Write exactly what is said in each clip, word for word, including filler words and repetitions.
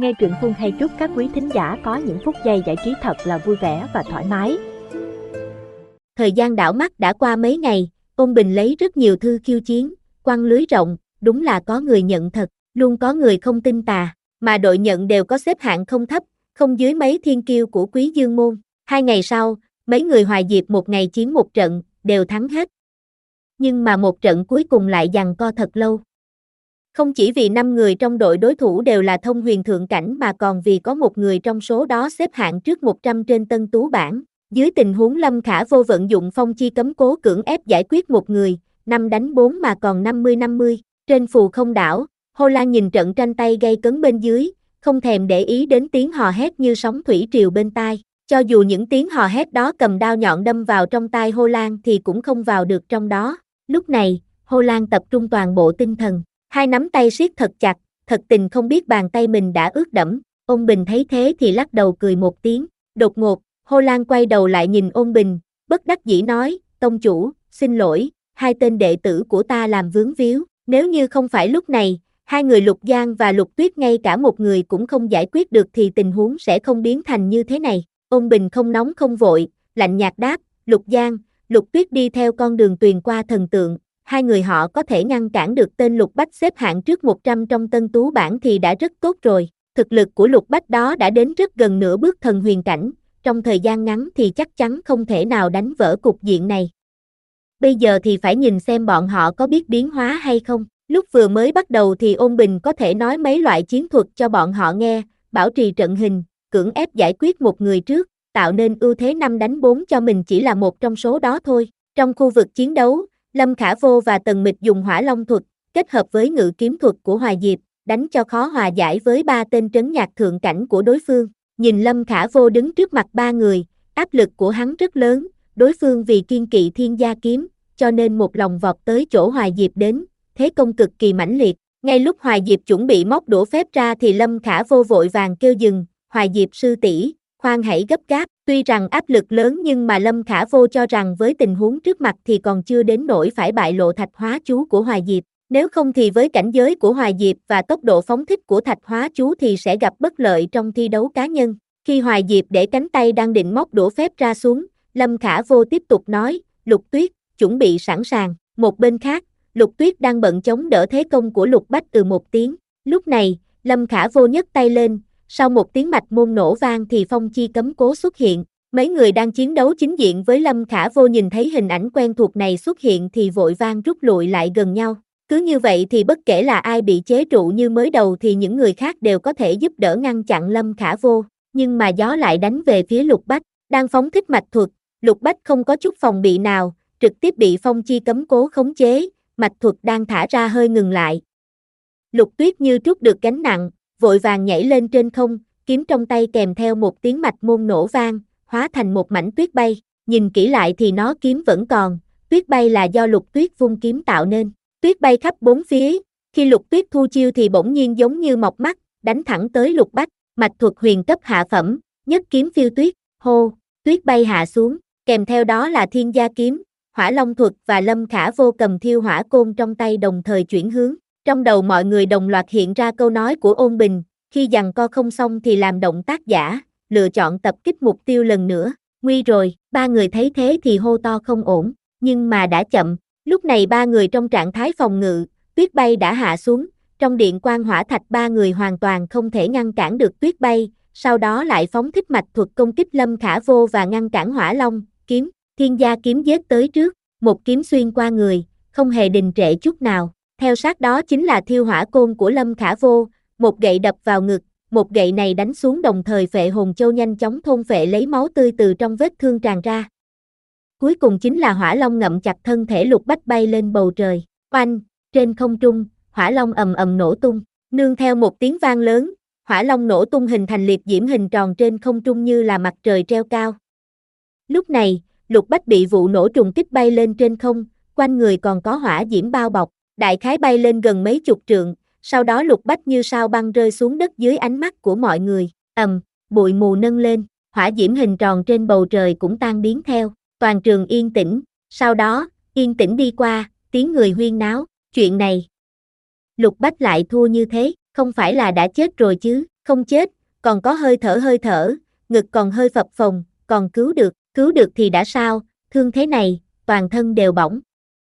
Nghe truyện Phương hay chúc các quý thính giả có những phút giây giải trí thật là vui vẻ và thoải mái. Thời gian đảo mắt đã qua mấy ngày, Ôn Bình lấy rất nhiều thư khiêu chiến, quăng lưới rộng, đúng là có người nhận thật, luôn có người không tin tà, mà đội nhận đều có xếp hạng không thấp, không dưới mấy thiên kiêu của Quý Dương môn. Hai ngày sau, mấy người Hoài Diệp một ngày chiến một trận, đều thắng hết. Nhưng mà một trận cuối cùng lại giằng co thật lâu. Không chỉ vì năm người trong đội đối thủ đều là thông huyền thượng cảnh mà còn vì có một người trong số đó xếp hạng trước một trăm trên Tân Tú bảng. Dưới tình huống Lâm Khả Vô vận dụng phong chi cấm cố cưỡng ép giải quyết một người, năm đánh bốn mà còn năm mươi năm mươi, trên phù không đảo, Hồ Lan nhìn trận tranh tay gay cấn bên dưới, không thèm để ý đến tiếng hò hét như sóng thủy triều bên tai. Cho dù những tiếng hò hét đó cầm đao nhọn đâm vào trong tai Hồ Lan thì cũng không vào được trong đó. Lúc này, Hồ Lan tập trung toàn bộ tinh thần, hai nắm tay siết thật chặt, thật tình không biết bàn tay mình đã ướt đẫm. Ôn Bình thấy thế thì lắc đầu cười một tiếng. Đột ngột, Hồ Lan quay đầu lại nhìn Ôn Bình, bất đắc dĩ nói, tông chủ, xin lỗi, hai tên đệ tử của ta làm vướng víu, nếu như không phải lúc này, hai người Lục Giang và Lục Tuyết ngay cả một người cũng không giải quyết được thì tình huống sẽ không biến thành như thế này. Ôn Bình không nóng không vội, lạnh nhạt đáp, Lục Giang, Lục Tuyết đi theo con đường tuyền qua thần tượng, hai người họ có thể ngăn cản được tên Lục Bách xếp hạng trước một trăm trong Tân Tú bảng thì đã rất tốt rồi. Thực lực của Lục Bách đó đã đến rất gần nửa bước thần huyền cảnh, trong thời gian ngắn thì chắc chắn không thể nào đánh vỡ cục diện này. Bây giờ thì phải nhìn xem bọn họ có biết biến hóa hay không. Lúc vừa mới bắt đầu thì Ôn Bình có thể nói mấy loại chiến thuật cho bọn họ nghe, bảo trì trận hình, cưỡng ép giải quyết một người trước, tạo nên ưu thế năm đánh bốn cho mình chỉ là một trong số đó thôi. Trong khu vực chiến đấu, Lâm Khả Vô và Tần Mịch dùng hỏa long thuật, kết hợp với ngự kiếm thuật của Hoài Diệp, đánh cho khó hòa giải với ba tên trấn nhạc thượng cảnh của đối phương. Nhìn Lâm Khả Vô đứng trước mặt ba người, áp lực của hắn rất lớn, đối phương vì kiên kỵ thiên gia kiếm, cho nên một lòng vọt tới chỗ Hoài Diệp đến, thế công cực kỳ mãnh liệt. Ngay lúc Hoài Diệp chuẩn bị móc đũa phép ra thì Lâm Khả Vô vội vàng kêu dừng, Hoài Diệp sư tỷ, khoan hãy gấp gáp. Tuy rằng áp lực lớn nhưng mà Lâm Khả Vô cho rằng với tình huống trước mặt thì còn chưa đến nỗi phải bại lộ thạch hóa chú của Hoài Diệp. Nếu không thì với cảnh giới của Hoài Diệp và tốc độ phóng thích của thạch hóa chú thì sẽ gặp bất lợi trong thi đấu cá nhân. Khi Hoài Diệp để cánh tay đang định móc đũa phép ra xuống, Lâm Khả Vô tiếp tục nói, Lục Tuyết, chuẩn bị sẵn sàng. Một bên khác, Lục Tuyết đang bận chống đỡ thế công của Lục Bách từ một tiếng. Lúc này, Lâm Khả Vô nhấc tay lên, sau một tiếng mạch môn nổ vang thì phong chi cấm cố xuất hiện. Mấy người đang chiến đấu chính diện với Lâm Khả Vô nhìn thấy hình ảnh quen thuộc này xuất hiện thì vội vang rút lùi lại gần nhau. Cứ như vậy thì bất kể là ai bị chế trụ như mới đầu thì những người khác đều có thể giúp đỡ ngăn chặn Lâm Khả Vô. Nhưng mà gió lại đánh về phía Lục Bách, đang phóng thích mạch thuật, Lục Bách không có chút phòng bị nào, trực tiếp bị phong chi cấm cố khống chế, mạch thuật đang thả ra hơi ngừng lại. Lục Tuyết như trút được gánh nặng, vội vàng nhảy lên trên không, kiếm trong tay kèm theo một tiếng mạch môn nổ vang, hóa thành một mảnh tuyết bay. Nhìn kỹ lại thì nó kiếm vẫn còn, tuyết bay là do Lục Tuyết vung kiếm tạo nên. Tuyết bay khắp bốn phía, khi Lục Tuyết thu chiêu thì bỗng nhiên giống như mọc mắt, đánh thẳng tới Lục Bách, mạch thuật huyền cấp hạ phẩm, nhất kiếm phiêu tuyết, hô, tuyết bay hạ xuống, kèm theo đó là thiên gia kiếm, hỏa long thuật và Lâm Khả Vô cầm thiêu hỏa côn trong tay đồng thời chuyển hướng. Trong đầu mọi người đồng loạt hiện ra câu nói của Ôn Bình, khi giằng co không xong thì làm động tác giả, lựa chọn tập kích mục tiêu lần nữa. Nguy rồi, ba người thấy thế thì hô to không ổn, nhưng mà đã chậm. Lúc này ba người trong trạng thái phòng ngự, tuyết bay đã hạ xuống, trong điện quang hỏa thạch ba người hoàn toàn không thể ngăn cản được tuyết bay, sau đó lại phóng thích mạch thuật công kích Lâm Khả Vô và ngăn cản hỏa long, kiếm, thiên gia kiếm giết tới trước, một kiếm xuyên qua người, không hề đình trệ chút nào. Theo sát đó chính là thiêu hỏa côn của Lâm Khả Vô, một gậy đập vào ngực, một gậy này đánh xuống đồng thời phệ hồn châu nhanh chóng thôn phệ lấy máu tươi từ trong vết thương tràn ra. Cuối cùng chính là hỏa long ngậm chặt thân thể Lục Bách bay lên bầu trời. Oanh, trên không trung, hỏa long ầm ầm nổ tung, nương theo một tiếng vang lớn, hỏa long nổ tung hình thành liệt diễm hình tròn trên không trung như là mặt trời treo cao. Lúc này, Lục Bách bị vụ nổ trùng kích bay lên trên không, quanh người còn có hỏa diễm bao bọc, đại khái bay lên gần mấy chục trượng, sau đó Lục Bách như sao băng rơi xuống đất dưới ánh mắt của mọi người. Ầm, bụi mù nâng lên, hỏa diễm hình tròn trên bầu trời cũng tan biến theo. Toàn trường yên tĩnh, sau đó, yên tĩnh đi qua, tiếng người huyên náo, chuyện này. Lục Bách lại thua như thế, không phải là đã chết rồi chứ, Không chết, còn có hơi thở hơi thở, ngực còn hơi phập phồng, còn cứu được, cứu được thì đã sao, thương thế này, toàn thân đều bỏng.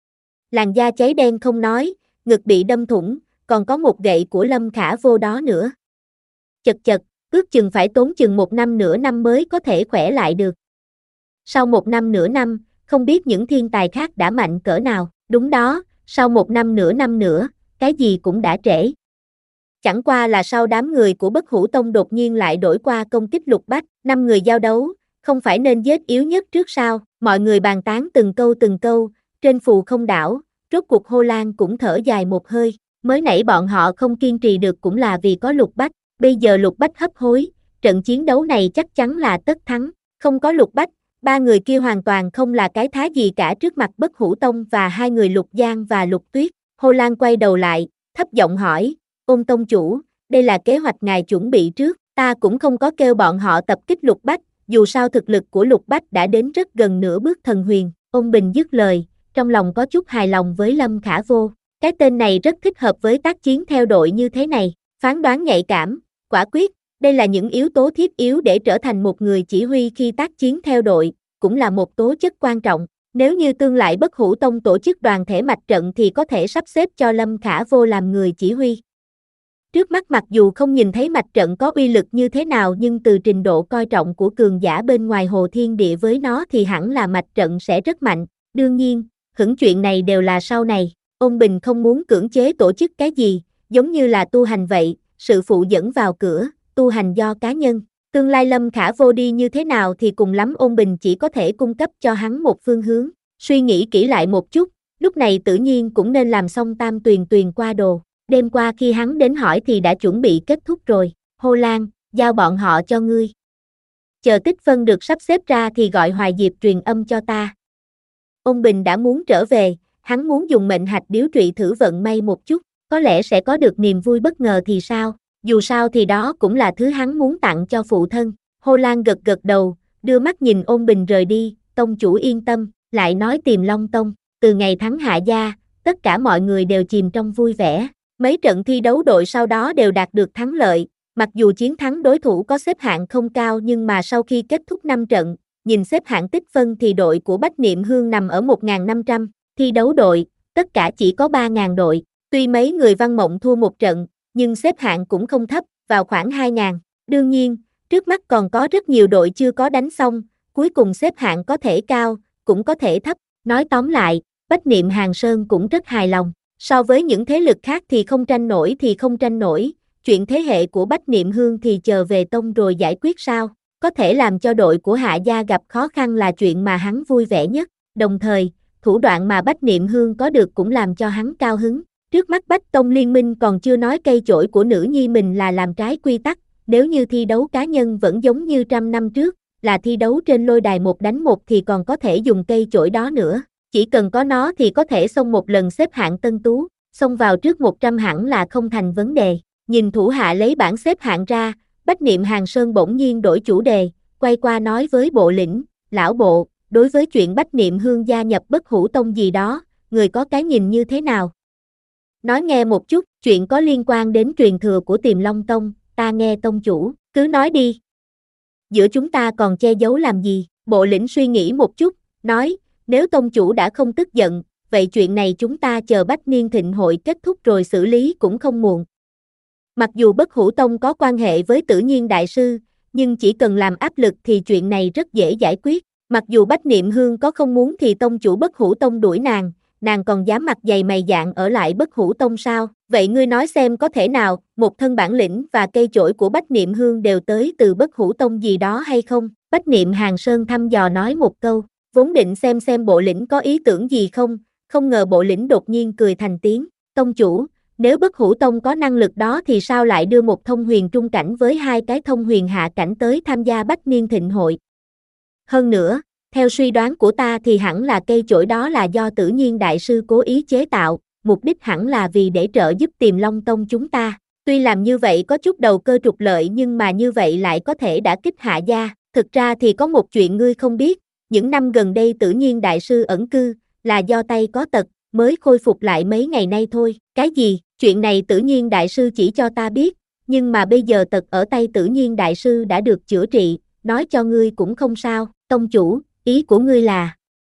Làn da cháy đen không nói, ngực bị đâm thủng, còn có một gậy của Lâm Khả Vô đó nữa. Chật chật, ước chừng phải tốn chừng một năm nửa năm mới có thể khỏe lại được. Sau một năm nửa năm, không biết những thiên tài khác đã mạnh cỡ nào, đúng đó, sau một năm nửa năm nữa, cái gì cũng đã trễ. Chẳng qua là sau đám người của Bất Hủ Tông đột nhiên lại đổi qua công kích Lục Bách, năm người giao đấu, không phải nên giết yếu nhất trước sao, mọi người bàn tán từng câu từng câu, trên phù không đảo, rốt cuộc Hồ Lan cũng thở dài một hơi, mới nãy bọn họ không kiên trì được cũng là vì có Lục Bách, bây giờ Lục Bách hấp hối, trận chiến đấu này chắc chắn là tất thắng, không có Lục Bách, ba người kia hoàn toàn không là cái thá gì cả trước mặt Bất Hủ Tông và hai người Lục Giang và Lục Tuyết. Hồ Lan quay đầu lại, thấp giọng hỏi, Ôn tông chủ, đây là kế hoạch ngài chuẩn bị trước, ta cũng không có kêu bọn họ tập kích Lục Bách, dù sao thực lực của Lục Bách đã đến rất gần nửa bước thần huyền. Ôn Bình dứt lời, trong lòng có chút hài lòng với Lâm Khả Vô, cái tên này rất thích hợp với tác chiến theo đội như thế này, phán đoán nhạy cảm, quả quyết, đây là những yếu tố thiết yếu để trở thành một người chỉ huy khi tác chiến theo đội, cũng là một tố chất quan trọng. Nếu như tương lai Bất Hủ Tông tổ chức đoàn thể mạch trận thì có thể sắp xếp cho Lâm Khả Vô làm người chỉ huy. Trước mắt mặc dù không nhìn thấy mạch trận có uy lực như thế nào nhưng từ trình độ coi trọng của cường giả bên ngoài Hồ Thiên Địa với nó thì hẳn là mạch trận sẽ rất mạnh. Đương nhiên, những chuyện này đều là sau này. Ôn Bình không muốn cưỡng chế tổ chức cái gì, giống như là tu hành vậy, sự phụ dẫn vào cửa, tu hành do cá nhân. Tương lai Lâm Khả Vô đi như thế nào thì cùng lắm Ôn Bình chỉ có thể cung cấp cho hắn một phương hướng. Suy nghĩ kỹ lại một chút, lúc này tự nhiên cũng nên làm xong tam tuyền tuyền qua đồ. Đêm qua khi hắn đến hỏi thì đã chuẩn bị kết thúc rồi. Hồ Lan, giao bọn họ cho ngươi. Chờ tích phân được sắp xếp ra thì gọi Hoài Diệp truyền âm cho ta. Ôn Bình đã muốn trở về, hắn muốn dùng mệnh hạch điếu trụy thử vận may một chút, có lẽ sẽ có được niềm vui bất ngờ thì sao, dù sao thì đó cũng là thứ hắn muốn tặng cho phụ thân. Hồ Lan gật gật đầu, đưa mắt nhìn Ôn Bình rời đi, tông chủ yên tâm, lại nói tìm Long Tông, từ ngày thắng Hạ Gia, tất cả mọi người đều chìm trong vui vẻ. Mấy trận thi đấu đội sau đó đều đạt được thắng lợi, mặc dù chiến thắng đối thủ có xếp hạng không cao nhưng mà sau khi kết thúc năm trận, nhìn xếp hạng tích phân thì đội của Bách Niệm Hương nằm ở một nghìn năm trăm, thi đấu đội, tất cả chỉ có ba nghìn đội, tuy mấy người Văn Mộng thua một trận, nhưng xếp hạng cũng không thấp, vào khoảng hai nghìn. Đương nhiên, trước mắt còn có rất nhiều đội chưa có đánh xong, cuối cùng xếp hạng có thể cao, cũng có thể thấp, nói tóm lại, Bách Niệm Hàng Sơn cũng rất hài lòng. So với những thế lực khác thì không tranh nổi thì không tranh nổi, chuyện thế hệ của Bách Niệm Hương thì chờ về tông rồi giải quyết sao, có thể làm cho đội của Hạ Gia gặp khó khăn là chuyện mà hắn vui vẻ nhất, đồng thời, thủ đoạn mà Bách Niệm Hương có được cũng làm cho hắn cao hứng, trước mắt Bách Tông Liên Minh còn chưa nói cây chổi của nữ nhi mình là làm trái quy tắc, nếu như thi đấu cá nhân vẫn giống như trăm năm trước, là thi đấu trên lôi đài một đánh một thì còn có thể dùng cây chổi đó nữa. Chỉ cần có nó thì có thể xông một lần xếp hạng tân tú, xông vào trước một trăm hẳn là không thành vấn đề. Nhìn thủ hạ lấy bảng xếp hạng ra, Bách Niệm Hàng Sơn bỗng nhiên đổi chủ đề, quay qua nói với bộ lĩnh, lão bộ, đối với chuyện Bách Niệm Hương gia nhập Bất Hủ Tông gì đó, người có cái nhìn như thế nào? Nói nghe một chút, chuyện có liên quan đến truyền thừa của Tiềm Long Tông, ta nghe tông chủ, cứ nói đi. Giữa chúng ta còn che giấu làm gì? Bộ lĩnh suy nghĩ một chút, nói, nếu tông chủ đã không tức giận, vậy chuyện này chúng ta chờ Bách Niên Thịnh hội kết thúc rồi xử lý cũng không muộn. Mặc dù Bất Hủ Tông có quan hệ với Tử Nhiên Đại Sư, nhưng chỉ cần làm áp lực thì chuyện này rất dễ giải quyết. Mặc dù Bách Niệm Hương có không muốn thì tông chủ Bất Hủ Tông đuổi nàng, nàng còn dám mặt dày mày dạn ở lại Bất Hủ Tông sao? Vậy ngươi nói xem có thể nào, một thân bản lĩnh và cây chổi của Bách Niệm Hương đều tới từ Bất Hủ Tông gì đó hay không? Bách Niệm Hàng Sơn thăm dò nói một câu. Vốn định xem xem bộ lĩnh có ý tưởng gì không, không ngờ bộ lĩnh đột nhiên cười thành tiếng, tông chủ, nếu Bất Hủ Tông có năng lực đó thì sao lại đưa một thông huyền trung cảnh với hai cái thông huyền hạ cảnh tới tham gia Bách Niên Thịnh hội. Hơn nữa, theo suy đoán của ta thì hẳn là cây chổi đó là do Tử Nhiên Đại Sư cố ý chế tạo, mục đích hẳn là vì để trợ giúp Tiềm Long Tông chúng ta. Tuy làm như vậy có chút đầu cơ trục lợi nhưng mà như vậy lại có thể đả kích Hạ Gia. Thực ra thì có một chuyện ngươi không biết. Những năm gần đây Tử Nhiên Đại Sư ẩn cư, là do tay có tật, mới khôi phục lại mấy ngày nay thôi. Cái gì? Chuyện này Tử Nhiên Đại Sư chỉ cho ta biết, nhưng mà bây giờ tật ở tay Tử Nhiên đại sư đã được chữa trị, nói cho ngươi cũng không sao, tông chủ, ý của ngươi là.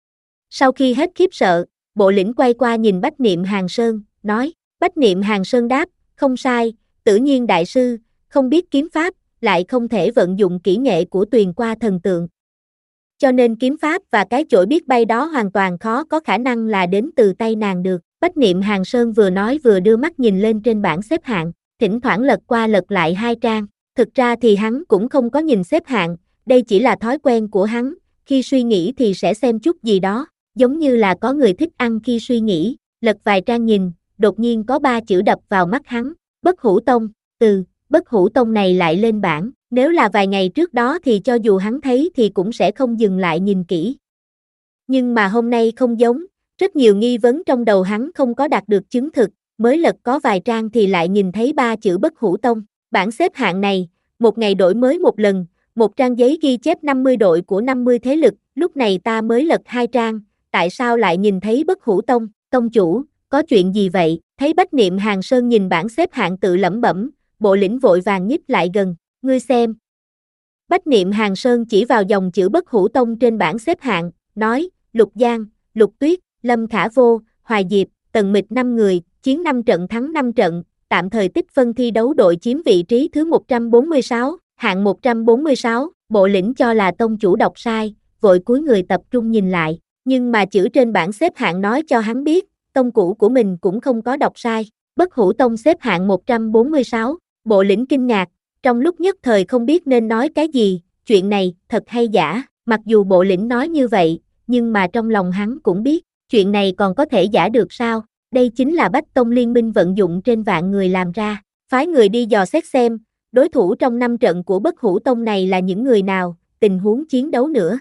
Sau khi hết khiếp sợ, Bộ Lĩnh quay qua nhìn Bách Niệm Hàn Sơn, nói, Bách Niệm Hàn Sơn đáp, không sai, Tử Nhiên đại sư, không biết kiếm pháp, lại không thể vận dụng kỹ nghệ của Tuyền Qua thần tượng. Cho nên kiếm pháp và cái chổi biết bay đó hoàn toàn khó có khả năng là đến từ tay nàng được. Bách Niệm Hàn Sơn vừa nói vừa đưa mắt nhìn lên trên bảng xếp hạng, thỉnh thoảng lật qua lật lại hai trang. Thực ra thì hắn cũng không có nhìn xếp hạng, đây chỉ là thói quen của hắn, khi suy nghĩ thì sẽ xem chút gì đó, giống như là có người thích ăn khi suy nghĩ, lật vài trang nhìn, đột nhiên có ba chữ đập vào mắt hắn, Bất Hủ Tông, từ, Bất Hủ Tông này lại lên bảng, nếu là vài ngày trước đó thì cho dù hắn thấy thì cũng sẽ không dừng lại nhìn kỹ. Nhưng mà hôm nay không giống, rất nhiều nghi vấn trong đầu hắn không có đạt được chứng thực, mới lật có vài trang thì lại nhìn thấy ba chữ Bất Hủ Tông, bảng xếp hạng này, một ngày đổi mới một lần, một trang giấy ghi chép năm mươi đội của năm mươi thế lực, lúc này ta mới lật hai trang, tại sao lại nhìn thấy Bất Hủ Tông, tông chủ, có chuyện gì vậy, thấy Bách Niệm Hàn Sơn nhìn bảng xếp hạng tự lẩm bẩm, Bộ Lĩnh vội vàng nhích lại gần, ngươi xem. Bách Niệm Hàn Sơn chỉ vào dòng chữ Bất Hủ Tông trên bảng xếp hạng, nói, Lục Giang, Lục Tuyết, Lâm Khả Vô, Hoài Diệp, Tần Mịch năm người, chiến năm trận thắng năm trận, tạm thời tích phân thi đấu đội chiếm vị trí thứ một trăm bốn mươi sáu, hạng một trăm bốn mươi sáu, Bộ Lĩnh cho là tông chủ đọc sai, vội cúi người tập trung nhìn lại, nhưng mà chữ trên bảng xếp hạng nói cho hắn biết, tông cũ của mình cũng không có đọc sai, Bất Hủ Tông xếp hạng một trăm bốn mươi sáu, Bộ Lĩnh kinh ngạc, trong lúc nhất thời không biết nên nói cái gì, chuyện này, thật hay giả, mặc dù Bộ Lĩnh nói như vậy, nhưng mà trong lòng hắn cũng biết, chuyện này còn có thể giả được sao, đây chính là Bách Tông liên minh vận dụng trên vạn người làm ra, phái người đi dò xét xem, đối thủ trong năm trận của Bất Hủ Tông này là những người nào, tình huống chiến đấu nữa.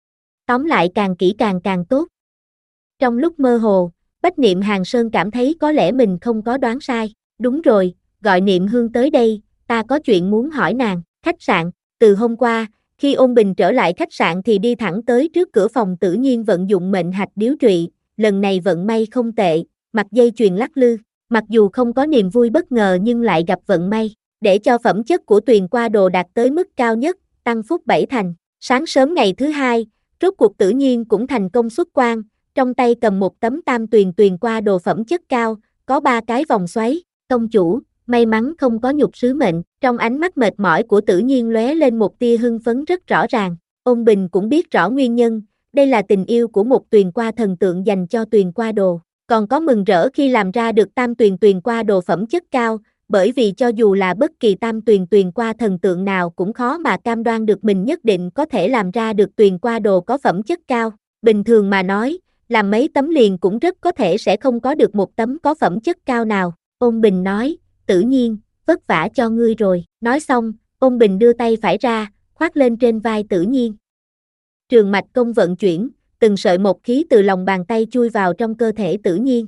Tóm lại càng kỹ càng càng tốt. Trong lúc mơ hồ, Bách Niệm Hàn Sơn cảm thấy có lẽ mình không có đoán sai, đúng rồi, gọi Niệm Hương tới đây, ta có chuyện muốn hỏi nàng, khách sạn, từ hôm qua, khi Ôn Bình trở lại khách sạn thì đi thẳng tới trước cửa phòng Tử Nhiên vận dụng mệnh hạch điếu trụy, lần này vận may không tệ, mặt dây chuyền lắc lư, mặc dù không có niềm vui bất ngờ nhưng lại gặp vận may, để cho phẩm chất của Tuyền Qua đồ đạt tới mức cao nhất, tăng phúc bảy thành, sáng sớm ngày thứ hai, rốt cuộc Tử Nhiên cũng thành công xuất quan, trong tay cầm một tấm tam tuyền Tuyền Qua đồ phẩm chất cao, có ba cái vòng xoáy, tông chủ, may mắn không có nhục sứ mệnh, trong ánh mắt mệt mỏi của Tử Nhiên lóe lên một tia hưng phấn rất rõ ràng, Ôn Bình cũng biết rõ nguyên nhân, đây là tình yêu của một Tuyền Qua thần tượng dành cho Tuyền Qua đồ, còn có mừng rỡ khi làm ra được tam tuyền Tuyền Qua đồ phẩm chất cao, bởi vì cho dù là bất kỳ tam tuyền Tuyền Qua thần tượng nào cũng khó mà cam đoan được mình nhất định có thể làm ra được Tuyền Qua đồ có phẩm chất cao, bình thường mà nói, làm mấy tấm liền cũng rất có thể sẽ không có được một tấm có phẩm chất cao nào, Ôn Bình nói, Tử Nhiên, vất vả cho ngươi rồi, nói xong, Ôn Bình đưa tay phải ra, khoác lên trên vai Tử Nhiên. Trường mạch công vận chuyển, từng sợi một khí từ lòng bàn tay chui vào trong cơ thể Tử Nhiên.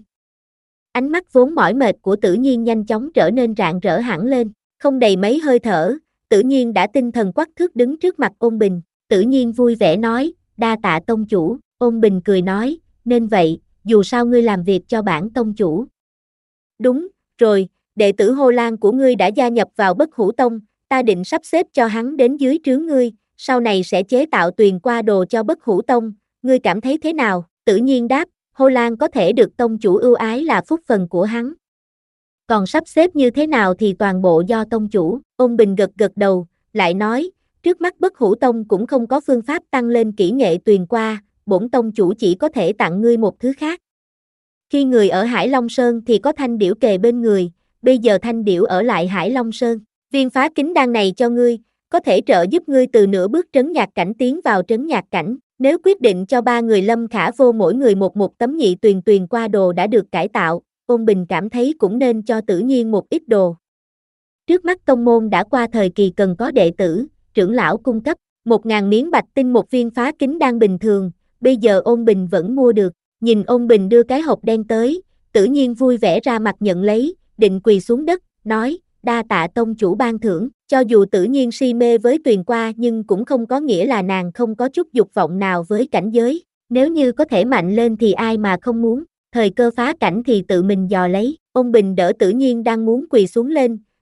Ánh mắt vốn mỏi mệt của Tử Nhiên nhanh chóng trở nên rạng rỡ hẳn lên, không đầy mấy hơi thở, Tử Nhiên đã tinh thần quắc thước đứng trước mặt Ôn Bình, Tử Nhiên vui vẻ nói, đa tạ tông chủ, Ôn Bình cười nói, nên vậy, dù sao ngươi làm việc cho bản tông chủ. Đúng, rồi, đệ tử Hồ Lan của ngươi đã gia nhập vào Bất Hủ Tông, ta định sắp xếp cho hắn đến dưới trướng ngươi, sau này sẽ chế tạo Tuyền Qua đồ cho Bất Hủ Tông, ngươi cảm thấy thế nào? Tử Nhiên đáp, Hồ Lan có thể được tông chủ ưu ái là phúc phần của hắn. Còn sắp xếp như thế nào thì toàn bộ do tông chủ, Ôn Bình gật gật đầu, lại nói, trước mắt Bất Hủ Tông cũng không có phương pháp tăng lên kỹ nghệ Tuyền Qua, bổn tông chủ chỉ có thể tặng ngươi một thứ khác. Khi người ở Hải Long Sơn thì có Thanh Điểu kề bên người, bây giờ Thanh Điểu ở lại Hải Long Sơn, viên phá kính đan này cho ngươi, có thể trợ giúp ngươi từ nửa bước trấn nhạc cảnh tiến vào trấn nhạc cảnh, nếu quyết định cho ba người Lâm Khả Vô mỗi người một một tấm nhị tuyền Tuyền Qua đồ đã được cải tạo, Ôn Bình cảm thấy cũng nên cho Tử Nhiên một ít đồ. Trước mắt tông môn đã qua thời kỳ cần có đệ tử, trưởng lão cung cấp, một ngàn miếng bạch tinh một viên phá kính đan bình thường, bây giờ Ôn Bình vẫn mua được, nhìn Ôn Bình đưa cái hộp đen tới, Tử Nhiên vui vẻ ra mặt nhận lấy, định quỳ xuống đất, nói, đa tạ tông chủ ban thưởng, cho dù Tử Nhiên si mê với Tuyền Qua nhưng cũng không có nghĩa là nàng không có chút dục vọng nào với cảnh giới, nếu như có thể mạnh lên thì ai mà không muốn, thời cơ phá cảnh thì tự mình dò lấy, Ôn Bình đỡ Tử Nhiên đang muốn quỳ xuống lên,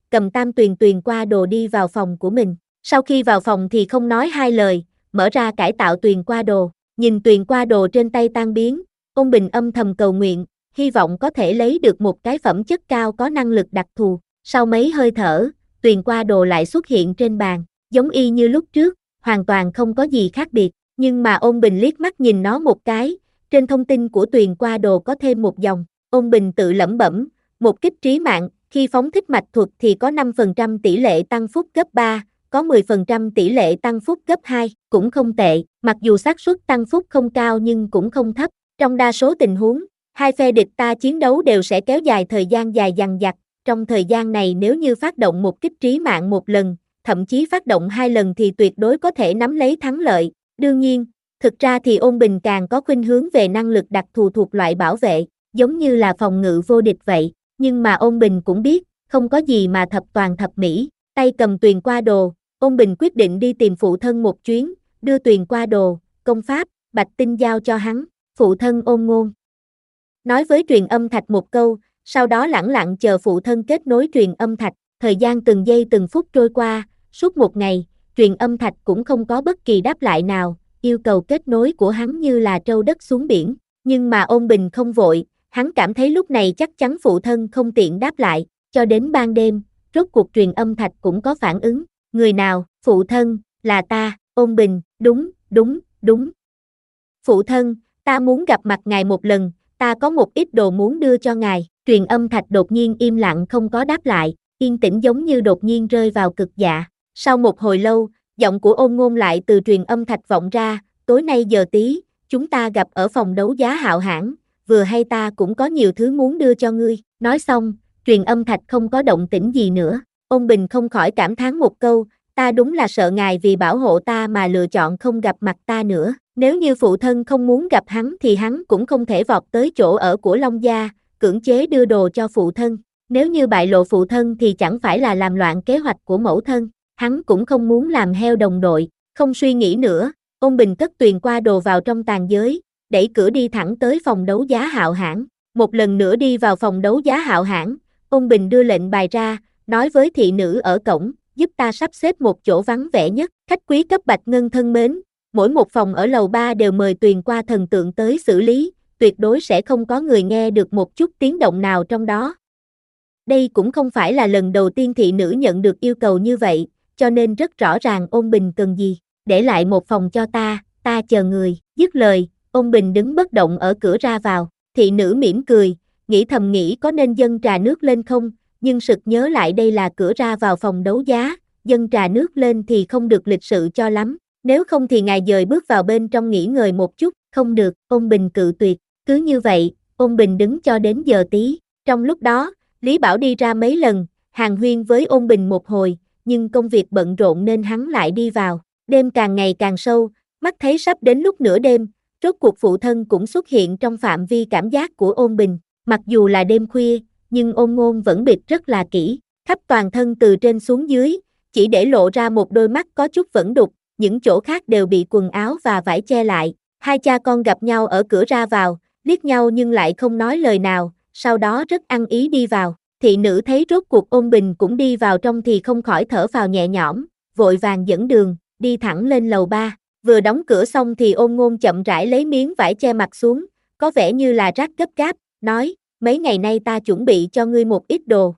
cầm tam tuyền tuyền qua đồ đi vào phòng của mình. Sau khi vào phòng thì không nói hai lời, mở ra cải tạo tuyền qua đồ, nhìn tuyền qua đồ trên tay tan biến, Ôn Bình âm thầm cầu nguyện, hy vọng có thể lấy được một cái phẩm chất cao có năng lực đặc thù. Sau mấy hơi thở, tuyền qua đồ lại xuất hiện trên bàn, giống y như lúc trước, hoàn toàn không có gì khác biệt, nhưng mà Ôn Bình liếc mắt nhìn nó một cái, trên thông tin của tuyền qua đồ có thêm một dòng. Ôn Bình tự lẩm bẩm, một kích trí mạng, khi phóng thích mạch thuật thì có năm phần trăm tỷ lệ tăng phúc gấp ba, có mười phần trăm tỷ lệ tăng phúc gấp hai, cũng không tệ, mặc dù xác suất tăng phúc không cao nhưng cũng không thấp. Trong đa số tình huống, hai phe địch ta chiến đấu đều sẽ kéo dài thời gian dài dằng dặc, trong thời gian này nếu như phát động một kích trí mạng một lần, thậm chí phát động hai lần thì tuyệt đối có thể nắm lấy thắng lợi. Đương nhiên, thực ra thì Ôn Bình càng có khuynh hướng về năng lực đặc thù thuộc loại bảo vệ, giống như là phòng ngự vô địch vậy, nhưng mà Ôn Bình cũng biết, không có gì mà thập toàn thập mỹ, tay cầm tuyền qua đồ, Ôn Bình quyết định đi tìm phụ thân một chuyến, đưa tuyền qua đồ, công pháp, bạch tinh giao cho hắn. Phụ thân Ôn Ngôn nói với truyền âm thạch một câu, sau đó lẳng lặng chờ phụ thân kết nối truyền âm thạch. Thời gian từng giây từng phút trôi qua, suốt một ngày, truyền âm thạch cũng không có bất kỳ đáp lại nào, yêu cầu kết nối của hắn như là trâu đất xuống biển. Nhưng mà Ôn Bình không vội, hắn cảm thấy lúc này chắc chắn phụ thân không tiện đáp lại, cho đến ban đêm, rốt cuộc truyền âm thạch cũng có phản ứng. Người nào? Phụ thân, là ta. Ôn Bình, đúng, đúng, đúng. Phụ thân, ta muốn gặp mặt ngài một lần, ta có một ít đồ muốn đưa cho ngài. Truyền âm thạch đột nhiên im lặng không có đáp lại, yên tĩnh giống như đột nhiên rơi vào cực dạ. Sau một hồi lâu, giọng của Ôn Ngôn lại từ truyền âm thạch vọng ra, tối nay giờ tí, chúng ta gặp ở phòng đấu giá Hạo Hãn, vừa hay ta cũng có nhiều thứ muốn đưa cho ngươi. Nói xong, truyền âm thạch không có động tĩnh gì nữa. Ôn Bình không khỏi cảm thán một câu, ta đúng là sợ ngài vì bảo hộ ta mà lựa chọn không gặp mặt ta nữa. Nếu như phụ thân không muốn gặp hắn thì hắn cũng không thể vọt tới chỗ ở của Long Gia, cưỡng chế đưa đồ cho phụ thân. Nếu như bại lộ phụ thân thì chẳng phải là làm loạn kế hoạch của mẫu thân. Hắn cũng không muốn làm heo đồng đội. Không suy nghĩ nữa, Ôn Bình cất tuyền qua đồ vào trong tàn giới, đẩy cửa đi thẳng tới phòng đấu giá Hạo Hãn. Một lần nữa đi vào phòng đấu giá Hạo Hãn, Ôn Bình đưa lệnh bài ra, nói với thị nữ ở cổng, giúp ta sắp xếp một chỗ vắng vẻ nhất. Khách quý cấp bạch ngân thân mến, mỗi một phòng ở lầu ba đều mời tuyền qua thần tượng tới xử lý, tuyệt đối sẽ không có người nghe được một chút tiếng động nào trong đó. Đây cũng không phải là lần đầu tiên thị nữ nhận được yêu cầu như vậy, cho nên rất rõ ràng Ôn Bình cần gì. Để lại một phòng cho ta, ta chờ người. Dứt lời, Ôn Bình đứng bất động ở cửa ra vào. Thị nữ mỉm cười, nghĩ thầm nghĩ có nên dâng trà nước lên không, nhưng sực nhớ lại đây là cửa ra vào phòng đấu giá, dâng trà nước lên thì không được lịch sự cho lắm. Nếu không thì ngài dời bước vào bên trong nghỉ ngơi một chút. Không được, Ôn Bình cự tuyệt. Cứ như vậy, Ôn Bình đứng cho đến giờ tí. Trong lúc đó, Lý Bảo đi ra mấy lần, hàn huyên với Ôn Bình một hồi, nhưng công việc bận rộn nên hắn lại đi vào. Đêm càng ngày càng sâu, mắt thấy sắp đến lúc nửa đêm, rốt cuộc phụ thân cũng xuất hiện trong phạm vi cảm giác của Ôn Bình. Mặc dù là đêm khuya, nhưng Ôn Ngôn vẫn bịt rất là kỹ, khắp toàn thân từ trên xuống dưới, chỉ để lộ ra một đôi mắt có chút vẫn đục, những chỗ khác đều bị quần áo và vải che lại. Hai cha con gặp nhau ở cửa ra vào, liếc nhau nhưng lại không nói lời nào, sau đó rất ăn ý đi vào. Thị nữ thấy rốt cuộc Ôn Bình cũng đi vào trong thì không khỏi thở phào nhẹ nhõm, vội vàng dẫn đường, đi thẳng lên lầu ba. Vừa đóng cửa xong thì Ôn Ngôn chậm rãi lấy miếng vải che mặt xuống, có vẻ như là rát gấp gáp, nói, mấy ngày nay ta chuẩn bị cho ngươi một ít đồ.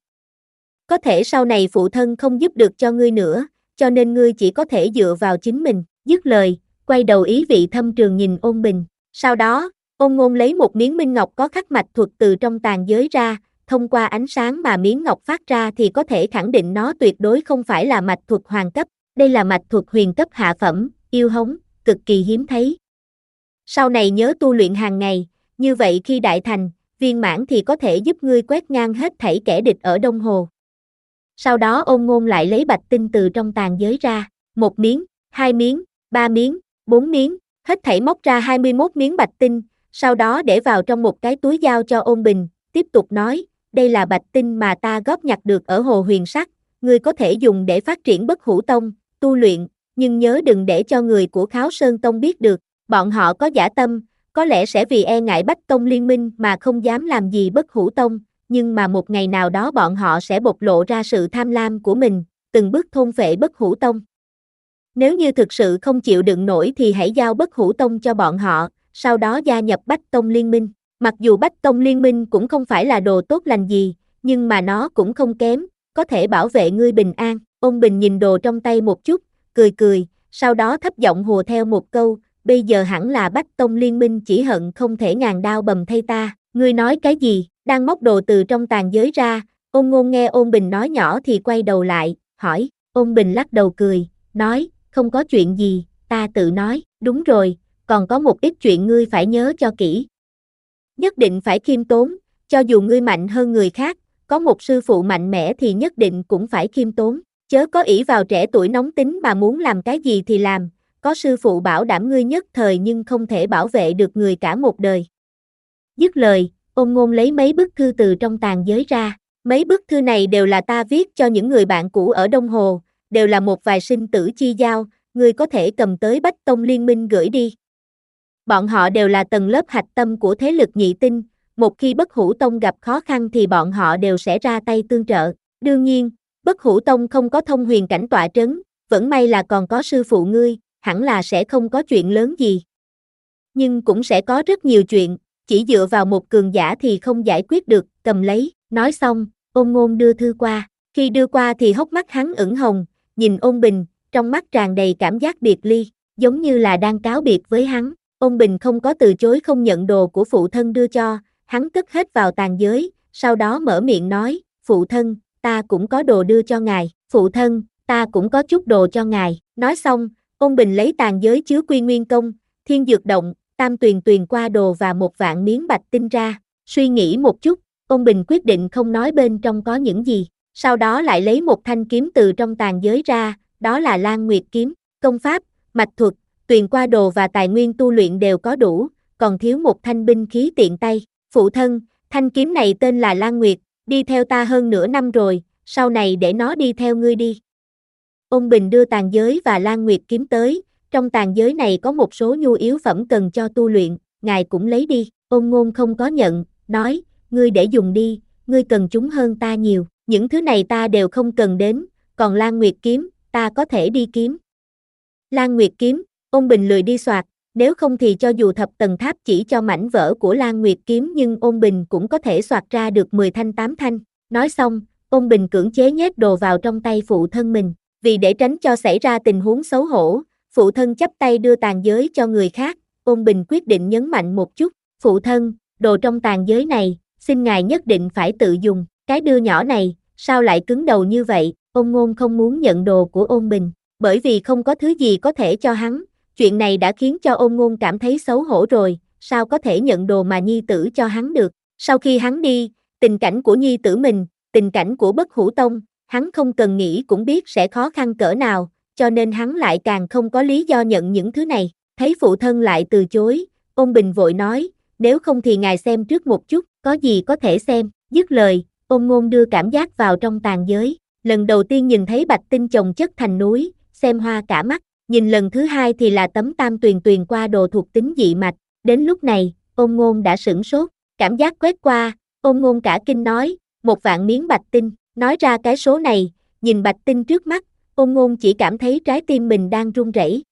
Có thể sau này phụ thân không giúp được cho ngươi nữa, cho nên ngươi chỉ có thể dựa vào chính mình. Dứt lời, quay đầu ý vị thâm trường nhìn Ôn Bình. Sau đó, Ôn Ngôn lấy một miếng minh ngọc có khắc mạch thuật từ trong tàn giới ra, thông qua ánh sáng mà miếng ngọc phát ra thì có thể khẳng định nó tuyệt đối không phải là mạch thuật hoàng cấp, đây là mạch thuật huyền cấp hạ phẩm, yêu hống, cực kỳ hiếm thấy. Sau này nhớ tu luyện hàng ngày, như vậy khi đại thành, viên mãn thì có thể giúp ngươi quét ngang hết thảy kẻ địch ở Đông Hồ. Sau đó Ôn Ngôn lại lấy bạch tinh từ trong tàn giới ra, một miếng, hai miếng, ba miếng, bốn miếng, hết thảy móc ra hai mươi mốt miếng bạch tinh, sau đó để vào trong một cái túi giao cho Ôn Bình, tiếp tục nói, đây là bạch tinh mà ta góp nhặt được ở Hồ Huyền Sắc, ngươi có thể dùng để phát triển Bất Hủ Tông, tu luyện, nhưng nhớ đừng để cho người của Kháo Sơn Tông biết được, bọn họ có dã tâm, có lẽ sẽ vì e ngại Bách Tông liên minh mà không dám làm gì Bất Hủ Tông, nhưng mà một ngày nào đó bọn họ sẽ bộc lộ ra sự tham lam của mình, từng bước thôn phệ Bất Hủ Tông. Nếu như thực sự không chịu đựng nổi thì hãy giao Bất Hủ Tông cho bọn họ, sau đó gia nhập Bách Tông Liên Minh. Mặc dù Bách Tông Liên Minh cũng không phải là đồ tốt lành gì, nhưng mà nó cũng không kém, có thể bảo vệ ngươi bình an. Ôn Bình nhìn đồ trong tay một chút, cười cười, sau đó thấp giọng hùa theo một câu, bây giờ hẳn là Bách Tông Liên Minh chỉ hận không thể ngàn đao bầm thay ta. Ngươi nói cái gì? Đang móc đồ từ trong tàn giới ra, Ôn Ngôn nghe Ôn Bình nói nhỏ thì quay đầu lại, hỏi. Ôn Bình lắc đầu cười, nói, không có chuyện gì, ta tự nói. Đúng rồi, còn có một ít chuyện ngươi phải nhớ cho kỹ. Nhất định phải khiêm tốn, cho dù ngươi mạnh hơn người khác, có một sư phụ mạnh mẽ thì nhất định cũng phải khiêm tốn. Chớ có ỷ vào trẻ tuổi nóng tính mà muốn làm cái gì thì làm, có sư phụ bảo đảm ngươi nhất thời nhưng không thể bảo vệ được người cả một đời. Dứt lời, Ôn Ngôn lấy mấy bức thư từ trong tàn giới ra. Mấy bức thư này đều là ta viết cho những người bạn cũ ở Đông Hồ, đều là một vài sinh tử chi giao, ngươi có thể cầm tới Bách Tông Liên Minh gửi đi. Bọn họ đều là tầng lớp hạch tâm của thế lực nhị tinh, một khi Bất Hủ Tông gặp khó khăn thì bọn họ đều sẽ ra tay tương trợ. Đương nhiên, Bất Hủ Tông không có thông huyền cảnh tọa trấn, vẫn may là còn có sư phụ ngươi, hẳn là sẽ không có chuyện lớn gì. Nhưng cũng sẽ có rất nhiều chuyện, chỉ dựa vào một cường giả thì không giải quyết được, cầm lấy. Nói xong, Ôn Ngôn đưa thư qua, khi đưa qua thì hốc mắt hắn ửng hồng, nhìn Ôn Bình, trong mắt tràn đầy cảm giác biệt ly, giống như là đang cáo biệt với hắn. Ôn Bình không có từ chối không nhận đồ của phụ thân đưa cho, hắn cất hết vào tàn giới, sau đó mở miệng nói, phụ thân, ta cũng có đồ đưa cho ngài, phụ thân, ta cũng có chút đồ cho ngài. Nói xong, Ôn Bình lấy tàn giới chứa Quy Nguyên Công, Thiên Dược Động, Tam Tuyền Tuyền qua đồ và một vạn miếng bạch tinh ra, suy nghĩ một chút, Ôn Bình quyết định không nói bên trong có những gì, sau đó lại lấy một thanh kiếm từ trong tàn giới ra, đó là Lan Nguyệt kiếm, công pháp, mạch thuật, tuyền qua đồ và tài nguyên tu luyện đều có đủ, còn thiếu một thanh binh khí tiện tay. Phụ thân, thanh kiếm này tên là Lan Nguyệt, đi theo ta hơn nửa năm rồi, sau này để nó đi theo ngươi đi. Ôn Bình đưa tàn giới và Lan Nguyệt kiếm tới, trong tàn giới này có một số nhu yếu phẩm cần cho tu luyện, ngài cũng lấy đi. Ôn Ngôn không có nhận, nói, ngươi để dùng đi, ngươi cần chúng hơn ta nhiều, những thứ này ta đều không cần đến, còn Lan Nguyệt kiếm, ta có thể đi kiếm. Lan Nguyệt kiếm, Ôn Bình lười đi soạt, nếu không thì cho dù thập tầng tháp chỉ cho mảnh vỡ của Lan Nguyệt kiếm nhưng Ôn Bình cũng có thể soạt ra được mười thanh tám thanh. Nói xong, Ôn Bình cưỡng chế nhét đồ vào trong tay phụ thân mình, vì để tránh cho xảy ra tình huống xấu hổ, phụ thân chắp tay đưa tàn giới cho người khác, Ôn Bình quyết định nhấn mạnh một chút, phụ thân, đồ trong tàn giới này, xin ngài nhất định phải tự dùng, cái đưa nhỏ này, sao lại cứng đầu như vậy? Ôn Ngôn không muốn nhận đồ của Ôn Bình, bởi vì không có thứ gì có thể cho hắn, chuyện này đã khiến cho Ôn Ngôn cảm thấy xấu hổ rồi, sao có thể nhận đồ mà nhi tử cho hắn được. Sau khi hắn đi, tình cảnh của nhi tử mình, tình cảnh của Bất Hủ Tông, hắn không cần nghĩ cũng biết sẽ khó khăn cỡ nào, cho nên hắn lại càng không có lý do nhận những thứ này. Thấy phụ thân lại từ chối, Ôn Bình vội nói, nếu không thì ngài xem trước một chút, có gì có thể xem. Dứt lời, Ôn Ngôn đưa cảm giác vào trong tàn giới, lần đầu tiên nhìn thấy bạch tinh chồng chất thành núi, xem hoa cả mắt, nhìn lần thứ hai thì là tấm tam tuyền tuyền qua đồ thuộc tính dị mạch, đến lúc này, Ôn Ngôn đã sửng sốt, cảm giác quét qua, Ôn Ngôn cả kinh nói, một vạn miếng bạch tinh, nói ra cái số này, nhìn bạch tinh trước mắt, Ôn Ngôn chỉ cảm thấy trái tim mình đang run rẩy.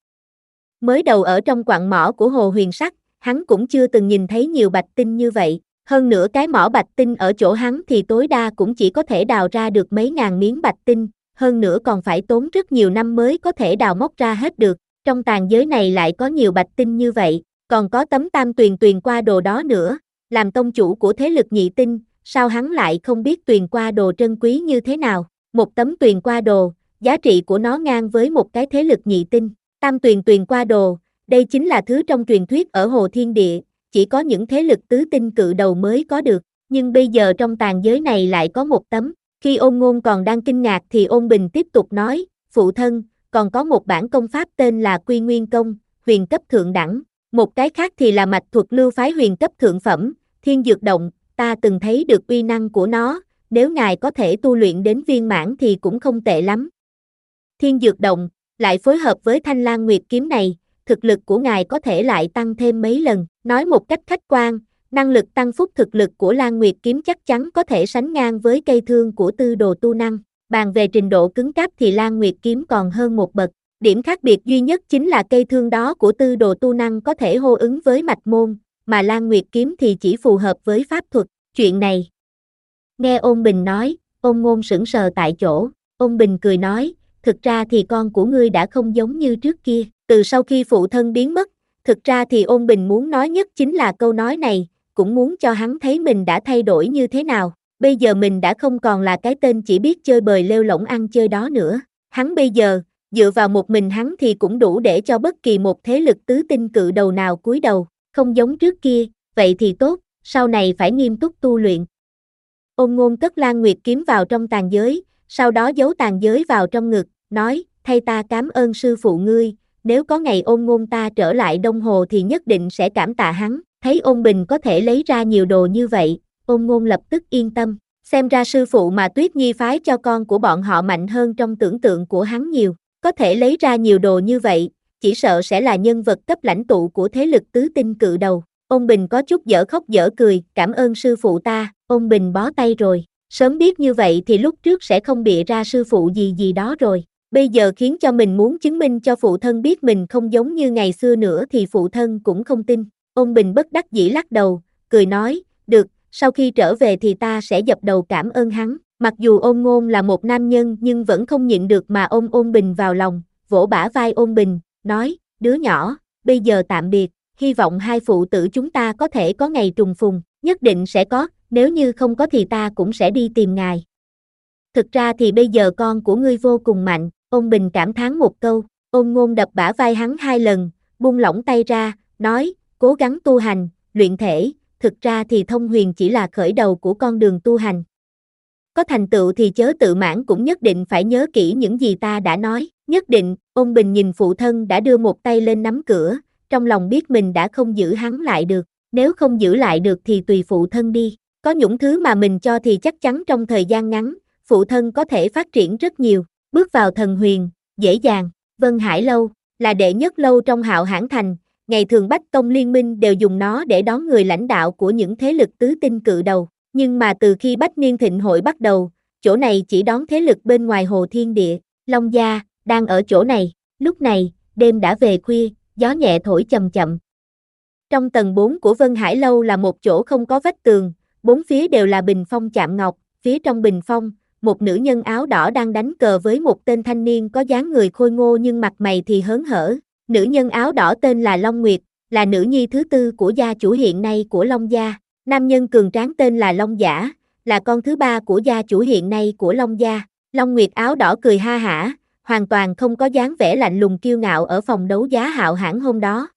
Mới đầu ở trong quặng mỏ của Hồ Huyền Sắc, hắn cũng chưa từng nhìn thấy nhiều bạch tinh như vậy, hơn nữa cái mỏ bạch tinh ở chỗ hắn thì tối đa cũng chỉ có thể đào ra được mấy ngàn miếng bạch tinh, hơn nữa còn phải tốn rất nhiều năm mới có thể đào móc ra hết được, trong tàn giới này lại có nhiều bạch tinh như vậy, còn có tấm tam tuyền tuyền qua đồ đó nữa, làm tông chủ của thế lực nhị tinh, sao hắn lại không biết tuyền qua đồ trân quý như thế nào, một tấm tuyền qua đồ, giá trị của nó ngang với một cái thế lực nhị tinh, tam tuyền tuyền qua đồ, đây chính là thứ trong truyền thuyết ở Hồ Thiên Địa, chỉ có những thế lực tứ tinh cự đầu mới có được, nhưng bây giờ trong tàn giới này lại có một tấm. Khi Ôn Ngôn còn đang kinh ngạc thì Ôn Bình tiếp tục nói, phụ thân, còn có một bản công pháp tên là Quy Nguyên Công, huyền cấp thượng đẳng, một cái khác thì là mạch thuật lưu phái huyền cấp thượng phẩm, Thiên Dược Động, ta từng thấy được uy năng của nó, nếu ngài có thể tu luyện đến viên mãn thì cũng không tệ lắm. Thiên Dược Động, lại phối hợp với Thanh Lan Nguyệt kiếm này, thực lực của ngài có thể lại tăng thêm mấy lần, nói một cách khách quan, Năng lực tăng phúc thực lực của Lan Nguyệt kiếm chắc chắn có thể sánh ngang với cây thương của Tư Đồ Tu Năng. Bàn về trình độ cứng cáp thì Lan Nguyệt kiếm còn hơn một bậc. Điểm khác biệt duy nhất chính là cây thương đó của Tư Đồ Tu Năng có thể hô ứng với mạch môn, mà Lan Nguyệt kiếm thì chỉ phù hợp với pháp thuật. Chuyện này, nghe Ôn Bình nói, Ôn Ngôn sững sờ tại chỗ. Ôn Bình cười nói, thực ra thì con của ngươi đã không giống như trước kia. Từ sau khi phụ thân biến mất, thực ra thì Ôn Bình muốn nói nhất chính là câu nói này, cũng muốn cho hắn thấy mình đã thay đổi như thế nào. Bây giờ mình đã không còn là cái tên chỉ biết chơi bời lêu lổng ăn chơi đó nữa. Hắn bây giờ, dựa vào một mình hắn thì cũng đủ để cho bất kỳ một thế lực tứ tinh cự đầu nào cúi đầu, không giống trước kia, vậy thì tốt, sau này phải nghiêm túc tu luyện. Ôn Ngôn cất Lan Nguyệt kiếm vào trong tàn giới, sau đó giấu tàn giới vào trong ngực, nói, thay ta cảm ơn sư phụ ngươi, nếu có ngày Ôn Ngôn ta trở lại Đông Hồ thì nhất định sẽ cảm tạ hắn. Thấy Ôn Bình có thể lấy ra nhiều đồ như vậy, Ôn Ngôn lập tức yên tâm, xem ra sư phụ mà Tuyết Nhi phái cho con của bọn họ mạnh hơn trong tưởng tượng của hắn nhiều, có thể lấy ra nhiều đồ như vậy, chỉ sợ sẽ là nhân vật cấp lãnh tụ của thế lực tứ tinh cự đầu. Ôn Bình có chút dở khóc dở cười, cảm ơn sư phụ ta. Ôn Bình bó tay rồi, sớm biết như vậy thì lúc trước sẽ không bịa ra sư phụ gì gì đó rồi. Bây giờ khiến cho mình muốn chứng minh cho phụ thân biết mình không giống như ngày xưa nữa thì phụ thân cũng không tin. Ôn Bình bất đắc dĩ lắc đầu, cười nói, được, sau khi trở về thì ta sẽ dập đầu cảm ơn hắn. Mặc dù Ôn Ngôn là một nam nhân nhưng vẫn không nhịn được mà ôm Ôn Bình vào lòng, vỗ bả vai Ôn Bình, nói, đứa nhỏ, bây giờ tạm biệt, hy vọng hai phụ tử chúng ta có thể có ngày trùng phùng, nhất định sẽ có, nếu như không có thì ta cũng sẽ đi tìm ngài. Thực ra thì bây giờ con của ngươi vô cùng mạnh, Ôn Bình cảm thán một câu. Ôn Ngôn đập bả vai hắn hai lần, buông lỏng tay ra, nói, cố gắng tu hành, luyện thể, thực ra thì thông huyền chỉ là khởi đầu của con đường tu hành. Có thành tựu thì chớ tự mãn, cũng nhất định phải nhớ kỹ những gì ta đã nói, nhất định. Ôn Bình nhìn phụ thân đã đưa một tay lên nắm cửa, trong lòng biết mình đã không giữ hắn lại được, nếu không giữ lại được thì tùy phụ thân đi, có những thứ mà mình cho thì chắc chắn trong thời gian ngắn, phụ thân có thể phát triển rất nhiều. Bước vào thần huyền, dễ dàng. Vân Hải Lâu, là đệ nhất lâu trong Hạo Hãn Thành, ngày thường Bách Tông Liên minh đều dùng nó để đón người lãnh đạo của những thế lực tứ tinh cự đầu, nhưng mà từ khi Bách Niên Thịnh hội bắt đầu, chỗ này chỉ đón thế lực bên ngoài Hồ Thiên Địa. Long Gia, đang ở chỗ này. Lúc này, đêm đã về khuya, gió nhẹ thổi chậm chậm. Trong tầng bốn của Vân Hải Lâu là một chỗ không có vách tường, bốn phía đều là bình phong chạm ngọc, phía trong bình phong, một nữ nhân áo đỏ đang đánh cờ với một tên thanh niên có dáng người khôi ngô nhưng mặt mày thì hớn hở. Nữ nhân áo đỏ tên là Long Nguyệt, là nữ nhi thứ tư của gia chủ hiện nay của Long Gia. Nam nhân cường tráng tên là Long Giả, là con thứ ba của gia chủ hiện nay của Long Gia. Long Nguyệt áo đỏ cười ha hả, hoàn toàn không có dáng vẻ lạnh lùng kiêu ngạo ở phòng đấu giá Hạo Hãn hôm đó.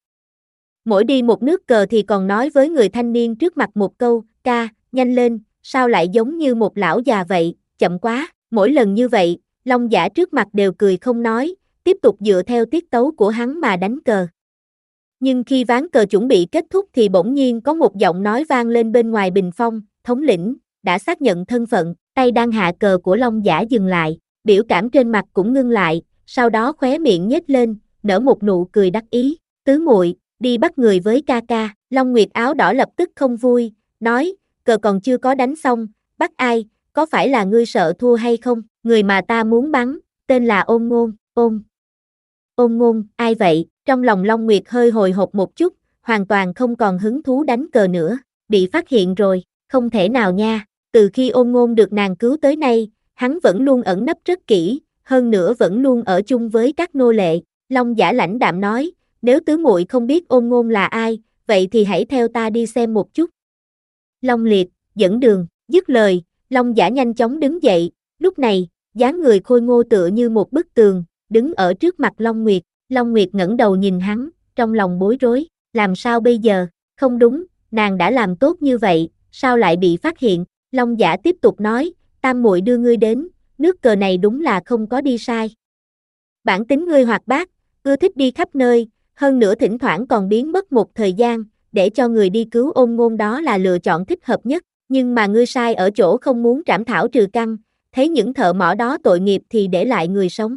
Mỗi đi một nước cờ thì còn nói với người thanh niên trước mặt một câu, ca, nhanh lên, sao lại giống như một lão già vậy, chậm quá. Mỗi lần như vậy, Long Giả trước mặt đều cười không nói, tiếp tục dựa theo tiết tấu của hắn mà đánh cờ. Nhưng khi ván cờ chuẩn bị kết thúc thì bỗng nhiên có một giọng nói vang lên bên ngoài bình phong, thống lĩnh, đã xác nhận thân phận. Tay đang hạ cờ của Long Giả dừng lại, biểu cảm trên mặt cũng ngưng lại, sau đó khóe miệng nhếch lên, nở một nụ cười đắc ý, tứ muội, đi bắt người với ca ca. Long Nguyệt áo đỏ lập tức không vui, nói, cờ còn chưa có đánh xong, bắt ai, có phải là ngươi sợ thua hay không? Người mà ta muốn bắn, tên là Ôn Ngôn. Ôn Ôn Ngôn, ai vậy? Trong lòng Long Nguyệt hơi hồi hộp một chút, hoàn toàn không còn hứng thú đánh cờ nữa. Bị phát hiện rồi, không thể nào nha. Từ khi Ôn Ngôn được nàng cứu tới nay, hắn vẫn luôn ẩn nấp rất kỹ, hơn nữa vẫn luôn ở chung với các nô lệ. Long Giả lãnh đạm nói, nếu tứ muội không biết Ôn Ngôn là ai, vậy thì hãy theo ta đi xem một chút. Long Liệt, dẫn đường. Dứt lời, Long Giả nhanh chóng đứng dậy, lúc này, dáng người khôi ngô tựa như một bức tường, đứng ở trước mặt Long Nguyệt. Long Nguyệt ngẩng đầu nhìn hắn, trong lòng bối rối, làm sao bây giờ? Không đúng, nàng đã làm tốt như vậy, sao lại bị phát hiện? Long Giả tiếp tục nói, tam muội đưa ngươi đến, nước cờ này đúng là không có đi sai. Bản tính ngươi hoạt bát, ưa thích đi khắp nơi, hơn nữa thỉnh thoảng còn biến mất một thời gian, để cho người đi cứu Ôn Ngôn đó là lựa chọn thích hợp nhất, nhưng mà ngươi sai ở chỗ không muốn trảm thảo trừ căn, thấy những thợ mỏ đó tội nghiệp thì để lại người sống.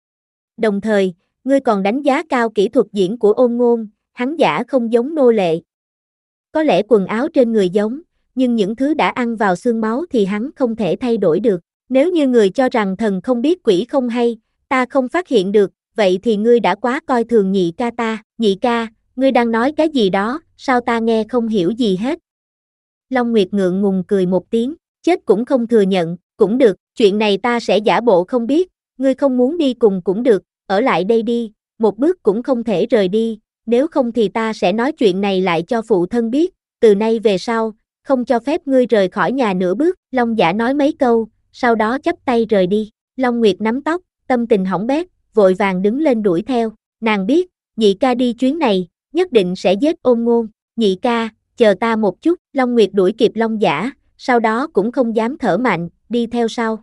Đồng thời, ngươi còn đánh giá cao kỹ thuật diễn của Ôn Ngôn, hắn giả không giống nô lệ. có lẽ quần áo trên người giống, nhưng những thứ đã ăn vào xương máu thì hắn không thể thay đổi được. Nếu như người cho rằng thần không biết quỷ không hay, ta không phát hiện được, vậy thì ngươi đã quá coi thường nhị ca ta. Nhị ca, ngươi đang nói cái gì đó, sao ta nghe không hiểu gì hết? Long Nguyệt ngượng ngùng cười một tiếng, chết cũng không thừa nhận, cũng được, chuyện này ta sẽ giả bộ không biết, ngươi không muốn đi cùng cũng được, ở lại đây đi, một bước cũng không thể rời đi, nếu không thì ta sẽ nói chuyện này lại cho phụ thân biết, từ nay về sau, không cho phép ngươi rời khỏi nhà nửa bước. Long Giả nói mấy câu, sau đó chắp tay rời đi. Long Nguyệt nắm tóc, tâm tình hỏng bét, vội vàng đứng lên đuổi theo, nàng biết, nhị ca đi chuyến này, nhất định sẽ giết Ôn Ngôn. Nhị ca, chờ ta một chút. Long Nguyệt đuổi kịp Long Giả, sau đó cũng không dám thở mạnh, đi theo sau.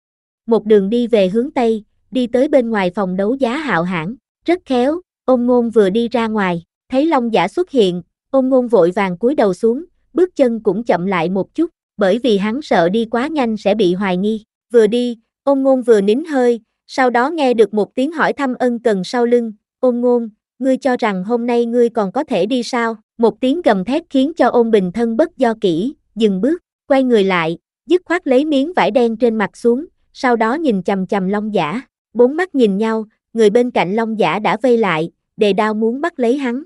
Một đường đi về hướng Tây, đi tới bên ngoài phòng đấu giá Hạo Hãn, rất khéo, Ôn Ngôn vừa đi ra ngoài, thấy Long Giả xuất hiện, Ôn Ngôn vội vàng cúi đầu xuống, bước chân cũng chậm lại một chút, bởi vì hắn sợ đi quá nhanh sẽ bị hoài nghi. Vừa đi, Ôn Ngôn vừa nín hơi, sau đó nghe được một tiếng hỏi thăm ân cần sau lưng, Ôn Ngôn, ngươi cho rằng hôm nay ngươi còn có thể đi sao? Một tiếng gầm thét khiến cho Ôn Bình thân bất do kỹ, dừng bước, quay người lại, dứt khoát lấy miếng vải đen trên mặt xuống, sau đó nhìn chằm chằm Long Giả, bốn mắt nhìn nhau, người bên cạnh Long Giả đã vây lại, đề đao muốn bắt lấy hắn.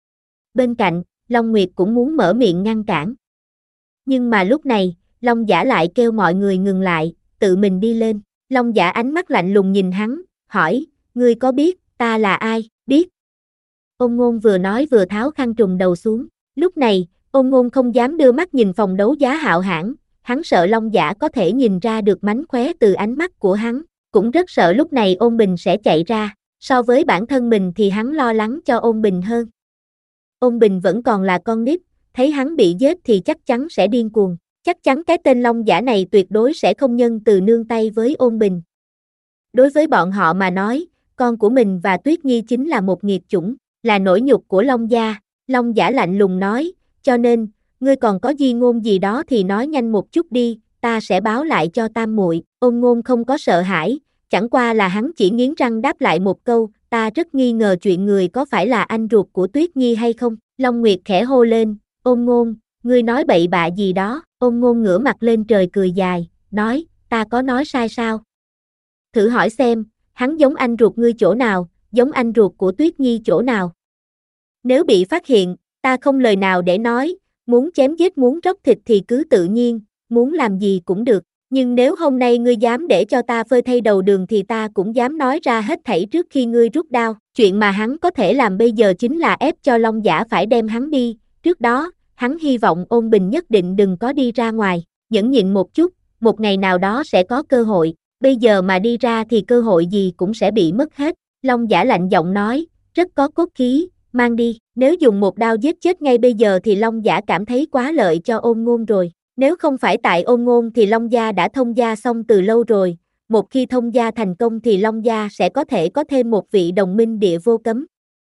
Bên cạnh, Long Nguyệt cũng muốn mở miệng ngăn cản. Nhưng mà lúc này, Long Giả lại kêu mọi người ngừng lại, tự mình đi lên. Long Giả ánh mắt lạnh lùng nhìn hắn, hỏi, ngươi có biết, ta là ai? Biết. Ôn Ngôn vừa nói vừa tháo khăn trùm đầu xuống. Lúc này, Ôn Ngôn không dám đưa mắt nhìn phòng đấu giá Hạo Hãn, hắn sợ Long Giả có thể nhìn ra được mánh khóe từ ánh mắt của hắn, cũng rất sợ lúc này Ôn Bình sẽ chạy ra, so với bản thân mình thì hắn lo lắng cho Ôn Bình hơn. Ôn Bình vẫn còn là con nít, thấy hắn bị giết thì chắc chắn sẽ điên cuồng, chắc chắn cái tên Long Giả này tuyệt đối sẽ không nhân từ nương tay với Ôn Bình. Đối với bọn họ mà nói, con của mình và Tuyết Nhi chính là một nghiệt chủng, là nỗi nhục của Long gia. Long Giả lạnh lùng nói, cho nên, ngươi còn có di ngôn gì đó thì nói nhanh một chút đi, ta sẽ báo lại cho tam muội. Ôn Ngôn không có sợ hãi, chẳng qua là hắn chỉ nghiến răng đáp lại một câu, ta rất nghi ngờ chuyện người có phải là anh ruột của Tuyết Nhi hay không. Long Nguyệt khẽ hô lên, Ôn Ngôn, ngươi nói bậy bạ gì đó. Ôn Ngôn ngửa mặt lên trời cười dài, nói, ta có nói sai sao? Thử hỏi xem, hắn giống anh ruột ngươi chỗ nào, giống anh ruột của Tuyết Nhi chỗ nào? Nếu bị phát hiện, ta không lời nào để nói, muốn chém giết muốn róc thịt thì cứ tự nhiên, muốn làm gì cũng được, nhưng nếu hôm nay ngươi dám để cho ta phơi thay đầu đường thì ta cũng dám nói ra hết thảy trước khi ngươi rút đao. Chuyện mà hắn có thể làm bây giờ chính là ép cho Long Giả phải đem hắn đi, trước đó, hắn hy vọng Ôn Bình nhất định đừng có đi ra ngoài, nhẫn nhịn một chút, một ngày nào đó sẽ có cơ hội, bây giờ mà đi ra thì cơ hội gì cũng sẽ bị mất hết. Long Giả lạnh giọng nói, rất có cốt khí, mang đi, nếu dùng một đao giết chết ngay bây giờ thì Long Giả cảm thấy quá lợi cho Ôn Ngôn rồi, nếu không phải tại Ôn Ngôn thì Long gia đã thông gia xong từ lâu rồi, một khi thông gia thành công thì Long gia sẽ có thể có thêm một vị đồng minh địa vô cấm.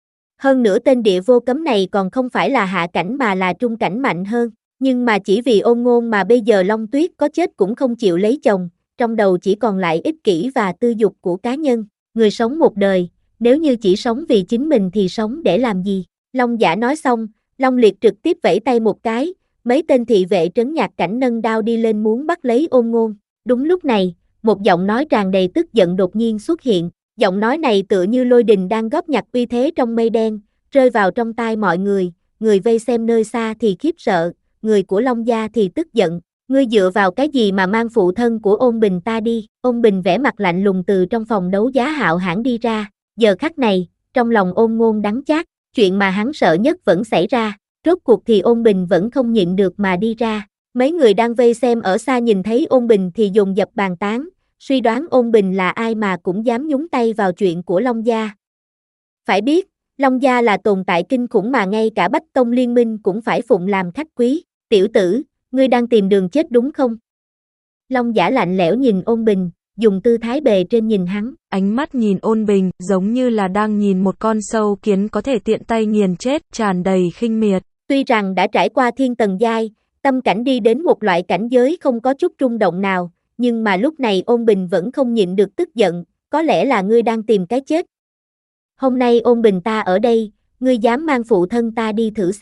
Hơn nữa tên địa vô cấm này còn không phải là hạ cảnh mà là trung cảnh mạnh hơn, nhưng mà chỉ vì Ôn Ngôn mà bây giờ Long Tuyết có chết cũng không chịu lấy chồng, trong đầu chỉ còn lại ích kỷ và tư dục của cá nhân, người sống một đời, nếu như chỉ sống vì chính mình thì sống để làm gì? Long Giả nói xong, Long Liệt trực tiếp vẫy tay một cái, mấy tên thị vệ trấn nhạc cảnh nâng đao đi lên muốn bắt lấy Ôn Ngôn. Đúng lúc này, một giọng nói tràn đầy tức giận đột nhiên xuất hiện, giọng nói này tựa như lôi đình đang góp nhặt uy thế trong mây đen, rơi vào trong tai mọi người, người vây xem nơi xa thì khiếp sợ, người của Long gia thì tức giận, ngươi dựa vào cái gì mà mang phụ thân của Ôn Bình ta đi? Ôn Bình vẻ mặt lạnh lùng từ trong phòng đấu giá Hạo Hãn đi ra, giờ khắc này, trong lòng Ôn Ngôn đắng chát, chuyện mà hắn sợ nhất vẫn xảy ra, rốt cuộc thì Ôn Bình vẫn không nhịn được mà đi ra, mấy người đang vây xem ở xa nhìn thấy Ôn Bình thì dồn dập bàn tán, suy đoán Ôn Bình là ai mà cũng dám nhúng tay vào chuyện của Long gia. Phải biết, Long gia là tồn tại kinh khủng mà ngay cả Bách Tông Liên minh cũng phải phụng làm khách quý, tiểu tử, ngươi đang tìm đường chết đúng không? Long Giả lạnh lẽo nhìn Ôn Bình, dùng tư thái bề trên nhìn hắn. Ánh mắt nhìn Ôn Bình, giống như là đang nhìn một con sâu kiến có thể tiện tay nghiền chết, tràn đầy khinh miệt. Tuy rằng đã trải qua thiên tầng giai, tâm cảnh đi đến một loại cảnh giới không có chút rung động nào, nhưng mà lúc này Ôn Bình vẫn không nhịn được tức giận, có lẽ là ngươi đang tìm cái chết. Hôm nay Ôn Bình ta ở đây, ngươi dám mang phụ thân ta đi thử xem,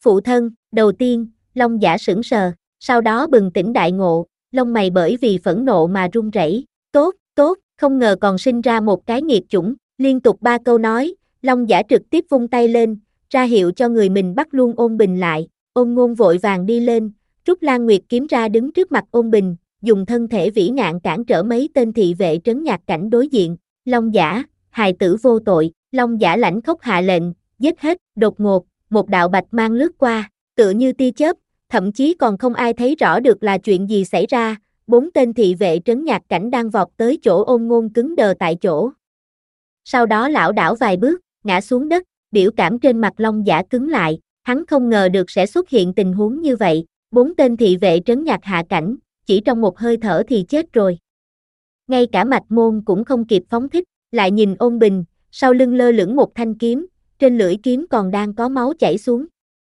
Phụ thân, đầu tiên, Long Giả sững sờ, sau đó bừng tỉnh đại ngộ, lông mày bởi vì phẫn nộ mà run rẩy. Tốt, tốt, không ngờ còn sinh ra một cái nghiệt chủng, liên tục ba câu nói, Long Giả trực tiếp vung tay lên, ra hiệu cho người mình bắt luôn Ôn Bình lại. Ôn Ngôn vội vàng đi lên, rút Lan Nguyệt kiếm ra đứng trước mặt Ôn Bình, dùng thân thể vĩ ngạn cản trở mấy tên thị vệ trấn nhạc cảnh đối diện. Long Giả, hài tử vô tội. Long Giả lãnh khốc hạ lệnh, giết hết. Đột ngột, một đạo bạch mang lướt qua, tựa như tia chớp, thậm chí còn không ai thấy rõ được là chuyện gì xảy ra. Bốn tên thị vệ trấn nhạc cảnh đang vọt tới chỗ Ôn Ngôn cứng đờ tại chỗ. Sau đó lảo đảo vài bước, ngã xuống đất, biểu cảm trên mặt Long Giả cứng lại, hắn không ngờ được sẽ xuất hiện tình huống như vậy. Bốn tên thị vệ trấn nhạc hạ cảnh, chỉ trong một hơi thở thì chết rồi. Ngay cả Mạch Môn cũng không kịp phóng thích, lại nhìn Ôn Bình, sau lưng lơ lửng một thanh kiếm, trên lưỡi kiếm còn đang có máu chảy xuống.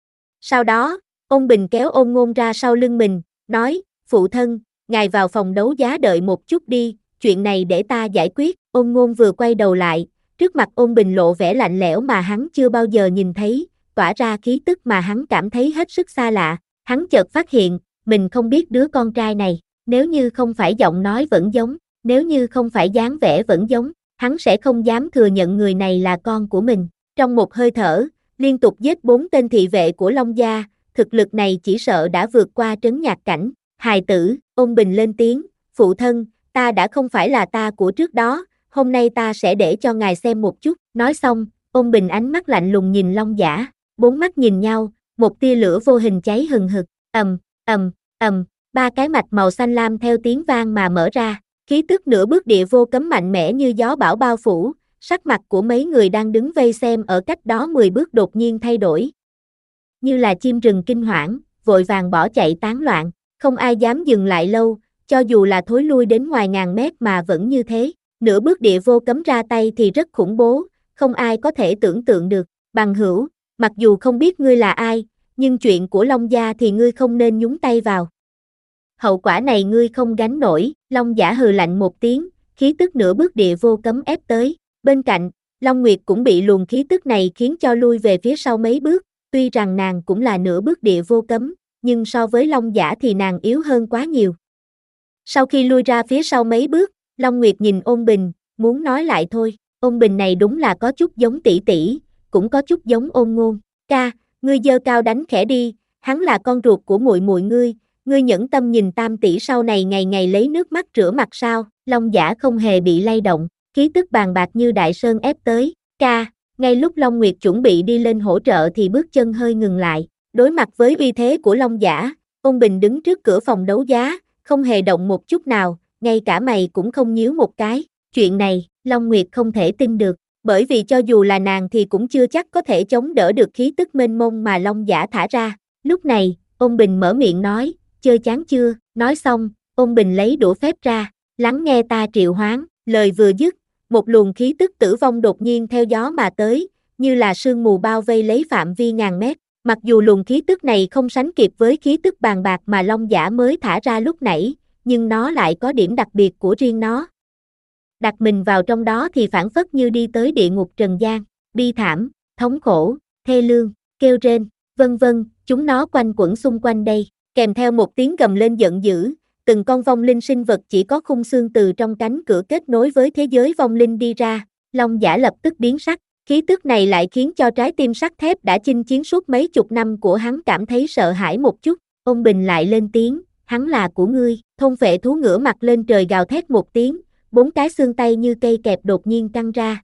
Sau đó, Ôn Bình kéo Ôn Ngôn ra sau lưng mình, nói, phụ thân, ngài vào phòng đấu giá đợi một chút đi, chuyện này để ta giải quyết. Ôn Ngôn vừa quay đầu lại, trước mặt Ôn Bình lộ vẻ lạnh lẽo mà hắn chưa bao giờ nhìn thấy, tỏa ra khí tức mà hắn cảm thấy hết sức xa lạ. Hắn chợt phát hiện, mình không biết đứa con trai này, nếu như không phải giọng nói vẫn giống, nếu như không phải dáng vẻ vẫn giống, hắn sẽ không dám thừa nhận người này là con của mình. Trong một hơi thở, liên tục giết bốn tên thị vệ của Long gia, thực lực này chỉ sợ đã vượt qua trấn nhạc cảnh. Hài tử, Ôn Bình lên tiếng, phụ thân, ta đã không phải là ta của trước đó, hôm nay ta sẽ để cho ngài xem một chút. Nói xong, Ôn Bình ánh mắt lạnh lùng nhìn Long Giả, bốn mắt nhìn nhau, một tia lửa vô hình cháy hừng hực, ầm, ầm, ầm, ba cái mạch màu xanh lam theo tiếng vang mà mở ra, khí tức nửa bước địa vô cấm mạnh mẽ như gió bão bao phủ, sắc mặt của mấy người đang đứng vây xem ở cách đó mười bước đột nhiên thay đổi. Như là chim rừng kinh hoảng, vội vàng bỏ chạy tán loạn, không ai dám dừng lại lâu, cho dù là thối lui đến ngoài ngàn mét mà vẫn như thế. Nửa bước địa vô cấm ra tay thì rất khủng bố, không ai có thể tưởng tượng được. Bằng hữu, mặc dù không biết ngươi là ai, nhưng chuyện của Long gia thì ngươi không nên nhúng tay vào. Hậu quả này ngươi không gánh nổi. Long Giả hừ lạnh một tiếng, khí tức nửa bước địa vô cấm ép tới. Bên cạnh, Long Nguyệt cũng bị luồng khí tức này khiến cho lui về phía sau mấy bước, tuy rằng nàng cũng là nửa bước địa vô cấm, nhưng so với Long Giả thì nàng yếu hơn quá nhiều. Sau khi lui ra phía sau mấy bước, Long Nguyệt nhìn Ôn Bình, muốn nói lại thôi. Ôn Bình này đúng là có chút giống tỷ tỷ, cũng có chút giống Ôn Ngôn. Ca, ngươi giơ cao đánh khẽ đi, hắn là con ruột của muội muội ngươi, ngươi nhẫn tâm nhìn tam tỷ sau này ngày ngày lấy nước mắt rửa mặt sao? Long Giả không hề bị lay động, khí tức bàn bạc như đại sơn ép tới. Ca, ngay lúc Long Nguyệt chuẩn bị đi lên hỗ trợ thì bước chân hơi ngừng lại, đối mặt với uy thế của Long Giả, Ôn Bình đứng trước cửa phòng đấu giá, không hề động một chút nào, ngay cả mày cũng không nhíu một cái. Chuyện này, Long Nguyệt không thể tin được, bởi vì cho dù là nàng thì cũng chưa chắc có thể chống đỡ được khí tức mênh mông mà Long Giả thả ra. Lúc này, Ôn Bình mở miệng nói, chơi chán chưa? Nói xong, Ôn Bình lấy đũa phép ra, lắng nghe ta triệu hoán. Lời vừa dứt, một luồng khí tức tử vong đột nhiên theo gió mà tới, như là sương mù bao vây lấy phạm vi ngàn mét. Mặc dù luồng khí tức này không sánh kịp với khí tức bàn bạc mà Long Giả mới thả ra lúc nãy, nhưng nó lại có điểm đặc biệt của riêng nó. Đặt mình vào trong đó thì phảng phất như đi tới địa ngục trần gian, bi thảm, thống khổ, thê lương, kêu rên, vân vân, chúng nó quanh quẩn xung quanh đây, kèm theo một tiếng gầm lên giận dữ, từng con vong linh sinh vật chỉ có khung xương từ trong cánh cửa kết nối với thế giới vong linh đi ra. Long Giả lập tức biến sắc, khí tức này lại khiến cho trái tim sắt thép đã chinh chiến suốt mấy chục năm của hắn cảm thấy sợ hãi một chút. Ôn Bình lại lên tiếng, hắn là của ngươi. Thôn phệ thú ngửa mặt lên trời gào thét một tiếng, bốn cái xương tay như cây kẹp đột nhiên căng ra.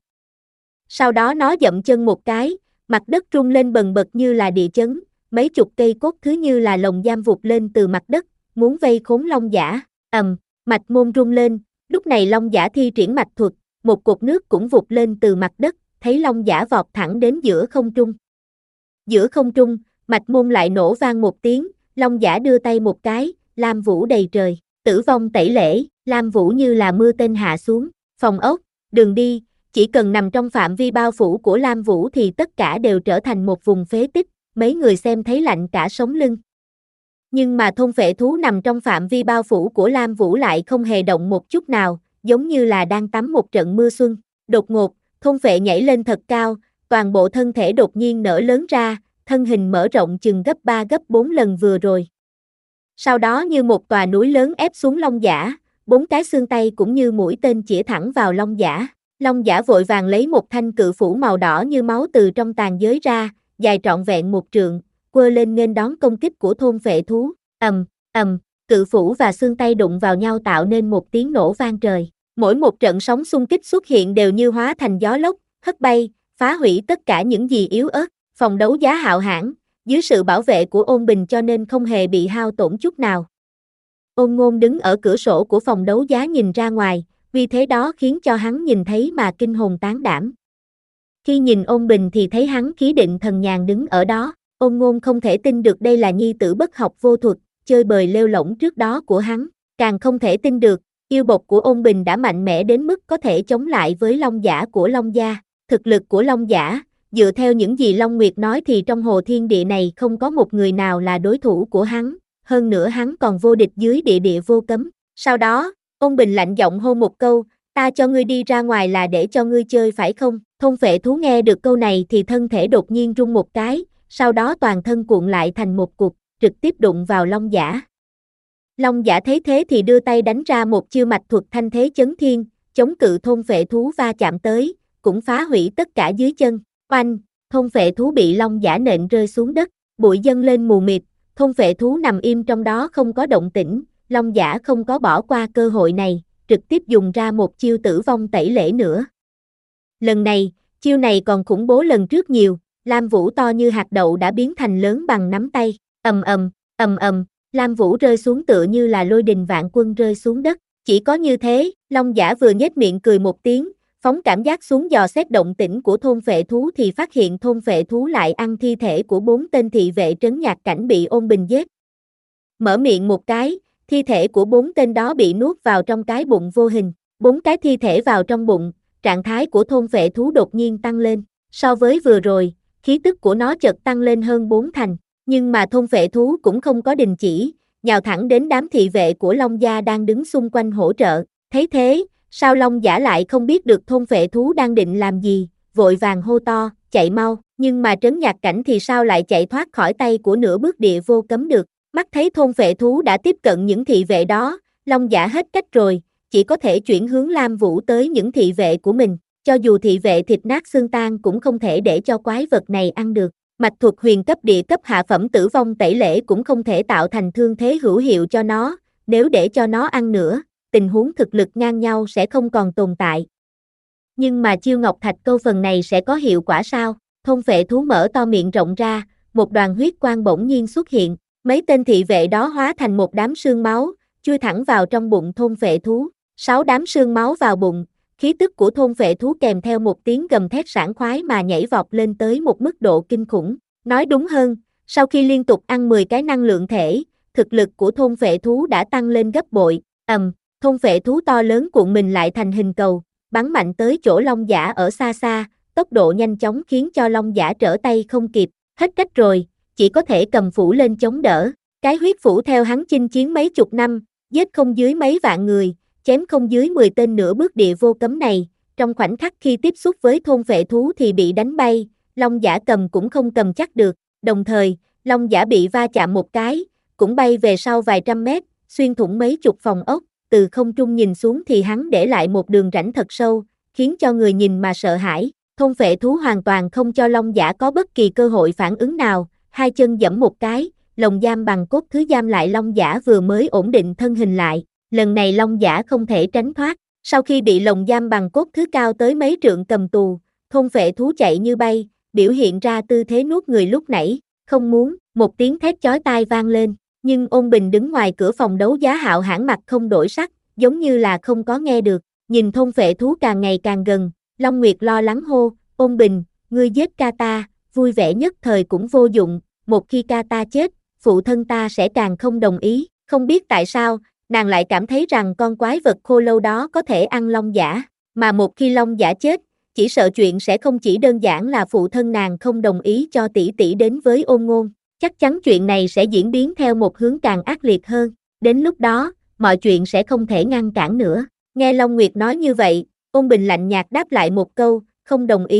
Sau đó nó dậm chân một cái, mặt đất rung lên bần bật như là địa chấn, mấy chục cây cốt thứ như là lồng giam vụt lên từ mặt đất, muốn vây khốn Long Giả. Ầm, mạch môn rung lên, lúc này Long Giả thi triển mạch thuật, một cột nước cũng vụt lên từ mặt đất, thấy Long Giả vọt thẳng đến giữa không trung. Giữa không trung, mạch môn lại nổ vang một tiếng, Long Giả đưa tay một cái, lam vũ đầy trời, tử vong tẩy lễ, lam vũ như là mưa tên hạ xuống, phòng ốc, đường đi, chỉ cần nằm trong phạm vi bao phủ của lam vũ thì tất cả đều trở thành một vùng phế tích, mấy người xem thấy lạnh cả sống lưng. Nhưng mà thôn phệ thú nằm trong phạm vi bao phủ của lam vũ lại không hề động một chút nào, giống như là đang tắm một trận mưa xuân. Đột ngột, thôn phệ nhảy lên thật cao, toàn bộ thân thể đột nhiên nở lớn ra, thân hình mở rộng chừng gấp ba gấp bốn lần vừa rồi. Sau đó như một tòa núi lớn ép xuống Long Giả, bốn cái xương tay cũng như mũi tên chĩa thẳng vào Long Giả. Long Giả vội vàng lấy một thanh cự phủ màu đỏ như máu từ trong tàn giới ra, dài trọn vẹn một trượng, quơ lên nghênh đón công kích của thôn phệ thú. Ầm, ầm, cự phủ và xương tay đụng vào nhau tạo nên một tiếng nổ vang trời. Mỗi một trận sóng xung kích xuất hiện đều như hóa thành gió lốc, hất bay, phá hủy tất cả những gì yếu ớt. Phòng đấu giá Hạo Hãn, dưới sự bảo vệ của Ôn Bình cho nên không hề bị hao tổn chút nào. Ôn Ngôn đứng ở cửa sổ của phòng đấu giá nhìn ra ngoài, vì thế đó khiến cho hắn nhìn thấy mà kinh hồn tán đảm. Khi nhìn Ôn Bình thì thấy hắn khí định thần nhàn đứng ở đó, Ôn Ngôn không thể tin được đây là nhi tử bất học vô thuật, chơi bời lêu lổng trước đó của hắn, càng không thể tin được, yêu bộc của Ôn Bình đã mạnh mẽ đến mức có thể chống lại với Long Giả của Long gia. Thực lực của Long Giả, dựa theo những gì Long Nguyệt nói thì trong hồ thiên địa này không có một người nào là đối thủ của hắn, hơn nữa hắn còn vô địch dưới địa địa vô cấm. Sau đó, Ôn Bình lạnh giọng hô một câu, ta cho ngươi đi ra ngoài là để cho ngươi chơi phải không? Thôn phệ thú nghe được câu này thì thân thể đột nhiên rung một cái, sau đó toàn thân cuộn lại thành một cục, trực tiếp đụng vào Long Giả. Long Giả thấy thế thì đưa tay đánh ra một chiêu mạch thuật thanh thế chấn thiên, chống cự thôn phệ thú va chạm tới, cũng phá hủy tất cả dưới chân. Oanh, thôn phệ thú bị Long Giả nện rơi xuống đất, bụi dâng lên mù mịt, thôn phệ thú nằm im trong đó không có động tĩnh, Long Giả không có bỏ qua cơ hội này, trực tiếp dùng ra một chiêu tử vong tẩy lễ nữa. Lần này, chiêu này còn khủng bố lần trước nhiều, Lam Vũ to như hạt đậu đã biến thành lớn bằng nắm tay, ầm ầm, ầm ầm, Lam Vũ rơi xuống tựa như là lôi đình vạn quân rơi xuống đất, chỉ có như thế, Long Giả vừa nhếch miệng cười một tiếng, phóng cảm giác xuống dò xét động tĩnh của thôn phệ thú thì phát hiện thôn phệ thú lại ăn thi thể của bốn tên thị vệ trấn nhạc cảnh bị Ôn Bình giết. Mở miệng một cái, thi thể của bốn tên đó bị nuốt vào trong cái bụng vô hình, bốn cái thi thể vào trong bụng, trạng thái của thôn phệ thú đột nhiên tăng lên, so với vừa rồi, khí tức của nó chợt tăng lên hơn bốn thành, nhưng mà thôn phệ thú cũng không có đình chỉ, nhào thẳng đến đám thị vệ của Long gia đang đứng xung quanh hỗ trợ, thấy thế, sao Long Giả lại không biết được thôn phệ thú đang định làm gì, vội vàng hô to, chạy mau, nhưng mà trấn nhạc cảnh thì sao lại chạy thoát khỏi tay của nửa bước địa vô cấm được, mắt thấy thôn phệ thú đã tiếp cận những thị vệ đó, Long Giả hết cách rồi, chỉ có thể chuyển hướng Lam Vũ tới những thị vệ của mình, cho dù thị vệ thịt nát xương tan cũng không thể để cho quái vật này ăn được, mạch thuật huyền cấp địa cấp hạ phẩm tử vong tẩy lễ cũng không thể tạo thành thương thế hữu hiệu cho nó, nếu để cho nó ăn nữa, tình huống thực lực ngang nhau sẽ không còn tồn tại. Nhưng mà chiêu ngọc thạch câu phần này sẽ có hiệu quả sao? Thôn phệ thú mở to miệng rộng ra, một đoàn huyết quang bỗng nhiên xuất hiện, mấy tên thị vệ đó hóa thành một đám sương máu, chui thẳng vào trong bụng thôn phệ thú, sáu đám sương máu vào bụng, khí tức của thôn phệ thú kèm theo một tiếng gầm thét sảng khoái mà nhảy vọt lên tới một mức độ kinh khủng. Nói đúng hơn, sau khi liên tục ăn mười cái năng lượng thể, thực lực của thôn phệ thú đã tăng lên gấp bội, ầm. Thôn phệ thú to lớn cuộn mình lại thành hình cầu, bắn mạnh tới chỗ Long Giả ở xa xa, tốc độ nhanh chóng khiến cho Long Giả trở tay không kịp, hết cách rồi, chỉ có thể cầm phủ lên chống đỡ. Cái huyết phủ theo hắn chinh chiến mấy chục năm, giết không dưới mấy vạn người, chém không dưới mười tên nửa bước địa vô cấm này, trong khoảnh khắc khi tiếp xúc với thôn phệ thú thì bị đánh bay, Long Giả cầm cũng không cầm chắc được, đồng thời, Long Giả bị va chạm một cái, cũng bay về sau vài trăm mét, xuyên thủng mấy chục phòng ốc. Từ không trung nhìn xuống thì hắn để lại một đường rãnh thật sâu, khiến cho người nhìn mà sợ hãi. Thôn phệ thú hoàn toàn không cho Long Giả có bất kỳ cơ hội phản ứng nào, hai chân giẫm một cái, lồng giam bằng cốt thứ giam lại Long Giả vừa mới ổn định thân hình lại. Lần này Long Giả không thể tránh thoát, sau khi bị lồng giam bằng cốt thứ cao tới mấy trượng cầm tù, thôn phệ thú chạy như bay, biểu hiện ra tư thế nuốt người lúc nãy, không muốn, một tiếng thét chói tai vang lên. Nhưng Ôn Bình đứng ngoài cửa phòng đấu giá Hạo Hãn mặt không đổi sắc, giống như là không có nghe được, nhìn thôn phệ thú càng ngày càng gần, Long Nguyệt lo lắng hô, Ôn Bình, ngươi giết ca ta, vui vẻ nhất thời cũng vô dụng, một khi ca ta chết, phụ thân ta sẽ càng không đồng ý, không biết tại sao, nàng lại cảm thấy rằng con quái vật khô lâu đó có thể ăn Long Giả, mà một khi Long Giả chết, chỉ sợ chuyện sẽ không chỉ đơn giản là phụ thân nàng không đồng ý cho tỷ tỷ đến với Ôn Ngôn. Chắc chắn chuyện này sẽ diễn biến theo một hướng càng ác liệt hơn, đến lúc đó, mọi chuyện sẽ không thể ngăn cản nữa. Nghe Long Nguyệt nói như vậy, Ôn Bình lạnh nhạt đáp lại một câu, không đồng ý,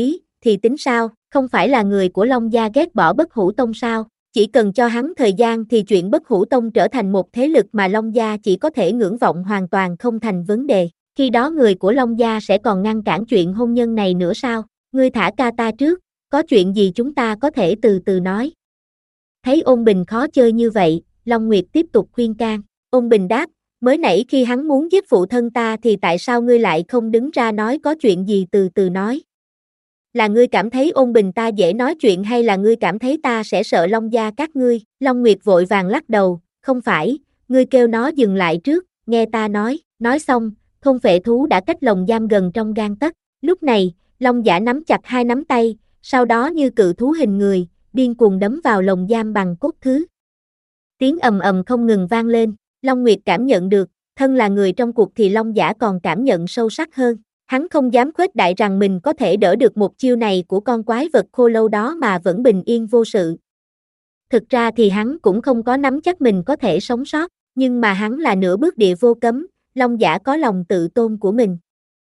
thì tính sao, không phải là người của Long gia ghét bỏ Bất Hủ Tông sao? Chỉ cần cho hắn thời gian thì chuyện Bất Hủ Tông trở thành một thế lực mà Long gia chỉ có thể ngưỡng vọng hoàn toàn không thành vấn đề. Khi đó người của Long gia sẽ còn ngăn cản chuyện hôn nhân này nữa sao? Ngươi thả ca ta trước, có chuyện gì chúng ta có thể từ từ nói. Thấy Ôn Bình khó chơi như vậy, Long Nguyệt tiếp tục khuyên can. Ôn Bình đáp, mới nãy khi hắn muốn giết phụ thân ta thì tại sao ngươi lại không đứng ra nói có chuyện gì từ từ nói? Là ngươi cảm thấy Ôn Bình ta dễ nói chuyện hay là ngươi cảm thấy ta sẽ sợ Long gia các ngươi? Long Nguyệt vội vàng lắc đầu, không phải, ngươi kêu nó dừng lại trước, nghe ta nói. Nói xong, thôn phệ thú đã cách lồng giam gần trong gang tấc. Lúc này, Long Giả nắm chặt hai nắm tay, sau đó như cự thú hình người, điên cuồng đấm vào lồng giam bằng cốt thứ. Tiếng ầm ầm không ngừng vang lên, Long Nguyệt cảm nhận được, thân là người trong cuộc thì Long Giả còn cảm nhận sâu sắc hơn. Hắn không dám khuếch đại rằng mình có thể đỡ được một chiêu này của con quái vật khô lâu đó mà vẫn bình yên vô sự. Thực ra thì hắn cũng không có nắm chắc mình có thể sống sót, nhưng mà hắn là nửa bước địa vô cấm, Long Giả có lòng tự tôn của mình.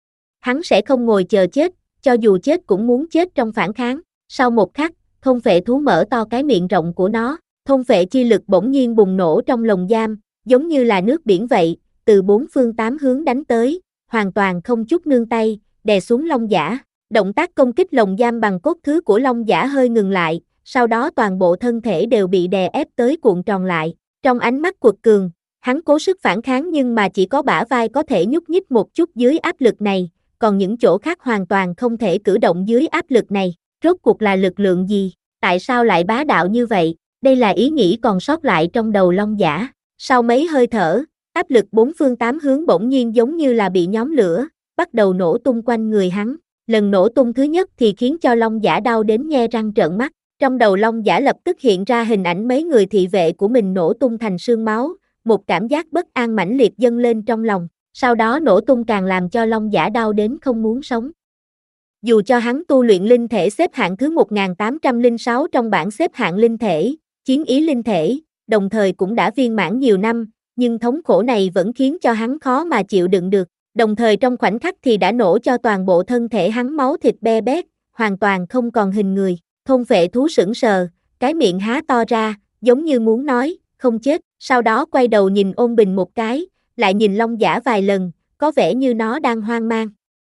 Hắn sẽ không ngồi chờ chết, cho dù chết cũng muốn chết trong phản kháng. Sau một khắc, thôn phệ thú mở to cái miệng rộng của nó, thôn phệ chi lực bỗng nhiên bùng nổ trong lồng giam, giống như là nước biển vậy, từ bốn phương tám hướng đánh tới, hoàn toàn không chút nương tay, đè xuống Long Giả. Động tác công kích lồng giam bằng cốt thứ của Long Giả hơi ngừng lại, sau đó toàn bộ thân thể đều bị đè ép tới cuộn tròn lại. Trong ánh mắt quật cường, hắn cố sức phản kháng nhưng mà chỉ có bả vai có thể nhúc nhích một chút dưới áp lực này, còn những chỗ khác hoàn toàn không thể cử động dưới áp lực này. Rốt cuộc là lực lượng gì? Tại sao lại bá đạo như vậy? Đây là ý nghĩ còn sót lại trong đầu Long Giả. Sau mấy hơi thở, áp lực bốn phương tám hướng bỗng nhiên giống như là bị nhóm lửa, bắt đầu nổ tung quanh người hắn. Lần nổ tung thứ nhất thì khiến cho Long Giả đau đến nhe răng trợn mắt. Trong đầu Long Giả lập tức hiện ra hình ảnh mấy người thị vệ của mình nổ tung thành xương máu, một cảm giác bất an mãnh liệt dâng lên trong lòng. Sau đó nổ tung càng làm cho Long Giả đau đến không muốn sống. Dù cho hắn tu luyện linh thể xếp hạng thứ một nghìn tám trăm lẻ sáu trong bảng xếp hạng linh thể, chiến ý linh thể, đồng thời cũng đã viên mãn nhiều năm, nhưng thống khổ này vẫn khiến cho hắn khó mà chịu đựng được. Đồng thời trong khoảnh khắc thì đã nổ cho toàn bộ thân thể hắn máu thịt be bét, hoàn toàn không còn hình người. Thôn phệ thú sững sờ, cái miệng há to ra, giống như muốn nói, không chết, sau đó quay đầu nhìn Ôn Bình một cái, lại nhìn Long Giả vài lần, có vẻ như nó đang hoang mang.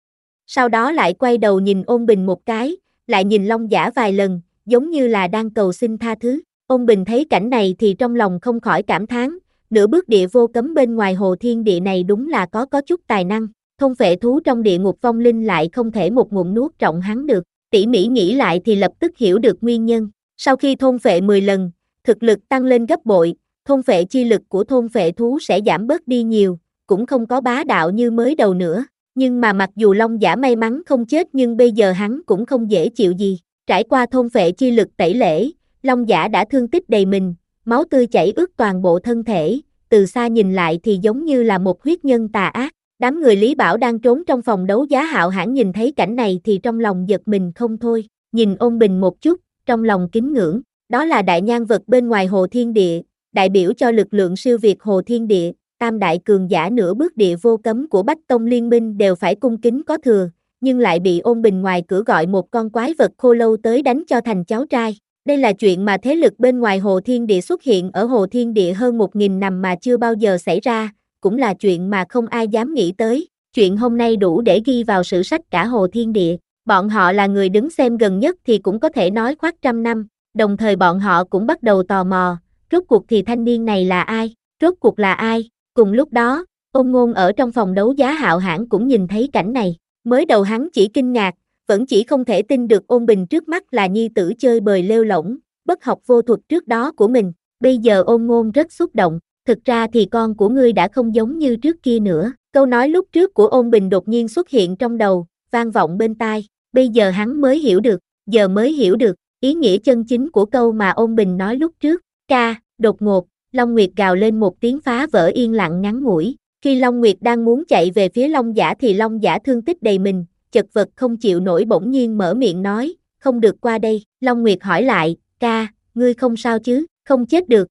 Sau đó lại quay đầu nhìn Ôn Bình một cái, lại nhìn Long Giả vài lần, giống như là đang cầu xin tha thứ. Ôn Bình thấy cảnh này thì trong lòng không khỏi cảm thán, nửa bước địa vô cấm bên ngoài hồ thiên địa này đúng là có có chút tài năng. Thôn phệ thú trong địa ngục vong linh lại không thể một ngụm nuốt trọn hắn được. Tỉ mỉ nghĩ lại thì lập tức hiểu được nguyên nhân. Sau khi thôn phệ mười lần, thực lực tăng lên gấp bội, thôn phệ chi lực của thôn phệ thú sẽ giảm bớt đi nhiều, cũng không có bá đạo như mới đầu nữa. Nhưng mà mặc dù Long Giả may mắn không chết nhưng bây giờ hắn cũng không dễ chịu gì. Trải qua thôn phệ chi lực tẩy lễ, Long Giả đã thương tích đầy mình, máu tươi chảy ướt toàn bộ thân thể, từ xa nhìn lại thì giống như là một huyết nhân tà ác. Đám người Lý Bảo đang trốn trong phòng đấu giá Hạo Hãn nhìn thấy cảnh này thì trong lòng giật mình không thôi, nhìn Ôn Bình một chút, trong lòng kính ngưỡng, đó là đại nhân vật bên ngoài hồ thiên địa, đại biểu cho lực lượng siêu việt hồ thiên địa, tam đại cường giả nửa bước địa vô cấm của Bách Tông Liên minh đều phải cung kính có thừa, nhưng lại bị Ôn Bình ngoài cửa gọi một con quái vật khô lâu tới đánh cho thành cháu trai. Đây là chuyện mà thế lực bên ngoài hồ thiên địa xuất hiện ở hồ thiên địa hơn một nghìn năm mà chưa bao giờ xảy ra, cũng là chuyện mà không ai dám nghĩ tới. Chuyện hôm nay đủ để ghi vào sử sách cả hồ thiên địa. Bọn họ là người đứng xem gần nhất thì cũng có thể nói khoác trăm năm, đồng thời bọn họ cũng bắt đầu tò mò, rốt cuộc thì thanh niên này là ai, rốt cuộc là ai. Cùng lúc đó, Ôn Ngôn ở trong phòng đấu giá Hạo Hãn cũng nhìn thấy cảnh này, mới đầu hắn chỉ kinh ngạc, vẫn chỉ không thể tin được Ôn Bình trước mắt là nhi tử chơi bời lêu lổng, bất học vô thuật trước đó của mình. Bây giờ Ôn Ngôn rất xúc động, thực ra thì con của ngươi đã không giống như trước kia nữa. Câu nói lúc trước của Ôn Bình đột nhiên xuất hiện trong đầu, vang vọng bên tai, bây giờ hắn mới hiểu được, giờ mới hiểu được, ý nghĩa chân chính của câu mà Ôn Bình nói lúc trước. Ca, đột ngột, Long Nguyệt gào lên một tiếng phá vỡ yên lặng ngắn ngủi. Khi Long Nguyệt đang muốn chạy về phía Long Giả thì Long Giả thương tích đầy mình, chật vật không chịu nổi bỗng nhiên mở miệng nói, không được qua đây. Long Nguyệt hỏi lại, ca, ngươi không sao chứ, không chết được.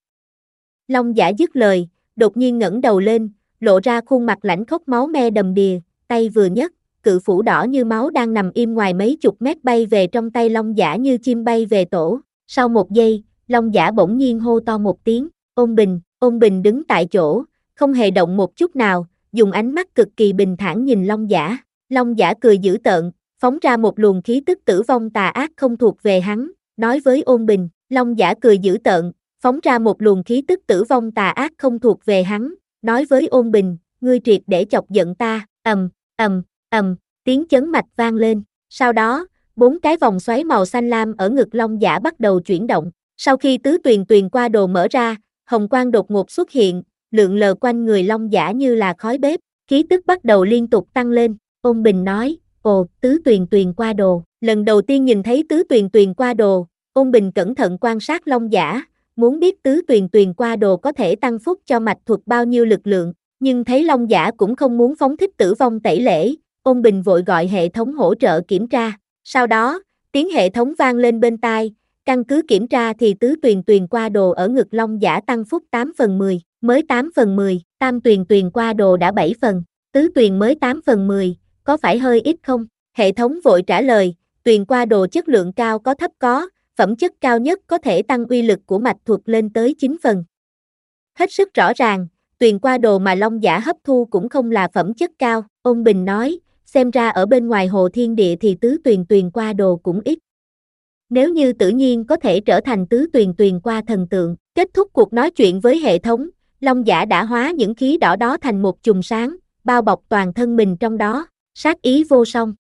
Long Giả dứt lời, đột nhiên ngẩng đầu lên, lộ ra khuôn mặt lãnh khốc máu me đầm đìa, tay vừa nhấc, cự phủ đỏ như máu đang nằm im ngoài mấy chục mét bay về trong tay Long Giả như chim bay về tổ. Sau một giây, Long Giả bỗng nhiên hô to một tiếng, Ôn Bình. Ôn Bình đứng tại chỗ, không hề động một chút nào, dùng ánh mắt cực kỳ bình thản nhìn Long Giả. Long Giả cười dữ tợn, phóng ra một luồng khí tức tử vong tà ác không thuộc về hắn, nói với Ôn Bình. Long Giả cười dữ tợn, phóng ra một luồng khí tức tử vong tà ác không thuộc về hắn, nói với Ôn Bình, ngươi triệt để chọc giận ta. Ầm, ầm, ầm, tiếng chấn mạch vang lên. Sau đó, bốn cái vòng xoáy màu xanh lam ở ngực Long Giả bắt đầu chuyển động. Sau khi tứ tuyền tuyền qua đồ mở ra, hồng quang đột ngột xuất hiện, lượn lờ quanh người Long Giả như là khói bếp, khí tức bắt đầu liên tục tăng lên. Ôn Bình nói, ồ, tứ tuyền tuyền qua đồ. Lần đầu tiên nhìn thấy tứ tuyền tuyền qua đồ, Ôn Bình cẩn thận quan sát Long Giả, muốn biết tứ tuyền tuyền qua đồ có thể tăng phúc cho mạch thuật bao nhiêu lực lượng, nhưng thấy Long Giả cũng không muốn phóng thích tử vong tẩy lễ, Ôn Bình vội gọi hệ thống hỗ trợ kiểm tra. Sau đó, tiếng hệ thống vang lên bên tai, căn cứ kiểm tra thì tứ tuyền tuyền qua đồ ở ngực Long Giả tăng phúc tám phần mười, mới tám phần mười, tam tuyền tuyền qua đồ đã bảy phần, tứ tuyền mới tám phần mười, có phải hơi ít không? Hệ thống vội trả lời, tuyền qua đồ chất lượng cao có thấp có, phẩm chất cao nhất có thể tăng uy lực của mạch thuật lên tới chín phần. Hết sức rõ ràng, tuyền qua đồ mà Long Giả hấp thu cũng không là phẩm chất cao, Ôn Bình nói, xem ra ở bên ngoài hồ thiên địa thì tứ tuyền tuyền qua đồ cũng ít. Nếu như tự nhiên có thể trở thành tứ tuyền tuyền qua thần tượng. Kết thúc cuộc nói chuyện với hệ thống, Long Giả đã hóa những khí đỏ đó thành một chùm sáng, bao bọc toàn thân mình trong đó, sát ý vô song.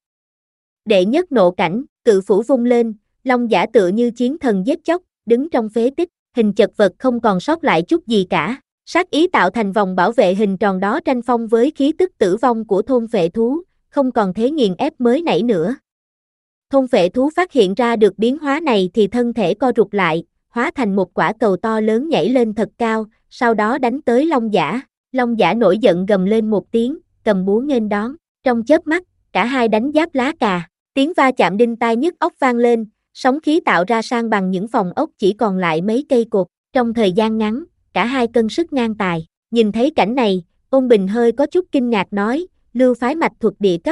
Đệ nhất nộ cảnh, cự phủ vung lên, Long Giả tựa như chiến thần giết chóc, đứng trong phế tích, hình chật vật không còn sót lại chút gì cả. Sát ý tạo thành vòng bảo vệ hình tròn đó tranh phong với khí tức tử vong của thôn phệ thú, không còn thế nghiền ép mới nãy nữa. Thôn phệ thú phát hiện ra được biến hóa này thì thân thể co rụt lại, hóa thành một quả cầu to lớn nhảy lên thật cao, sau đó đánh tới Long Giả. Long Giả nổi giận gầm lên một tiếng, cầm búa nghênh đón. Trong chớp mắt, cả hai đánh giáp lá cà, tiếng va chạm đinh tai nhức óc vang lên, sóng khí tạo ra sang bằng những phòng ốc chỉ còn lại mấy cây cột. Trong thời gian ngắn, cả hai cân sức ngang tài. Nhìn thấy cảnh này, Ôn Bình hơi có chút kinh ngạc nói, lưu phái mạch thuật địa cấp.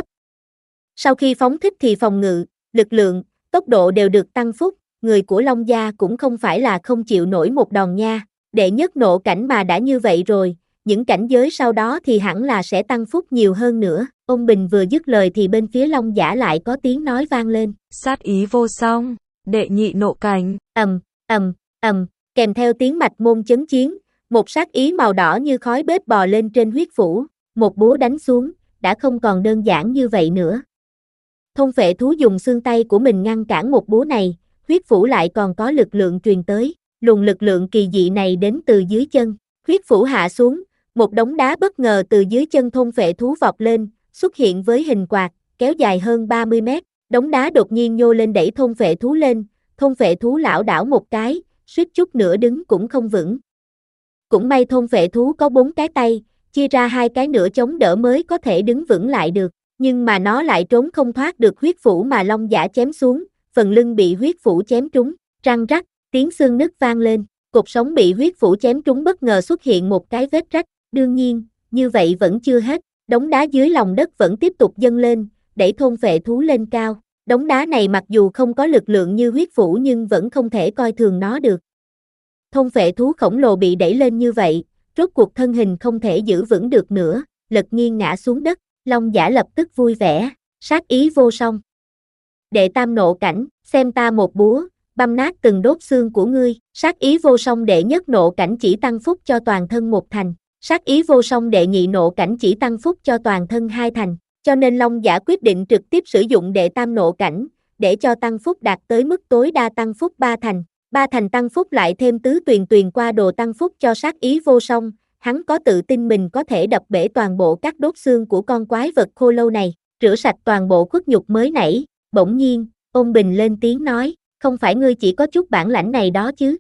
Sau khi phóng thích thì phòng ngự, lực lượng, tốc độ đều được tăng phúc, người của Long gia cũng không phải là không chịu nổi một đòn nha. Đệ nhất nộ cảnh mà đã như vậy rồi, những cảnh giới sau đó thì hẳn là sẽ tăng phúc nhiều hơn nữa. Ôn Bình vừa dứt lời thì bên phía Long Giả lại có tiếng nói vang lên. Sát ý vô song, đệ nhị nộ cảnh. Ầm, ầm, ầm, kèm theo tiếng mạch môn chấn chiến, một sát ý màu đỏ như khói bếp bò lên trên huyết phủ, một búa đánh xuống, đã không còn đơn giản như vậy nữa. Thôn phệ thú dùng xương tay của mình ngăn cản một búa này, huyết phủ lại còn có lực lượng truyền tới, luồng lực lượng kỳ dị này đến từ dưới chân, huyết phủ hạ xuống, một đống đá bất ngờ từ dưới chân thôn phệ thú vọt lên, xuất hiện với hình quạt, kéo dài hơn ba mươi mét, đống đá đột nhiên nhô lên đẩy thôn phệ thú lên, thôn phệ thú lảo đảo một cái, suýt chút nữa đứng cũng không vững. Cũng may thôn phệ thú có bốn cái tay, chia ra hai cái nữa chống đỡ mới có thể đứng vững lại được, nhưng mà nó lại trốn không thoát được huyết phủ mà Long Giả chém xuống, phần lưng bị huyết phủ chém trúng, răng rắc, tiếng xương nứt vang lên, cột sống bị huyết phủ chém trúng bất ngờ xuất hiện một cái vết rách, đương nhiên, như vậy vẫn chưa hết, đống đá dưới lòng đất vẫn tiếp tục dâng lên, đẩy thôn phệ thú lên cao, đống đá này mặc dù không có lực lượng như huyết phủ nhưng vẫn không thể coi thường nó được. Thôn phệ thú khổng lồ bị đẩy lên như vậy, rốt cuộc thân hình không thể giữ vững được nữa, lật nghiêng ngã xuống đất, Long Giả lập tức vui vẻ, sát ý vô song. Đệ tam nộ cảnh, xem ta một búa, băm nát từng đốt xương của ngươi, sát ý vô song đệ nhất nộ cảnh chỉ tăng phúc cho toàn thân một thành, sát ý vô song đệ nhị nộ cảnh chỉ tăng phúc cho toàn thân hai thành, cho nên Long Giả quyết định trực tiếp sử dụng đệ tam nộ cảnh, để cho tăng phúc đạt tới mức tối đa tăng phúc ba thành. Ba thành tăng phúc lại thêm tứ tuyền tuyền qua đồ tăng phúc cho sát ý vô song, hắn có tự tin mình có thể đập bể toàn bộ các đốt xương của con quái vật khô lâu này, rửa sạch toàn bộ khuất nhục mới nãy. Bỗng nhiên, Ôn Bình lên tiếng nói, không phải ngươi chỉ có chút bản lãnh này đó chứ.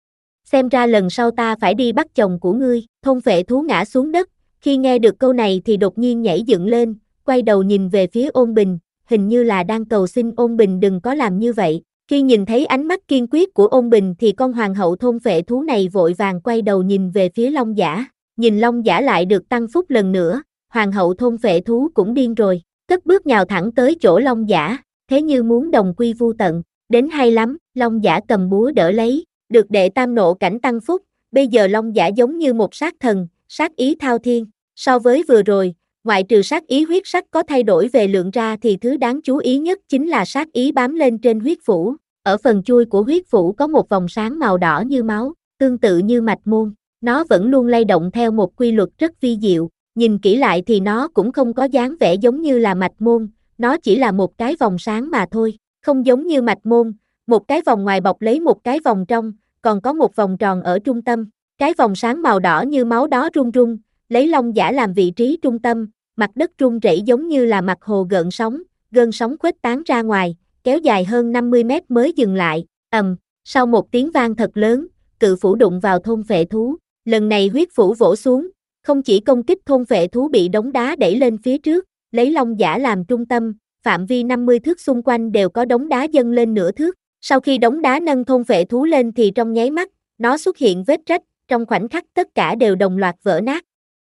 Xem ra lần sau ta phải đi bắt chồng của ngươi. Thôn phệ thú ngã xuống đất, khi nghe được câu này thì đột nhiên nhảy dựng lên, quay đầu nhìn về phía Ôn Bình, hình như là đang cầu xin Ôn Bình đừng có làm như vậy. Khi nhìn thấy ánh mắt kiên quyết của Ôn Bình thì con hoàng hậu thôn phệ thú này vội vàng quay đầu nhìn về phía Long Giả, nhìn Long Giả lại được tăng phúc lần nữa, hoàng hậu thôn phệ thú cũng điên rồi, cất bước nhào thẳng tới chỗ Long Giả, thế như muốn đồng quy vu tận, đến hay lắm, Long Giả cầm búa đỡ lấy, được đệ tam nộ cảnh tăng phúc, bây giờ Long Giả giống như một sát thần, sát ý thao thiên, so với vừa rồi, ngoại trừ sát ý huyết sắc có thay đổi về lượng ra thì thứ đáng chú ý nhất chính là sát ý bám lên trên huyết phủ, ở phần chui của huyết phủ có một vòng sáng màu đỏ như máu, tương tự như mạch môn, nó vẫn luôn lay động theo một quy luật rất vi diệu, nhìn kỹ lại thì nó cũng không có dáng vẻ giống như là mạch môn, nó chỉ là một cái vòng sáng mà thôi, không giống như mạch môn, một cái vòng ngoài bọc lấy một cái vòng trong, còn có một vòng tròn ở trung tâm, cái vòng sáng màu đỏ như máu đó rung rung, lấy Long Giả làm vị trí trung tâm, mặt đất rung rẩy giống như là mặt hồ gợn sóng, gợn sóng khuếch tán ra ngoài, kéo dài hơn năm mươi mét mới dừng lại, ầm, sau một tiếng vang thật lớn, cự phủ đụng vào thôn phệ thú, lần này huyết phủ vỗ xuống, không chỉ công kích thôn phệ thú bị đống đá đẩy lên phía trước, lấy Long Giả làm trung tâm, phạm vi năm mươi thước xung quanh đều có đống đá dâng lên nửa thước, sau khi đống đá nâng thôn phệ thú lên thì trong nháy mắt, nó xuất hiện vết rách, trong khoảnh khắc tất cả đều đồng loạt vỡ nát.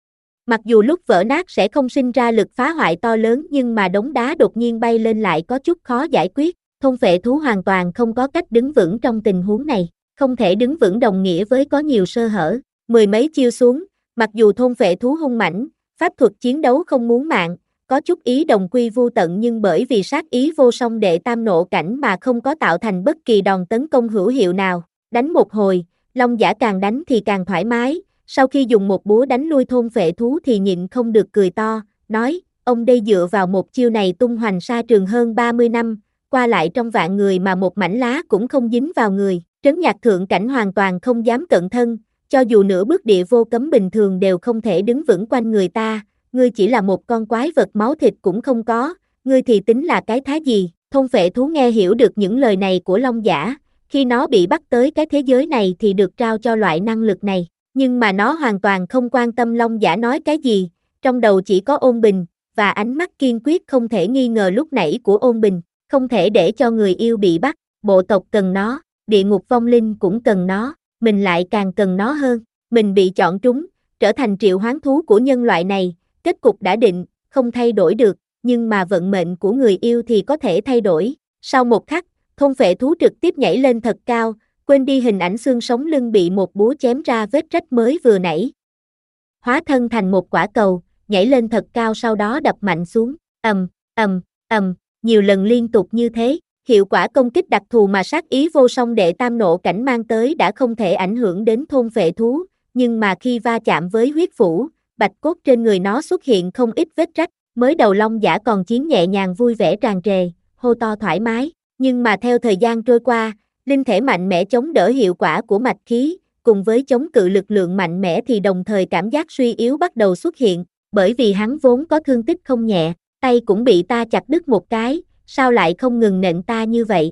Mặc dù lúc vỡ nát sẽ không sinh ra lực phá hoại to lớn nhưng mà đống đá đột nhiên bay lên lại có chút khó giải quyết, thôn phệ thú hoàn toàn không có cách đứng vững trong tình huống này, không thể đứng vững đồng nghĩa với có nhiều sơ hở, mười mấy chiêu xuống, mặc dù thôn phệ thú hung mãnh, pháp thuật chiến đấu không muốn mạng, có chút ý đồng quy vu tận nhưng bởi vì sát ý vô song đệ tam nộ cảnh mà không có tạo thành bất kỳ đòn tấn công hữu hiệu nào, đánh một hồi, Long Giả càng đánh thì càng thoải mái, sau khi dùng một búa đánh lui thôn phệ thú thì nhịn không được cười to, nói, ông đây dựa vào một chiêu này tung hoành sa trường hơn ba mươi năm, qua lại trong vạn người mà một mảnh lá cũng không dính vào người, trấn nhạc thượng cảnh hoàn toàn không dám cận thân, cho dù nửa bước địa vô cấm bình thường đều không thể đứng vững quanh người ta, ngươi chỉ là một con quái vật máu thịt cũng không có, ngươi thì tính là cái thá gì, thôn phệ thú nghe hiểu được những lời này của Long Giả, khi nó bị bắt tới cái thế giới này thì được trao cho loại năng lực này, nhưng mà nó hoàn toàn không quan tâm Long Giả nói cái gì, trong đầu chỉ có Ôn Bình, và ánh mắt kiên quyết không thể nghi ngờ lúc nãy của Ôn Bình, không thể để cho người yêu bị bắt, bộ tộc cần nó, địa ngục vong linh cũng cần nó, mình lại càng cần nó hơn, mình bị chọn trúng, trở thành triệu hoán thú của nhân loại này, kết cục đã định, không thay đổi được, nhưng mà vận mệnh của người yêu thì có thể thay đổi, sau một khắc, thôn phệ thú trực tiếp nhảy lên thật cao, quên đi hình ảnh xương sống lưng bị một búa chém ra vết rách mới vừa nãy. Hóa thân thành một quả cầu, nhảy lên thật cao sau đó đập mạnh xuống, ầm, ầm, ầm, nhiều lần liên tục như thế, hiệu quả công kích đặc thù mà sát ý vô song đệ tam nộ cảnh mang tới đã không thể ảnh hưởng đến thôn phệ thú, nhưng mà khi va chạm với huyết phủ, bạch cốt trên người nó xuất hiện không ít vết rách, mới đầu Long Giả còn chiến nhẹ nhàng vui vẻ tràn trề, hô to thoải mái, nhưng mà theo thời gian trôi qua, linh thể mạnh mẽ chống đỡ hiệu quả của mạch khí, cùng với chống cự lực lượng mạnh mẽ thì đồng thời cảm giác suy yếu bắt đầu xuất hiện, bởi vì hắn vốn có thương tích không nhẹ, tay cũng bị ta chặt đứt một cái, sao lại không ngừng nện ta như vậy?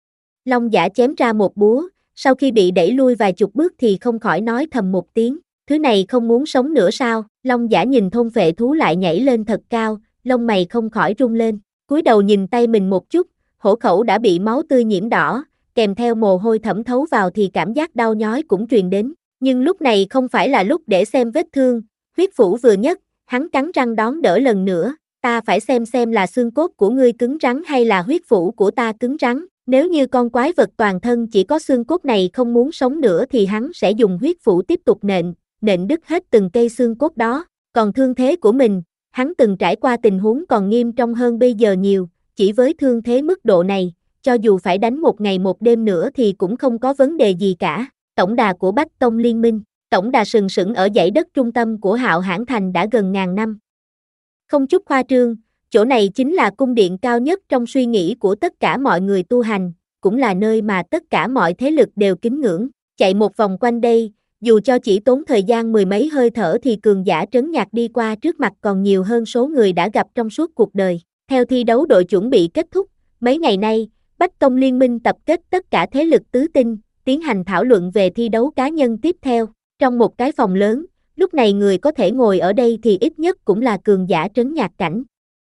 Long Giả chém ra một búa, sau khi bị đẩy lui vài chục bước thì không khỏi nói thầm một tiếng, thứ này không muốn sống nữa sao? Long Giả nhìn thôn phệ thú lại nhảy lên thật cao, lông mày không khỏi rung lên, cúi đầu nhìn tay mình một chút, hổ khẩu đã bị máu tươi nhiễm đỏ, kèm theo mồ hôi thẩm thấu vào thì cảm giác đau nhói cũng truyền đến, nhưng lúc này không phải là lúc để xem vết thương, huyết phủ vừa nhất, hắn cắn răng đón đỡ lần nữa, ta phải xem xem là xương cốt của ngươi cứng rắn hay là huyết phủ của ta cứng rắn, nếu như con quái vật toàn thân chỉ có xương cốt này không muốn sống nữa thì hắn sẽ dùng huyết phủ tiếp tục nện, nện đứt hết từng cây xương cốt đó, còn thương thế của mình, hắn từng trải qua tình huống còn nghiêm trọng hơn bây giờ nhiều, chỉ với thương thế mức độ này, cho dù phải đánh một ngày một đêm nữa thì cũng không có vấn đề gì cả. Tổng đà của Bách Tông Liên minh, tổng đà sừng sững ở dãy đất trung tâm của Hạo Hãn Thành đã gần ngàn năm. Không chút khoa trương, chỗ này chính là cung điện cao nhất trong suy nghĩ của tất cả mọi người tu hành, cũng là nơi mà tất cả mọi thế lực đều kính ngưỡng. Chạy một vòng quanh đây, dù cho chỉ tốn thời gian mười mấy hơi thở thì cường giả trấn nhạc đi qua trước mặt còn nhiều hơn số người đã gặp trong suốt cuộc đời. Theo thi đấu đội chuẩn bị kết thúc, mấy ngày nay, Bách Tông Liên minh tập kết tất cả thế lực tứ tinh, tiến hành thảo luận về thi đấu cá nhân tiếp theo. Trong một cái phòng lớn, lúc này người có thể ngồi ở đây thì ít nhất cũng là cường giả trấn nhạc cảnh.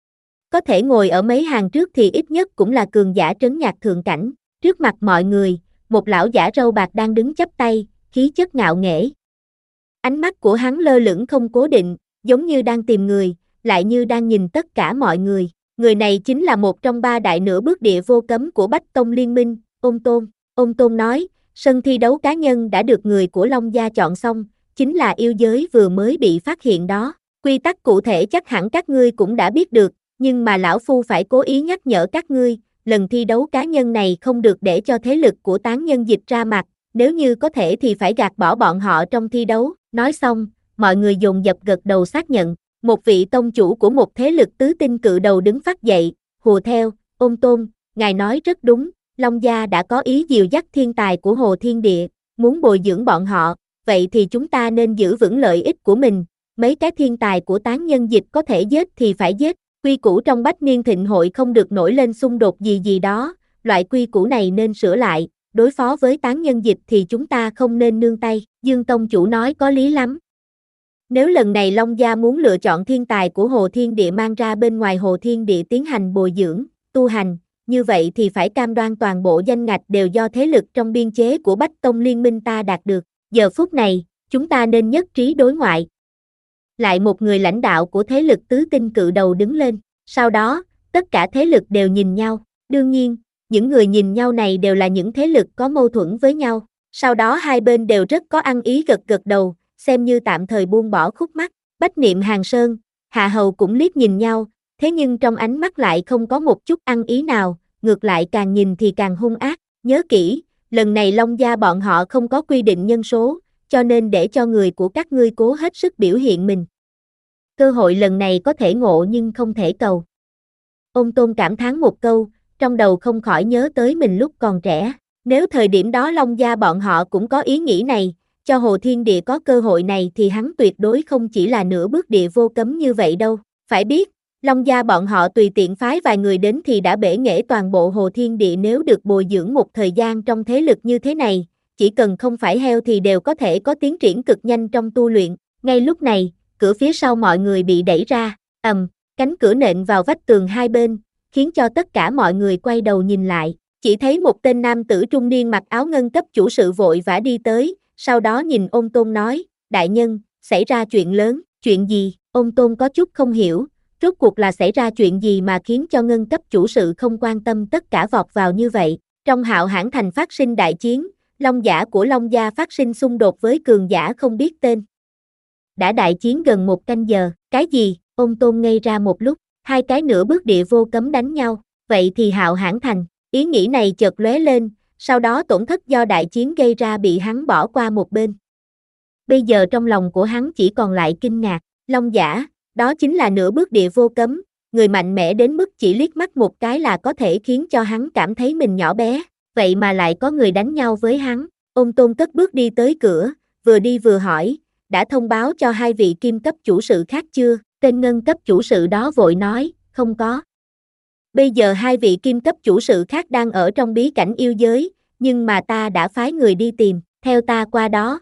Có thể ngồi ở mấy hàng trước thì ít nhất cũng là cường giả trấn nhạc thượng cảnh. Trước mặt mọi người, một lão giả râu bạc đang đứng chắp tay, khí chất ngạo nghễ. Ánh mắt của hắn lơ lửng không cố định, giống như đang tìm người, lại như đang nhìn tất cả mọi người. Người này chính là một trong ba đại nửa bước địa vô cấm của Bách Tông Liên minh, Ôn Tôn. Ôn Tôn nói, sân thi đấu cá nhân đã được người của Long Gia chọn xong, chính là yêu giới vừa mới bị phát hiện đó. Quy tắc cụ thể chắc hẳn các ngươi cũng đã biết được, nhưng mà lão phu phải cố ý nhắc nhở các ngươi, lần thi đấu cá nhân này không được để cho thế lực của tán nhân dịch ra mặt, nếu như có thể thì phải gạt bỏ bọn họ trong thi đấu. Nói xong, mọi người dồn dập gật đầu xác nhận. Một vị tông chủ của một thế lực tứ tinh cự đầu đứng phát dậy, hùa theo, Ôn Tôn, ngài nói rất đúng, Long Gia đã có ý dìu dắt thiên tài của Hồ Thiên Địa, muốn bồi dưỡng bọn họ, vậy thì chúng ta nên giữ vững lợi ích của mình, mấy cái thiên tài của tán nhân dịch có thể giết thì phải giết, quy củ trong Bách Niên Thịnh Hội không được nổi lên xung đột gì gì đó, loại quy củ này nên sửa lại, đối phó với tán nhân dịch thì chúng ta không nên nương tay, Dương Tông Chủ nói có lý lắm. Nếu lần này Long Gia muốn lựa chọn thiên tài của Hồ Thiên Địa mang ra bên ngoài Hồ Thiên Địa tiến hành bồi dưỡng, tu hành, như vậy thì phải cam đoan toàn bộ danh ngạch đều do thế lực trong biên chế của Bách Tông Liên minh ta đạt được. Giờ phút này, chúng ta nên nhất trí đối ngoại. Lại một người lãnh đạo của thế lực tứ tinh cự đầu đứng lên, sau đó, tất cả thế lực đều nhìn nhau, đương nhiên, những người nhìn nhau này đều là những thế lực có mâu thuẫn với nhau, sau đó hai bên đều rất có ăn ý gật gật đầu, xem như tạm thời buông bỏ khúc mắc. Bách Niệm Hàng Sơn, Hạ Hầu cũng liếc nhìn nhau, thế nhưng trong ánh mắt lại không có một chút ăn ý nào, ngược lại càng nhìn thì càng hung ác. Nhớ kỹ, lần này Long Gia bọn họ không có quy định nhân số, cho nên để cho người của các ngươi cố hết sức biểu hiện mình. Cơ hội lần này có thể ngộ nhưng không thể cầu. Ôn Tôn cảm thán một câu, trong đầu không khỏi nhớ tới mình lúc còn trẻ. Nếu thời điểm đó Long Gia bọn họ cũng có ý nghĩ này, cho Hồ Thiên Địa có cơ hội này thì hắn tuyệt đối không chỉ là nửa bước địa vô cấm như vậy đâu. Phải biết, Long Gia bọn họ tùy tiện phái vài người đến thì đã bể nghễ toàn bộ Hồ Thiên Địa, nếu được bồi dưỡng một thời gian trong thế lực như thế này, chỉ cần không phải heo thì đều có thể có tiến triển cực nhanh trong tu luyện. Ngay lúc này, cửa phía sau mọi người bị đẩy ra, ầm, cánh cửa nện vào vách tường hai bên, khiến cho tất cả mọi người quay đầu nhìn lại, chỉ thấy một tên nam tử trung niên mặc áo ngân cấp chủ sự vội vã đi tới, sau đó nhìn Ôn Tôn nói, đại nhân, xảy ra chuyện lớn, chuyện gì? Ôn Tôn có chút không hiểu, rốt cuộc là xảy ra chuyện gì mà khiến cho ngân cấp chủ sự không quan tâm tất cả vọt vào như vậy. Trong Hạo Hãn Thành phát sinh đại chiến, Long giả của Long Gia phát sinh xung đột với cường giả không biết tên. Đã đại chiến gần một canh giờ, cái gì? Ôn Tôn ngây ra một lúc, hai cái nửa bước địa vô cấm đánh nhau, vậy thì Hạo Hãn Thành, ý nghĩ này chợt lóe lên, sau đó tổn thất do đại chiến gây ra bị hắn bỏ qua một bên. Bây giờ trong lòng của hắn chỉ còn lại kinh ngạc, Long giả, đó chính là nửa bước địa vô cấm, người mạnh mẽ đến mức chỉ liếc mắt một cái là có thể khiến cho hắn cảm thấy mình nhỏ bé, vậy mà lại có người đánh nhau với hắn. Ôn Tôn cất bước đi tới cửa, vừa đi vừa hỏi, đã thông báo cho hai vị kim cấp chủ sự khác chưa? Tên ngân cấp chủ sự đó vội nói, không có. Bây giờ hai vị kim cấp chủ sự khác đang ở trong bí cảnh yêu giới, nhưng mà ta đã phái người đi tìm, theo ta qua đó.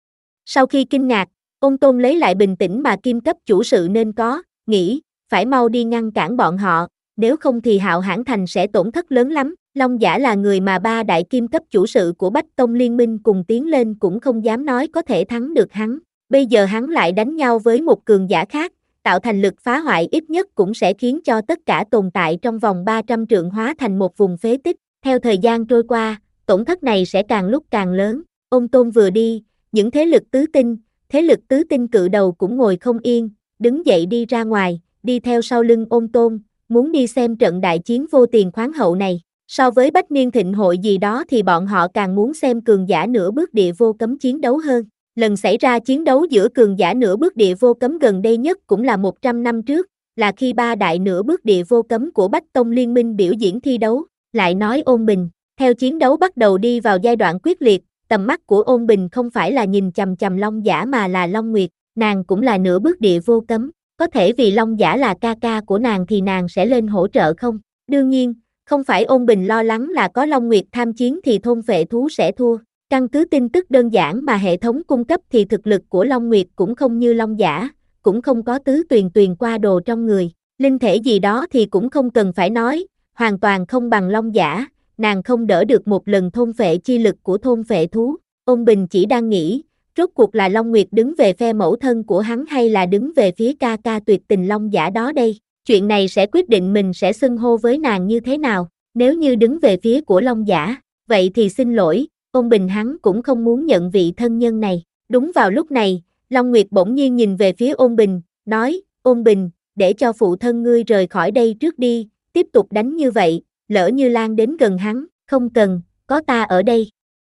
Sau khi kinh ngạc, Ôn Tôn lấy lại bình tĩnh mà kim cấp chủ sự nên có, nghĩ, phải mau đi ngăn cản bọn họ, nếu không thì Hạo Hãn Thành sẽ tổn thất lớn lắm. Long giả là người mà ba đại kim cấp chủ sự của Bách Tông Liên minh cùng tiến lên cũng không dám nói có thể thắng được hắn. Bây giờ hắn lại đánh nhau với một cường giả khác, tạo thành lực phá hoại ít nhất cũng sẽ khiến cho tất cả tồn tại trong vòng ba trăm trượng hóa thành một vùng phế tích. Theo thời gian trôi qua, tổn thất này sẽ càng lúc càng lớn. Ôn Tôn vừa đi, những thế lực tứ tinh, thế lực tứ tinh cự đầu cũng ngồi không yên, đứng dậy đi ra ngoài, đi theo sau lưng Ôn Tôn, muốn đi xem trận đại chiến vô tiền khoáng hậu này. So với Bách Niên Thịnh Hội gì đó thì bọn họ càng muốn xem cường giả nửa bước địa vô cấm chiến đấu hơn. Lần xảy ra chiến đấu giữa cường giả nửa bước địa vô cấm gần đây nhất cũng là một trăm năm trước, là khi ba đại nửa bước địa vô cấm của Bách Tông Liên minh biểu diễn thi đấu. Lại nói Ôn Bình, theo chiến đấu bắt đầu đi vào giai đoạn quyết liệt, tầm mắt của Ôn Bình không phải là nhìn chằm chằm Long giả mà là Long Nguyệt, nàng cũng là nửa bước địa vô cấm, có thể vì Long giả là ca ca của nàng thì nàng sẽ lên hỗ trợ không? Đương nhiên, không phải Ôn Bình lo lắng là có Long Nguyệt tham chiến thì thôn phệ thú sẽ thua. Căn cứ tin tức đơn giản mà hệ thống cung cấp thì thực lực của Long Nguyệt cũng không như Long giả, cũng không có tứ tuyền tuyền qua đồ trong người. Linh thể gì đó thì cũng không cần phải nói, hoàn toàn không bằng Long giả, nàng không đỡ được một lần thôn phệ chi lực của thôn phệ thú. Ôn Bình chỉ đang nghĩ, rốt cuộc là Long Nguyệt đứng về phe mẫu thân của hắn hay là đứng về phía ca ca tuyệt tình Long giả đó đây. Chuyện này sẽ quyết định mình sẽ xưng hô với nàng như thế nào. Nếu như đứng về phía của Long Giả, vậy thì xin lỗi, Ôn Bình hắn cũng không muốn nhận vị thân nhân này. Đúng vào lúc này, Long Nguyệt bỗng nhiên nhìn về phía Ôn Bình, nói, Ôn Bình, để cho phụ thân ngươi rời khỏi đây trước đi, tiếp tục đánh như vậy, lỡ như lan đến gần hắn, không cần, có ta ở đây.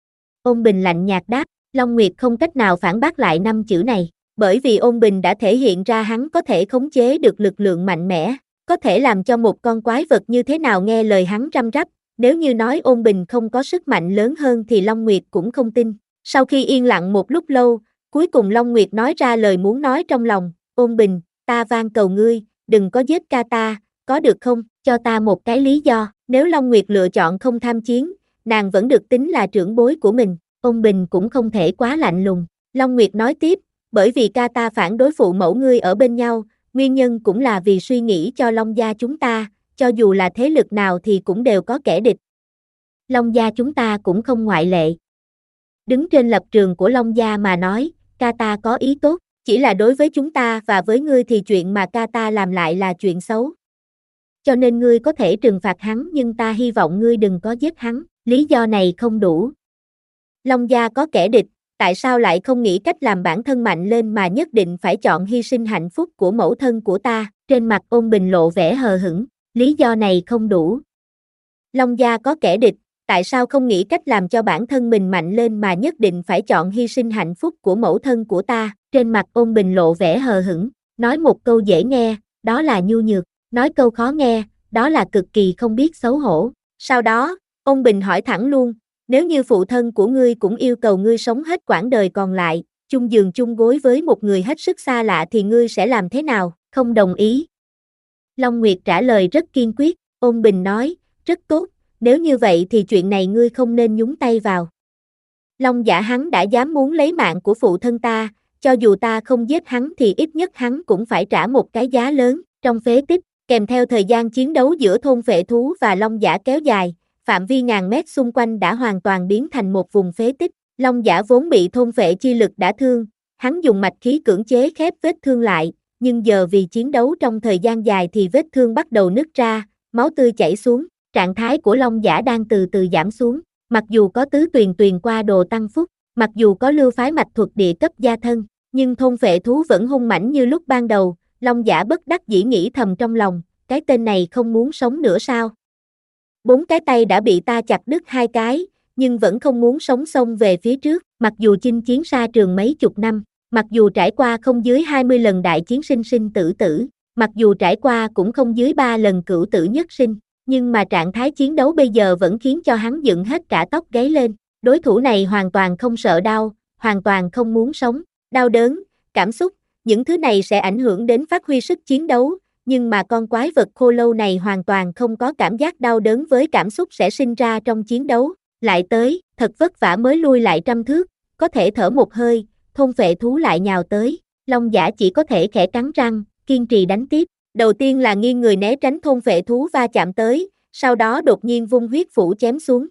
Ôn Bình lạnh nhạt đáp, Long Nguyệt không cách nào phản bác lại năm chữ này, bởi vì Ôn Bình đã thể hiện ra hắn có thể khống chế được lực lượng mạnh mẽ, có thể làm cho một con quái vật như thế nào nghe lời hắn răm rắp, nếu như nói Ôn Bình không có sức mạnh lớn hơn thì Long Nguyệt cũng không tin. Sau khi yên lặng một lúc lâu, cuối cùng Long Nguyệt nói ra lời muốn nói trong lòng, Ôn Bình, ta van cầu ngươi, đừng có giết ca ta, có được không, cho ta một cái lý do, nếu Long Nguyệt lựa chọn không tham chiến, nàng vẫn được tính là trưởng bối của mình, Ôn Bình cũng không thể quá lạnh lùng. Long Nguyệt nói tiếp, bởi vì ca ta phản đối phụ mẫu ngươi ở bên nhau, nguyên nhân cũng là vì suy nghĩ cho Long gia chúng ta, cho dù là thế lực nào thì cũng đều có kẻ địch. Long gia chúng ta cũng không ngoại lệ. Đứng trên lập trường của Long gia mà nói, ca ta có ý tốt, chỉ là đối với chúng ta và với ngươi thì chuyện mà ca ta làm lại là chuyện xấu. Cho nên ngươi có thể trừng phạt hắn nhưng ta hy vọng ngươi đừng có giết hắn, lý do này không đủ. Long gia có kẻ địch, tại sao lại không nghĩ cách làm bản thân mạnh lên mà nhất định phải chọn hy sinh hạnh phúc của mẫu thân của ta, trên mặt Ôn Bình lộ vẻ hờ hững, lý do này không đủ. Long gia có kẻ địch, tại sao không nghĩ cách làm cho bản thân mình mạnh lên mà nhất định phải chọn hy sinh hạnh phúc của mẫu thân của ta, trên mặt Ôn Bình lộ vẻ hờ hững, nói một câu dễ nghe, đó là nhu nhược, nói câu khó nghe, đó là cực kỳ không biết xấu hổ. Sau đó, Ôn Bình hỏi thẳng luôn, nếu như phụ thân của ngươi cũng yêu cầu ngươi sống hết quãng đời còn lại, chung giường chung gối với một người hết sức xa lạ thì ngươi sẽ làm thế nào, không đồng ý. Long Nguyệt trả lời rất kiên quyết, Ôn Bình nói, rất tốt, nếu như vậy thì chuyện này ngươi không nên nhúng tay vào. Long Giả hắn đã dám muốn lấy mạng của phụ thân ta, cho dù ta không giết hắn thì ít nhất hắn cũng phải trả một cái giá lớn. Trong phế tích, kèm theo thời gian chiến đấu giữa thôn phệ thú và Long Giả kéo dài, phạm vi ngàn mét xung quanh đã hoàn toàn biến thành một vùng phế tích. Long Giả vốn bị thôn phệ chi lực đã thương, hắn dùng mạch khí cưỡng chế khép vết thương lại, nhưng giờ vì chiến đấu trong thời gian dài thì vết thương bắt đầu nứt ra, máu tươi chảy xuống, trạng thái của Long Giả đang từ từ giảm xuống, mặc dù có tứ tuyền tuyền qua đồ tăng phúc, mặc dù có lưu phái mạch thuật địa cấp gia thân, nhưng thôn phệ thú vẫn hung mãnh như lúc ban đầu. Long Giả bất đắc dĩ nghĩ thầm trong lòng, cái tên này không muốn sống nữa sao? Bốn cái tay đã bị ta chặt đứt hai cái, nhưng vẫn không muốn sống xông về phía trước, mặc dù chinh chiến xa trường mấy chục năm, mặc dù trải qua không dưới hai mươi lần đại chiến sinh sinh tử tử, mặc dù trải qua cũng không dưới ba lần cửu tử nhất sinh, nhưng mà trạng thái chiến đấu bây giờ vẫn khiến cho hắn dựng hết cả tóc gáy lên. Đối thủ này hoàn toàn không sợ đau, hoàn toàn không muốn sống, đau đớn, cảm xúc, những thứ này sẽ ảnh hưởng đến phát huy sức chiến đấu, nhưng mà con quái vật khô lâu này hoàn toàn không có cảm giác đau đớn với cảm xúc sẽ sinh ra trong chiến đấu. Lại tới, thật vất vả mới lui lại trăm thước, có thể thở một hơi, thôn phệ thú lại nhào tới, Long Giả chỉ có thể khẽ cắn răng, kiên trì đánh tiếp. Đầu tiên là nghiêng người né tránh thôn phệ thú va chạm tới, sau đó đột nhiên vung huyết phủ chém xuống.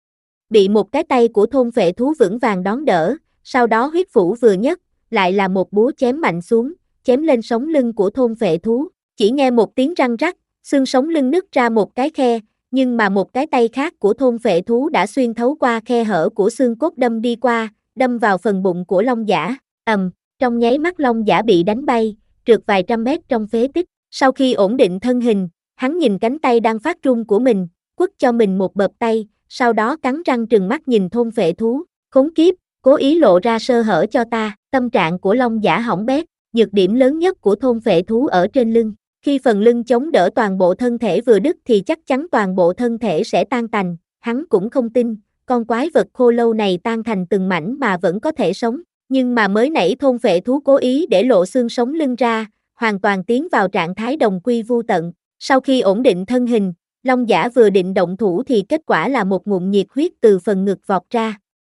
Bị một cái tay của thôn phệ thú vững vàng đón đỡ, sau đó huyết phủ vừa nhấc, lại là một búa chém mạnh xuống, chém lên sống lưng của thôn phệ thú. Chỉ nghe một tiếng răng rắc, xương sống lưng nứt ra một cái khe, nhưng mà một cái tay khác của thôn phệ thú đã xuyên thấu qua khe hở của xương cốt đâm đi qua, đâm vào phần bụng của Long Giả. Ầm, trong nháy mắt Long Giả bị đánh bay, trượt vài trăm mét trong phế tích. Sau khi ổn định thân hình, hắn nhìn cánh tay đang phát run của mình, quất cho mình một bợp tay, sau đó cắn răng trừng mắt nhìn thôn phệ thú. Khốn kiếp, cố ý lộ ra sơ hở cho ta. Tâm trạng của Long Giả hỏng bét, nhược điểm lớn nhất của thôn phệ thú ở trên lưng. Khi phần lưng chống đỡ toàn bộ thân thể vừa đứt thì chắc chắn toàn bộ thân thể sẽ tan tành. Hắn cũng không tin, con quái vật khô lâu này tan thành từng mảnh mà vẫn có thể sống. Nhưng mà mới nãy thôn phệ thú cố ý để lộ xương sống lưng ra, hoàn toàn tiến vào trạng thái đồng quy vu tận. Sau khi ổn định thân hình, Long Giả vừa định động thủ thì kết quả là một ngụm nhiệt huyết từ phần ngực vọt ra.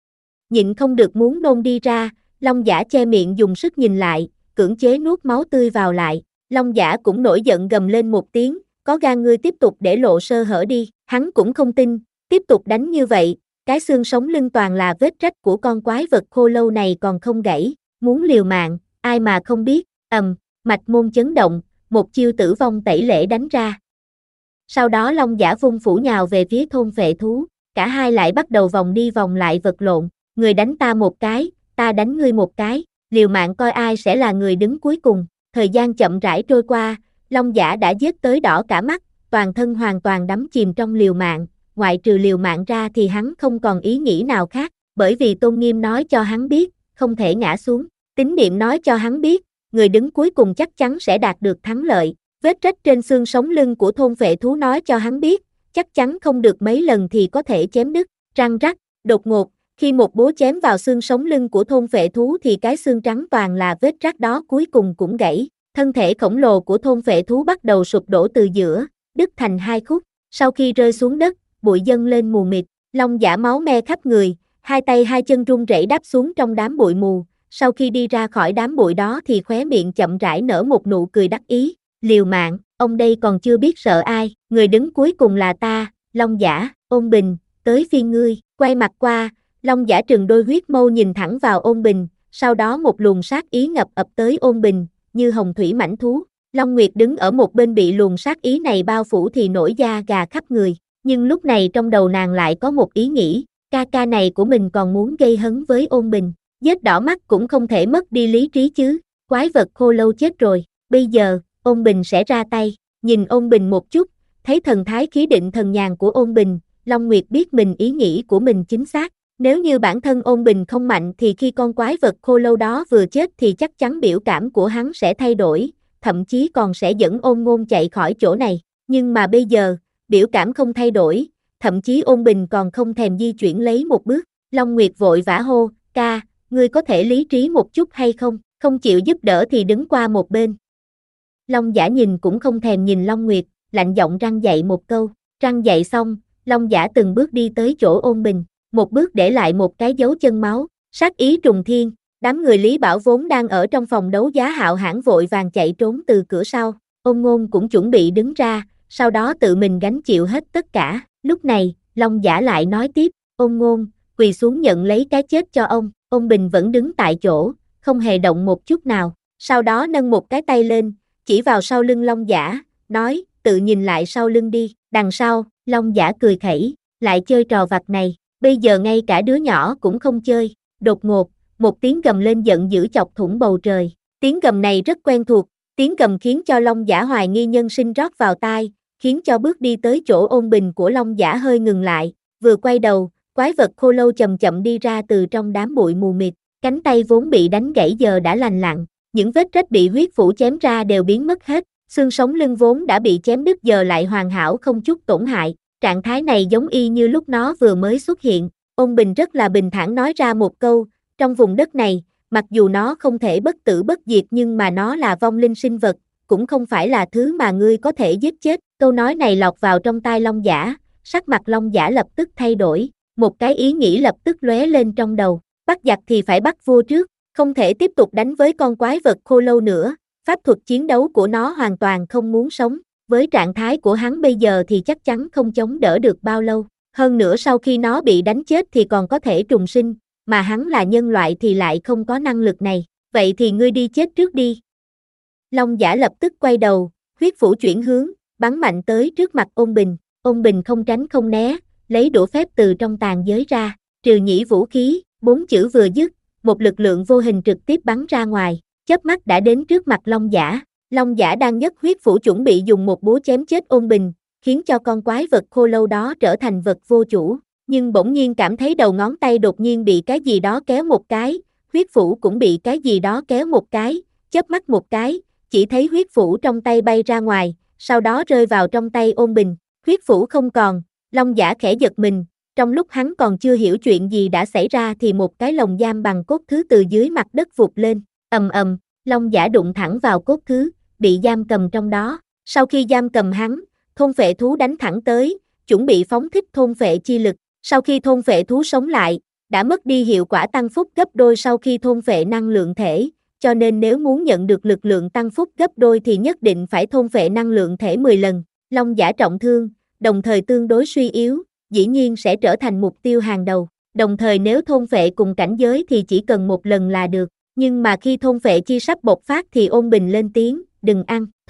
Nhịn không được muốn nôn đi ra, Long Giả che miệng dùng sức nhìn lại, cưỡng chế nuốt máu tươi vào lại. Long Giả cũng nổi giận gầm lên một tiếng, có gan ngươi tiếp tục để lộ sơ hở đi. Hắn cũng không tin, tiếp tục đánh như vậy, cái xương sống lưng toàn là vết rách của con quái vật khô lâu này còn không gãy, muốn liều mạng, ai mà không biết. Ầm, mạch môn chấn động, một chiêu tử vong tẩy lễ đánh ra. Sau đó Long Giả vung phủ nhào về phía thôn phệ thú, cả hai lại bắt đầu vòng đi vòng lại vật lộn, người đánh ta một cái, ta đánh ngươi một cái, liều mạng coi ai sẽ là người đứng cuối cùng. Thời gian chậm rãi trôi qua, Long Giả đã giết tới đỏ cả mắt, toàn thân hoàn toàn đắm chìm trong liều mạng, ngoại trừ liều mạng ra thì hắn không còn ý nghĩ nào khác, bởi vì tôn nghiêm nói cho hắn biết, không thể ngã xuống, tín niệm nói cho hắn biết, người đứng cuối cùng chắc chắn sẽ đạt được thắng lợi, vết rách trên xương sống lưng của thôn phệ thú nói cho hắn biết, chắc chắn không được mấy lần thì có thể chém đứt, răng rắc, đột ngột, khi một búa chém vào xương sống lưng của thôn phệ thú thì cái xương trắng toàn là vết rách đó cuối cùng cũng gãy, thân thể khổng lồ của thôn phệ thú bắt đầu sụp đổ từ giữa, đứt thành hai khúc, sau khi rơi xuống đất, bụi dâng lên mù mịt, Long Giả máu me khắp người, hai tay hai chân run rẩy đáp xuống trong đám bụi mù, sau khi đi ra khỏi đám bụi đó thì khóe miệng chậm rãi nở một nụ cười đắc ý, liều mạng, ông đây còn chưa biết sợ ai, người đứng cuối cùng là ta, Long Giả, Ôn Bình, tới phiên ngươi, quay mặt qua, Long Giả trừng đôi huyết mâu nhìn thẳng vào Ôn Bình, sau đó một luồng sát ý ngập ập tới Ôn Bình, như hồng thủy mãnh thú, Long Nguyệt đứng ở một bên bị luồng sát ý này bao phủ thì nổi da gà khắp người, nhưng lúc này trong đầu nàng lại có một ý nghĩ, ca ca này của mình còn muốn gây hấn với Ôn Bình, giết đỏ mắt cũng không thể mất đi lý trí chứ, quái vật khô lâu chết rồi, bây giờ, Ôn Bình sẽ ra tay, nhìn Ôn Bình một chút, thấy thần thái khí định thần nhàn của Ôn Bình, Long Nguyệt biết mình ý nghĩ của mình chính xác, nếu như bản thân Ôn Bình không mạnh thì khi con quái vật khô lâu đó vừa chết thì chắc chắn biểu cảm của hắn sẽ thay đổi, thậm chí còn sẽ dẫn Ôn Ngôn chạy khỏi chỗ này, nhưng mà bây giờ, biểu cảm không thay đổi, thậm chí Ôn Bình còn không thèm di chuyển lấy một bước, Long Nguyệt vội vã hô, ca, ngươi có thể lý trí một chút hay không, không chịu giúp đỡ thì đứng qua một bên. Long Giả nhìn cũng không thèm nhìn Long Nguyệt, lạnh giọng răn dạy một câu, răn dạy xong, Long Giả từng bước đi tới chỗ Ôn Bình, một bước để lại một cái dấu chân máu, sát ý trùng thiên, đám người Lý Bảo vốn đang ở trong phòng đấu giá hạo hãn vội vàng chạy trốn từ cửa sau, Ôn Ngôn cũng chuẩn bị đứng ra, sau đó tự mình gánh chịu hết tất cả, lúc này, Long Giả lại nói tiếp, Ôn Ngôn, quỳ xuống nhận lấy cái chết cho ông, Ôn Bình vẫn đứng tại chỗ, không hề động một chút nào, sau đó nâng một cái tay lên, chỉ vào sau lưng Long Giả, nói, tự nhìn lại sau lưng đi, đằng sau, Long Giả cười khẩy, lại chơi trò vặt này, bây giờ ngay cả đứa nhỏ cũng không chơi, đột ngột, một tiếng gầm lên giận dữ chọc thủng bầu trời, tiếng gầm này rất quen thuộc, tiếng gầm khiến cho Long Giả hoài nghi nhân sinh rót vào tai, khiến cho bước đi tới chỗ Ôn Bình của Long Giả hơi ngừng lại, vừa quay đầu, quái vật khô lâu chậm chậm đi ra từ trong đám bụi mù mịt, cánh tay vốn bị đánh gãy giờ đã lành lặn, những vết rách bị huyết phủ chém ra đều biến mất hết, xương sống lưng vốn đã bị chém đứt giờ lại hoàn hảo không chút tổn hại, trạng thái này giống y như lúc nó vừa mới xuất hiện, Ôn Bình rất là bình thản nói ra một câu, trong vùng đất này, mặc dù nó không thể bất tử bất diệt nhưng mà nó là vong linh sinh vật, cũng không phải là thứ mà ngươi có thể giết chết, câu nói này lọt vào trong tai Long Giả, sắc mặt Long Giả lập tức thay đổi, một cái ý nghĩ lập tức lóe lên trong đầu, bắt giặc thì phải bắt vua trước, không thể tiếp tục đánh với con quái vật khô lâu nữa, pháp thuật chiến đấu của nó hoàn toàn không muốn sống, với trạng thái của hắn bây giờ thì chắc chắn không chống đỡ được bao lâu, hơn nữa sau khi nó bị đánh chết thì còn có thể trùng sinh, mà hắn là nhân loại thì lại không có năng lực này, vậy thì ngươi đi chết trước đi. Long Giả lập tức quay đầu, huyết phủ chuyển hướng, bắn mạnh tới trước mặt Ôn Bình, Ôn Bình không tránh không né, lấy đũa phép từ trong tàn giới ra, trừ nhĩ vũ khí, bốn chữ vừa dứt, một lực lượng vô hình trực tiếp bắn ra ngoài, chớp mắt đã đến trước mặt Long Giả, Long Giả đang nhấc huyết phủ chuẩn bị dùng một búa chém chết Ôn Bình, khiến cho con quái vật khô lâu đó trở thành vật vô chủ, nhưng bỗng nhiên cảm thấy đầu ngón tay đột nhiên bị cái gì đó kéo một cái, huyết phủ cũng bị cái gì đó kéo một cái, chớp mắt một cái, chỉ thấy huyết phủ trong tay bay ra ngoài, sau đó rơi vào trong tay Ôn Bình, huyết phủ không còn, Long Giả khẽ giật mình, trong lúc hắn còn chưa hiểu chuyện gì đã xảy ra thì một cái lồng giam bằng cốt thứ từ dưới mặt đất vụt lên, ầm ầm, Long Giả đụng thẳng vào cốt thứ, bị giam cầm trong đó, sau khi giam cầm hắn, thôn phệ thú đánh thẳng tới, chuẩn bị phóng thích thôn phệ chi lực, sau khi thôn phệ thú sống lại, đã mất đi hiệu quả tăng phúc gấp đôi sau khi thôn phệ năng lượng thể, cho nên nếu muốn nhận được lực lượng tăng phúc gấp đôi thì nhất định phải thôn phệ năng lượng thể mười lần, Long Giả trọng thương, đồng thời tương đối suy yếu, dĩ nhiên sẽ trở thành mục tiêu hàng đầu, đồng thời nếu thôn phệ cùng cảnh giới thì chỉ cần một lần là được, nhưng mà khi thôn phệ chi sắp bộc phát thì Ôn Bình lên tiếng, đừng ăn, thôn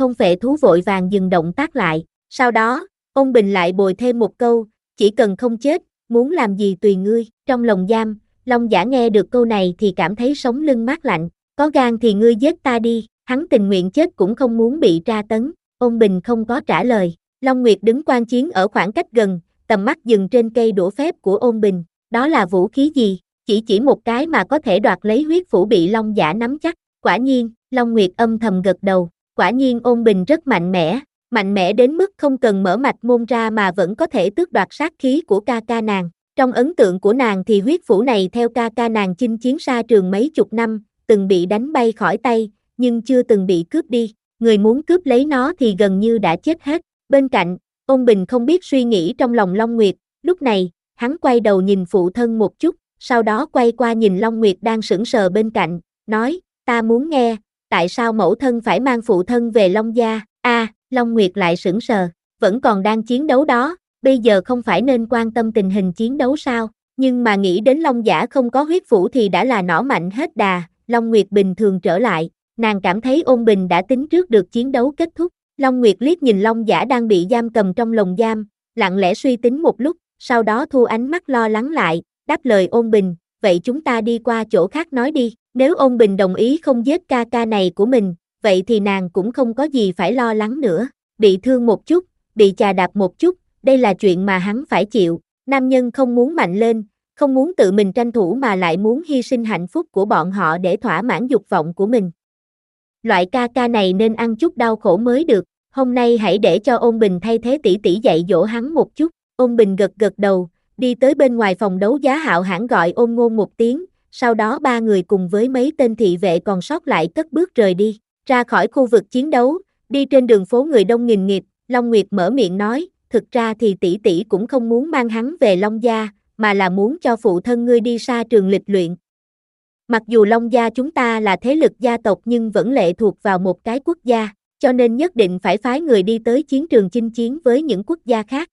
thôn phệ thú vội vàng dừng động tác lại. Sau đó, ôn bình lại bồi thêm một câu, chỉ cần không chết, muốn làm gì tùy ngươi. Trong lồng giam, Long Giả nghe được câu này thì cảm thấy sống lưng mát lạnh. Có gan thì ngươi giết ta đi, hắn tình nguyện chết cũng không muốn bị tra tấn. Ôn bình không có trả lời. Long Nguyệt đứng quan chiến ở khoảng cách gần, tầm mắt dừng trên cây đũa phép của ôn bình. Đó là vũ khí gì? Chỉ chỉ một cái mà có thể đoạt lấy huyết phủ bị Long Giả nắm chắc. Quả nhiên, Long Nguyệt âm thầm gật đầu. Quả nhiên ôn bình rất mạnh mẽ, mạnh mẽ đến mức không cần mở mạch môn ra mà vẫn có thể tước đoạt sát khí của ca ca nàng. Trong ấn tượng của nàng thì huyết phủ này theo ca ca nàng chinh chiến xa trường mấy chục năm, từng bị đánh bay khỏi tay, nhưng chưa từng bị cướp đi. Người muốn cướp lấy nó thì gần như đã chết hết. Bên cạnh, ôn bình không biết suy nghĩ trong lòng Long Nguyệt. Lúc này, hắn quay đầu nhìn phụ thân một chút, sau đó quay qua nhìn Long Nguyệt đang sững sờ bên cạnh, nói, ta muốn nghe, tại sao mẫu thân phải mang phụ thân về Long gia? A, à, Long Nguyệt lại sững sờ, vẫn còn đang chiến đấu đó, bây giờ không phải nên quan tâm tình hình chiến đấu sao? Nhưng mà nghĩ đến Long Giả không có huyết phủ thì đã là nỏ mạnh hết đà, Long Nguyệt bình thường trở lại, nàng cảm thấy ôn bình đã tính trước được chiến đấu kết thúc. Long Nguyệt liếc nhìn Long Giả đang bị giam cầm trong lồng giam, lặng lẽ suy tính một lúc, sau đó thu ánh mắt lo lắng lại, đáp lời ôn bình, vậy chúng ta đi qua chỗ khác nói đi. Nếu ôn bình đồng ý không giết ca ca này của mình, vậy thì nàng cũng không có gì phải lo lắng nữa. Bị thương một chút, bị chà đạp một chút, đây là chuyện mà hắn phải chịu. Nam nhân không muốn mạnh lên, không muốn tự mình tranh thủ mà lại muốn hy sinh hạnh phúc của bọn họ để thỏa mãn dục vọng của mình. Loại ca ca này nên ăn chút đau khổ mới được, hôm nay hãy để cho ôn bình thay thế tỷ tỷ dạy dỗ hắn một chút. Ôn bình gật gật đầu, đi tới bên ngoài phòng đấu giá Hạo Hãn gọi ôn ngôn một tiếng, sau đó ba người cùng với mấy tên thị vệ còn sót lại cất bước rời đi, ra khỏi khu vực chiến đấu, đi trên đường phố người đông nghìn nghịt. Long Nguyệt mở miệng nói, thực ra thì tỷ tỷ cũng không muốn mang hắn về Long gia, mà là muốn cho phụ thân ngươi đi xa trường lịch luyện. Mặc dù Long gia chúng ta là thế lực gia tộc nhưng vẫn lệ thuộc vào một cái quốc gia, cho nên nhất định phải phái người đi tới chiến trường chinh chiến với những quốc gia khác.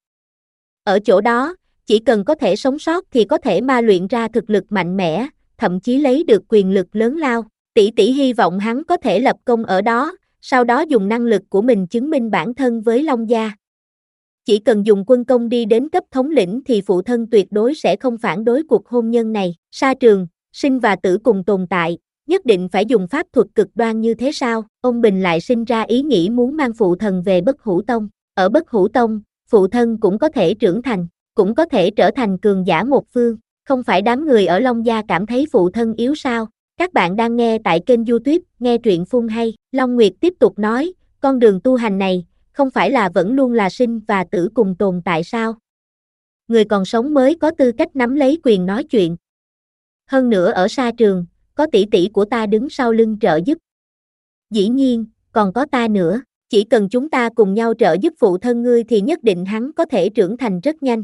Ở chỗ đó, chỉ cần có thể sống sót thì có thể ma luyện ra thực lực mạnh mẽ, thậm chí lấy được quyền lực lớn lao. Tỷ tỷ hy vọng hắn có thể lập công ở đó, sau đó dùng năng lực của mình chứng minh bản thân với Long gia. Chỉ cần dùng quân công đi đến cấp thống lĩnh thì phụ thân tuyệt đối sẽ không phản đối cuộc hôn nhân này. Sa trường, sinh và tử cùng tồn tại, nhất định phải dùng pháp thuật cực đoan như thế sao? Ông Bình lại sinh ra ý nghĩ muốn mang phụ thần về Bất Hủ Tông. Ở Bất Hủ Tông, phụ thân cũng có thể trưởng thành, cũng có thể trở thành cường giả một phương. Không phải đám người ở Long gia cảm thấy phụ thân yếu sao? Các bạn đang nghe tại kênh YouTube Nghe Truyện Phun Hay. Long Nguyệt tiếp tục nói, con đường tu hành này, không phải là vẫn luôn là sinh và tử cùng tồn tại sao? Người còn sống mới có tư cách nắm lấy quyền nói chuyện. Hơn nữa ở Sa trường, có tỷ tỷ của ta đứng sau lưng trợ giúp. Dĩ nhiên, còn có ta nữa, chỉ cần chúng ta cùng nhau trợ giúp phụ thân ngươi thì nhất định hắn có thể trưởng thành rất nhanh.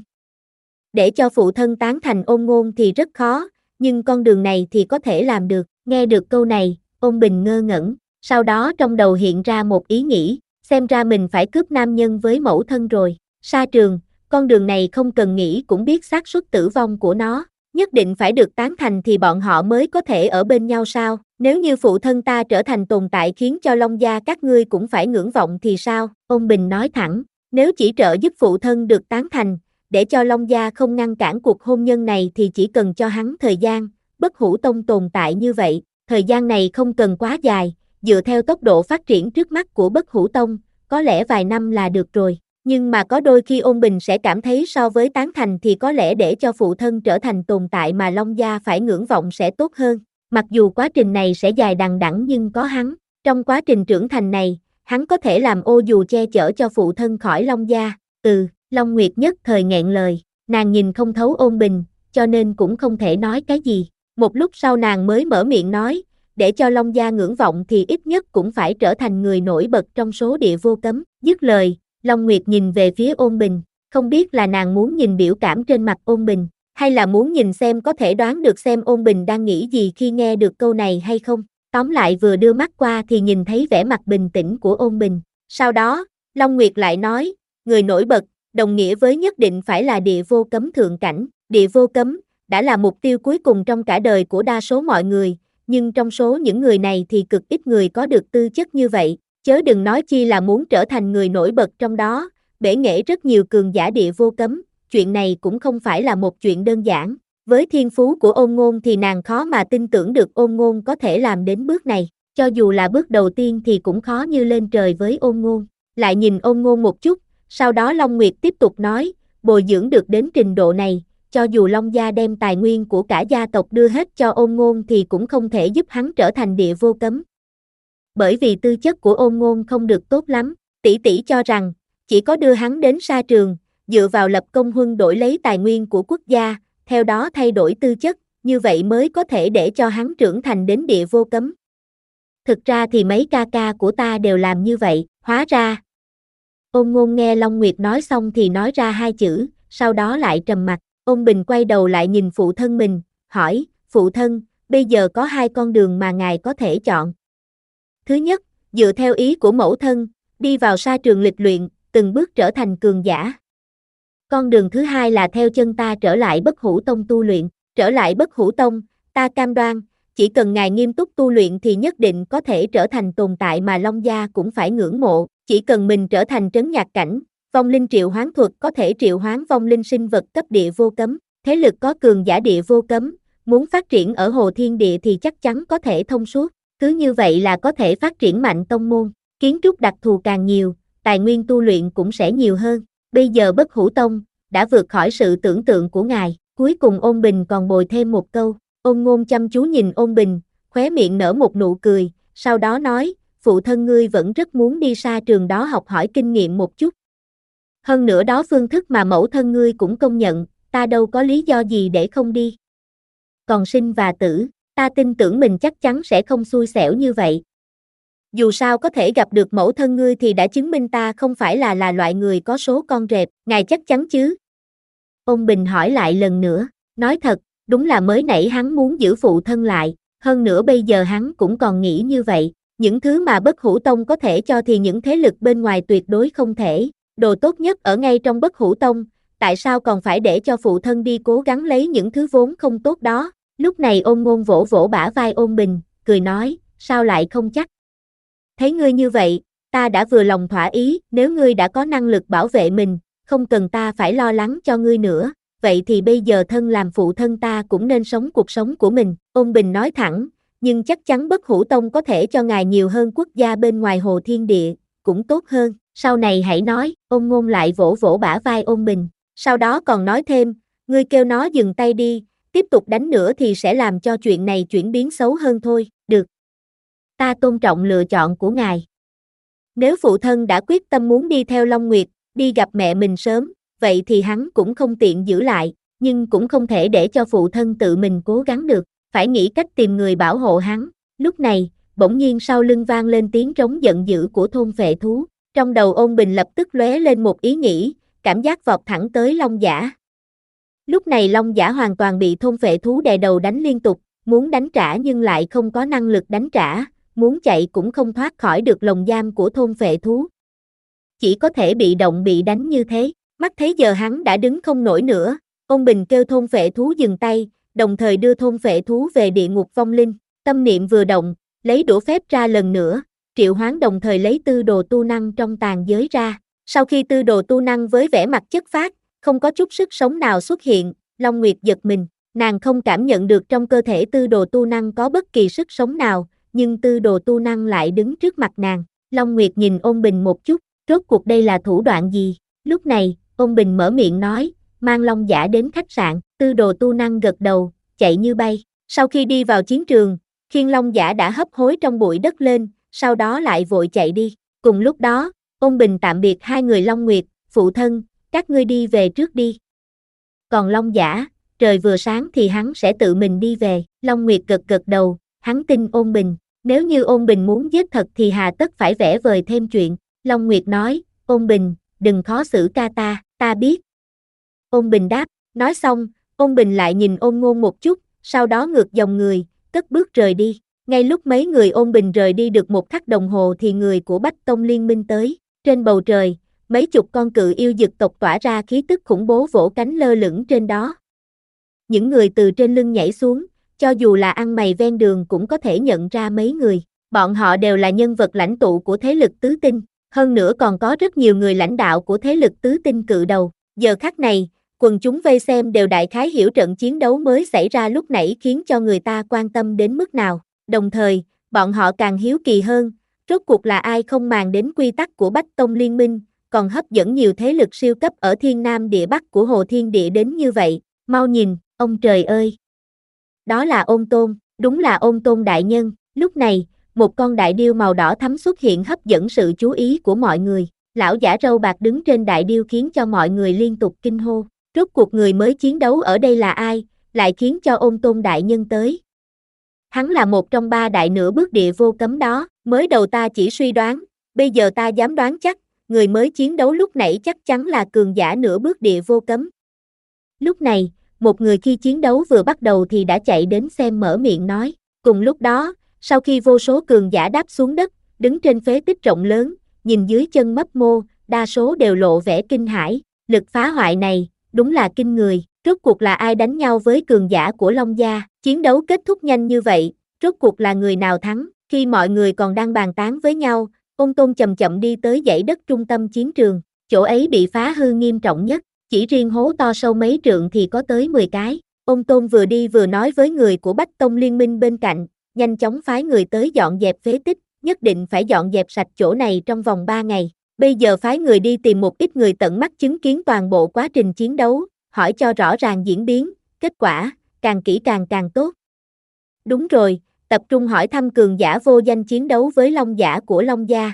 Để cho phụ thân tán thành Ôn Ngôn thì rất khó, nhưng con đường này thì có thể làm được. Nghe được câu này, Ôn Bình ngơ ngẩn, sau đó trong đầu hiện ra một ý nghĩ, xem ra mình phải cướp nam nhân với mẫu thân rồi. Sa trường, con đường này không cần nghĩ cũng biết xác suất tử vong của nó, nhất định phải được tán thành thì bọn họ mới có thể ở bên nhau sao? Nếu như phụ thân ta trở thành tồn tại khiến cho Long gia các ngươi cũng phải ngưỡng vọng thì sao? Ôn Bình nói thẳng, nếu chỉ trợ giúp phụ thân được tán thành, để cho Long gia không ngăn cản cuộc hôn nhân này thì chỉ cần cho hắn thời gian. Bất Hủ Tông tồn tại như vậy, thời gian này không cần quá dài, dựa theo tốc độ phát triển trước mắt của Bất Hủ Tông, có lẽ vài năm là được rồi. Nhưng mà có đôi khi Ôn Bình sẽ cảm thấy so với tán thành thì có lẽ để cho phụ thân trở thành tồn tại mà Long gia phải ngưỡng vọng sẽ tốt hơn. Mặc dù quá trình này sẽ dài đằng đẵng nhưng có hắn, trong quá trình trưởng thành này, hắn có thể làm ô dù che chở cho phụ thân khỏi Long gia. Ừ, Long Nguyệt nhất thời nghẹn lời, nàng nhìn không thấu Ôn Bình, cho nên cũng không thể nói cái gì. Một lúc sau nàng mới mở miệng nói, để cho Long gia ngưỡng vọng thì ít nhất cũng phải trở thành người nổi bật trong số địa vô cấm. Dứt lời, Long Nguyệt nhìn về phía Ôn Bình, không biết là nàng muốn nhìn biểu cảm trên mặt Ôn Bình, hay là muốn nhìn xem có thể đoán được xem Ôn Bình đang nghĩ gì khi nghe được câu này hay không. Tóm lại vừa đưa mắt qua thì nhìn thấy vẻ mặt bình tĩnh của Ôn Bình. Sau đó, Long Nguyệt lại nói, người nổi bật, đồng nghĩa với nhất định phải là địa vô cấm thượng cảnh. Địa vô cấm, đã là mục tiêu cuối cùng trong cả đời của đa số mọi người, nhưng trong số những người này thì cực ít người có được tư chất như vậy, chớ đừng nói chi là muốn trở thành người nổi bật trong đó, bể nghệ rất nhiều cường giả địa vô cấm, chuyện này cũng không phải là một chuyện đơn giản. Với thiên phú của Ôn Ngôn thì nàng khó mà tin tưởng được Ôn Ngôn có thể làm đến bước này, cho dù là bước đầu tiên thì cũng khó như lên trời với Ôn Ngôn. Lại nhìn Ôn Ngôn một chút, sau đó Long Nguyệt tiếp tục nói, bồi dưỡng được đến trình độ này, cho dù Long gia đem tài nguyên của cả gia tộc đưa hết cho Ôn Ngôn thì cũng không thể giúp hắn trở thành địa vô cấm. Bởi vì tư chất của Ôn Ngôn không được tốt lắm, tỷ tỷ cho rằng, chỉ có đưa hắn đến sa trường, dựa vào lập công huân đổi lấy tài nguyên của quốc gia, theo đó thay đổi tư chất, như vậy mới có thể để cho hắn trưởng thành đến địa vô cấm. Thực ra thì mấy ca ca của ta đều làm như vậy, hóa ra. Ôn Ngôn nghe Long Nguyệt nói xong thì nói ra hai chữ, sau đó lại trầm mặt. Ôn Bình quay đầu lại nhìn phụ thân mình, hỏi, phụ thân, bây giờ có hai con đường mà ngài có thể chọn. Thứ nhất, dựa theo ý của mẫu thân, đi vào sa trường lịch luyện, từng bước trở thành cường giả. Con đường thứ hai là theo chân ta trở lại Bất Hủ Tông tu luyện, trở lại Bất Hủ Tông, ta cam đoan, chỉ cần ngài nghiêm túc tu luyện thì nhất định có thể trở thành tồn tại mà Long gia cũng phải ngưỡng mộ, chỉ cần mình trở thành trấn nhạc cảnh, vong linh triệu hoán thuật có thể triệu hoán vong linh sinh vật cấp địa vô cấm, thế lực có cường giả địa vô cấm, muốn phát triển ở Hồ Thiên Địa thì chắc chắn có thể thông suốt, cứ như vậy là có thể phát triển mạnh tông môn, kiến trúc đặc thù càng nhiều, tài nguyên tu luyện cũng sẽ nhiều hơn. Bây giờ Bất Hủ Tông đã vượt khỏi sự tưởng tượng của ngài. Cuối cùng Ôn Bình còn bồi thêm một câu. Ôn Ngôn chăm chú nhìn Ôn Bình, khóe miệng nở một nụ cười, sau đó nói, phụ thân ngươi vẫn rất muốn đi sa trường đó học hỏi kinh nghiệm một chút. Hơn nữa đó phương thức mà mẫu thân ngươi cũng công nhận, ta đâu có lý do gì để không đi. Còn sinh và tử, ta tin tưởng mình chắc chắn sẽ không xui xẻo như vậy. Dù sao có thể gặp được mẫu thân ngươi thì đã chứng minh ta không phải là là loại người có số con rệp, ngài chắc chắn chứ? Ôn Bình hỏi lại lần nữa, nói thật, đúng là mới nãy hắn muốn giữ phụ thân lại, hơn nữa bây giờ hắn cũng còn nghĩ như vậy, những thứ mà Bất Hủ Tông có thể cho thì những thế lực bên ngoài tuyệt đối không thể, đồ tốt nhất ở ngay trong Bất Hủ Tông, tại sao còn phải để cho phụ thân đi cố gắng lấy những thứ vốn không tốt đó? Lúc này Ôn Ngôn vỗ vỗ bả vai Ôn Bình, cười nói, sao lại không chắc? Thấy ngươi như vậy, ta đã vừa lòng thỏa ý, nếu ngươi đã có năng lực bảo vệ mình, không cần ta phải lo lắng cho ngươi nữa, vậy thì bây giờ thân làm phụ thân ta cũng nên sống cuộc sống của mình. Ôn Bình nói thẳng, nhưng chắc chắn Bất Hủ Tông có thể cho ngài nhiều hơn quốc gia bên ngoài Hồ Thiên Địa, cũng tốt hơn, sau này hãy nói. Ôn Ngôn lại vỗ vỗ bả vai Ôn Bình, sau đó còn nói thêm, ngươi kêu nó dừng tay đi, tiếp tục đánh nữa thì sẽ làm cho chuyện này chuyển biến xấu hơn thôi. Được. Ta tôn trọng lựa chọn của ngài. Nếu phụ thân đã quyết tâm muốn đi theo Long Nguyệt, đi gặp mẹ mình sớm, vậy thì hắn cũng không tiện giữ lại, nhưng cũng không thể để cho phụ thân tự mình cố gắng được, phải nghĩ cách tìm người bảo hộ hắn. Lúc này, bỗng nhiên sau lưng vang lên tiếng trống giận dữ của thôn phệ thú, trong đầu Ôn Bình lập tức lóe lên một ý nghĩ, cảm giác vọt thẳng tới Long Giả. Lúc này Long Giả hoàn toàn bị thôn phệ thú đè đầu đánh liên tục, muốn đánh trả nhưng lại không có năng lực đánh trả, muốn chạy cũng không thoát khỏi được lồng giam của thôn phệ thú. Chỉ có thể bị động bị đánh như thế, mắt thấy giờ hắn đã đứng không nổi nữa, Ôn Bình kêu thôn phệ thú dừng tay, đồng thời đưa thôn phệ thú về địa ngục vong linh, tâm niệm vừa động, lấy đũa phép ra lần nữa, triệu hoán đồng thời lấy tư đồ tu năng trong tàn giới ra. Sau khi tư đồ tu năng với vẻ mặt chất phác, không có chút sức sống nào xuất hiện, Long Nguyệt giật mình, nàng không cảm nhận được trong cơ thể tư đồ tu năng có bất kỳ sức sống nào, nhưng tư đồ tu năng lại đứng trước mặt nàng. Long Nguyệt nhìn Ôn Bình một chút, rốt cuộc đây là thủ đoạn gì? Lúc này, Ôn Bình mở miệng nói, mang Long Giả đến khách sạn, tư đồ tu năng gật đầu, chạy như bay. Sau khi đi vào chiến trường, khiên Long Giả đã hấp hối trong bụi đất lên, sau đó lại vội chạy đi. Cùng lúc đó, Ôn Bình tạm biệt hai người Long Nguyệt, phụ thân, các ngươi đi về trước đi. Còn Long Giả, trời vừa sáng thì hắn sẽ tự mình đi về. Long Nguyệt gật gật đầu, hắn tin Ôn Bình, nếu như Ôn Bình muốn giết thật thì hà tất phải vẽ vời thêm chuyện. Long Nguyệt nói, Ôn Bình, đừng khó xử ca ta, ta biết. Ôn Bình đáp, nói xong, Ôn Bình lại nhìn Ôn Ngôn một chút, sau đó ngược dòng người, cất bước rời đi. Ngay lúc mấy người Ôn Bình rời đi được một khắc đồng hồ thì người của Bách Tông Liên Minh tới. Trên bầu trời, mấy chục con cự yêu dực tộc tỏa ra khí tức khủng bố vỗ cánh lơ lửng trên đó. Những người từ trên lưng nhảy xuống, cho dù là ăn mày ven đường cũng có thể nhận ra mấy người. Bọn họ đều là nhân vật lãnh tụ của thế lực tứ tinh, hơn nữa còn có rất nhiều người lãnh đạo của thế lực tứ tinh cự đầu. Giờ khắc này, quần chúng vây xem đều đại khái hiểu trận chiến đấu mới xảy ra lúc nãy khiến cho người ta quan tâm đến mức nào. Đồng thời, bọn họ càng hiếu kỳ hơn, rốt cuộc là ai không màng đến quy tắc của Bách Tông Liên minh, còn hấp dẫn nhiều thế lực siêu cấp ở thiên nam địa bắc của Hồ Thiên Địa đến như vậy. Mau nhìn, ông trời ơi! Đó là Ôn Tôn, đúng là Ôn Tôn đại nhân. Lúc này, một con đại điêu màu đỏ thắm xuất hiện hấp dẫn sự chú ý của mọi người. Lão giả râu bạc đứng trên đại điêu khiến cho mọi người liên tục kinh hô. Rốt cuộc người mới chiến đấu ở đây là ai, lại khiến cho Ôn Tôn đại nhân tới. Hắn là một trong ba đại nửa bước địa vô cấm đó, mới đầu ta chỉ suy đoán, bây giờ ta dám đoán chắc, người mới chiến đấu lúc nãy chắc chắn là cường giả nửa bước địa vô cấm. Lúc này, một người khi chiến đấu vừa bắt đầu thì đã chạy đến xem mở miệng nói. Cùng lúc đó, sau khi vô số cường giả đáp xuống đất, đứng trên phế tích rộng lớn, nhìn dưới chân mấp mô, đa số đều lộ vẻ kinh hãi. Lực phá hoại này, đúng là kinh người. Rốt cuộc là ai đánh nhau với cường giả của Long gia? Chiến đấu kết thúc nhanh như vậy, rốt cuộc là người nào thắng? Khi mọi người còn đang bàn tán với nhau, Ôn Tôn chậm chậm đi tới dãy đất trung tâm chiến trường. Chỗ ấy bị phá hư nghiêm trọng nhất, chỉ riêng hố to sâu mấy trượng thì có tới mười cái. Ôn Tôn vừa đi vừa nói với người của Bách Tông Liên minh bên cạnh, nhanh chóng phái người tới dọn dẹp phế tích, nhất định phải dọn dẹp sạch chỗ này trong vòng ba ngày. Bây giờ phái người đi tìm một ít người tận mắt chứng kiến toàn bộ quá trình chiến đấu, hỏi cho rõ ràng diễn biến, kết quả, càng kỹ càng càng tốt. Đúng rồi, tập trung hỏi thăm cường giả vô danh chiến đấu với Long giả của Long gia.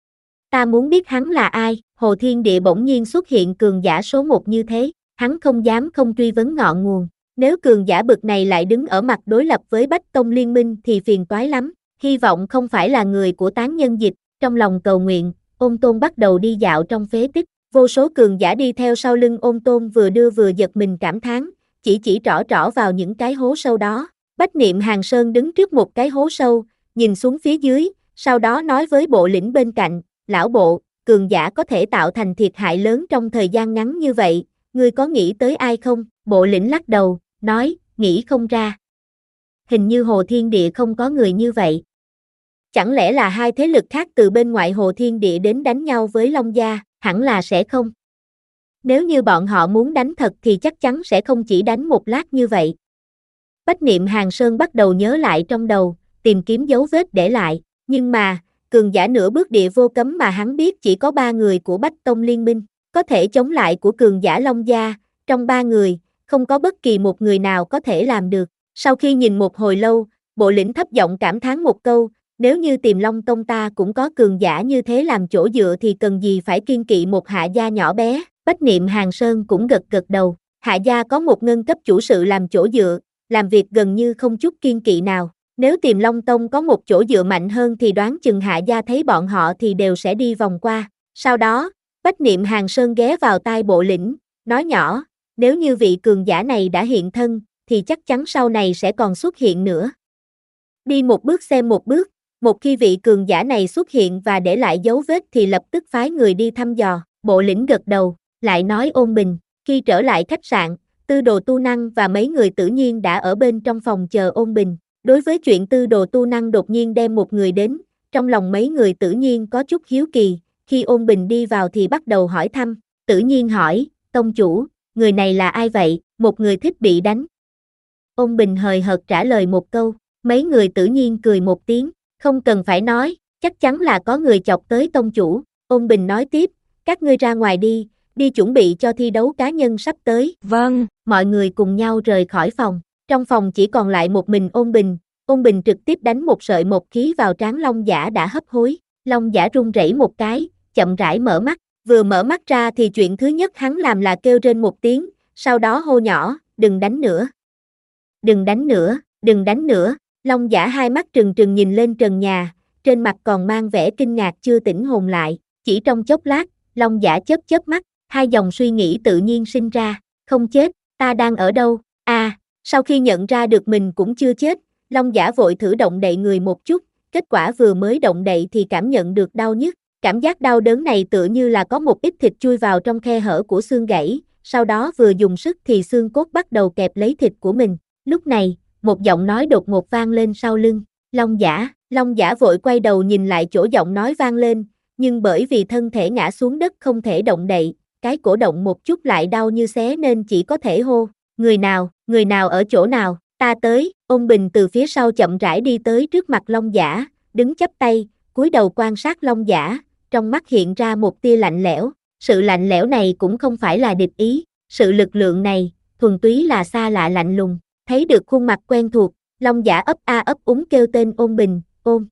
Ta muốn biết hắn là ai. Hồ Thiên Địa bỗng nhiên xuất hiện cường giả số một như thế, hắn không dám không truy vấn ngọn nguồn. Nếu cường giả bực này lại đứng ở mặt đối lập với Bách Tông Liên minh thì phiền toái lắm. Hy vọng không phải là người của tán nhân dịch. Trong lòng cầu nguyện, Ôn Tôn bắt đầu đi dạo trong phế tích. Vô số cường giả đi theo sau lưng Ôn Tôn vừa đưa vừa giật mình cảm thán, chỉ chỉ trỏ trỏ vào những cái hố sâu đó. Bách Niệm Hàng Sơn đứng trước một cái hố sâu, nhìn xuống phía dưới, sau đó nói với bộ lĩnh bên cạnh, lão bộ, cường giả có thể tạo thành thiệt hại lớn trong thời gian ngắn như vậy, ngươi có nghĩ tới ai không? Bộ lĩnh lắc đầu, nói, nghĩ không ra. Hình như Hồ Thiên Địa không có người như vậy. Chẳng lẽ là hai thế lực khác từ bên ngoại Hồ Thiên Địa đến đánh nhau với Long gia? Hẳn là sẽ không. Nếu như bọn họ muốn đánh thật thì chắc chắn sẽ không chỉ đánh một lát như vậy. Bách Niệm Hàng Sơn bắt đầu nhớ lại trong đầu, tìm kiếm dấu vết để lại, nhưng mà, cường giả nửa bước địa vô cấm mà hắn biết chỉ có ba người của Bách Tông Liên minh, có thể chống lại của cường giả Long gia, trong ba người, không có bất kỳ một người nào có thể làm được. Sau khi nhìn một hồi lâu, bộ lĩnh thấp giọng cảm thán một câu, nếu như tìm Long Tông ta cũng có cường giả như thế làm chỗ dựa thì cần gì phải kiên kỵ một hạ gia nhỏ bé. Bách Niệm Hàng Sơn cũng gật gật đầu, hạ gia có một ngân cấp chủ sự làm chỗ dựa, làm việc gần như không chút kiên kỵ nào. Nếu tìm Long Tông có một chỗ dựa mạnh hơn thì đoán chừng hạ gia thấy bọn họ thì đều sẽ đi vòng qua. Sau đó, Bách Niệm Hàng Sơn ghé vào tai bộ lĩnh, nói nhỏ, nếu như vị cường giả này đã hiện thân, thì chắc chắn sau này sẽ còn xuất hiện nữa. Đi một bước xem một bước, một khi vị cường giả này xuất hiện và để lại dấu vết thì lập tức phái người đi thăm dò. Bộ lĩnh gật đầu, lại nói Ôn Bình, khi trở lại khách sạn, Tư Đồ Tu Năng và mấy người tự nhiên đã ở bên trong phòng chờ Ôn Bình. Đối với chuyện Tư Đồ Tu Năng đột nhiên đem một người đến, trong lòng mấy người tự nhiên có chút hiếu kỳ, khi Ôn Bình đi vào thì bắt đầu hỏi thăm, tự nhiên hỏi, tông chủ, người này là ai vậy? Một người thích bị đánh. Ôn Bình hời hợt trả lời một câu, mấy người tự nhiên cười một tiếng, không cần phải nói, chắc chắn là có người chọc tới tông chủ. Ôn Bình nói tiếp, các ngươi ra ngoài đi, đi chuẩn bị cho thi đấu cá nhân sắp tới. Vâng. Mọi người cùng nhau rời khỏi phòng, trong phòng chỉ còn lại một mình Ôn Bình. Ôn Bình trực tiếp đánh một sợi một khí vào trán Long giả đã hấp hối. Long giả run rẩy một cái, chậm rãi mở mắt, vừa mở mắt ra thì chuyện thứ nhất hắn làm là kêu rên một tiếng, sau đó hô nhỏ, đừng đánh nữa. Đừng đánh nữa, đừng đánh nữa. Long giả hai mắt trừng trừng nhìn lên trần nhà, trên mặt còn mang vẻ kinh ngạc chưa tỉnh hồn lại. Chỉ trong chốc lát, Long giả chớp chớp mắt, hai dòng suy nghĩ tự nhiên sinh ra, không chết, ta đang ở đâu? À, sau khi nhận ra được mình cũng chưa chết, Long giả vội thử động đậy người một chút, kết quả vừa mới động đậy thì cảm nhận được đau nhức. Cảm giác đau đớn này tựa như là có một ít thịt chui vào trong khe hở của xương gãy, sau đó vừa dùng sức thì xương cốt bắt đầu kẹp lấy thịt của mình. Lúc này, một giọng nói đột ngột vang lên sau lưng, Long giả, Long Giả vội quay đầu nhìn lại chỗ giọng nói vang lên, nhưng bởi vì thân thể ngã xuống đất không thể động đậy, cái cổ động một chút lại đau như xé nên chỉ có thể hô, người nào, người nào ở chỗ nào, ta tới, Ôn Bình từ phía sau chậm rãi đi tới trước mặt Long Giả, đứng chắp tay, cúi đầu quan sát Long Giả, trong mắt hiện ra một tia lạnh lẽo, sự lạnh lẽo này cũng không phải là địch ý, sự lực lượng này, thuần túy là xa lạ lạnh lùng, thấy được khuôn mặt quen thuộc, Long Giả ấp a ấp úng kêu tên Ôn Bình, ôn,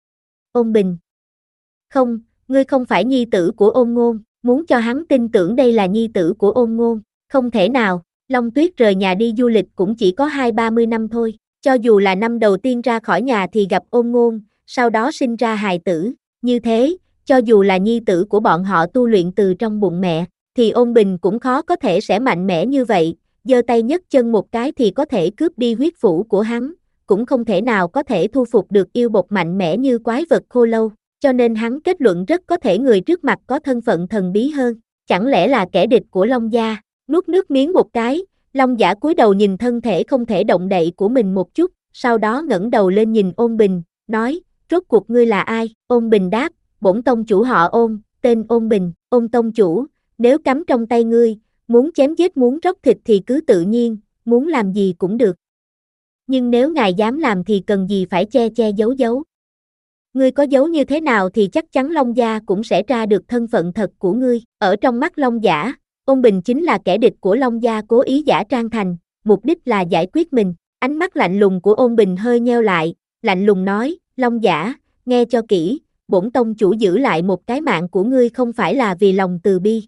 Ôn Bình. Không, ngươi không phải nhi tử của Ôn Ngôn, muốn cho hắn tin tưởng đây là nhi tử của Ôn Ngôn, không thể nào, Long Tuyết rời nhà đi du lịch cũng chỉ có hai ba mươi năm thôi, cho dù là năm đầu tiên ra khỏi nhà thì gặp Ôn Ngôn, sau đó sinh ra hài tử, như thế, cho dù là nhi tử của bọn họ tu luyện từ trong bụng mẹ, thì Ôn Bình cũng khó có thể sẽ mạnh mẽ như vậy, giơ tay nhấc chân một cái thì có thể cướp đi huyết phủ của hắn, cũng không thể nào có thể thu phục được yêu bột mạnh mẽ như quái vật khô lâu, cho nên hắn kết luận rất có thể người trước mặt có thân phận thần bí hơn, chẳng lẽ là kẻ địch của Long gia, nuốt nước miếng một cái, Long Giả cúi đầu nhìn thân thể không thể động đậy của mình một chút, sau đó ngẩng đầu lên nhìn Ôn Bình, nói, rốt cuộc ngươi là ai, Ôn Bình đáp, bổn tông chủ họ Ôn, tên Ôn Bình, Ôn tông chủ, nếu cắm trong tay ngươi, muốn chém giết muốn róc thịt thì cứ tự nhiên, muốn làm gì cũng được. Nhưng nếu ngài dám làm thì cần gì phải che che giấu giấu. Ngươi có giấu như thế nào thì chắc chắn Long gia cũng sẽ tra được thân phận thật của ngươi. Ở trong mắt Long Giả, Ôn Bình chính là kẻ địch của Long gia cố ý giả trang thành, mục đích là giải quyết mình. Ánh mắt lạnh lùng của Ôn Bình hơi nheo lại, lạnh lùng nói, Long Giả, nghe cho kỹ, bổn tông chủ giữ lại một cái mạng của ngươi không phải là vì lòng từ bi.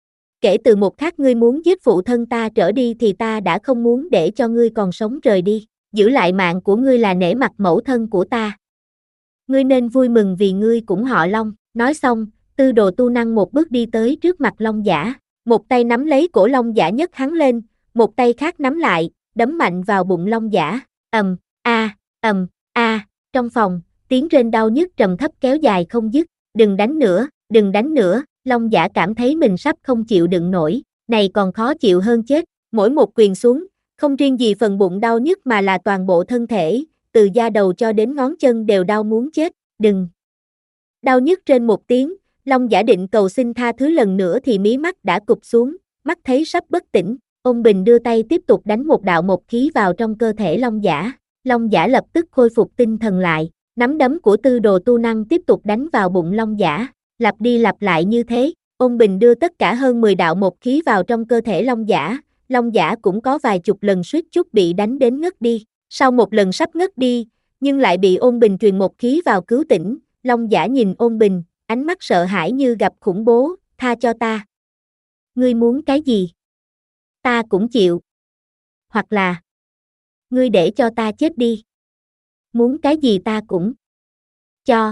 Kể từ một khắc ngươi muốn giết phụ thân ta trở đi thì ta đã không muốn để cho ngươi còn sống rời đi, giữ lại mạng của ngươi là nể mặt mẫu thân của ta. Ngươi nên vui mừng vì ngươi cũng họ Long, nói xong, Tư Đồ Tu Năng một bước đi tới trước mặt Long Giả, một tay nắm lấy cổ Long Giả nhấc hắn lên, một tay khác nắm lại, đấm mạnh vào bụng Long Giả, ầm, a, ầm, a, trong phòng, tiếng rên đau nhức trầm thấp kéo dài không dứt, đừng đánh nữa, đừng đánh nữa, Long Giả cảm thấy mình sắp không chịu đựng nổi, này còn khó chịu hơn chết, mỗi một quyền xuống, không riêng gì phần bụng đau nhức mà là toàn bộ thân thể, từ da đầu cho đến ngón chân đều đau muốn chết, đừng. Đau nhức trên một tiếng, Long Giả định cầu xin tha thứ lần nữa thì mí mắt đã cụp xuống, mắt thấy sắp bất tỉnh, Ôn Bình đưa tay tiếp tục đánh một đạo một khí vào trong cơ thể Long Giả, Long Giả lập tức khôi phục tinh thần lại, nắm đấm của Tư Đồ Tu Năng tiếp tục đánh vào bụng Long Giả, lặp đi lặp lại như thế, Ôn Bình đưa tất cả hơn mười đạo một khí vào trong cơ thể Long Giả, Long Giả cũng có vài chục lần suýt chút bị đánh đến ngất đi, sau một lần sắp ngất đi, nhưng lại bị Ôn Bình truyền một khí vào cứu tỉnh, Long Giả nhìn Ôn Bình, ánh mắt sợ hãi như gặp khủng bố, tha cho ta. Ngươi muốn cái gì? Ta cũng chịu. Hoặc là, ngươi để cho ta chết đi. Muốn cái gì ta cũng cho.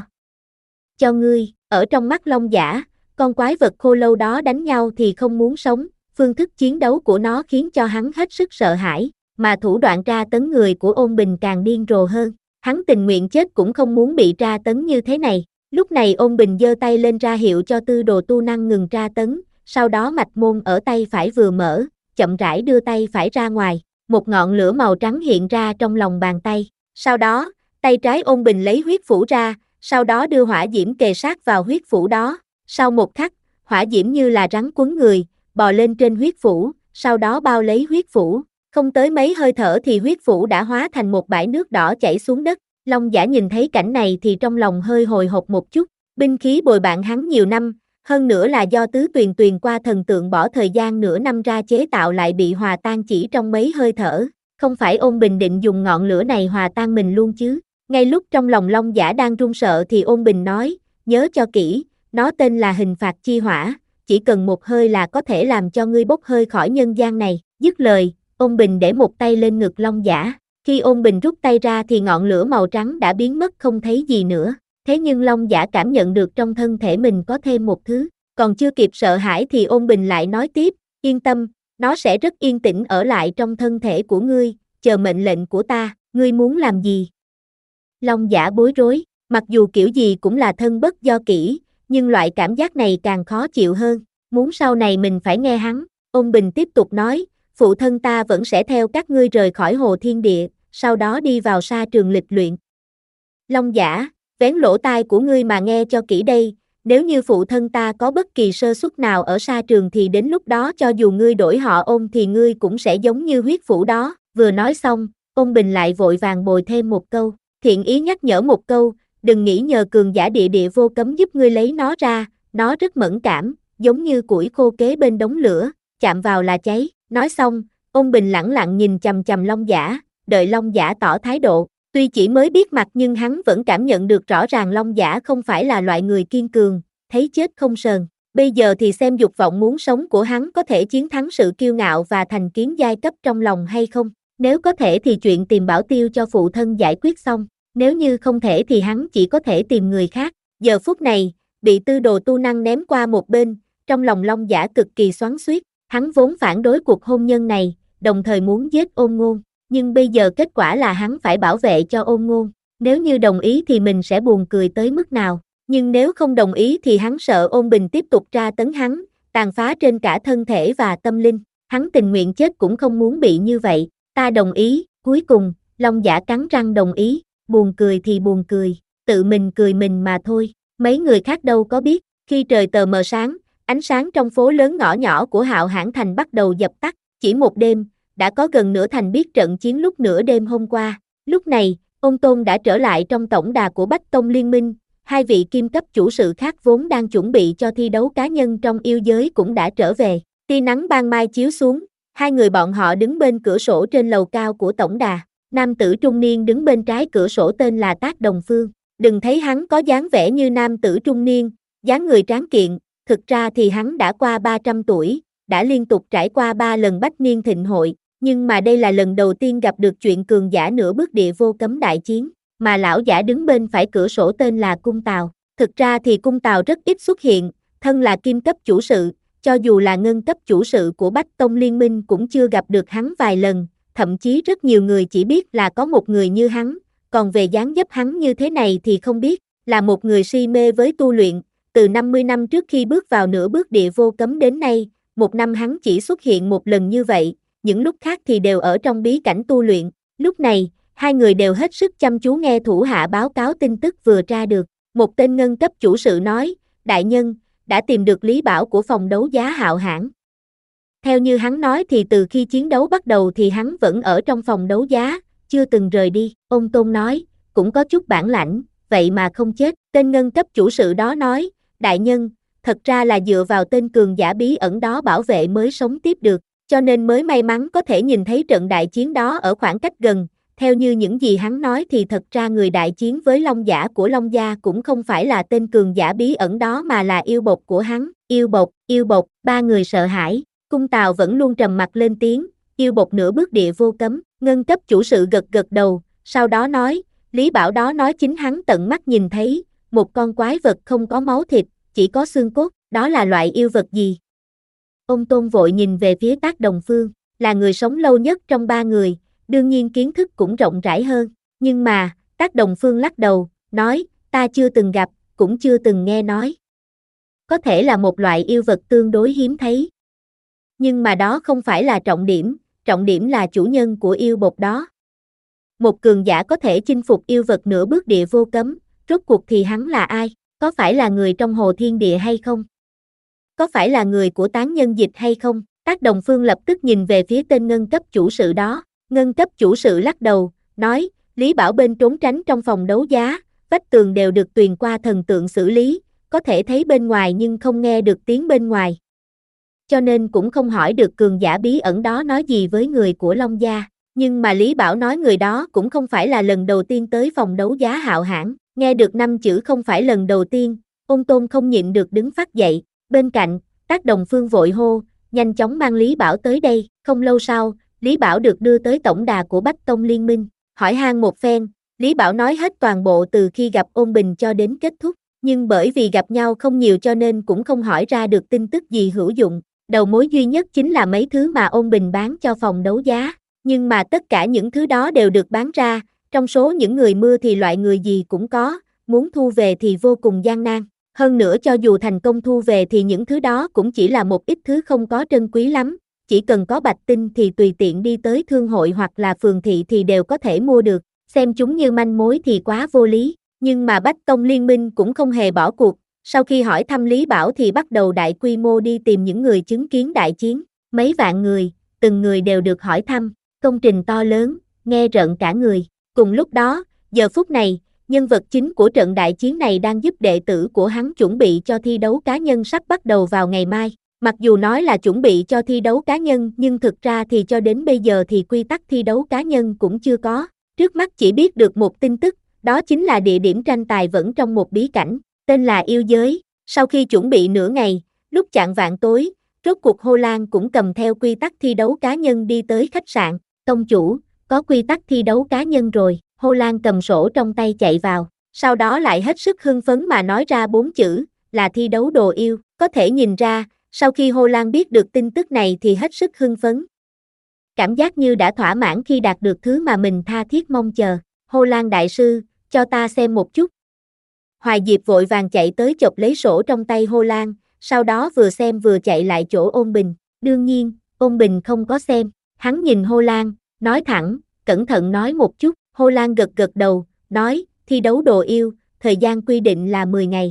Cho ngươi, ở trong mắt Long Giả, con quái vật khô lâu đó đánh nhau thì không muốn sống, phương thức chiến đấu của nó khiến cho hắn hết sức sợ hãi, mà thủ đoạn tra tấn người của Ôn Bình càng điên rồ hơn, hắn tình nguyện chết cũng không muốn bị tra tấn như thế này. Lúc này Ôn Bình giơ tay lên ra hiệu cho Tư Đồ Tu Năng ngừng tra tấn, sau đó mạch môn ở tay phải vừa mở, chậm rãi đưa tay phải ra ngoài, một ngọn lửa màu trắng hiện ra trong lòng bàn tay, sau đó, tay trái Ôn Bình lấy huyết phủ ra, sau đó đưa hỏa diễm kề sát vào huyết phủ đó, sau một khắc, hỏa diễm như là rắn quấn người, bò lên trên huyết phủ, sau đó bao lấy huyết phủ, không tới mấy hơi thở thì huyết phủ đã hóa thành một bãi nước đỏ chảy xuống đất. Long Giả nhìn thấy cảnh này thì trong lòng hơi hồi hộp một chút, binh khí bồi bạn hắn nhiều năm, hơn nữa là do Tứ Tuyền Tuyền qua thần tượng bỏ thời gian nửa năm ra chế tạo lại bị hòa tan chỉ trong mấy hơi thở, không phải Ôn Bình định dùng ngọn lửa này hòa tan mình luôn chứ. Ngay lúc trong lòng Long Giả đang run sợ thì Ôn Bình nói, nhớ cho kỹ, nó tên là hình phạt chi hỏa, chỉ cần một hơi là có thể làm cho ngươi bốc hơi khỏi nhân gian này. Dứt lời, Ôn Bình để một tay lên ngực Long Giả. Khi Ôn Bình rút tay ra thì ngọn lửa màu trắng đã biến mất không thấy gì nữa. Thế nhưng Long Giả cảm nhận được trong thân thể mình có thêm một thứ. Còn chưa kịp sợ hãi thì Ôn Bình lại nói tiếp, yên tâm, nó sẽ rất yên tĩnh ở lại trong thân thể của ngươi, chờ mệnh lệnh của ta, ngươi muốn làm gì? Long Giả bối rối, mặc dù kiểu gì cũng là thân bất do kỹ, nhưng loại cảm giác này càng khó chịu hơn, muốn sau này mình phải nghe hắn. Ôn Bình tiếp tục nói, phụ thân ta vẫn sẽ theo các ngươi rời khỏi hồ thiên địa, sau đó đi vào sa trường lịch luyện. Long Giả, vén lỗ tai của ngươi mà nghe cho kỹ đây, nếu như phụ thân ta có bất kỳ sơ suất nào ở sa trường thì đến lúc đó cho dù ngươi đổi họ Ôn thì ngươi cũng sẽ giống như huyết phủ đó. Vừa nói xong, Ôn Bình lại vội vàng bồi thêm một câu, thiện ý nhắc nhở một câu, đừng nghĩ nhờ cường giả địa địa vô cấm giúp ngươi lấy nó ra, nó rất mẫn cảm, giống như củi khô kế bên đống lửa, chạm vào là cháy. Nói xong, Ôn Bình lẳng lặng nhìn chằm chằm Long Giả, đợi Long Giả tỏ thái độ. Tuy chỉ mới biết mặt nhưng hắn vẫn cảm nhận được rõ ràng Long Giả không phải là loại người kiên cường, thấy chết không sờn. Bây giờ thì xem dục vọng muốn sống của hắn có thể chiến thắng sự kiêu ngạo và thành kiến giai cấp trong lòng hay không. Nếu có thể thì chuyện tìm bảo tiêu cho phụ thân giải quyết xong, nếu như không thể thì hắn chỉ có thể tìm người khác. Giờ phút này, bị tư đồ tu năng ném qua một bên, trong lòng Long Giả cực kỳ xoắn xuýt, hắn vốn phản đối cuộc hôn nhân này, đồng thời muốn giết Ôn Ngôn. Nhưng bây giờ kết quả là hắn phải bảo vệ cho Ôn Ngôn, nếu như đồng ý thì mình sẽ buồn cười tới mức nào, nhưng nếu không đồng ý thì hắn sợ Ôn Bình tiếp tục tra tấn hắn, tàn phá trên cả thân thể và tâm linh, hắn tình nguyện chết cũng không muốn bị như vậy. Ta đồng ý. Cuối cùng, Long Giả cắn răng đồng ý, buồn cười thì buồn cười, tự mình cười mình mà thôi, mấy người khác đâu có biết. Khi trời tờ mờ sáng, ánh sáng trong phố lớn ngõ nhỏ của Hạo Hãn Thành bắt đầu dập tắt, chỉ một đêm, đã có gần nửa thành biết trận chiến lúc nửa đêm hôm qua. Lúc này, Ôn Tôn đã trở lại trong tổng đà của Bách Tông Liên Minh, hai vị kim cấp chủ sự khác vốn đang chuẩn bị cho thi đấu cá nhân trong yêu giới cũng đã trở về. Tia nắng ban mai chiếu xuống, hai người bọn họ đứng bên cửa sổ trên lầu cao của tổng đà. Nam tử trung niên đứng bên trái cửa sổ tên là Tác Đồng Phương. Đừng thấy hắn có dáng vẻ như nam tử trung niên, dáng người tráng kiện, thực ra thì hắn đã qua ba trăm tuổi, đã liên tục trải qua ba lần bách niên thịnh hội. Nhưng mà đây là lần đầu tiên gặp được chuyện cường giả nửa bước địa vô cấm đại chiến, mà lão giả đứng bên phải cửa sổ tên là Cung Tào. Thực ra thì Cung Tào rất ít xuất hiện, thân là kim cấp chủ sự, cho dù là ngân cấp chủ sự của Bách Tông Liên Minh cũng chưa gặp được hắn vài lần, thậm chí rất nhiều người chỉ biết là có một người như hắn, còn về dáng dấp hắn như thế này thì không biết, là một người si mê với tu luyện, từ năm mươi năm trước khi bước vào nửa bước địa vô cấm đến nay, một năm hắn chỉ xuất hiện một lần như vậy. Những lúc khác thì đều ở trong bí cảnh tu luyện. Lúc này, hai người đều hết sức chăm chú nghe thủ hạ báo cáo tin tức vừa tra được. Một tên ngân cấp chủ sự nói, đại nhân, đã tìm được Lý Bảo của phòng đấu giá Hạo Hãn. Theo như hắn nói thì từ khi chiến đấu bắt đầu thì hắn vẫn ở trong phòng đấu giá, chưa từng rời đi. Ôn Tôn nói, cũng có chút bản lãnh, vậy mà không chết. Tên ngân cấp chủ sự đó nói, đại nhân, thật ra là dựa vào tên cường giả bí ẩn đó bảo vệ mới sống tiếp được. Cho nên mới may mắn có thể nhìn thấy trận đại chiến đó ở khoảng cách gần. Theo như những gì hắn nói thì thật ra người đại chiến với Long Giả của Long Gia cũng không phải là tên cường giả bí ẩn đó mà là yêu bộc của hắn. Yêu bộc, yêu bộc, ba người sợ hãi. Cung Tào vẫn luôn trầm mặt lên tiếng, yêu bộc nửa bước địa vô cấm. Ngân cấp chủ sự gật gật đầu, sau đó nói, Lý Bảo đó nói chính hắn tận mắt nhìn thấy, một con quái vật không có máu thịt, chỉ có xương cốt, đó là loại yêu vật gì? Ôn Tôn vội nhìn về phía Tác Đồng Phương, là người sống lâu nhất trong ba người, đương nhiên kiến thức cũng rộng rãi hơn, nhưng mà, Tác Đồng Phương lắc đầu, nói, ta chưa từng gặp, cũng chưa từng nghe nói. Có thể là một loại yêu vật tương đối hiếm thấy. Nhưng mà đó không phải là trọng điểm, trọng điểm là chủ nhân của yêu bộc đó. Một cường giả có thể chinh phục yêu vật nửa bước địa vô cấm, rốt cuộc thì hắn là ai? Có phải là người trong Hồ Thiên Địa hay không? Có phải là người của Tán Nhân Dịch hay không? Tác Đồng Phương lập tức nhìn về phía tên ngân cấp chủ sự đó. Ngân cấp chủ sự lắc đầu, nói, Lý Bảo bên trốn tránh trong phòng đấu giá, vách tường đều được tuyền qua thần tượng xử lý, có thể thấy bên ngoài nhưng không nghe được tiếng bên ngoài. Cho nên cũng không hỏi được cường giả bí ẩn đó nói gì với người của Long Gia. Nhưng mà Lý Bảo nói người đó cũng không phải là lần đầu tiên tới phòng đấu giá Hạo Hãn. Nghe được năm chữ không phải lần đầu tiên, Ôn Tôn không nhịn được đứng phát dậy. Bên cạnh, Tác Đồng Phương vội hô, nhanh chóng mang Lý Bảo tới đây. Không lâu sau, Lý Bảo được đưa tới tổng đà của Bách Tông Liên Minh. Hỏi han một phen, Lý Bảo nói hết toàn bộ từ khi gặp Ôn Bình cho đến kết thúc. Nhưng bởi vì gặp nhau không nhiều cho nên cũng không hỏi ra được tin tức gì hữu dụng. Đầu mối duy nhất chính là mấy thứ mà Ôn Bình bán cho phòng đấu giá. Nhưng mà tất cả những thứ đó đều được bán ra, trong số những người mưa thì loại người gì cũng có, muốn thu về thì vô cùng gian nan. Hơn nữa cho dù thành công thu về thì những thứ đó cũng chỉ là một ít thứ không có trân quý lắm, chỉ cần có bạch tinh thì tùy tiện đi tới thương hội hoặc là phường thị thì đều có thể mua được, xem chúng như manh mối thì quá vô lý. Nhưng mà Bách Tông Liên minh cũng không hề bỏ cuộc, sau khi hỏi thăm Lý Bảo thì bắt đầu đại quy mô đi tìm những người chứng kiến đại chiến, mấy vạn người, từng người đều được hỏi thăm, công trình to lớn, nghe rợn cả người. Cùng lúc đó, giờ phút này, nhân vật chính của trận đại chiến này đang giúp đệ tử của hắn chuẩn bị cho thi đấu cá nhân sắp bắt đầu vào ngày mai. Mặc dù nói là chuẩn bị cho thi đấu cá nhân nhưng thực ra thì cho đến bây giờ thì quy tắc thi đấu cá nhân cũng chưa có. Trước mắt chỉ biết được một tin tức, đó chính là địa điểm tranh tài vẫn trong một bí cảnh, tên là yêu giới. Sau khi chuẩn bị nửa ngày, lúc chạng vạng tối, rốt cuộc Hồ Lan cũng cầm theo quy tắc thi đấu cá nhân đi tới khách sạn. Tông chủ, có quy tắc thi đấu cá nhân rồi. Hồ Lan cầm sổ trong tay chạy vào, sau đó lại hết sức hưng phấn mà nói ra bốn chữ, là thi đấu đồ yêu. Có thể nhìn ra, sau khi Hồ Lan biết được tin tức này thì hết sức hưng phấn. Cảm giác như đã thỏa mãn khi đạt được thứ mà mình tha thiết mong chờ. Hồ Lan đại sư, cho ta xem một chút. Hoài Diệp vội vàng chạy tới chộp lấy sổ trong tay Hồ Lan, sau đó vừa xem vừa chạy lại chỗ Ôn Bình. Đương nhiên, Ôn Bình không có xem, hắn nhìn Hồ Lan, nói thẳng, cẩn thận nói một chút. Hồ Lan gật gật đầu, nói, thi đấu đồ yêu, thời gian quy định là mười ngày.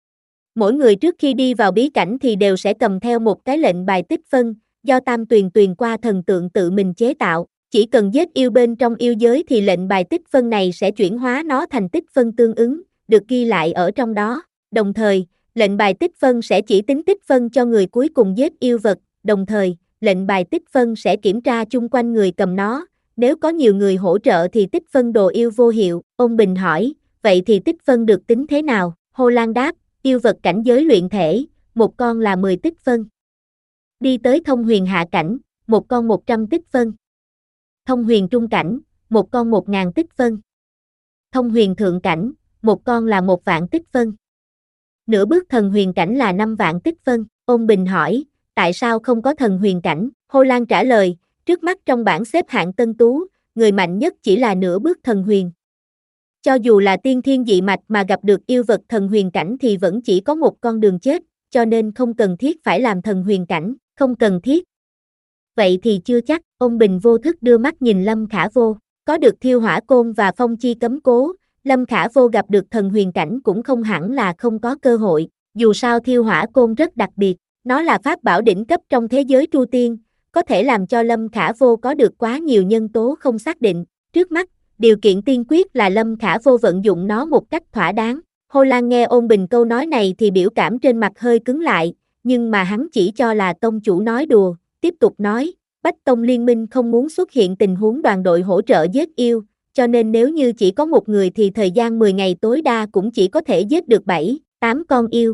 Mỗi người trước khi đi vào bí cảnh thì đều sẽ cầm theo một cái lệnh bài tích phân, do Tam Tuyền Tuyền qua thần tượng tự mình chế tạo. Chỉ cần giết yêu bên trong yêu giới thì lệnh bài tích phân này sẽ chuyển hóa nó thành tích phân tương ứng, được ghi lại ở trong đó. Đồng thời, lệnh bài tích phân sẽ chỉ tính tích phân cho người cuối cùng giết yêu vật. Đồng thời, lệnh bài tích phân sẽ kiểm tra chung quanh người cầm nó. Nếu có nhiều người hỗ trợ thì tích phân đồ yêu vô hiệu. Ôn Bình hỏi, vậy thì tích phân được tính thế nào? Hồ Lan đáp, yêu vật cảnh giới luyện thể, một con là mười tích phân. Đi tới thông huyền hạ cảnh, một con một trăm tích phân. Thông huyền trung cảnh, một con một ngàn tích phân. Thông huyền thượng cảnh, một con là một vạn tích phân. Nửa bước thần huyền cảnh là năm vạn tích phân. Ôn Bình hỏi, tại sao không có thần huyền cảnh? Hồ Lan trả lời, trước mắt trong bảng xếp hạng tân tú, người mạnh nhất chỉ là nửa bước thần huyền. Cho dù là tiên thiên dị mạch mà gặp được yêu vật thần huyền cảnh thì vẫn chỉ có một con đường chết, cho nên không cần thiết phải làm thần huyền cảnh, không cần thiết. Vậy thì chưa chắc. Ôn Bình vô thức đưa mắt nhìn Lâm Khả Vô, có được thiêu hỏa côn và phong chi cấm cố, Lâm Khả Vô gặp được thần huyền cảnh cũng không hẳn là không có cơ hội, dù sao thiêu hỏa côn rất đặc biệt, nó là pháp bảo đỉnh cấp trong thế giới Tru Tiên, có thể làm cho Lâm Khả Vô có được quá nhiều nhân tố không xác định. Trước mắt, điều kiện tiên quyết là Lâm Khả Vô vận dụng nó một cách thỏa đáng. Hồ Lan nghe Ôn Bình câu nói này thì biểu cảm trên mặt hơi cứng lại, nhưng mà hắn chỉ cho là tông chủ nói đùa, tiếp tục nói, Bách Tông Liên minh không muốn xuất hiện tình huống đoàn đội hỗ trợ giết yêu, cho nên nếu như chỉ có một người thì thời gian mười ngày tối đa cũng chỉ có thể giết được bảy, tám con yêu.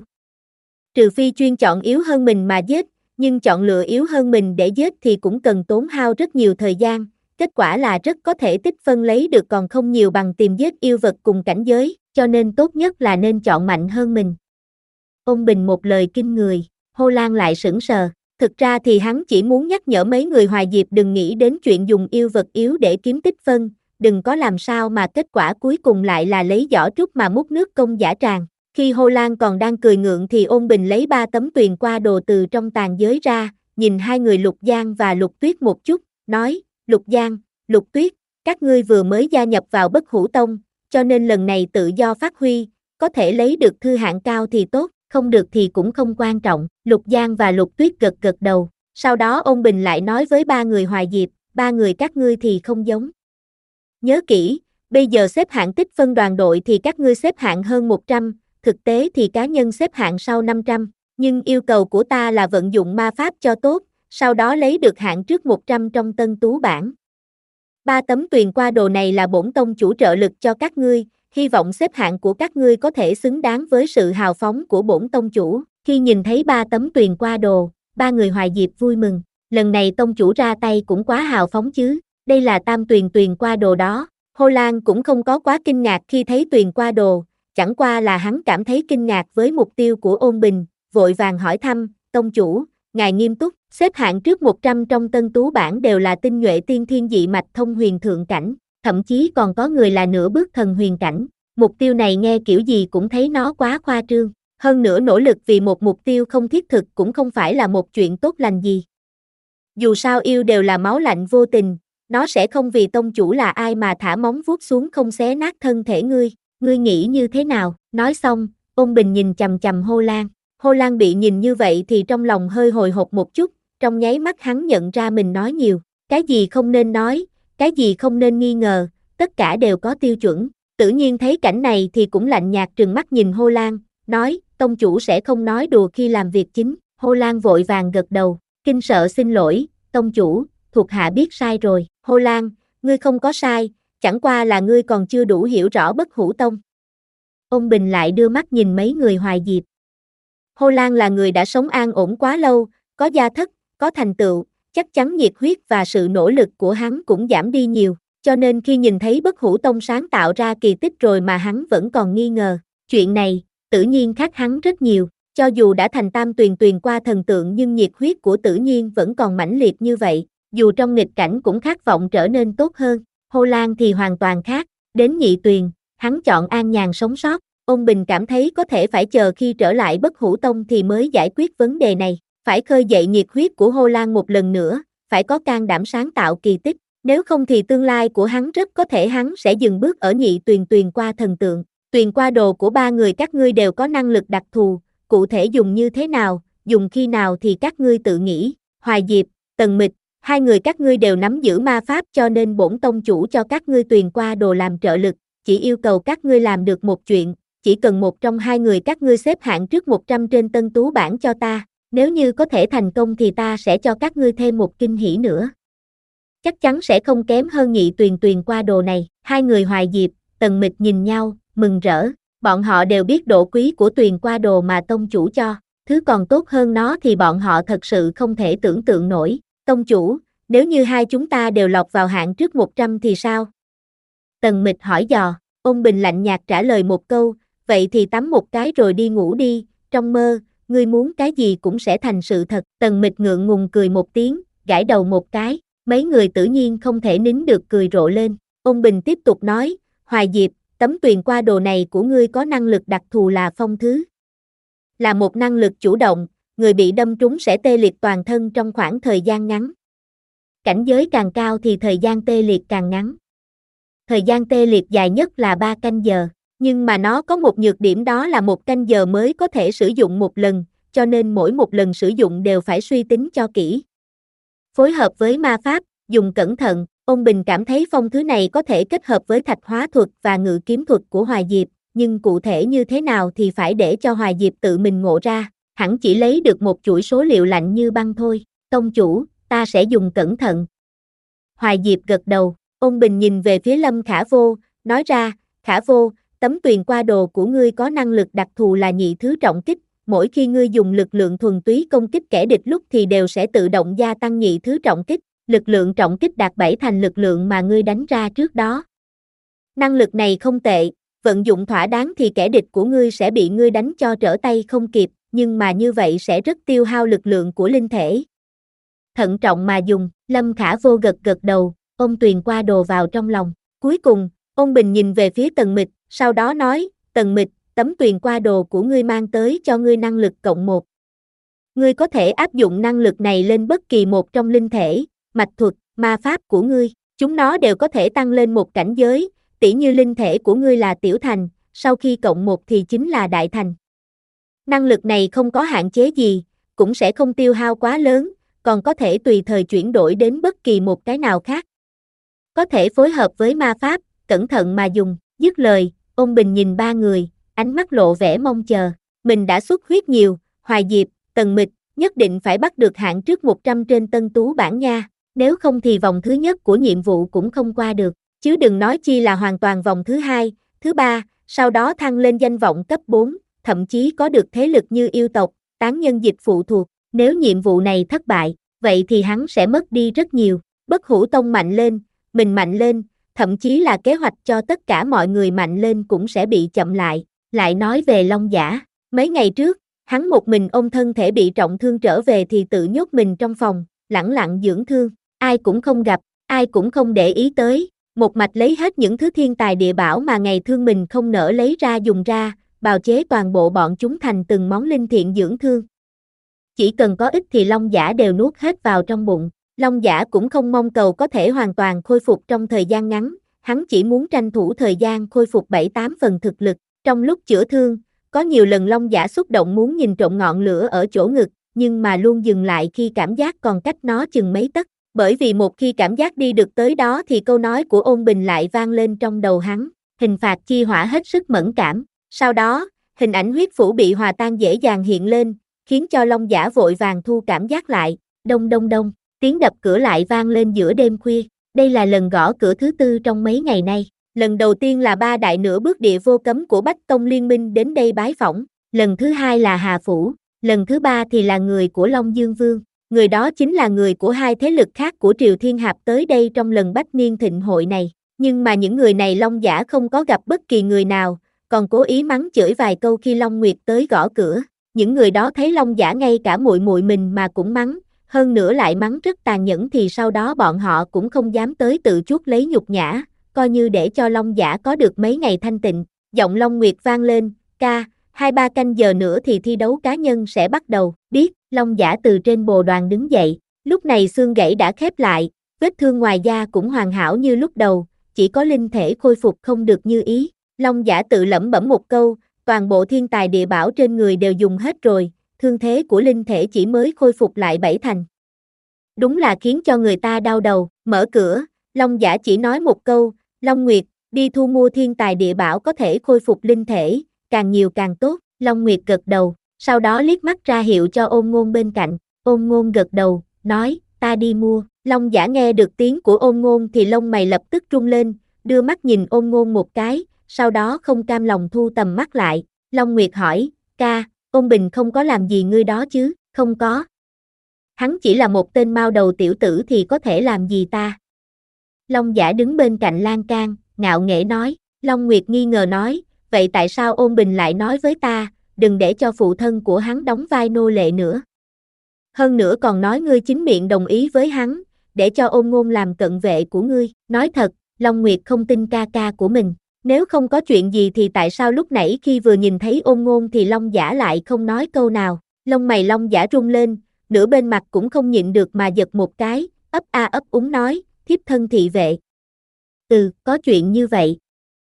Trừ phi chuyên chọn yếu hơn mình mà giết, nhưng chọn lựa yếu hơn mình để giết thì cũng cần tốn hao rất nhiều thời gian, kết quả là rất có thể tích phân lấy được còn không nhiều bằng tìm giết yêu vật cùng cảnh giới, cho nên tốt nhất là nên chọn mạnh hơn mình. Ôn Bình một lời kinh người, Hồ Lan lại sững sờ, thực ra thì hắn chỉ muốn nhắc nhở mấy người Hoài Diệp đừng nghĩ đến chuyện dùng yêu vật yếu để kiếm tích phân, đừng có làm sao mà kết quả cuối cùng lại là lấy giỏ trúc mà múc nước công giả tràng. Khi Hồ Lan còn đang cười ngượng thì Ôn Bình lấy ba tấm tuyền qua đồ từ trong tàn giới ra, nhìn hai người Lục Giang và Lục Tuyết một chút, nói, Lục Giang, Lục Tuyết, các ngươi vừa mới gia nhập vào Bất Hủ Tông, cho nên lần này tự do phát huy, có thể lấy được thư hạng cao thì tốt, không được thì cũng không quan trọng. Lục Giang và Lục Tuyết gật gật đầu, sau đó Ôn Bình lại nói với ba người Hoài Diệp, ba người các ngươi thì không giống. Nhớ kỹ, bây giờ xếp hạng tích phân đoàn đội thì các ngươi xếp hạng hơn một trăm, thực tế thì cá nhân xếp hạng sau năm trăm, nhưng yêu cầu của ta là vận dụng ma pháp cho tốt, sau đó lấy được hạng trước một trăm trong tân tú bảng. Ba tấm tuyền qua đồ này là bổn tông chủ trợ lực cho các ngươi, hy vọng xếp hạng của các ngươi có thể xứng đáng với sự hào phóng của bổn tông chủ. Khi nhìn thấy ba tấm tuyền qua đồ, ba người Hoài Diệp vui mừng, lần này tông chủ ra tay cũng quá hào phóng chứ, đây là tam tuyền tuyền qua đồ đó. Hồ Lan cũng không có quá kinh ngạc khi thấy tuyền qua đồ, chẳng qua là hắn cảm thấy kinh ngạc với mục tiêu của Ôn Bình, vội vàng hỏi thăm, tông chủ, ngài nghiêm túc, xếp hạng trước một trăm trong tân tú bảng đều là tinh nhuệ tiên thiên dị mạch thông huyền thượng cảnh, thậm chí còn có người là nửa bước thần huyền cảnh, mục tiêu này nghe kiểu gì cũng thấy nó quá khoa trương, hơn nữa nỗ lực vì một mục tiêu không thiết thực cũng không phải là một chuyện tốt lành gì. Dù sao yêu đều là máu lạnh vô tình, nó sẽ không vì tông chủ là ai mà thả móng vuốt xuống không xé nát thân thể ngươi. ngươi nghĩ như thế nào? Nói xong, ôn bình nhìn chằm chằm Hồ Lan. Hồ Lan bị nhìn như vậy thì trong lòng hơi hồi hộp một chút, trong nháy mắt hắn nhận ra mình nói nhiều, cái gì không nên nói, cái gì không nên nghi ngờ, tất cả đều có tiêu chuẩn. Tử Nhiên thấy cảnh này thì cũng lạnh nhạt trừng mắt nhìn Hồ Lan, nói, tông chủ sẽ không nói đùa khi làm việc chính. Hồ Lan vội vàng gật đầu, kinh sợ xin lỗi, tông chủ, thuộc hạ biết sai rồi. Hồ Lan, ngươi không có sai, chẳng qua là ngươi còn chưa đủ hiểu rõ Bất Hủ Tông. Ôn Bình lại đưa mắt nhìn mấy người Hoài Diệp. Hồ Lan là người đã sống an ổn quá lâu, có gia thất, có thành tựu, chắc chắn nhiệt huyết và sự nỗ lực của hắn cũng giảm đi nhiều, cho nên khi nhìn thấy Bất Hủ Tông sáng tạo ra kỳ tích rồi mà hắn vẫn còn nghi ngờ. Chuyện này, Tử Nhiên khác hắn rất nhiều, cho dù đã thành tam tuyền tuyền qua thần tượng nhưng nhiệt huyết của Tử Nhiên vẫn còn mãnh liệt như vậy, dù trong nghịch cảnh cũng khát vọng trở nên tốt hơn. Hồ Lan thì hoàn toàn khác, đến nhị tuyền, hắn chọn an nhàn sống sót. Ôn Bình cảm thấy có thể phải chờ khi trở lại Bất Hủ Tông thì mới giải quyết vấn đề này, phải khơi dậy nhiệt huyết của Hồ Lan một lần nữa, phải có can đảm sáng tạo kỳ tích, nếu không thì tương lai của hắn rất có thể hắn sẽ dừng bước ở nhị tuyền tuyền qua thần tượng. Tuyền qua đồ của ba người các ngươi đều có năng lực đặc thù, cụ thể dùng như thế nào, dùng khi nào thì các ngươi tự nghĩ. Hoài Diệp, Tần Mịch, hai người các ngươi đều nắm giữ ma pháp cho nên bổn tông chủ cho các ngươi tuyền qua đồ làm trợ lực, chỉ yêu cầu các ngươi làm được một chuyện, chỉ cần một trong hai người các ngươi xếp hạng trước một trăm trên tân tú bảng cho ta, nếu như có thể thành công thì ta sẽ cho các ngươi thêm một kinh hỉ nữa. Chắc chắn sẽ không kém hơn nhị tuyền tuyền qua đồ này. Hai người Hoài Diệp, Tần Mịch nhìn nhau, mừng rỡ, bọn họ đều biết độ quý của tuyền qua đồ mà tông chủ cho, thứ còn tốt hơn nó thì bọn họ thật sự không thể tưởng tượng nổi. Tông chủ, nếu như hai chúng ta đều lọt vào hạng trước một trăm thì sao? Tần Mịch hỏi dò. Ôn Bình lạnh nhạt trả lời một câu, vậy thì tắm một cái rồi đi ngủ đi, trong mơ, ngươi muốn cái gì cũng sẽ thành sự thật. Tần Mịch ngượng ngùng cười một tiếng, gãi đầu một cái, mấy người Tử Nhiên không thể nín được cười rộ lên. Ôn Bình tiếp tục nói, Hoài Diệp, tấm tuyền qua đồ này của ngươi có năng lực đặc thù là phong thứ. Là một năng lực chủ động, người bị đâm trúng sẽ tê liệt toàn thân trong khoảng thời gian ngắn. Cảnh giới càng cao thì thời gian tê liệt càng ngắn. Thời gian tê liệt dài nhất là ba canh giờ, nhưng mà nó có một nhược điểm đó là một canh giờ mới có thể sử dụng một lần, cho nên mỗi một lần sử dụng đều phải suy tính cho kỹ. Phối hợp với ma pháp, dùng cẩn thận, Ôn Bình cảm thấy phong thứ này có thể kết hợp với thạch hóa thuật và ngự kiếm thuật của Hoài Diệp, nhưng cụ thể như thế nào thì phải để cho Hoài Diệp tự mình ngộ ra, hẳn chỉ lấy được một chuỗi số liệu lạnh như băng thôi. Tông chủ, ta sẽ dùng cẩn thận. Hoài Diệp gật đầu, Ôn Bình nhìn về phía Lâm Khả Vô, nói ra, Khả Vô, tấm tuyền qua đồ của ngươi có năng lực đặc thù là nhị thứ trọng kích, mỗi khi ngươi dùng lực lượng thuần túy công kích kẻ địch lúc thì đều sẽ tự động gia tăng nhị thứ trọng kích, lực lượng trọng kích đạt bảy thành lực lượng mà ngươi đánh ra trước đó. Năng lực này không tệ, vận dụng thỏa đáng thì kẻ địch của ngươi sẽ bị ngươi đánh cho trở tay không kịp, nhưng mà như vậy sẽ rất tiêu hao lực lượng của linh thể. Thận trọng mà dùng, Lâm Khả Vô gật gật đầu, ôm tuyền qua đồ vào trong lòng. Cuối cùng, Ôn Bình nhìn về phía Tần Mịch, sau đó nói, Tần Mịch, tấm tuyền qua đồ của ngươi mang tới cho ngươi năng lực cộng một. Ngươi có thể áp dụng năng lực này lên bất kỳ một trong linh thể, mạch thuật, ma pháp của ngươi, chúng nó đều có thể tăng lên một cảnh giới, tỉ như linh thể của ngươi là tiểu thành, sau khi cộng một thì chính là đại thành. Năng lực này không có hạn chế gì, cũng sẽ không tiêu hao quá lớn, còn có thể tùy thời chuyển đổi đến bất kỳ một cái nào khác. Có thể phối hợp với ma pháp, cẩn thận mà dùng. Dứt lời, Ôn Bình nhìn ba người, ánh mắt lộ vẻ mong chờ. Mình đã xuất huyết nhiều, Hoài Diệp, Tần Mịch, nhất định phải bắt được hạng trước một trăm trên tân tú bảng nha, nếu không thì vòng thứ nhất của nhiệm vụ cũng không qua được, chứ đừng nói chi là hoàn toàn vòng thứ hai, thứ ba, sau đó thăng lên danh vọng cấp bốn, thậm chí có được thế lực như yêu tộc, tán nhân dịch phụ thuộc. Nếu nhiệm vụ này thất bại, vậy thì hắn sẽ mất đi rất nhiều. Bất Hủ Tông mạnh lên, mình mạnh lên, thậm chí là kế hoạch cho tất cả mọi người mạnh lên cũng sẽ bị chậm lại. Lại nói về Long Giả, mấy ngày trước, hắn một mình ôm thân thể bị trọng thương trở về thì tự nhốt mình trong phòng, lẳng lặng dưỡng thương, ai cũng không gặp, ai cũng không để ý tới, một mạch lấy hết những thứ thiên tài địa bảo mà ngày thương mình không nỡ lấy ra dùng ra, bào chế toàn bộ bọn chúng thành từng món linh thiện dưỡng thương. Chỉ cần có ít thì Long Giả đều nuốt hết vào trong bụng. Long Giả cũng không mong cầu có thể hoàn toàn khôi phục trong thời gian ngắn, hắn chỉ muốn tranh thủ thời gian khôi phục bảy tám phần thực lực. Trong lúc chữa thương, có nhiều lần Long Giả xúc động muốn nhìn trộm ngọn lửa ở chỗ ngực, nhưng mà luôn dừng lại khi cảm giác còn cách nó chừng mấy tấc, bởi vì một khi cảm giác đi được tới đó thì câu nói của Ôn Bình lại vang lên trong đầu hắn, hình phạt chi hỏa hết sức mẫn cảm. Sau đó, hình ảnh huyết phủ bị hòa tan dễ dàng hiện lên, khiến cho Long Giả vội vàng thu cảm giác lại. Đông đông đông, tiếng đập cửa lại vang lên giữa đêm khuya. Đây là lần gõ cửa thứ tư trong mấy ngày nay. Lần đầu tiên là ba đại nửa bước địa vô cấm của Bách Tông Liên minh đến đây bái phỏng, lần thứ hai là Hà Phủ, lần thứ ba thì là người của Long Dương Vương. Người đó chính là người của hai thế lực khác của Triều Thiên Hạp tới đây trong lần Bách Niên Thịnh hội này. Nhưng mà những người này Long Giả không có gặp bất kỳ người nào, còn cố ý mắng chửi vài câu khi Long Nguyệt tới gõ cửa. Những người đó thấy Long Giả ngay cả muội muội mình mà cũng mắng, hơn nữa lại mắng rất tàn nhẫn thì sau đó bọn họ cũng không dám tới tự chuốc lấy nhục nhã, coi như để cho Long Giả có được mấy ngày thanh tịnh. Giọng Long Nguyệt vang lên, ca, hai ba canh giờ nữa thì thi đấu cá nhân sẽ bắt đầu. Biết. Long Giả từ trên bồ đoàn đứng dậy, lúc này xương gãy đã khép lại, vết thương ngoài da cũng hoàn hảo như lúc đầu, chỉ có linh thể khôi phục không được như ý. Long Giả tự lẩm bẩm một câu, toàn bộ thiên tài địa bảo trên người đều dùng hết rồi, thương thế của linh thể chỉ mới khôi phục lại bảy thành. Đúng là khiến cho người ta đau đầu. Mở cửa, Long Giả chỉ nói một câu, Long Nguyệt, đi thu mua thiên tài địa bảo có thể khôi phục linh thể, càng nhiều càng tốt. Long Nguyệt gật đầu, sau đó liếc mắt ra hiệu cho Ôn Ngôn bên cạnh. Ôn Ngôn gật đầu, nói, ta đi mua. Long Giả nghe được tiếng của Ôn Ngôn thì lông mày lập tức rung lên, đưa mắt nhìn Ôn Ngôn một cái, sau đó không cam lòng thu tầm mắt lại. Long Nguyệt hỏi, ca, Ôn Bình không có làm gì ngươi đó chứ? Không có. Hắn chỉ là một tên mao đầu tiểu tử thì có thể làm gì ta? Long Giả đứng bên cạnh lan can, ngạo nghễ nói. Long Nguyệt nghi ngờ nói, vậy tại sao Ôn Bình lại nói với ta, đừng để cho phụ thân của hắn đóng vai nô lệ nữa? Hơn nữa còn nói ngươi chính miệng đồng ý với hắn, để cho Ôn Ngôn làm cận vệ của ngươi. Nói thật, Long Nguyệt không tin ca ca của mình. Nếu không có chuyện gì thì tại sao lúc nãy khi vừa nhìn thấy Ôn Ngôn thì Long Giả lại không nói câu nào? Lông mày Long Giả rung lên, nửa bên mặt cũng không nhịn được mà giật một cái, ấp a ấp úng nói, thiếp thân thị vệ. Ừ, có chuyện như vậy.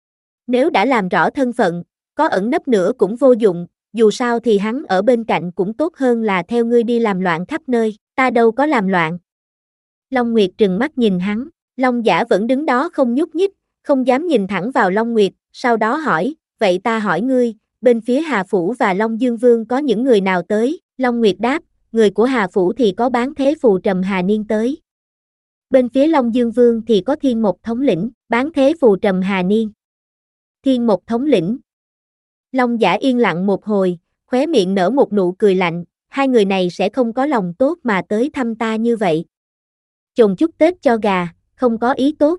Nếu đã làm rõ thân phận, có ẩn nấp nữa cũng vô dụng, dù sao thì hắn ở bên cạnh cũng tốt hơn là theo ngươi đi làm loạn khắp nơi, ta đâu có làm loạn. Long Nguyệt trừng mắt nhìn hắn, Long Giả vẫn đứng đó không nhúc nhích, không dám nhìn thẳng vào Long Nguyệt, sau đó hỏi, vậy ta hỏi ngươi, bên phía Hà Phủ và Long Dương Vương có những người nào tới? Long Nguyệt đáp, người của Hà Phủ thì có Bán Thế Phù Trầm Hà Niên tới. Bên phía Long Dương Vương thì có Thiên Mộc thống lĩnh, Bán Thế Phù Trầm Hà Niên. Thiên Mộc thống lĩnh. Long Giả yên lặng một hồi, khóe miệng nở một nụ cười lạnh, hai người này sẽ không có lòng tốt mà tới thăm ta như vậy. Chồn chúc Tết cho gà, không có ý tốt.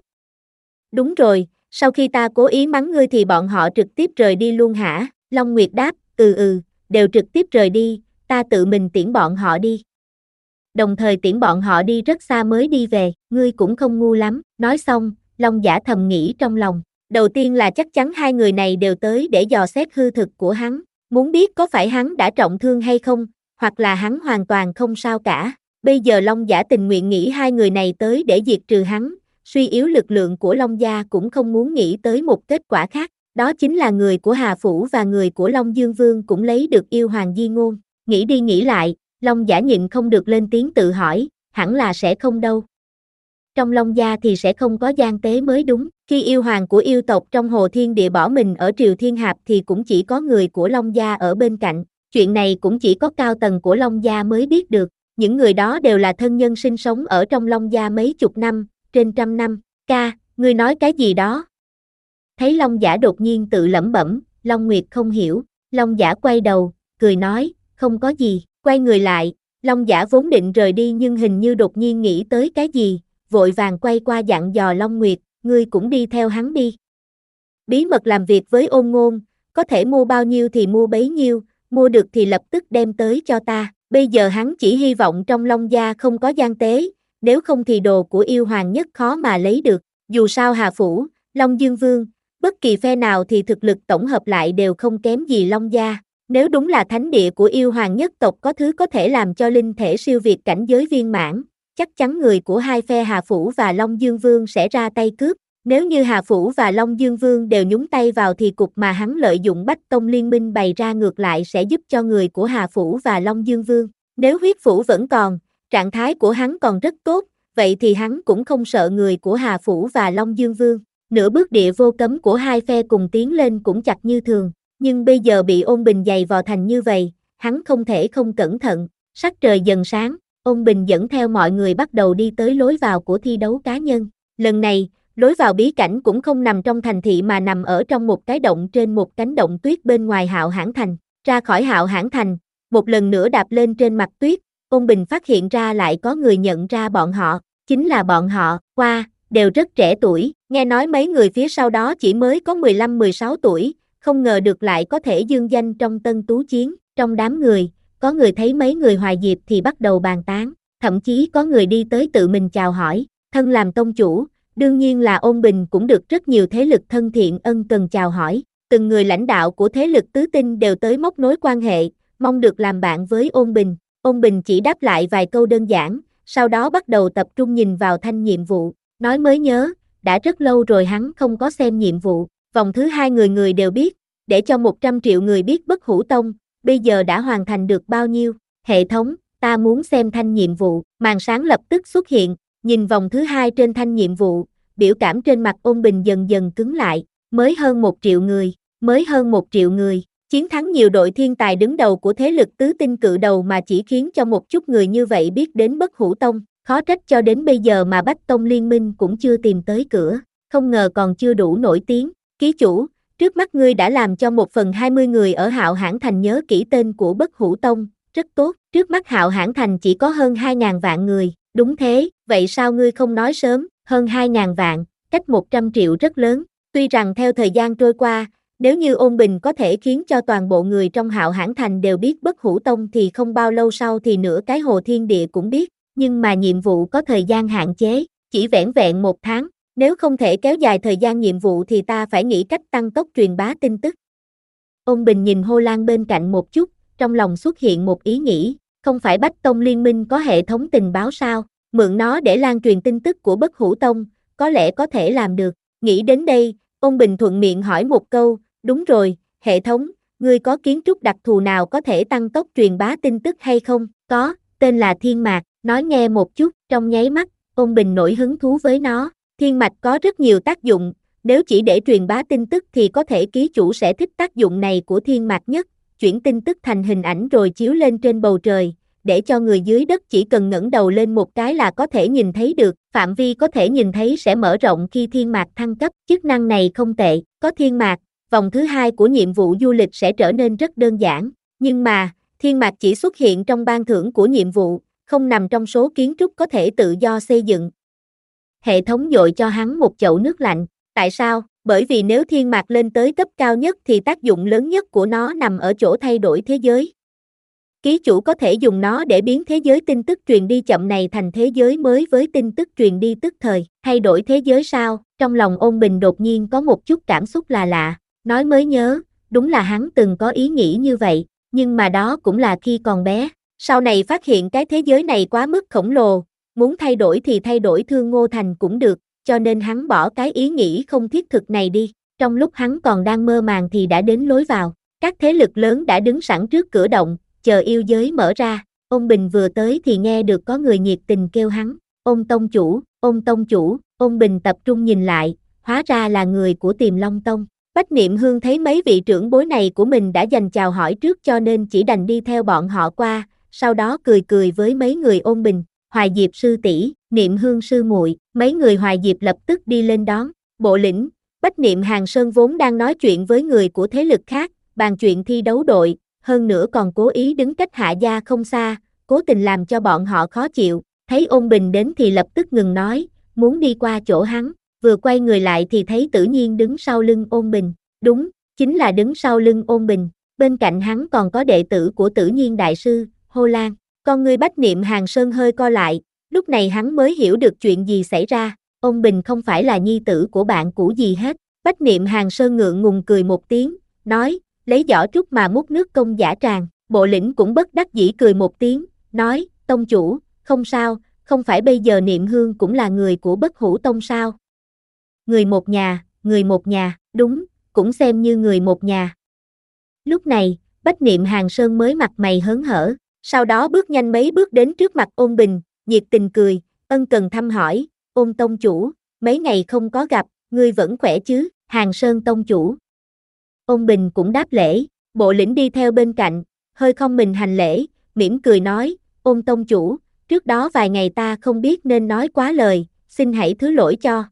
Đúng rồi, sau khi ta cố ý mắng ngươi thì bọn họ trực tiếp rời đi luôn hả? Long Nguyệt đáp, ừ ừ, đều trực tiếp rời đi, ta tự mình tiễn bọn họ đi. Đồng thời tiễn bọn họ đi rất xa mới đi về, ngươi cũng không ngu lắm. Nói xong, Long Giả thầm nghĩ trong lòng. Đầu tiên là chắc chắn hai người này đều tới để dò xét hư thực của hắn, muốn biết có phải hắn đã trọng thương hay không, hoặc là hắn hoàn toàn không sao cả. Bây giờ Long Giả tình nguyện nghĩ hai người này tới để diệt trừ hắn, suy yếu lực lượng của Long gia cũng không muốn nghĩ tới một kết quả khác, đó chính là người của Hà Phủ và người của Long Dương Vương cũng lấy được yêu hoàng di ngôn. Nghĩ đi nghĩ lại, Long Giả nhịn không được lên tiếng tự hỏi, hẳn là sẽ không đâu. Trong Long gia thì sẽ không có gian tế mới đúng, khi yêu hoàng của yêu tộc trong Hồ Thiên Địa bỏ mình ở Triều Thiên Hạp thì cũng chỉ có người của Long gia ở bên cạnh, chuyện này cũng chỉ có cao tầng của Long gia mới biết được, những người đó đều là thân nhân sinh sống ở trong Long gia mấy chục năm, trên trăm năm. Ca, ngươi nói cái gì đó? Thấy Long Giả đột nhiên tự lẩm bẩm, Long Nguyệt không hiểu, Long Giả quay đầu, cười nói, không có gì, quay người lại, Long Giả vốn định rời đi nhưng hình như đột nhiên nghĩ tới cái gì, vội vàng quay qua dặn dò Long Nguyệt, ngươi cũng đi theo hắn đi. Bí mật làm việc với Ôn Ngôn, có thể mua bao nhiêu thì mua bấy nhiêu, mua được thì lập tức đem tới cho ta, bây giờ hắn chỉ hy vọng trong Long gia không có gian tế, nếu không thì đồ của yêu hoàng nhất khó mà lấy được, dù sao Hà Phủ, Long Dương Vương, bất kỳ phe nào thì thực lực tổng hợp lại đều không kém gì Long gia, nếu đúng là thánh địa của yêu hoàng nhất tộc có thứ có thể làm cho linh thể siêu việt cảnh giới viên mãn, chắc chắn người của hai phe Hà Phủ và Long Dương Vương sẽ ra tay cướp, Nếu như Hà Phủ và Long Dương Vương đều nhúng tay vào thì cục mà hắn lợi dụng Bách Tông Liên minh bày ra ngược lại sẽ giúp cho người của Hà Phủ và Long Dương Vương. Nếu huyết phủ vẫn còn, trạng thái của hắn còn rất tốt, vậy thì hắn cũng không sợ người của Hà Phủ và Long Dương Vương. Nửa bước địa vô cấm của hai phe cùng tiến lên cũng chặt như thường, nhưng bây giờ bị Ôn Bình giày vò thành như vậy, hắn không thể không cẩn thận. Sắc trời dần sáng, Ôn Bình dẫn theo mọi người bắt đầu đi tới lối vào của thi đấu cá nhân. Lần này, lối vào bí cảnh cũng không nằm trong thành thị mà nằm ở trong một cái động trên một cánh đồng tuyết bên ngoài Hạo Hãn Thành. Ra khỏi Hạo Hãn Thành, một lần nữa đạp lên trên mặt tuyết, Ôn Bình phát hiện ra lại có người nhận ra bọn họ, chính là bọn họ, qua, đều rất trẻ tuổi, nghe nói mấy người phía sau đó chỉ mới có mười lăm mười sáu tuổi, không ngờ được lại có thể dương danh trong Tân Tú Chiến. Trong đám người, có người thấy mấy người Hoài Diệp thì bắt đầu bàn tán, thậm chí có người đi tới tự mình chào hỏi, thân làm tông chủ, đương nhiên là Ôn Bình cũng được rất nhiều thế lực thân thiện ân cần chào hỏi, từng người lãnh đạo của thế lực tứ tinh đều tới móc nối quan hệ, mong được làm bạn với Ôn Bình. Ôn Bình chỉ đáp lại vài câu đơn giản, sau đó bắt đầu tập trung nhìn vào thanh nhiệm vụ, nói mới nhớ, đã rất lâu rồi hắn không có xem nhiệm vụ, vòng thứ hai người người đều biết, để cho một trăm triệu người biết Bất Hủ Tông, bây giờ đã hoàn thành được bao nhiêu, hệ thống, ta muốn xem thanh nhiệm vụ, màn sáng lập tức xuất hiện, nhìn vòng thứ hai trên thanh nhiệm vụ, biểu cảm trên mặt Ôn Bình dần dần cứng lại, mới hơn một triệu người, mới hơn một triệu người, chiến thắng nhiều đội thiên tài đứng đầu của thế lực tứ tinh cự đầu mà chỉ khiến cho một chút người như vậy biết đến Bất Hủ Tông, khó trách cho đến bây giờ mà Bách Tông Liên minh cũng chưa tìm tới cửa, không ngờ còn chưa đủ nổi tiếng, ký chủ, trước mắt ngươi đã làm cho một phần hai mươi người ở Hạo Hãn Thành nhớ kỹ tên của Bất Hủ Tông, rất tốt, trước mắt Hạo Hãn Thành chỉ có hơn hai ngàn vạn người, đúng thế, vậy sao ngươi không nói sớm, hơn hai ngàn vạn, cách một trăm triệu rất lớn, tuy rằng theo thời gian trôi qua, nếu như Ôn Bình có thể khiến cho toàn bộ người trong Hạo Hãn Thành đều biết Bất Hủ Tông thì không bao lâu sau thì nửa cái Hồ Thiên Địa cũng biết, nhưng mà nhiệm vụ có thời gian hạn chế, chỉ vẻn vẹn một tháng, nếu không thể kéo dài thời gian nhiệm vụ thì ta phải nghĩ cách tăng tốc truyền bá tin tức. Ôn Bình nhìn Hồ Lan bên cạnh một chút, trong lòng xuất hiện một ý nghĩ, không phải Bách Tông Liên minh có hệ thống tình báo sao, mượn nó để lan truyền tin tức của Bất Hủ Tông, có lẽ có thể làm được, nghĩ đến đây, Ôn Bình thuận miệng hỏi một câu, đúng rồi, hệ thống, ngươi có kiến trúc đặc thù nào có thể tăng tốc truyền bá tin tức hay không, có, tên là Thiên Mạc, nói nghe một chút, trong nháy mắt, Ôn Bình nổi hứng thú với nó, Thiên Mạch có rất nhiều tác dụng, nếu chỉ để truyền bá tin tức thì có thể ký chủ sẽ thích tác dụng này của Thiên Mạc nhất, chuyển tin tức thành hình ảnh rồi chiếu lên trên bầu trời, để cho người dưới đất chỉ cần ngẩng đầu lên một cái là có thể nhìn thấy được, phạm vi có thể nhìn thấy sẽ mở rộng khi Thiên Mạc thăng cấp, chức năng này không tệ, có Thiên Mạc, vòng thứ hai của nhiệm vụ du lịch sẽ trở nên rất đơn giản, nhưng mà, Thiên Mạc chỉ xuất hiện trong ban thưởng của nhiệm vụ, không nằm trong số kiến trúc có thể tự do xây dựng. Hệ thống dội cho hắn một chậu nước lạnh, tại sao? Bởi vì nếu Thiên Mạc lên tới cấp cao nhất thì tác dụng lớn nhất của nó nằm ở chỗ thay đổi thế giới. Ký chủ có thể dùng nó để biến thế giới tin tức truyền đi chậm này thành thế giới mới với tin tức truyền đi tức thời, thay đổi thế giới sao? Trong lòng Ôn Bình đột nhiên có một chút cảm xúc là lạ, nói mới nhớ, đúng là hắn từng có ý nghĩ như vậy, nhưng mà đó cũng là khi còn bé, sau này phát hiện cái thế giới này quá mức khổng lồ, muốn thay đổi thì thay đổi Thương Ngô Thành cũng được, cho nên hắn bỏ cái ý nghĩ không thiết thực này đi, trong lúc hắn còn đang mơ màng thì đã đến lối vào, các thế lực lớn đã đứng sẵn trước cửa động, chờ yêu giới mở ra, Ôn Bình vừa tới thì nghe được có người nhiệt tình kêu hắn, Ôn tông chủ, Ôn tông chủ, Ôn Bình tập trung nhìn lại, hóa ra là người của Tiềm Long Tông. Bách Niệm Hương thấy mấy vị trưởng bối này của mình đã dành chào hỏi trước cho nên chỉ đành đi theo bọn họ qua, sau đó cười cười với mấy người Ôn Bình, Hoài Diệp sư tỷ, Niệm Hương sư muội, mấy người Hoài Diệp lập tức đi lên đón, bộ lĩnh, Bách Niệm Hàng Sơn vốn đang nói chuyện với người của thế lực khác, bàn chuyện thi đấu đội, hơn nữa còn cố ý đứng cách Hạ gia không xa, cố tình làm cho bọn họ khó chịu, thấy Ôn Bình đến thì lập tức ngừng nói, muốn đi qua chỗ hắn, vừa quay người lại thì thấy Tử Nhiên đứng sau lưng Ôn Bình, đúng, chính là đứng sau lưng Ôn Bình, bên cạnh hắn còn có đệ tử của Tử Nhiên đại sư, Hồ Lan, con người Bách Niệm Hàng Sơn hơi co lại, lúc này hắn mới hiểu được chuyện gì xảy ra, Ôn Bình không phải là nhi tử của bạn cũ gì hết, Bách Niệm Hàng Sơn ngượng ngùng cười một tiếng, nói, lấy giỏ trúc mà múc nước công giả tràng, bộ lĩnh cũng bất đắc dĩ cười một tiếng, nói, tông chủ, không sao, không phải bây giờ Niệm Hương cũng là người của Bất Hủ Tông sao? người một nhà, người một nhà, đúng, cũng xem như người một nhà. Lúc này, Bách Niệm Hàn Sơn mới mặt mày hớn hở, sau đó bước nhanh mấy bước đến trước mặt Ôn Bình, nhiệt tình cười, ân cần thăm hỏi, Ôn tông chủ, mấy ngày không có gặp, ngươi vẫn khỏe chứ, Hàn Sơn tông chủ. Ôn Bình cũng đáp lễ, Bộ Lĩnh đi theo bên cạnh, hơi không mình hành lễ, mỉm cười nói, Ôn tông chủ, trước đó vài ngày ta không biết nên nói quá lời, xin hãy thứ lỗi cho.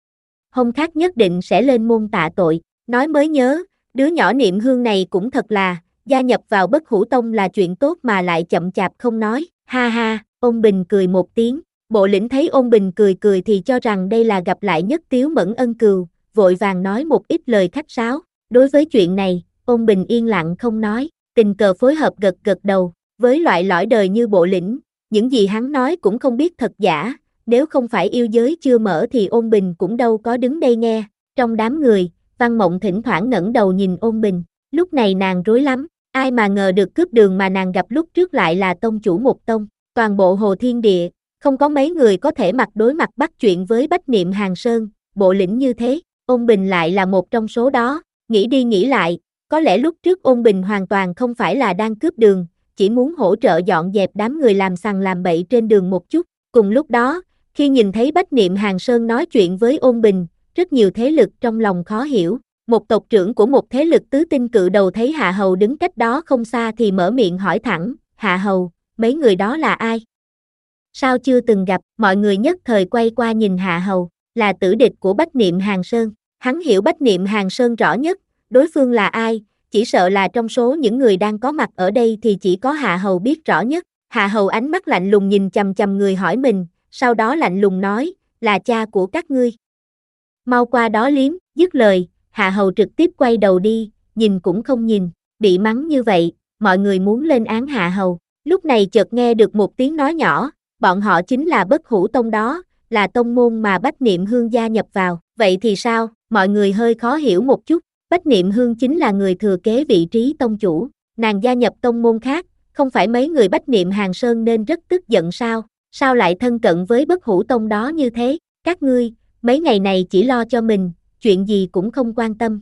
Hôm khác nhất định sẽ lên môn tạ tội, nói mới nhớ, đứa nhỏ Niệm Hương này cũng thật là, gia nhập vào Bất Hủ Tông là chuyện tốt mà lại chậm chạp không nói, ha ha, Ôn Bình cười một tiếng, Bộ Lĩnh thấy Ôn Bình cười cười thì cho rằng đây là gặp lại nhất Tiếu Mẫn ân cừu, vội vàng nói một ít lời khách sáo, đối với chuyện này, Ôn Bình yên lặng không nói, tình cờ phối hợp gật gật đầu, với loại lõi đời như Bộ Lĩnh, những gì hắn nói cũng không biết thật giả, nếu không phải yêu giới chưa mở thì Ôn Bình cũng đâu có đứng đây nghe, trong đám người, Văn Mộng thỉnh thoảng ngẩng đầu nhìn Ôn Bình, lúc này nàng rối lắm, ai mà ngờ được cướp đường mà nàng gặp lúc trước lại là tông chủ một tông, toàn bộ Hồ Thiên Địa, không có mấy người có thể mặt đối mặt bắt chuyện với Bách Niệm Hàn Sơn, Bộ Lĩnh như thế, Ôn Bình lại là một trong số đó, nghĩ đi nghĩ lại, có lẽ lúc trước Ôn Bình hoàn toàn không phải là đang cướp đường, chỉ muốn hỗ trợ dọn dẹp đám người làm sằng làm bậy trên đường một chút, cùng lúc đó, khi nhìn thấy Bách Niệm Hàn Sơn nói chuyện với Ôn Bình, rất nhiều thế lực trong lòng khó hiểu, một tộc trưởng của một thế lực tứ tinh cự đầu thấy Hạ Hầu đứng cách đó không xa thì mở miệng hỏi thẳng, Hạ Hầu, mấy người đó là ai? Sao chưa từng gặp, mọi người nhất thời quay qua nhìn Hạ Hầu, là tử địch của Bách Niệm Hàn Sơn, hắn hiểu Bách Niệm Hàn Sơn rõ nhất, đối phương là ai, chỉ sợ là trong số những người đang có mặt ở đây thì chỉ có Hạ Hầu biết rõ nhất, Hạ Hầu ánh mắt lạnh lùng nhìn chằm chằm người hỏi mình, sau đó lạnh lùng nói, là cha của các ngươi. Mau qua đó liếm, dứt lời, Hạ Hầu trực tiếp quay đầu đi, nhìn cũng không nhìn, bị mắng như vậy, mọi người muốn lên án Hạ Hầu, lúc này chợt nghe được một tiếng nói nhỏ, bọn họ chính là Bất Hủ Tông đó, là tông môn mà Bách Niệm Hương gia nhập vào, vậy thì sao, mọi người hơi khó hiểu một chút, Bách Niệm Hương chính là người thừa kế vị trí tông chủ, nàng gia nhập tông môn khác, không phải mấy người Bách Niệm Hàn Sơn nên rất tức giận sao, sao lại thân cận với Bất Hủ Tông đó như thế, các ngươi, mấy ngày này chỉ lo cho mình, chuyện gì cũng không quan tâm.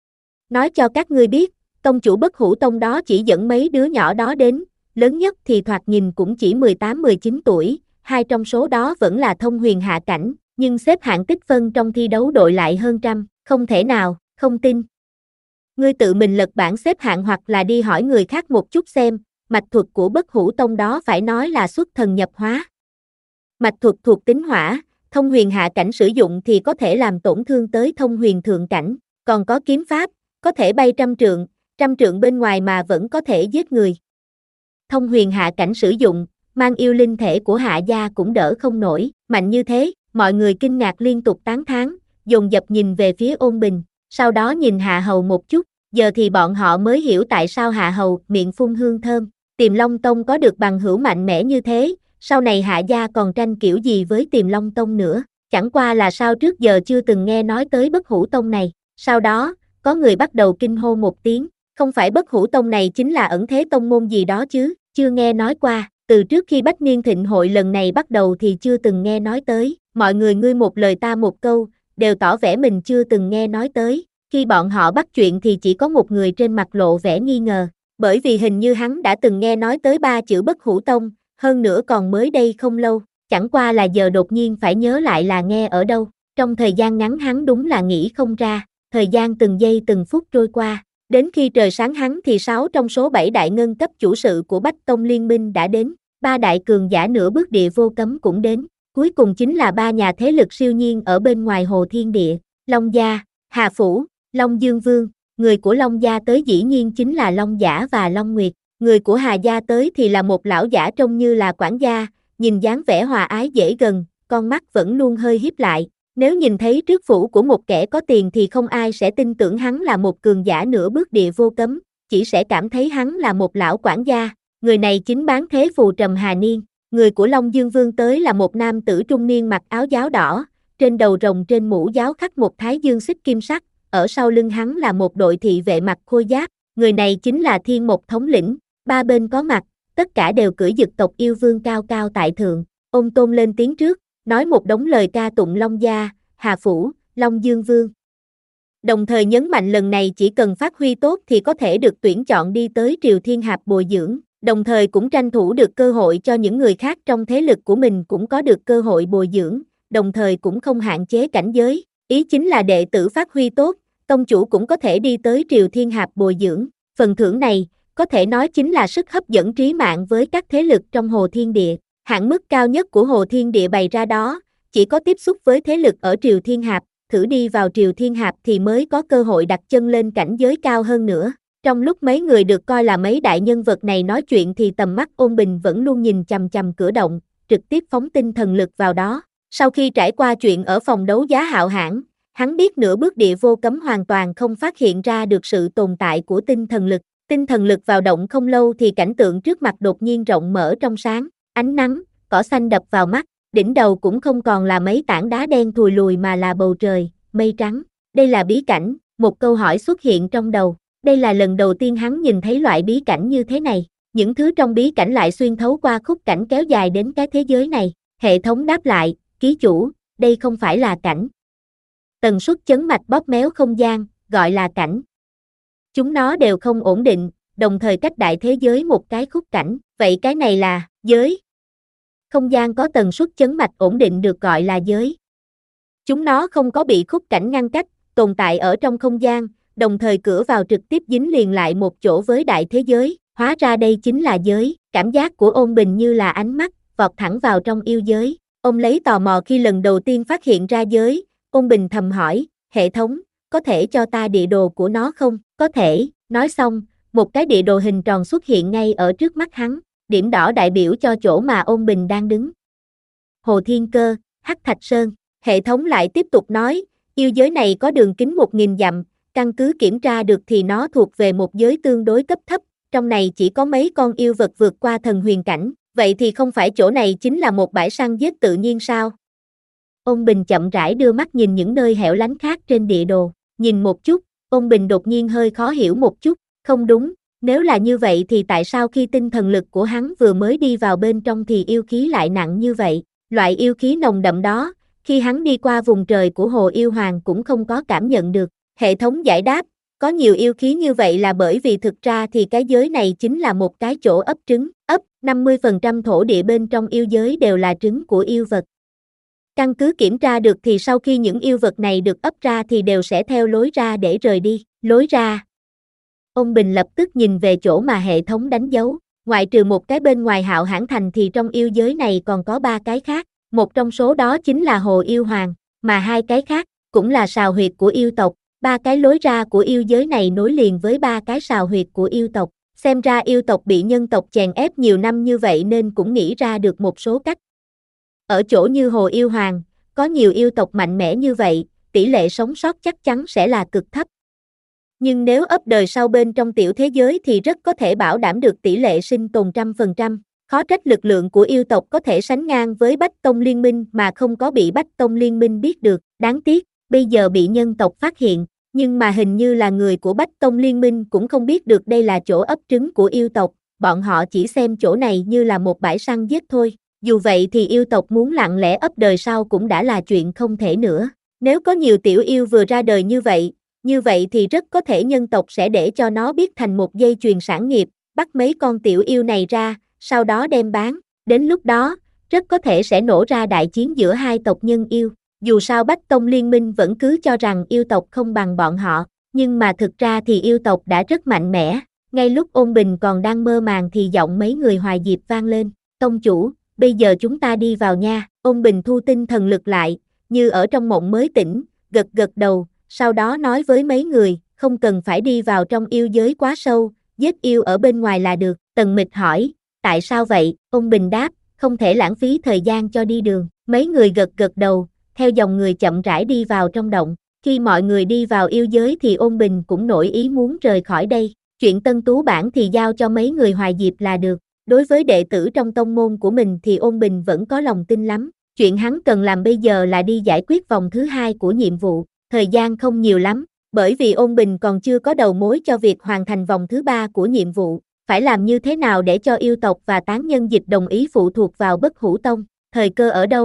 Nói cho các ngươi biết, tông chủ Bất Hủ Tông đó chỉ dẫn mấy đứa nhỏ đó đến, lớn nhất thì thoạt nhìn cũng chỉ mười tám mười chín tuổi, hai trong số đó vẫn là thông huyền hạ cảnh, nhưng xếp hạng tích phân trong thi đấu đội lại hơn trăm, không thể nào, không tin. Ngươi tự mình lật bảng xếp hạng hoặc là đi hỏi người khác một chút xem, mạch thuật của Bất Hủ Tông đó phải nói là xuất thần nhập hóa. Mạch thuật thuộc tính hỏa, thông huyền hạ cảnh sử dụng thì có thể làm tổn thương tới thông huyền thượng cảnh, còn có kiếm pháp, có thể bay trăm trượng, trăm trượng bên ngoài mà vẫn có thể giết người. Thông huyền hạ cảnh sử dụng, mang yêu linh thể của Hạ gia cũng đỡ không nổi, mạnh như thế, mọi người kinh ngạc liên tục tán thán, dồn dập nhìn về phía Ôn Bình, sau đó nhìn Hạ Hầu một chút, giờ thì bọn họ mới hiểu tại sao Hạ Hầu miệng phun hương thơm, Tiềm Long Tông có được bằng hữu mạnh mẽ như thế, sau này Hạ gia còn tranh kiểu gì với Tiềm Long Tông nữa, chẳng qua là sao trước giờ chưa từng nghe nói tới Bất Hủ Tông này, sau đó, có người bắt đầu kinh hô một tiếng, không phải Bất Hủ Tông này chính là ẩn thế tông môn gì đó chứ, chưa nghe nói qua, từ trước khi Bách Niên Thịnh hội lần này bắt đầu thì chưa từng nghe nói tới, mọi người ngươi một lời ta một câu, đều tỏ vẻ mình chưa từng nghe nói tới, khi bọn họ bắt chuyện thì chỉ có một người trên mặt lộ vẻ nghi ngờ, bởi vì hình như hắn đã từng nghe nói tới ba chữ Bất Hủ Tông, hơn nữa còn mới đây không lâu, chẳng qua là giờ đột nhiên phải nhớ lại là nghe ở đâu, trong thời gian ngắn hắn đúng là nghĩ không ra, thời gian từng giây từng phút trôi qua, đến khi trời sáng hắn thì sáu trong số bảy đại ngân cấp chủ sự của Bách Tông Liên minh đã đến, ba đại cường giả nửa bước địa vô cấm cũng đến, cuối cùng chính là ba nhà thế lực siêu nhiên ở bên ngoài Hồ Thiên Địa, Long Gia, Hà Phủ, Long Dương Vương, người của Long Gia tới dĩ nhiên chính là Long Giả và Long Nguyệt, người của Hà Gia tới thì là một lão giả trông như là quản gia, nhìn dáng vẻ hòa ái dễ gần, con mắt vẫn luôn hơi híp lại, nếu nhìn thấy trước phủ của một kẻ có tiền thì không ai sẽ tin tưởng hắn là một cường giả nửa bước địa vô cấm, chỉ sẽ cảm thấy hắn là một lão quản gia, người này chính bán thế phù trầm Hà Niên, người của Long Dương Vương tới là một nam tử trung niên mặc áo giáo đỏ, trên đầu rồng trên mũ giáo khắc một thái dương xích kim sắc, ở sau lưng hắn là một đội thị vệ mặc khôi giáp, người này chính là Thiên Mộc thống lĩnh, ba bên có mặt, tất cả đều cưỡi dực tộc yêu vương cao cao tại thượng, ông tôn lên tiếng trước, nói một đống lời ca tụng Long Gia, Hà Phủ, Long Dương Vương. Đồng thời nhấn mạnh lần này chỉ cần phát huy tốt thì có thể được tuyển chọn đi tới Triều Thiên Hạp bồi dưỡng, đồng thời cũng tranh thủ được cơ hội cho những người khác trong thế lực của mình cũng có được cơ hội bồi dưỡng, đồng thời cũng không hạn chế cảnh giới, ý chính là đệ tử phát huy tốt, tông chủ cũng có thể đi tới Triều Thiên Hạp bồi dưỡng, phần thưởng này, có thể nói chính là sức hấp dẫn trí mạng với các thế lực trong Hồ Thiên Địa, hạn mức cao nhất của Hồ Thiên Địa bày ra đó, chỉ có tiếp xúc với thế lực ở Triều Thiên Hạp, thử đi vào Triều Thiên Hạp thì mới có cơ hội đặt chân lên cảnh giới cao hơn nữa. Trong lúc mấy người được coi là mấy đại nhân vật này nói chuyện thì tầm mắt Ôn Bình vẫn luôn nhìn chằm chằm cửa động, trực tiếp phóng tinh thần lực vào đó. Sau khi trải qua chuyện ở phòng đấu giá Hạo Hãn, hắn biết nửa bước địa vô cấm hoàn toàn không phát hiện ra được sự tồn tại của tinh thần lực. Tinh thần lực vào động không lâu thì cảnh tượng trước mặt đột nhiên rộng mở trong sáng, ánh nắng, cỏ xanh đập vào mắt, đỉnh đầu cũng không còn là mấy tảng đá đen thùi lùi mà là bầu trời, mây trắng. Đây là bí cảnh, một câu hỏi xuất hiện trong đầu. Đây là lần đầu tiên hắn nhìn thấy loại bí cảnh như thế này, những thứ trong bí cảnh lại xuyên thấu qua khúc cảnh kéo dài đến cái thế giới này. Hệ thống đáp lại, ký chủ, đây không phải là cảnh. Tần suất chấn mạch bóp méo không gian, gọi là cảnh. Chúng nó đều không ổn định, đồng thời cách đại thế giới một cái khúc cảnh, vậy cái này là giới. Không gian có tần suất chấn mạch ổn định được gọi là giới. Chúng nó không có bị khúc cảnh ngăn cách, tồn tại ở trong không gian, đồng thời cửa vào trực tiếp dính liền lại một chỗ với đại thế giới, hóa ra đây chính là giới. Cảm giác của Ôn Bình như là ánh mắt, vọt thẳng vào trong yêu giới. Ông lấy tò mò khi lần đầu tiên phát hiện ra giới, Ôn Bình thầm hỏi, hệ thống, có thể cho ta địa đồ của nó không? Có thể, nói xong, một cái địa đồ hình tròn xuất hiện ngay ở trước mắt hắn, điểm đỏ đại biểu cho chỗ mà Ôn Bình đang đứng. Hồ Thiên Cơ, Hắc Thạch Sơn, hệ thống lại tiếp tục nói, yêu giới này có đường kính một nghìn dặm, căn cứ kiểm tra được thì nó thuộc về một giới tương đối cấp thấp, trong này chỉ có mấy con yêu vật vượt qua thần huyền cảnh, vậy thì không phải chỗ này chính là một bãi săn giết tự nhiên sao? Ôn Bình chậm rãi đưa mắt nhìn những nơi hẻo lánh khác trên địa đồ, nhìn một chút, Ôn Bình đột nhiên hơi khó hiểu một chút, không đúng, nếu là như vậy thì tại sao khi tinh thần lực của hắn vừa mới đi vào bên trong thì yêu khí lại nặng như vậy, loại yêu khí nồng đậm đó, khi hắn đi qua vùng trời của Hồ Yêu Hoàng cũng không có cảm nhận được. Hệ thống giải đáp, có nhiều yêu khí như vậy là bởi vì thực ra thì cái giới này chính là một cái chỗ ấp trứng, ấp, năm mươi phần trăm thổ địa bên trong yêu giới đều là trứng của yêu vật. Căn cứ kiểm tra được thì sau khi những yêu vật này được ấp ra thì đều sẽ theo lối ra để rời đi, lối ra. Ôn Bình lập tức nhìn về chỗ mà hệ thống đánh dấu, ngoại trừ một cái bên ngoài Hạo Hãn Thành thì trong yêu giới này còn có ba cái khác, một trong số đó chính là Hồ Yêu Hoàng, mà hai cái khác cũng là sào huyệt của yêu tộc. Ba cái lối ra của yêu giới này nối liền với ba cái sào huyệt của yêu tộc, xem ra yêu tộc bị nhân tộc chèn ép nhiều năm như vậy nên cũng nghĩ ra được một số cách. Ở chỗ như Hồ Yêu Hoàng, có nhiều yêu tộc mạnh mẽ như vậy, tỷ lệ sống sót chắc chắn sẽ là cực thấp. Nhưng nếu ấp đời sau bên trong tiểu thế giới thì rất có thể bảo đảm được tỷ lệ sinh tồn trăm phần trăm, khó trách lực lượng của yêu tộc có thể sánh ngang với Bách Tông Liên Minh mà không có bị Bách Tông Liên Minh biết được, đáng tiếc. Bây giờ bị nhân tộc phát hiện, nhưng mà hình như là người của Bách Tông Liên Minh cũng không biết được đây là chỗ ấp trứng của yêu tộc, bọn họ chỉ xem chỗ này như là một bãi săn giết thôi, dù vậy thì yêu tộc muốn lặng lẽ ấp đời sau cũng đã là chuyện không thể nữa, nếu có nhiều tiểu yêu vừa ra đời như vậy, như vậy thì rất có thể nhân tộc sẽ để cho nó biết thành một dây chuyền sản nghiệp, bắt mấy con tiểu yêu này ra, sau đó đem bán, đến lúc đó, rất có thể sẽ nổ ra đại chiến giữa hai tộc nhân yêu. Dù sao Bách Tông Liên Minh vẫn cứ cho rằng yêu tộc không bằng bọn họ, nhưng mà thực ra thì yêu tộc đã rất mạnh mẽ. Ngay lúc Ôn Bình còn đang mơ màng thì giọng mấy người Hoài Diệp vang lên, tông chủ, bây giờ chúng ta đi vào nha. Ôn Bình thu tinh thần lực lại, như ở trong mộng mới tỉnh, gật gật đầu, sau đó nói với mấy người, không cần phải đi vào trong yêu giới quá sâu, giết yêu ở bên ngoài là được. Tần Mịch hỏi, tại sao vậy? Ôn Bình đáp, không thể lãng phí thời gian cho đi đường. Mấy người gật gật đầu, theo dòng người chậm rãi đi vào trong động. Khi mọi người đi vào yêu giới thì Ôn Bình cũng nổi ý muốn rời khỏi đây. Chuyện Tân Tú Bản thì giao cho mấy người Hoài Diệp là được. Đối với đệ tử trong tông môn của mình thì Ôn Bình vẫn có lòng tin lắm. Chuyện hắn cần làm bây giờ là đi giải quyết vòng thứ hai của nhiệm vụ. Thời gian không nhiều lắm, bởi vì Ôn Bình còn chưa có đầu mối cho việc hoàn thành vòng thứ ba của nhiệm vụ. Phải làm như thế nào để cho yêu tộc và tán nhân dịch đồng ý phụ thuộc vào Bất Hủ Tông? Thời cơ ở đâu?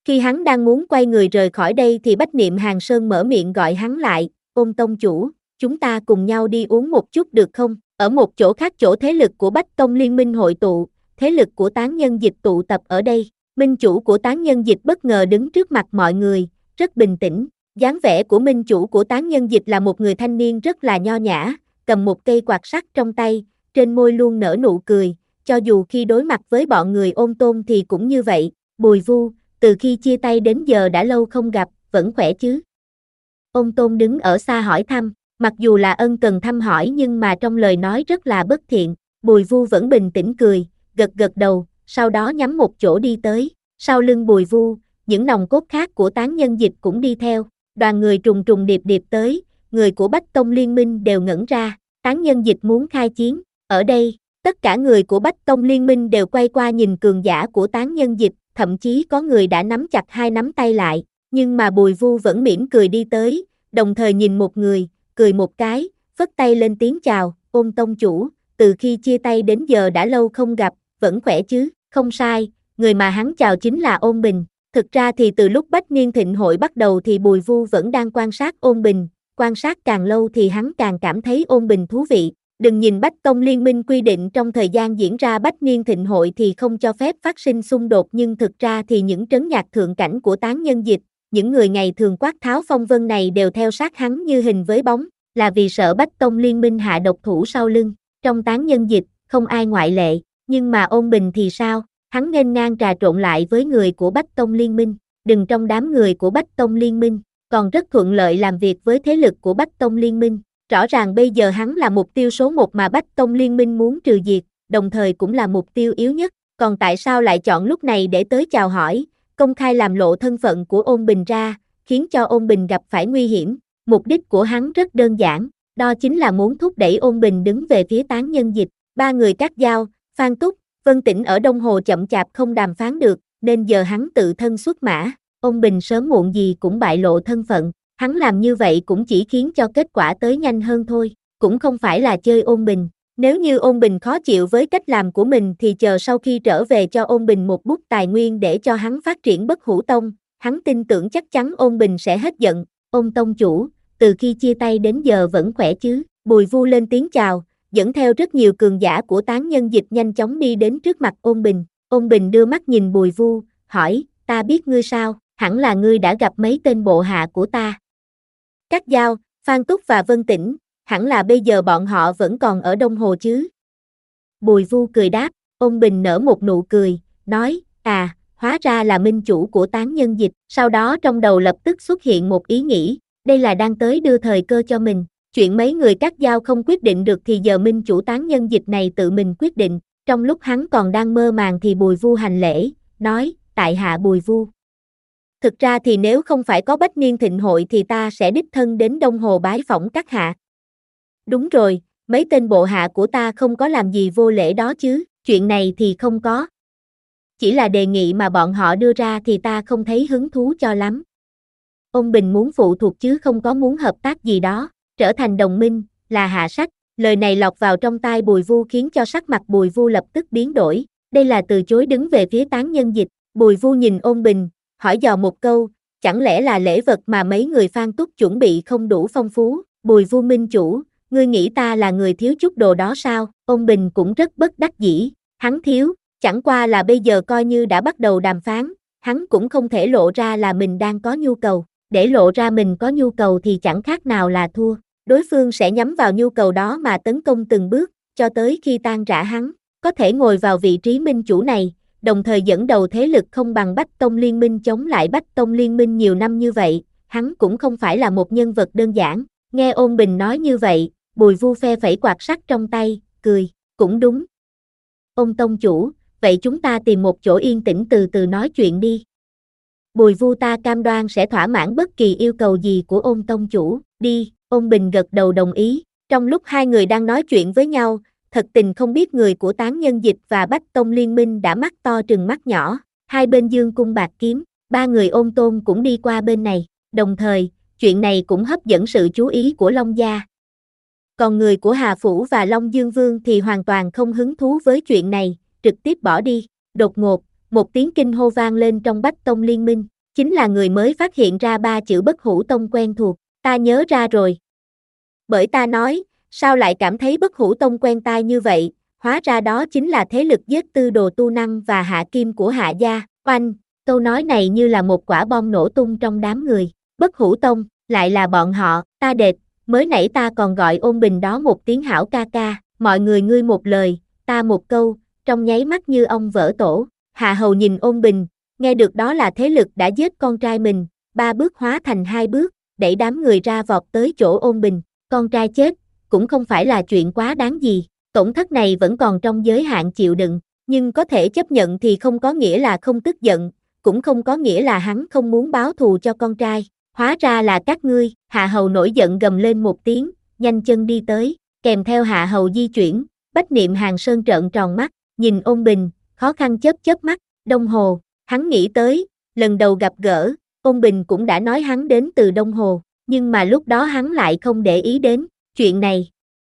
Khi hắn đang muốn quay người rời khỏi đây thì Bách Niệm Hàng Sơn mở miệng gọi hắn lại, Ôn tông chủ, chúng ta cùng nhau đi uống một chút được không? Ở một chỗ khác chỗ thế lực của Bách Tông Liên minh hội tụ, thế lực của tán nhân dịch tụ tập ở đây. Minh chủ của tán nhân dịch bất ngờ đứng trước mặt mọi người, rất bình tĩnh. Dáng vẻ của minh chủ của tán nhân dịch là một người thanh niên rất là nho nhã, cầm một cây quạt sắt trong tay, trên môi luôn nở nụ cười, cho dù khi đối mặt với bọn người Ôn Tôn thì cũng như vậy. Bùi Vu, từ khi chia tay đến giờ đã lâu không gặp, vẫn khỏe chứ? Ôn Tôn đứng ở xa hỏi thăm, mặc dù là ân cần thăm hỏi nhưng mà trong lời nói rất là bất thiện. Bùi Vu vẫn bình tĩnh cười, gật gật đầu, sau đó nhắm một chỗ đi tới. Sau lưng Bùi Vu, những nòng cốt khác của tán nhân dịch cũng đi theo. Đoàn người trùng trùng điệp điệp tới, người của Bách Tông Liên minh đều ngẩn ra. Tán nhân dịch muốn khai chiến. Ở đây, tất cả người của Bách Tông Liên minh đều quay qua nhìn cường giả của tán nhân dịch, thậm chí có người đã nắm chặt hai nắm tay lại. Nhưng mà Bùi Vu vẫn mỉm cười đi tới, đồng thời nhìn một người, cười một cái, phất tay lên tiếng chào, Ôn tông chủ, từ khi chia tay đến giờ đã lâu không gặp, vẫn khỏe chứ? Không sai, người mà hắn chào chính là Ôn Bình. Thực ra thì từ lúc Bách Niên Thịnh hội bắt đầu thì Bùi Vu vẫn đang quan sát Ôn Bình, quan sát càng lâu thì hắn càng cảm thấy Ôn Bình thú vị. Đừng nhìn Bách Tông Liên minh quy định trong thời gian diễn ra Bách Niên Thịnh hội thì không cho phép phát sinh xung đột, nhưng thực ra thì những trấn nhạc thượng cảnh của tán nhân dịch, những người ngày thường quát tháo phong vân này đều theo sát hắn như hình với bóng, là vì sợ Bách Tông Liên minh hạ độc thủ sau lưng. Trong tán nhân dịch, không ai ngoại lệ, nhưng mà Ôn Bình thì sao? Hắn nghênh ngang trà trộn lại với người của Bách Tông Liên minh, đừng trong đám người của Bách Tông Liên minh, còn rất thuận lợi làm việc với thế lực của Bách Tông Liên minh. Rõ ràng bây giờ hắn là mục tiêu số một mà Bách Tông Liên minh muốn trừ diệt, đồng thời cũng là mục tiêu yếu nhất, còn tại sao lại chọn lúc này để tới chào hỏi, công khai làm lộ thân phận của Ôn Bình ra, khiến cho Ôn Bình gặp phải nguy hiểm. Mục đích của hắn rất đơn giản, đó chính là muốn thúc đẩy Ôn Bình đứng về phía tán nhân dịch. Ba người Cát Dao, Phan Túc, Vân Tĩnh ở Đông Hồ chậm chạp không đàm phán được, nên giờ hắn tự thân xuất mã. Ôn Bình sớm muộn gì cũng bại lộ thân phận, hắn làm như vậy cũng chỉ khiến cho kết quả tới nhanh hơn thôi, cũng không phải là chơi Ôn Bình. Nếu như Ôn Bình khó chịu với cách làm của mình thì chờ sau khi trở về cho Ôn Bình một bút tài nguyên để cho hắn phát triển Bất Hủ Tông, hắn tin tưởng chắc chắn Ôn Bình sẽ hết giận. Ôn tông chủ, từ khi chia tay đến giờ vẫn khỏe chứ? Bùi Vu lên tiếng chào, dẫn theo rất nhiều cường giả của tán nhân dịch nhanh chóng đi đến trước mặt Ôn Bình. Ôn Bình đưa mắt nhìn Bùi Vu, hỏi, ta biết ngươi sao? Hẳn là ngươi đã gặp mấy tên bộ hạ của ta. Cát Dao, Phan Túc và Vân Tĩnh, hẳn là bây giờ bọn họ vẫn còn ở Đông Hồ chứ? Bùi Vu cười đáp. Ôn Bình nở một nụ cười, nói, à, hóa ra là minh chủ của tán nhân dịch. Sau đó trong đầu lập tức xuất hiện một ý nghĩ, đây là đang tới đưa thời cơ cho mình. Chuyện mấy người Cát Dao không quyết định được thì giờ minh chủ tán nhân dịch này tự mình quyết định. Trong lúc hắn còn đang mơ màng thì Bùi Vu hành lễ, nói, tại hạ Bùi Vu. Thực ra thì nếu không phải có Bách Niên Thịnh hội thì ta sẽ đích thân đến Đông Hồ bái phỏng các hạ. Đúng rồi, mấy tên bộ hạ của ta không có làm gì vô lễ đó chứ, chuyện này thì không có. Chỉ là đề nghị mà bọn họ đưa ra thì ta không thấy hứng thú cho lắm. Ôn Bình muốn phụ thuộc chứ không có muốn hợp tác gì đó, trở thành đồng minh, là hạ sách. Lời này lọt vào trong tai Bùi Vu khiến cho sắc mặt Bùi Vu lập tức biến đổi, đây là từ chối đứng về phía tán nhân dịch. Bùi Vu nhìn Ôn Bình, hỏi dò một câu, chẳng lẽ là lễ vật mà mấy người Phan Túc chuẩn bị không đủ phong phú? Bùi Vu minh chủ, ngươi nghĩ ta là người thiếu chút đồ đó sao? Ôn Bình cũng rất bất đắc dĩ, hắn thiếu, chẳng qua là bây giờ coi như đã bắt đầu đàm phán, hắn cũng không thể lộ ra là mình đang có nhu cầu, để lộ ra mình có nhu cầu thì chẳng khác nào là thua, đối phương sẽ nhắm vào nhu cầu đó mà tấn công từng bước, cho tới khi tan rã hắn, có thể ngồi vào vị trí minh chủ này, đồng thời dẫn đầu thế lực không bằng Bách Tông Liên minh chống lại Bách Tông Liên minh nhiều năm như vậy, hắn cũng không phải là một nhân vật đơn giản. Nghe Ôn Bình nói như vậy, Bùi Vu phe phẩy quạt sắt trong tay, cười, cũng đúng. Ôn tông chủ, vậy chúng ta tìm một chỗ yên tĩnh từ từ nói chuyện đi. Bùi Vu ta cam đoan sẽ thỏa mãn bất kỳ yêu cầu gì của Ôn tông chủ, đi. Ôn Bình gật đầu đồng ý. Trong lúc hai người đang nói chuyện với nhau, thật tình không biết người của tán nhân dịch và Bách Tông Liên minh đã mắt to trừng mắt nhỏ, hai bên dương cung bạc kiếm, ba người Ôn Tôn cũng đi qua bên này, đồng thời, chuyện này cũng hấp dẫn sự chú ý của Long gia. Còn người của Hà Phủ và Long Dương Vương thì hoàn toàn không hứng thú với chuyện này, trực tiếp bỏ đi. Đột ngột, một tiếng kinh hô vang lên trong Bách Tông Liên minh, chính là người mới phát hiện ra ba chữ Bất Hủ Tông quen thuộc, ta nhớ ra rồi. Bởi ta nói, sao lại cảm thấy Bất Hủ Tông quen tai như vậy, hóa ra đó chính là thế lực giết tư đồ tu năng và hạ kim của Hạ gia. Oanh, câu nói này như là một quả bom nổ tung trong đám người. Bất Hủ Tông, lại là bọn họ, ta đệt, mới nãy ta còn gọi Ôn Bình đó một tiếng hảo ca ca, mọi người ngươi một lời, ta một câu, trong nháy mắt như ong vỡ tổ. Hạ Hầu nhìn Ôn Bình, nghe được đó là thế lực đã giết con trai mình, ba bước hóa thành hai bước, đẩy đám người ra vọt tới chỗ Ôn Bình. Con trai chết, cũng không phải là chuyện quá đáng gì, tổn thất này vẫn còn trong giới hạn chịu đựng, nhưng có thể chấp nhận thì không có nghĩa là không tức giận, cũng không có nghĩa là hắn không muốn báo thù cho con trai. Hóa ra là các ngươi. Hạ Hầu nổi giận gầm lên một tiếng, nhanh chân đi tới, kèm theo Hạ Hầu di chuyển, Bách Niệm Hàn Sơn trợn tròn mắt, nhìn Ôn Bình, khó khăn chớp chớp mắt. Đông Hồ, hắn nghĩ tới, lần đầu gặp gỡ, Ôn Bình cũng đã nói hắn đến từ Đông Hồ, nhưng mà lúc đó hắn lại không để ý đến chuyện này.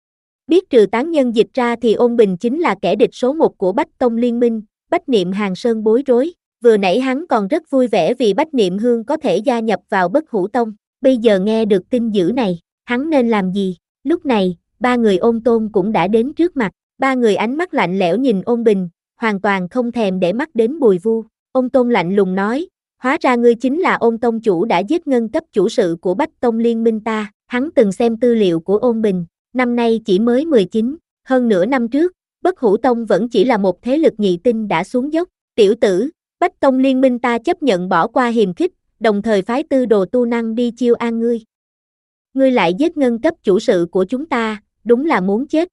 Biết trừ tán nhân dịch ra thì Ôn Bình chính là kẻ địch số một của Bách Tông Liên minh. Bách Niệm Hàn Sơn bối rối, vừa nãy hắn còn rất vui vẻ vì Bách Niệm Hương có thể gia nhập vào Bất Hủ Tông, bây giờ nghe được tin dữ này, hắn nên làm gì? Lúc này, ba người Ôn Tôn cũng đã đến trước mặt, ba người ánh mắt lạnh lẽo nhìn Ôn Bình, hoàn toàn không thèm để mắt đến Bùi Vu. Ôn Tôn lạnh lùng nói, hóa ra ngươi chính là Ôn Tông chủ đã giết ngân cấp chủ sự của Bách Tông Liên minh ta. Hắn từng xem tư liệu của Ôn Bình, năm nay chỉ mới mười chín, hơn nửa năm trước, Bất Hủ Tông vẫn chỉ là một thế lực nhị tinh đã xuống dốc. Tiểu tử, Bách Tông Liên minh ta chấp nhận bỏ qua hiềm khích, đồng thời phái tư đồ tu năng đi chiêu an ngươi. Ngươi lại giết ngân cấp chủ sự của chúng ta, đúng là muốn chết.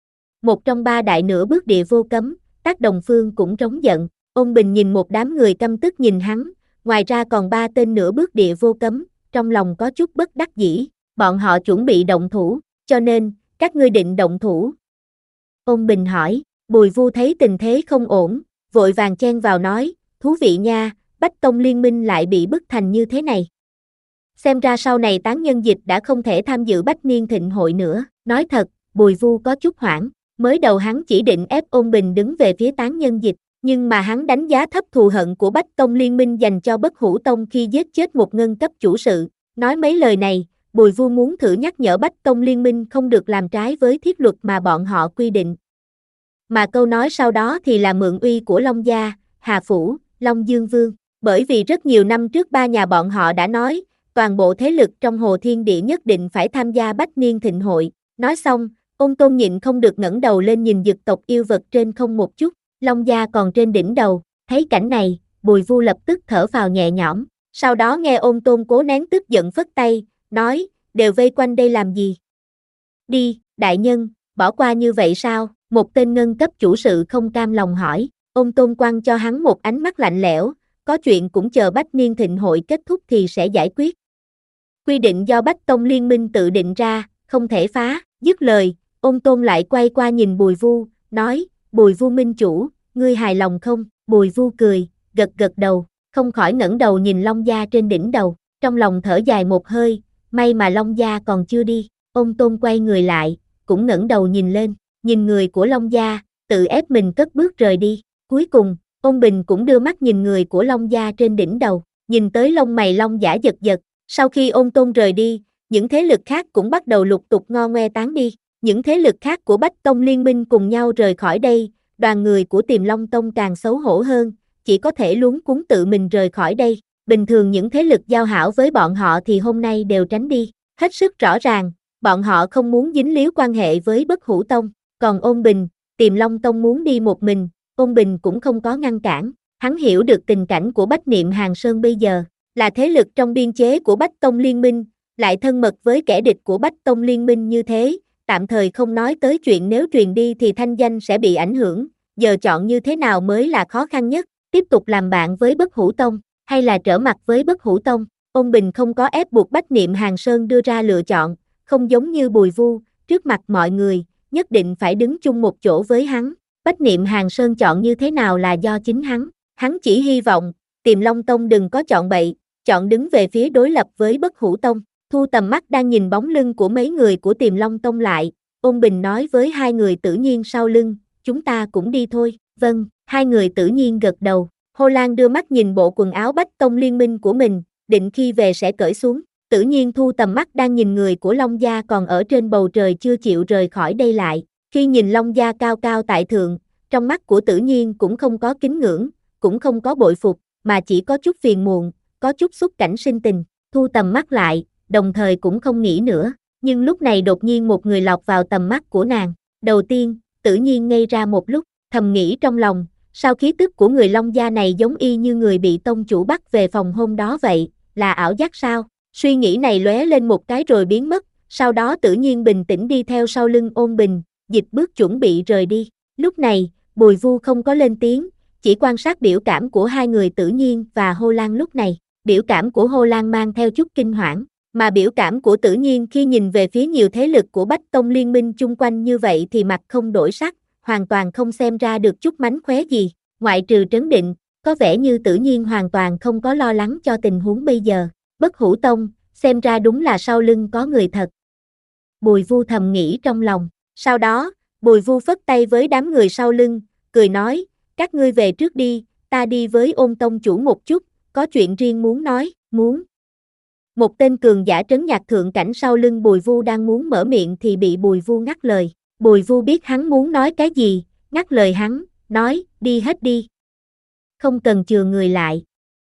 Một trong ba đại nửa bước địa vô cấm, Tác Đồng Phương cũng trống giận. Ôn Bình nhìn một đám người căm tức nhìn hắn, ngoài ra còn ba tên nửa bước địa vô cấm, trong lòng có chút bất đắc dĩ, bọn họ chuẩn bị động thủ, cho nên, các ngươi định động thủ. Ôn Bình hỏi, Bùi Vu thấy tình thế không ổn, vội vàng chen vào nói, thú vị nha, Bách Tông Liên minh lại bị bức thành như thế này. Xem ra sau này tán nhân dịch đã không thể tham dự Bách Niên Thịnh hội nữa. Nói thật, Bùi Vu có chút hoảng, mới đầu hắn chỉ định ép Ôn Bình đứng về phía tán nhân dịch, nhưng mà hắn đánh giá thấp thù hận của Bách Tông Liên minh dành cho Bất Hủ Tông khi giết chết một ngân cấp chủ sự. Nói mấy lời này, Bùi Vu muốn thử nhắc nhở Bách Tông Liên minh không được làm trái với thiết luật mà bọn họ quy định. Mà câu nói sau đó thì là mượn uy của Long Gia, Hà Phủ, Long Dương Vương. Bởi vì rất nhiều năm trước ba nhà bọn họ đã nói, toàn bộ thế lực trong Hồ Thiên Địa nhất định phải tham gia Bách Niên Thịnh hội. Nói xong, Ôn Tôn nhịn không được ngẩng đầu lên nhìn dực tộc yêu vật trên không một chút, Long Gia còn trên đỉnh đầu. Thấy cảnh này, Bùi Vu lập tức thở phào nhẹ nhõm. Sau đó nghe Ôn Tôn cố nén tức giận phất tay, nói, đều vây quanh đây làm gì? Đi, đại nhân, bỏ qua như vậy sao? Một tên ngân cấp chủ sự không cam lòng hỏi. Ôn Tôn quăng cho hắn một ánh mắt lạnh lẽo, có chuyện cũng chờ Bách Niên Thịnh hội kết thúc thì sẽ giải quyết. Quy định do Bách Tông Liên minh tự định ra, không thể phá. Dứt lời, Ôn Tôn lại quay qua nhìn Bùi Vu, nói, Bùi Vu minh chủ, ngươi hài lòng không? Bùi Vu cười, gật gật đầu, không khỏi ngẩng đầu nhìn Long Gia trên đỉnh đầu, trong lòng thở dài một hơi, may mà Long Gia còn chưa đi. Ôn Tôn quay người lại, cũng ngẩng đầu nhìn lên, nhìn người của Long Gia, tự ép mình cất bước rời đi. Cuối cùng, Ôn Bình cũng đưa mắt nhìn người của Long Gia trên đỉnh đầu, nhìn tới lông mày Long Giả giật giật. Sau khi Ôn Tôn rời đi, những thế lực khác cũng bắt đầu lục tục ngo ngoe tán đi. Những thế lực khác của Bách Tông Liên minh cùng nhau rời khỏi đây, đoàn người của Tiềm Long Tông càng xấu hổ hơn, chỉ có thể luống cuống tự mình rời khỏi đây. Bình thường những thế lực giao hảo với bọn họ thì hôm nay đều tránh đi. Hết sức rõ ràng, bọn họ không muốn dính líu quan hệ với Bất Hủ Tông. Còn Ôn Bình, Tiềm Long Tông muốn đi một mình, Ôn Bình cũng không có ngăn cản. Hắn hiểu được tình cảnh của Bách Niệm Hàn Sơn bây giờ, là thế lực trong biên chế của Bách Tông Liên minh, lại thân mật với kẻ địch của Bách Tông Liên minh như thế, tạm thời không nói tới chuyện nếu truyền đi thì thanh danh sẽ bị ảnh hưởng, giờ chọn như thế nào mới là khó khăn nhất, tiếp tục làm bạn với Bất Hủ Tông, hay là trở mặt với Bất Hủ Tông. Ôn Bình không có ép buộc Bách Niệm Hàn Sơn đưa ra lựa chọn, không giống như Bùi Vu, trước mặt mọi người, nhất định phải đứng chung một chỗ với hắn. Bách Niệm Hàn Sơn chọn như thế nào là do chính hắn, hắn chỉ hy vọng, Tiềm Long Tông đừng có chọn bậy, chọn đứng về phía đối lập với Bất Hủ Tông. Thu tầm mắt đang nhìn bóng lưng của mấy người của Tiềm Long Tông lại, Ôn Bình nói với hai người Tử Nhiên sau lưng, chúng ta cũng đi thôi. Vâng, hai người Tử Nhiên gật đầu, Hồ Lan đưa mắt nhìn bộ quần áo Bách Tông Liên Minh của mình, định khi về sẽ cởi xuống. Tự nhiên thu tầm mắt đang nhìn người của Long Gia còn ở trên bầu trời chưa chịu rời khỏi đây lại. Khi nhìn Long Gia cao cao tại thượng, trong mắt của tự nhiên cũng không có kính ngưỡng, cũng không có bội phục, mà chỉ có chút phiền muộn, có chút xúc cảnh sinh tình. Thu tầm mắt lại, đồng thời cũng không nghĩ nữa. Nhưng lúc này đột nhiên một người lọt vào tầm mắt của nàng. Đầu tiên, tự nhiên ngây ra một lúc, thầm nghĩ trong lòng, sao khí tức của người Long Gia này giống y như người bị tông chủ bắt về phòng hôm đó vậy, là ảo giác sao? Suy nghĩ này lóe lên một cái rồi biến mất, sau đó tự nhiên bình tĩnh đi theo sau lưng Ôn Bình, dịch bước chuẩn bị rời đi. Lúc này, Bùi Vu không có lên tiếng, chỉ quan sát biểu cảm của hai người Tự Nhiên và Hồ Lan lúc này. Biểu cảm của Hồ Lan mang theo chút kinh hoảng, mà biểu cảm của Tự Nhiên khi nhìn về phía nhiều thế lực của Bách Tông Liên Minh chung quanh như vậy thì mặt không đổi sắc, hoàn toàn không xem ra được chút mánh khóe gì, ngoại trừ trấn định, có vẻ như Tự Nhiên hoàn toàn không có lo lắng cho tình huống bây giờ. Bất Hủ Tông, xem ra đúng là sau lưng có người thật. Bùi Vu thầm nghĩ trong lòng, sau đó, Bùi Vu phất tay với đám người sau lưng, cười nói, các ngươi về trước đi, ta đi với Ôn tông chủ một chút, có chuyện riêng muốn nói, muốn. Một tên cường giả trấn nhạc thượng cảnh sau lưng Bùi Vu đang muốn mở miệng thì bị Bùi Vu ngắt lời. Bùi Vu biết hắn muốn nói cái gì, ngắt lời hắn, nói, đi hết đi. Không cần chừa người lại.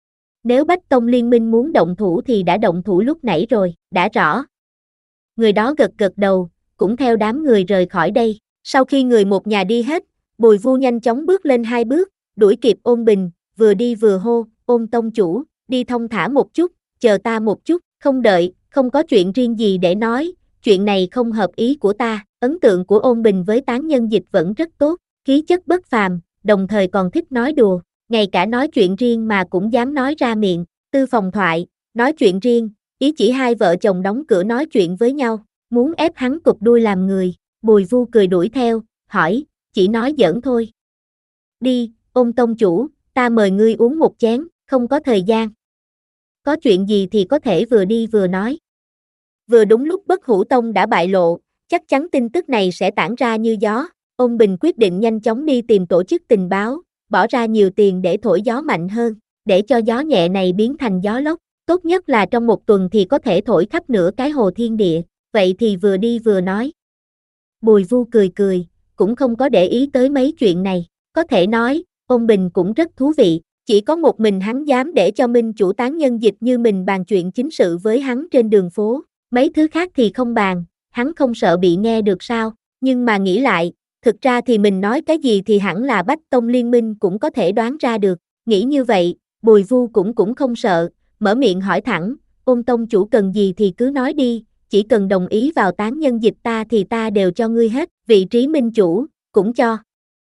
Nếu Bách Tông Liên Minh muốn động thủ thì đã động thủ lúc nãy rồi, đã rõ. Người đó gật gật đầu, cũng theo đám người rời khỏi đây. Sau khi người một nhà đi hết, Bùi Vu nhanh chóng bước lên hai bước, đuổi kịp Ôn Bình, vừa đi vừa hô, Ôn tông chủ, đi thông thả một chút, chờ ta một chút, không đợi, không có chuyện riêng gì để nói, chuyện này không hợp ý của ta. Ấn tượng của Ôn Bình với tán nhân dịch vẫn rất tốt, khí chất bất phàm, đồng thời còn thích nói đùa, ngay cả nói chuyện riêng mà cũng dám nói ra miệng. Tư phòng thoại, nói chuyện riêng, ý chỉ hai vợ chồng đóng cửa nói chuyện với nhau, muốn ép hắn cụp đuôi làm người. Bùi Vu cười đuổi theo, hỏi, chỉ nói giỡn thôi. Đi, Ôn tông chủ, ta mời ngươi uống một chén, không có thời gian. Có chuyện gì thì có thể vừa đi vừa nói. Vừa đúng lúc Bất Hủ Tông đã bại lộ, chắc chắn tin tức này sẽ tản ra như gió. Ôn Bình quyết định nhanh chóng đi tìm tổ chức tình báo, bỏ ra nhiều tiền để thổi gió mạnh hơn, để cho gió nhẹ này biến thành gió lốc. Tốt nhất là trong một tuần thì có thể thổi khắp nửa cái hồ thiên địa, vậy thì vừa đi vừa nói. Bùi Vu cười cười, cũng không có để ý tới mấy chuyện này, có thể nói, Ôn Bình cũng rất thú vị, chỉ có một mình hắn dám để cho minh chủ tán nhân dịch như mình bàn chuyện chính sự với hắn trên đường phố, mấy thứ khác thì không bàn, hắn không sợ bị nghe được sao, nhưng mà nghĩ lại, thực ra thì mình nói cái gì thì hẳn là Bách Tông Liên Minh cũng có thể đoán ra được, nghĩ như vậy, Bùi Vu cũng cũng không sợ, mở miệng hỏi thẳng, Ôn tông chủ cần gì thì cứ nói đi, chỉ cần đồng ý vào tán nhân dịch ta thì ta đều cho ngươi hết, vị trí minh chủ, cũng cho.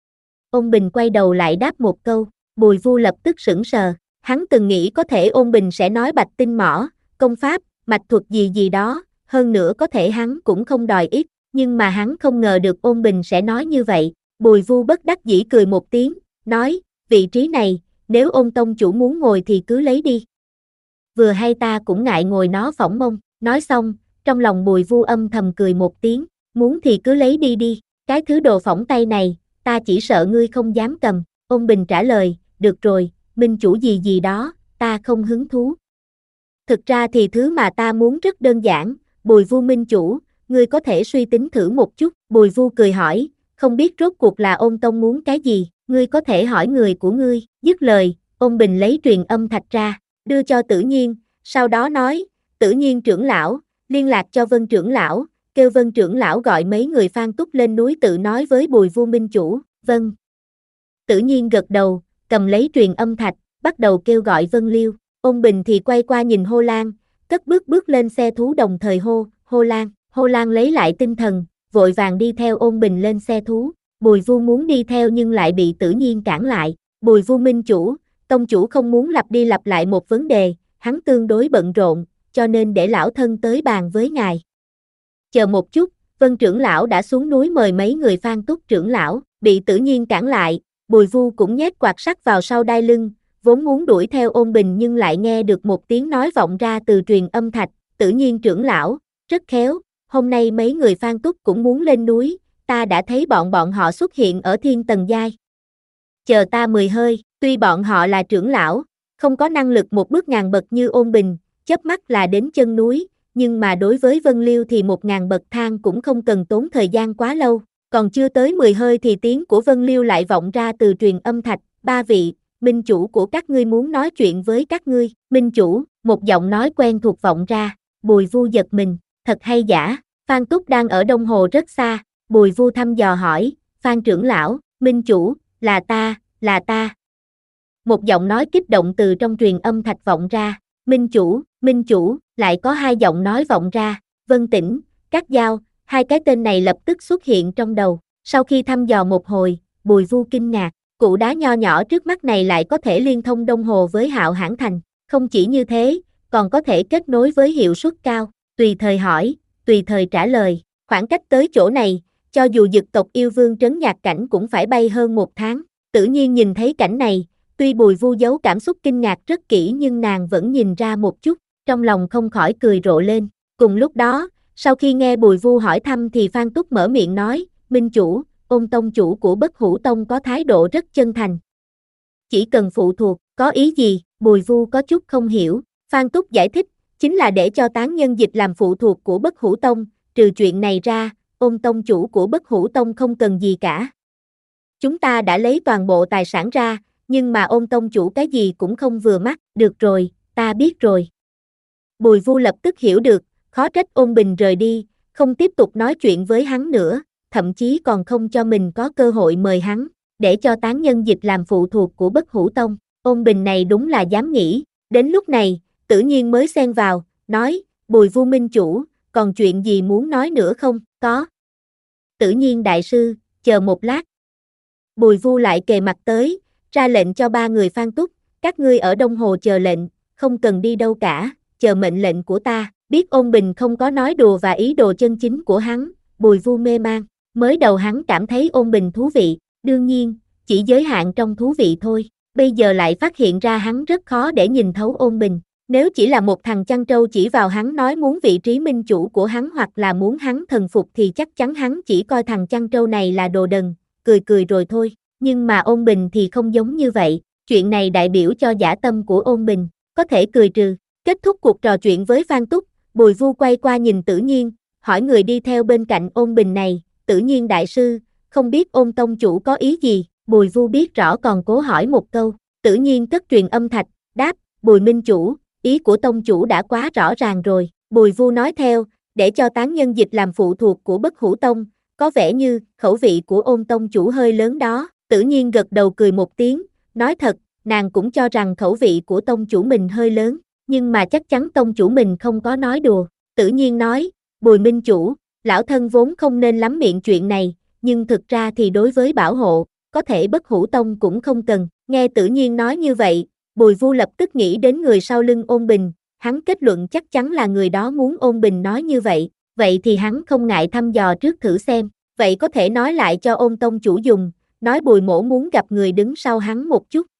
Ôn Bình quay đầu lại đáp một câu, Bùi Vu lập tức sững sờ, hắn từng nghĩ có thể Ôn Bình sẽ nói bạch tinh mỏ, công pháp, mạch thuật gì gì đó, hơn nữa có thể hắn cũng không đòi ít, nhưng mà hắn không ngờ được Ôn Bình sẽ nói như vậy. Bùi Vu bất đắc dĩ cười một tiếng, nói, vị trí này, nếu Ôn tông chủ muốn ngồi thì cứ lấy đi. Vừa hay ta cũng ngại ngồi nó phỏng mông, nói xong, trong lòng Bùi Vu âm thầm cười một tiếng, muốn thì cứ lấy đi đi, cái thứ đồ phỏng tay này, ta chỉ sợ ngươi không dám cầm. Ôn Bình trả lời, được rồi, minh chủ gì gì đó, ta không hứng thú. Thực ra thì thứ mà ta muốn rất đơn giản, Bùi Vu minh chủ, ngươi có thể suy tính thử một chút. Bùi Vu cười hỏi, không biết rốt cuộc là Ôn tông muốn cái gì, ngươi có thể hỏi người của ngươi. Dứt lời, Ôn Bình lấy truyền âm thạch ra, đưa cho Tự Nhiên, sau đó nói, Tự Nhiên trưởng lão, liên lạc cho Vân trưởng lão, kêu Vân trưởng lão gọi mấy người Phan Túc lên núi tự nói với Bùi Vu minh chủ. Vâng. Tự Nhiên gật đầu, cầm lấy truyền âm thạch, bắt đầu kêu gọi Vân Liêu. Ôn Bình thì quay qua nhìn Hồ Lan, cất bước bước lên xe thú đồng thời hô, Hồ Lan. Hồ Lan lấy lại tinh thần, vội vàng đi theo Ôn Bình lên xe thú. Bùi Vu muốn đi theo nhưng lại bị Tự Nhiên cản lại. Bùi Vu minh chủ, tông chủ không muốn lặp đi lặp lại một vấn đề, hắn tương đối bận rộn, cho nên để lão thân tới bàn với ngài. Chờ một chút, Vân trưởng lão đã xuống núi mời mấy người Phan Túc trưởng lão, bị Tự Nhiên cản lại, Bùi Vu cũng nhét quạt sắt vào sau đai lưng, vốn muốn đuổi theo Ôn Bình nhưng lại nghe được một tiếng nói vọng ra từ truyền âm thạch, Tự Nhiên trưởng lão, rất khéo, hôm nay mấy người Phan Túc cũng muốn lên núi, ta đã thấy bọn bọn họ xuất hiện ở thiên tầng giai. chờ ta mười hơi, tuy bọn họ là trưởng lão, không có năng lực một bước ngàn bậc như Ôn Bình, chớp mắt là đến chân núi, nhưng mà đối với Vân Liêu thì một ngàn bậc thang cũng không cần tốn thời gian quá lâu, còn chưa tới mười hơi thì tiếng của Vân Liêu lại vọng ra từ truyền âm thạch, ba vị, minh chủ của các ngươi muốn nói chuyện với các ngươi, minh chủ, một giọng nói quen thuộc vọng ra, Bùi Vu giật mình, thật hay giả, Phan Túc đang ở Đông Hồ rất xa, Bùi Vu thăm dò hỏi, Phan trưởng lão, minh chủ, là ta, là ta. Một giọng nói kích động từ trong truyền âm thạch vọng ra, minh chủ, minh chủ, lại có hai giọng nói vọng ra, Vân Tĩnh, Cát Dao, hai cái tên này lập tức xuất hiện trong đầu, sau khi thăm dò một hồi, Bùi Vu kinh ngạc, cụ đá nho nhỏ trước mắt này lại có thể liên thông Đông Hồ với Hạo Hãn Thành, không chỉ như thế, còn có thể kết nối với hiệu suất cao, tùy thời hỏi, tùy thời trả lời, khoảng cách tới chỗ này, cho dù dực tộc yêu vương trấn nhạc cảnh cũng phải bay hơn một tháng, tự nhiên nhìn thấy cảnh này, tuy Bùi Vu giấu cảm xúc kinh ngạc rất kỹ nhưng nàng vẫn nhìn ra một chút, trong lòng không khỏi cười rộ lên, cùng lúc đó, sau khi nghe Bùi Vu hỏi thăm thì Phan Túc mở miệng nói, minh chủ, Ôn tông chủ của Bất Hủ Tông có thái độ rất chân thành. Chỉ cần phụ thuộc, có ý gì, Bùi Vu có chút không hiểu, Phan Túc giải thích, chính là để cho tán nhân dịch làm phụ thuộc của Bất Hủ Tông, trừ chuyện này ra, Ôn tông chủ của Bất Hủ Tông không cần gì cả. Chúng ta đã lấy toàn bộ tài sản ra, nhưng mà Ôn tông chủ cái gì cũng không vừa mắt, được rồi, ta biết rồi. Bùi Vu lập tức hiểu được, khó trách Ôn Bình rời đi, không tiếp tục nói chuyện với hắn nữa, thậm chí còn không cho mình có cơ hội mời hắn, để cho tán nhân dịch làm phụ thuộc của Bất Hủ Tông. Ôn Bình này đúng là dám nghĩ, đến lúc này, Tử Nhiên mới xen vào, nói, Bùi Vu minh chủ, còn chuyện gì muốn nói nữa không, có. Tử Nhiên đại sư, chờ một lát. Bùi Vu lại kề mặt tới, ra lệnh cho ba người Phan Túc, các ngươi ở Đông Hồ chờ lệnh, không cần đi đâu cả, chờ mệnh lệnh của ta, biết Ôn Bình không có nói đùa và ý đồ chân chính của hắn, Bùi Vu mê man, mới đầu hắn cảm thấy Ôn Bình thú vị, đương nhiên, chỉ giới hạn trong thú vị thôi, bây giờ lại phát hiện ra hắn rất khó để nhìn thấu Ôn Bình, nếu chỉ là một thằng chăn trâu chỉ vào hắn nói muốn vị trí minh chủ của hắn hoặc là muốn hắn thần phục thì chắc chắn hắn chỉ coi thằng chăn trâu này là đồ đần, cười cười rồi thôi, nhưng mà Ôn Bình thì không giống như vậy, chuyện này đại biểu cho dã tâm của Ôn Bình, có thể cười trừ. Kết thúc cuộc trò chuyện với Phan Túc, Bùi Vu quay qua nhìn Tử Nhiên, hỏi người đi theo bên cạnh Ôn Bình này, Tử Nhiên đại sư, không biết Ôn tông chủ có ý gì, Bùi Vu biết rõ còn cố hỏi một câu, Tử Nhiên cất truyền âm thạch, đáp, Bùi minh chủ, ý của tông chủ đã quá rõ ràng rồi, Bùi Vu nói theo, để cho tán nhân dịch làm phụ thuộc của Bất Hủ Tông, có vẻ như khẩu vị của Ôn tông chủ hơi lớn đó, Tử Nhiên gật đầu cười một tiếng, nói thật, nàng cũng cho rằng khẩu vị của tông chủ mình hơi lớn, nhưng mà chắc chắn tông chủ mình không có nói đùa, Tử Nhiên nói, Bùi minh chủ, lão thân vốn không nên lắm miệng chuyện này, nhưng thực ra thì đối với bảo hộ, có thể Bất Hủ Tông cũng không cần, nghe Tử Nhiên nói như vậy, Bùi Vu lập tức nghĩ đến người sau lưng Ôn Bình, hắn kết luận chắc chắn là người đó muốn Ôn Bình nói như vậy, vậy thì hắn không ngại thăm dò trước thử xem, vậy có thể nói lại cho Ôn tông chủ dùng, nói Bùi mỗ muốn gặp người đứng sau hắn một chút.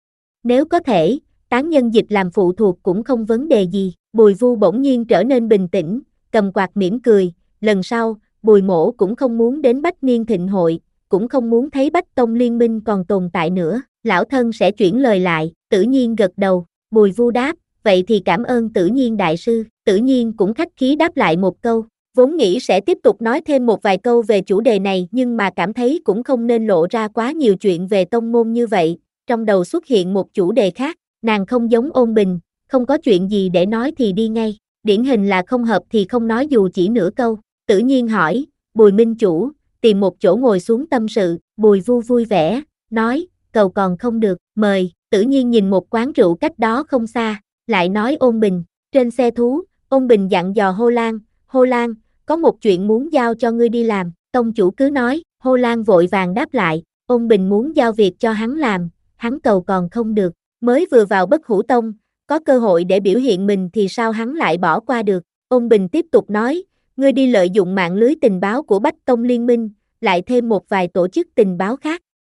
Nếu có thể, tán nhân dịch làm phụ thuộc cũng không vấn đề gì, Bùi Vu bỗng nhiên trở nên bình tĩnh, cầm quạt mỉm cười, lần sau, Bùi mỗ cũng không muốn đến Bách Niên Thịnh Hội, cũng không muốn thấy Bách Tông Liên minh còn tồn tại nữa, lão thân sẽ chuyển lời lại, Tử Nhiên gật đầu, Bùi Vu đáp, vậy thì cảm ơn Tử Nhiên đại sư, Tử Nhiên cũng khách khí đáp lại một câu, vốn nghĩ sẽ tiếp tục nói thêm một vài câu về chủ đề này nhưng mà cảm thấy cũng không nên lộ ra quá nhiều chuyện về tông môn như vậy, trong đầu xuất hiện một chủ đề khác, nàng không giống Ôn Bình, không có chuyện gì để nói thì đi ngay, điển hình là không hợp thì không nói dù chỉ nửa câu, Tử Nhiên hỏi, Bùi minh chủ, tìm một chỗ ngồi xuống tâm sự, Bùi Vu vui vẻ, nói, cầu còn không được, mời, Tử Nhiên nhìn một quán rượu cách đó không xa, lại nói Ôn Bình, trên xe thú, Ôn Bình dặn dò Hô Lan, Hô Lan, có một chuyện muốn giao cho ngươi đi làm, tông chủ cứ nói, Hô Lan vội vàng đáp lại, Ôn Bình muốn giao việc cho hắn làm, hắn cầu còn không được, mới vừa vào Bất Hủ Tông, có cơ hội để biểu hiện mình thì sao hắn lại bỏ qua được, Ôn Bình tiếp tục nói, ngươi đi lợi dụng mạng lưới tình báo của Bách Tông Liên minh, lại thêm một vài tổ chức tình báo khác.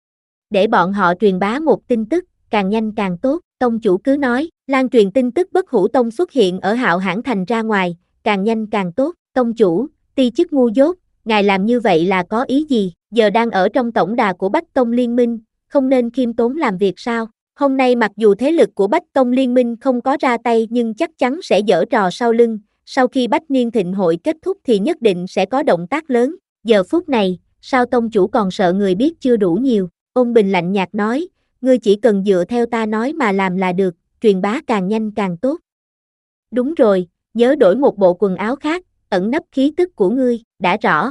Để bọn họ truyền bá một tin tức, càng nhanh càng tốt, tông chủ cứ nói, lan truyền tin tức Bất Hủ Tông xuất hiện ở Hạo Hãn Thành ra ngoài, càng nhanh càng tốt, tông chủ, ti chức ngu dốt, ngài làm như vậy là có ý gì, giờ đang ở trong tổng đà của Bách Tông Liên minh, không nên khiêm tốn làm việc sao? Hôm nay mặc dù thế lực của Bách Tông Liên minh không có ra tay nhưng chắc chắn sẽ giở trò sau lưng, sau khi Bách Niên Thịnh hội kết thúc thì nhất định sẽ có động tác lớn. Giờ phút này, sao tông chủ còn sợ người biết chưa đủ nhiều? Ôn Bình lạnh nhạt nói, ngươi chỉ cần dựa theo ta nói mà làm là được, truyền bá càng nhanh càng tốt. Đúng rồi, nhớ đổi một bộ quần áo khác, ẩn nấp khí tức của ngươi, đã rõ.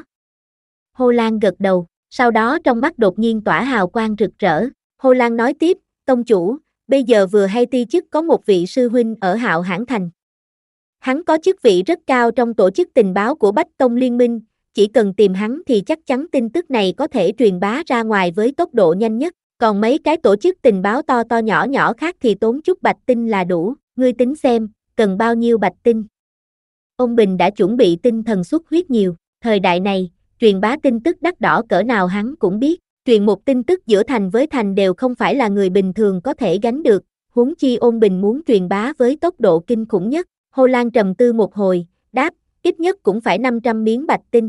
Hồ Lan gật đầu, sau đó trong mắt đột nhiên tỏa hào quang rực rỡ. Hồ Lan nói tiếp, tông chủ, bây giờ vừa hay ti chức có một vị sư huynh ở Hạo Hãn Thành. Hắn có chức vị rất cao trong tổ chức tình báo của Bách Tông Liên minh, chỉ cần tìm hắn thì chắc chắn tin tức này có thể truyền bá ra ngoài với tốc độ nhanh nhất, còn mấy cái tổ chức tình báo to to nhỏ nhỏ khác thì tốn chút bạch tinh là đủ, ngươi tính xem, cần bao nhiêu bạch tinh. Ông Bình đã chuẩn bị tinh thần xuất huyết nhiều, thời đại này, truyền bá tin tức đắt đỏ cỡ nào hắn cũng biết, truyền một tin tức giữa thành với thành đều không phải là người bình thường có thể gánh được, huống chi Ôn Bình muốn truyền bá với tốc độ kinh khủng nhất. Hồ Lan trầm tư một hồi, đáp, ít nhất cũng phải năm trăm miếng bạch tinh.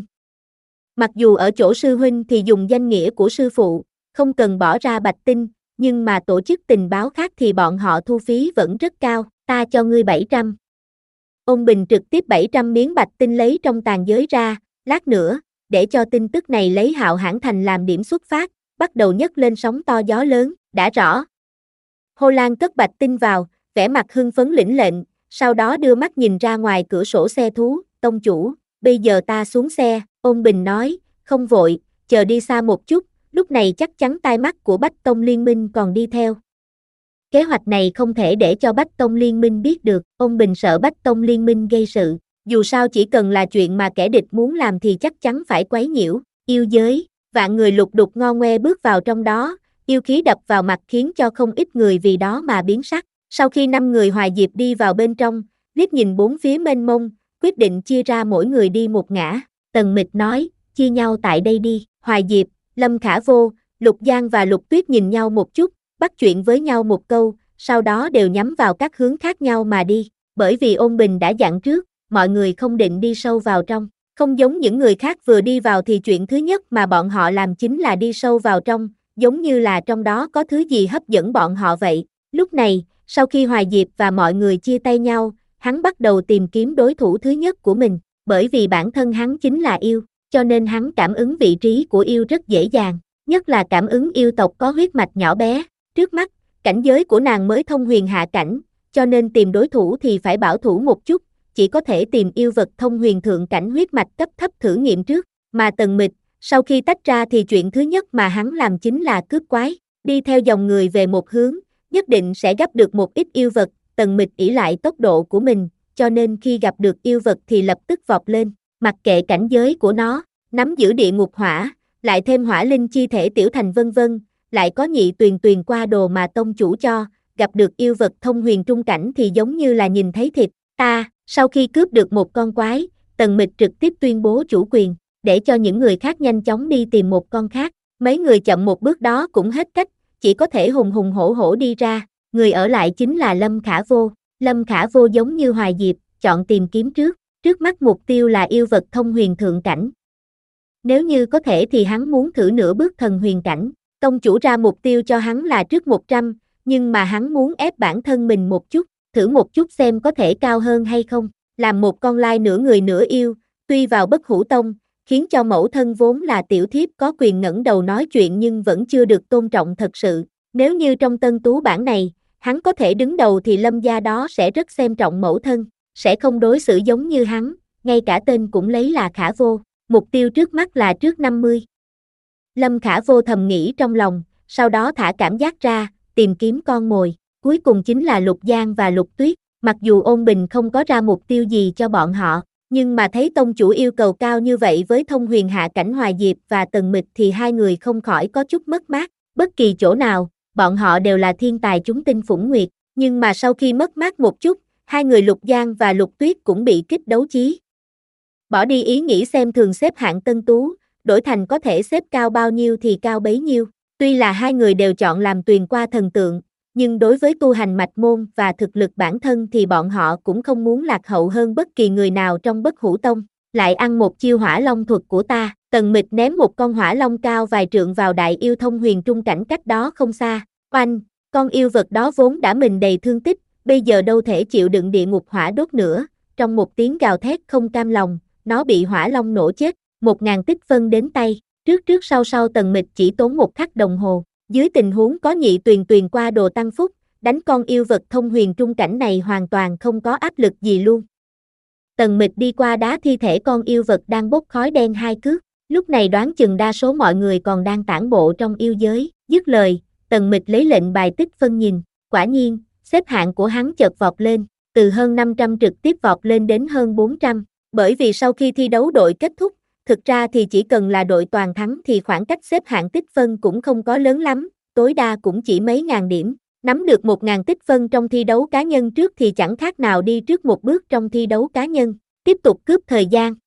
Mặc dù ở chỗ sư huynh thì dùng danh nghĩa của sư phụ, không cần bỏ ra bạch tinh, nhưng mà tổ chức tình báo khác thì bọn họ thu phí vẫn rất cao, ta cho ngươi bảy trăm. Ôn Bình trực tiếp bảy trăm miếng bạch tinh lấy trong tàn giới ra, lát nữa, để cho tin tức này lấy Hạo Hãn Thành làm điểm xuất phát, bắt đầu nhấc lên sóng to gió lớn, đã rõ. Hồ Lan cất bạch tinh vào, vẻ mặt hưng phấn lĩnh lệnh, sau đó đưa mắt nhìn ra ngoài cửa sổ xe thú, tông chủ, bây giờ ta xuống xe, Ôn Bình nói, không vội, chờ đi xa một chút, lúc này chắc chắn tai mắt của Bách Tông Liên minh còn đi theo. Kế hoạch này không thể để cho Bách Tông Liên minh biết được, Ôn Bình sợ Bách Tông Liên minh gây sự, dù sao chỉ cần là chuyện mà kẻ địch muốn làm thì chắc chắn phải quấy nhiễu, yêu giới, vạn người lục đục ngo ngoe bước vào trong đó, yêu khí đập vào mặt khiến cho không ít người vì đó mà biến sắc. Sau khi năm người Hoài Diệp đi vào bên trong, liếc nhìn bốn phía mênh mông, quyết định chia ra mỗi người đi một ngã. Tần Mịch nói, chia nhau tại đây đi. Hoài Diệp, Lâm Khả Vô, Lục Giang và Lục Tuyết nhìn nhau một chút, bắt chuyện với nhau một câu, sau đó đều nhắm vào các hướng khác nhau mà đi. Bởi vì Ôn Bình đã dặn trước, mọi người không định đi sâu vào trong. Không giống những người khác vừa đi vào thì chuyện thứ nhất mà bọn họ làm chính là đi sâu vào trong, giống như là trong đó có thứ gì hấp dẫn bọn họ vậy. Lúc này, sau khi Hoài Diệp và mọi người chia tay nhau, hắn bắt đầu tìm kiếm đối thủ thứ nhất của mình, bởi vì bản thân hắn chính là yêu, cho nên hắn cảm ứng vị trí của yêu rất dễ dàng, nhất là cảm ứng yêu tộc có huyết mạch nhỏ bé. Trước mắt, cảnh giới của nàng mới thông huyền hạ cảnh, cho nên tìm đối thủ thì phải bảo thủ một chút, chỉ có thể tìm yêu vật thông huyền thượng cảnh huyết mạch cấp thấp thử nghiệm trước, mà Tần Mịch, sau khi tách ra thì chuyện thứ nhất mà hắn làm chính là cướp quái, đi theo dòng người về một hướng, nhất định sẽ gấp được một ít yêu vật. Tần Mịch ỷ lại tốc độ của mình, cho nên khi gặp được yêu vật thì lập tức vọt lên, mặc kệ cảnh giới của nó, nắm giữ địa ngục hỏa, lại thêm hỏa linh chi thể tiểu thành vân vân, lại có nhị tuyền tuyền qua đồ mà tông chủ cho, gặp được yêu vật thông huyền trung cảnh thì giống như là nhìn thấy thịt. Ta, sau khi cướp được một con quái, Tần Mịch trực tiếp tuyên bố chủ quyền, để cho những người khác nhanh chóng đi tìm một con khác, mấy người chậm một bước đó cũng hết cách, chỉ có thể hùng hùng hổ hổ đi ra, người ở lại chính là Lâm Khả Vô. Lâm Khả Vô giống như Hoài Diệp, chọn tìm kiếm trước, trước mắt mục tiêu là yêu vật thông huyền thượng cảnh. Nếu như có thể thì hắn muốn thử nửa bước thần huyền cảnh, tông chủ ra mục tiêu cho hắn là trước một trăm, nhưng mà hắn muốn ép bản thân mình một chút, thử một chút xem có thể cao hơn hay không, làm một con lai nửa người nửa yêu, tuy vào Bất Hủ Tông, khiến cho mẫu thân vốn là tiểu thiếp có quyền ngẩng đầu nói chuyện nhưng vẫn chưa được tôn trọng thật sự. Nếu như trong Tân Tú bản này, hắn có thể đứng đầu thì Lâm gia đó sẽ rất xem trọng mẫu thân, sẽ không đối xử giống như hắn, ngay cả tên cũng lấy là Khả Vô, mục tiêu trước mắt là trước năm mươi. Lâm Khả Vô thầm nghĩ trong lòng, sau đó thả cảm giác ra, tìm kiếm con mồi, cuối cùng chính là Lục Giang và Lục Tuyết, mặc dù Ôn Bình không có ra mục tiêu gì cho bọn họ, nhưng mà thấy tông chủ yêu cầu cao như vậy với thông huyền hạ cảnh Hoài Diệp và Tần Mịch thì hai người không khỏi có chút mất mát, bất kỳ chỗ nào, bọn họ đều là thiên tài chúng tinh phủng nguyệt, nhưng mà sau khi mất mát một chút, hai người Lục Giang và Lục Tuyết cũng bị kích đấu chí. Bỏ đi ý nghĩ xem thường xếp hạng Tân Tú, đổi thành có thể xếp cao bao nhiêu thì cao bấy nhiêu, tuy là hai người đều chọn làm tuyền qua thần tượng, nhưng đối với tu hành mạch môn và thực lực bản thân thì bọn họ cũng không muốn lạc hậu hơn bất kỳ người nào trong Bất Hủ Tông. lại ăn một chiêu hỏa long thuật của ta. Tần Mịch ném một con hỏa long cao vài trượng vào đại yêu thông huyền trung cảnh cách đó không xa. Oanh, con yêu vật đó vốn đã mình đầy thương tích, bây giờ đâu thể chịu đựng địa ngục hỏa đốt nữa. Trong một tiếng gào thét không cam lòng, nó bị hỏa long nổ chết. Một ngàn tích phân đến tay, trước trước sau sau Tần Mịch chỉ tốn một khắc đồng hồ. Dưới tình huống có nhị tuyền tuyền qua đồ tăng phúc, đánh con yêu vật thông huyền trung cảnh này hoàn toàn không có áp lực gì luôn. Tần Mịch đi qua đá thi thể con yêu vật đang bốc khói đen hai cước, lúc này đoán chừng đa số mọi người còn đang tản bộ trong yêu giới. Dứt lời, Tần Mịch lấy lệnh bài tích phân nhìn, quả nhiên, xếp hạng của hắn chợt vọt lên, từ hơn năm trăm trực tiếp vọt lên đến hơn bốn trăm, bởi vì sau khi thi đấu đội kết thúc, thực ra thì chỉ cần là đội toàn thắng thì khoảng cách xếp hạng tích phân cũng không có lớn lắm, tối đa cũng chỉ mấy ngàn điểm. Nắm được một ngàn tích phân trong thi đấu cá nhân trước thì chẳng khác nào đi trước một bước trong thi đấu cá nhân, tiếp tục cướp thời gian.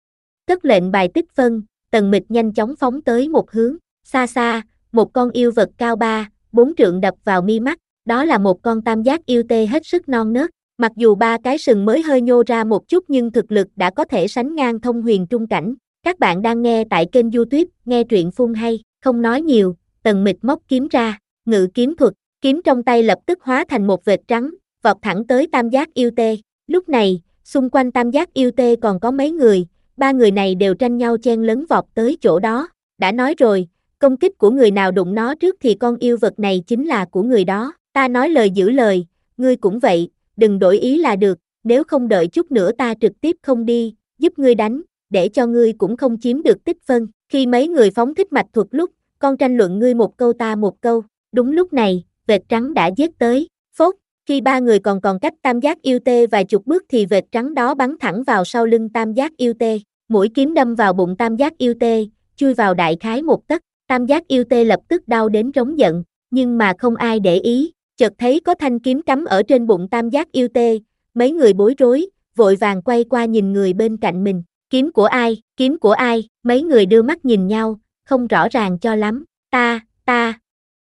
Cất lệnh bài tích phân, Tần Mịch nhanh chóng phóng tới một hướng, xa xa, một con yêu vật cao ba, bốn trượng đập vào mi mắt, đó là một con tam giác yêu tê hết sức non nớt, mặc dù ba cái sừng mới hơi nhô ra một chút nhưng thực lực đã có thể sánh ngang thông huyền trung cảnh. Các bạn đang nghe tại kênh YouTube, nghe truyện phun hay, không nói nhiều, Tần Mịch móc kiếm ra, ngự kiếm thuật, kiếm trong tay lập tức hóa thành một vệt trắng, vọt thẳng tới tam giác yêu tê. Lúc này, xung quanh tam giác yêu tê còn có mấy người, ba người này đều tranh nhau chen lấn vọt tới chỗ đó. Đã nói rồi, công kích của người nào đụng nó trước thì con yêu vật này chính là của người đó. Ta nói lời giữ lời, ngươi cũng vậy, đừng đổi ý là được, nếu không đợi chút nữa ta trực tiếp không đi, giúp ngươi đánh, để cho ngươi cũng không chiếm được tích phân. Khi mấy người phóng thích mạch thuật lúc, con tranh luận ngươi một câu ta một câu. Đúng lúc này, vệt trắng đã giết tới, phốt, khi ba người còn còn cách tam giác yêu tê vài chục bước thì vệt trắng đó bắn thẳng vào sau lưng tam giác yêu tê, mũi kiếm đâm vào bụng tam giác yêu tê, chui vào đại khái một tấc, tam giác yêu tê lập tức đau đến rống giận, nhưng mà không ai để ý, chợt thấy có thanh kiếm cắm ở trên bụng tam giác yêu tê, mấy người bối rối, vội vàng quay qua nhìn người bên cạnh mình, kiếm của ai, kiếm của ai, mấy người đưa mắt nhìn nhau, không rõ ràng cho lắm, ta, ta.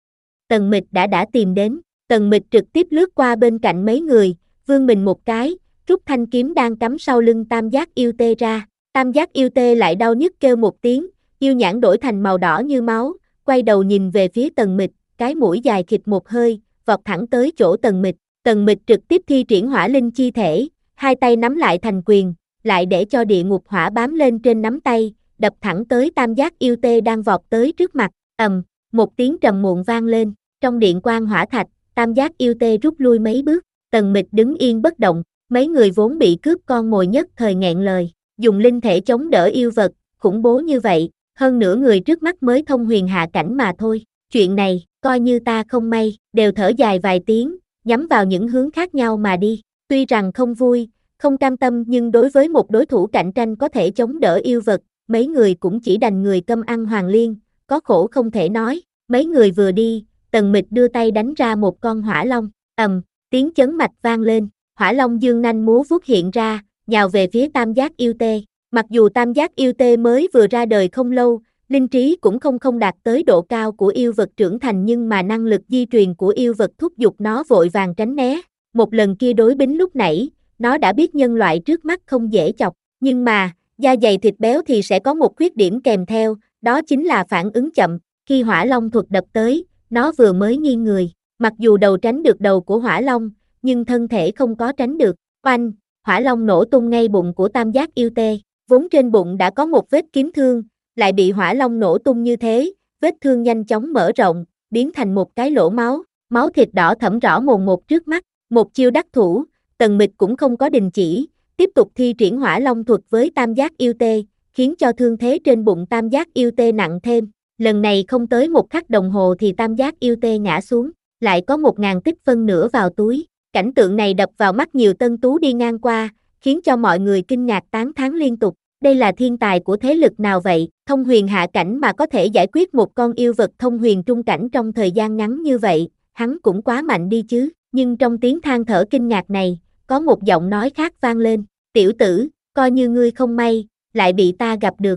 Tần Mịch đã đã tìm đến, Tần Mịch trực tiếp lướt qua bên cạnh mấy người, vươn mình một cái, rút thanh kiếm đang cắm sau lưng tam giác yêu tê ra, tam giác yêu tê lại đau nhức kêu một tiếng, yêu nhãn đổi thành màu đỏ như máu, quay đầu nhìn về phía Tần Mịch, cái mũi dài khịt một hơi, vọt thẳng tới chỗ Tần Mịch, Tần Mịch trực tiếp thi triển hỏa linh chi thể, hai tay nắm lại thành quyền, lại để cho địa ngục hỏa bám lên trên nắm tay, đập thẳng tới tam giác yêu tê đang vọt tới trước mặt, ầm, một tiếng trầm muộn vang lên. Trong điện quang hỏa thạch, tam giác yêu tê rút lui mấy bước, Tần Mịch đứng yên bất động, mấy người vốn bị cướp con mồi nhất thời nghẹn lời, dùng linh thể chống đỡ yêu vật, khủng bố như vậy, hơn nửa người trước mắt mới thông huyền hạ cảnh mà thôi, chuyện này, coi như ta không may, đều thở dài vài tiếng, nhắm vào những hướng khác nhau mà đi, tuy rằng không vui, không cam tâm nhưng đối với một đối thủ cạnh tranh có thể chống đỡ yêu vật, mấy người cũng chỉ đành người câm ăn hoàng liên, có khổ không thể nói, mấy người vừa đi, Tần Mịch đưa tay đánh ra một con hỏa long, ầm, tiếng chấn mạch vang lên, hỏa long dương nanh múa vuốt hiện ra, nhào về phía tam giác yêu tê. Mặc dù tam giác yêu tê mới vừa ra đời không lâu, linh trí cũng không không đạt tới độ cao của yêu vật trưởng thành nhưng mà năng lực di truyền của yêu vật thúc giục nó vội vàng tránh né. Một lần kia đối bính lúc nãy, nó đã biết nhân loại trước mắt không dễ chọc, nhưng mà, da dày thịt béo thì sẽ có một khuyết điểm kèm theo, đó chính là phản ứng chậm, khi hỏa long thuật đập tới, nó vừa mới nghiêng người, mặc dù đầu tránh được đầu của hỏa long, nhưng thân thể không có tránh được, oanh, hỏa long nổ tung ngay bụng của tam giác yêu tê, vốn trên bụng đã có một vết kiếm thương, lại bị hỏa long nổ tung như thế, vết thương nhanh chóng mở rộng, biến thành một cái lỗ máu, máu thịt đỏ thẫm rõ mồn một trước mắt, một chiêu đắc thủ, Tần Mịch cũng không có đình chỉ, tiếp tục thi triển hỏa long thuật với tam giác yêu tê, khiến cho thương thế trên bụng tam giác yêu tê nặng thêm. Lần này không tới một khắc đồng hồ thì tam giác yêu tê ngã xuống, lại có một ngàn tích phân nữa vào túi. Cảnh tượng này đập vào mắt nhiều tân tú đi ngang qua, khiến cho mọi người kinh ngạc tán thán liên tục. Đây là thiên tài của thế lực nào vậy? Thông huyền hạ cảnh mà có thể giải quyết một con yêu vật thông huyền trung cảnh trong thời gian ngắn như vậy, hắn cũng quá mạnh đi chứ. Nhưng trong tiếng than thở kinh ngạc này, có một giọng nói khác vang lên. Tiểu tử, coi như ngươi không may, lại bị ta gặp được.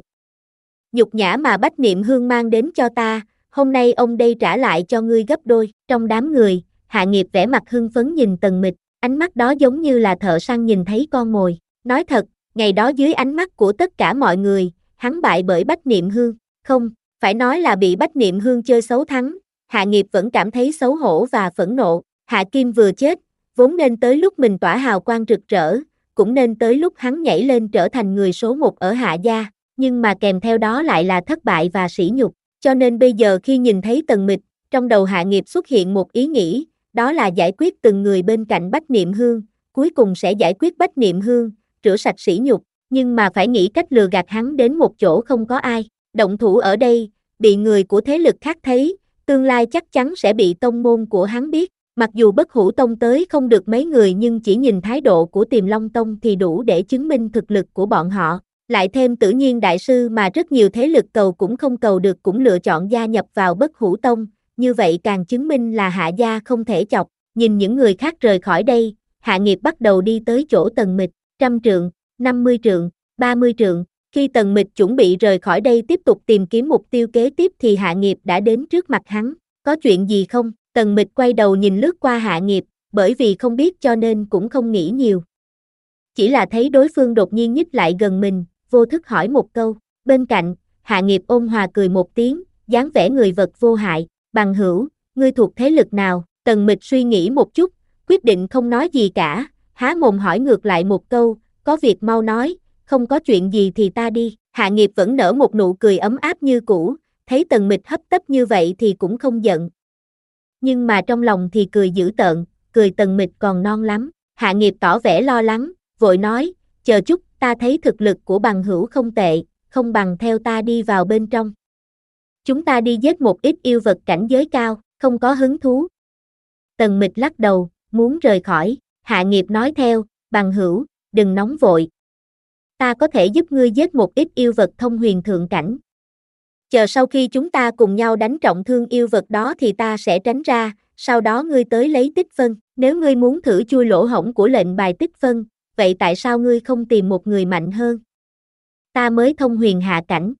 Nhục nhã mà Bách Niệm Hương mang đến cho ta, hôm nay ông đây trả lại cho ngươi gấp đôi. Trong đám người, Hạ Nghiệp vẻ mặt hưng phấn nhìn Tần Mịch, ánh mắt đó giống như là thợ săn nhìn thấy con mồi. Nói thật, ngày đó dưới ánh mắt của tất cả mọi người, hắn bại bởi Bách Niệm Hương, không, phải nói là bị Bách Niệm Hương chơi xấu thắng, Hạ Nghiệp vẫn cảm thấy xấu hổ và phẫn nộ, Hạ Kim vừa chết, vốn nên tới lúc mình tỏa hào quang rực rỡ, cũng nên tới lúc hắn nhảy lên trở thành người số một ở Hạ gia, nhưng mà kèm theo đó lại là thất bại và sỉ nhục, cho nên bây giờ khi nhìn thấy Tần Mịch, trong đầu Hạ Nghiệp xuất hiện một ý nghĩ, đó là giải quyết từng người bên cạnh Bách Niệm Hương, cuối cùng sẽ giải quyết Bách Niệm Hương, rửa sạch sỉ nhục, nhưng mà phải nghĩ cách lừa gạt hắn đến một chỗ không có ai, động thủ ở đây, bị người của thế lực khác thấy, tương lai chắc chắn sẽ bị tông môn của hắn biết, mặc dù Bất Hủ Tông tới không được mấy người nhưng chỉ nhìn thái độ của Tiềm Long Tông thì đủ để chứng minh thực lực của bọn họ, lại thêm Tử Nhiên Đại Sư mà rất nhiều thế lực cầu cũng không cầu được cũng lựa chọn gia nhập vào Bất Hủ Tông, như vậy càng chứng minh là Hạ gia không thể chọc, nhìn những người khác rời khỏi đây, Hạ Nghiệp bắt đầu đi tới chỗ Tần Mịch, trăm trượng, năm mươi trượng, ba mươi trượng, khi Tần Mịch chuẩn bị rời khỏi đây tiếp tục tìm kiếm mục tiêu kế tiếp thì Hạ Nghiệp đã đến trước mặt hắn, có chuyện gì không? Tần Mịch quay đầu nhìn lướt qua Hạ Nghiệp, bởi vì không biết cho nên cũng không nghĩ nhiều. Chỉ là thấy đối phương đột nhiên nhích lại gần mình, vô thức hỏi một câu, bên cạnh, Hạ Nghiệp ôn hòa cười một tiếng, dáng vẻ người vật vô hại, bằng hữu, ngươi thuộc thế lực nào? Tần Mịch suy nghĩ một chút, quyết định không nói gì cả, há mồm hỏi ngược lại một câu, có việc mau nói, không có chuyện gì thì ta đi. Hạ Nghiệp vẫn nở một nụ cười ấm áp như cũ, thấy Tần Mịch hấp tấp như vậy thì cũng không giận. Nhưng mà trong lòng thì cười dữ tợn, cười Tần Mịch còn non lắm. Hạ Nghiệp tỏ vẻ lo lắng, vội nói, chờ chút, ta thấy thực lực của bằng hữu không tệ, không bằng theo ta đi vào bên trong. Chúng ta đi giết một ít yêu vật cảnh giới cao, không có hứng thú. Tần Mịch lắc đầu, muốn rời khỏi, Hạ Nghiệp nói theo, bằng hữu, đừng nóng vội. Ta có thể giúp ngươi giết một ít yêu vật thông huyền thượng cảnh. Chờ sau khi chúng ta cùng nhau đánh trọng thương yêu vật đó thì ta sẽ tránh ra, sau đó ngươi tới lấy tích phân. Nếu ngươi muốn thử chui lỗ hổng của lệnh bài tích phân, vậy tại sao ngươi không tìm một người mạnh hơn? Ta mới thông huyền hạ cảnh.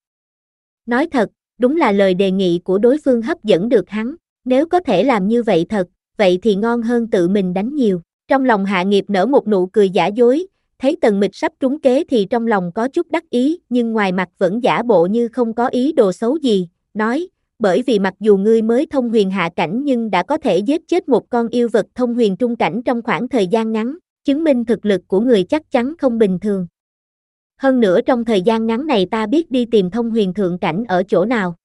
Nói thật, đúng là lời đề nghị của đối phương hấp dẫn được hắn, nếu có thể làm như vậy thật, vậy thì ngon hơn tự mình đánh nhiều. Trong lòng Hạ Nghiệp nở một nụ cười giả dối, thấy Tần Mịch sắp trúng kế thì trong lòng có chút đắc ý, nhưng ngoài mặt vẫn giả bộ như không có ý đồ xấu gì, nói, bởi vì mặc dù ngươi mới thông huyền hạ cảnh nhưng đã có thể giết chết một con yêu vật thông huyền trung cảnh trong khoảng thời gian ngắn, chứng minh thực lực của người chắc chắn không bình thường. Hơn nữa trong thời gian ngắn này ta biết đi tìm thông huyền thượng cảnh ở chỗ nào.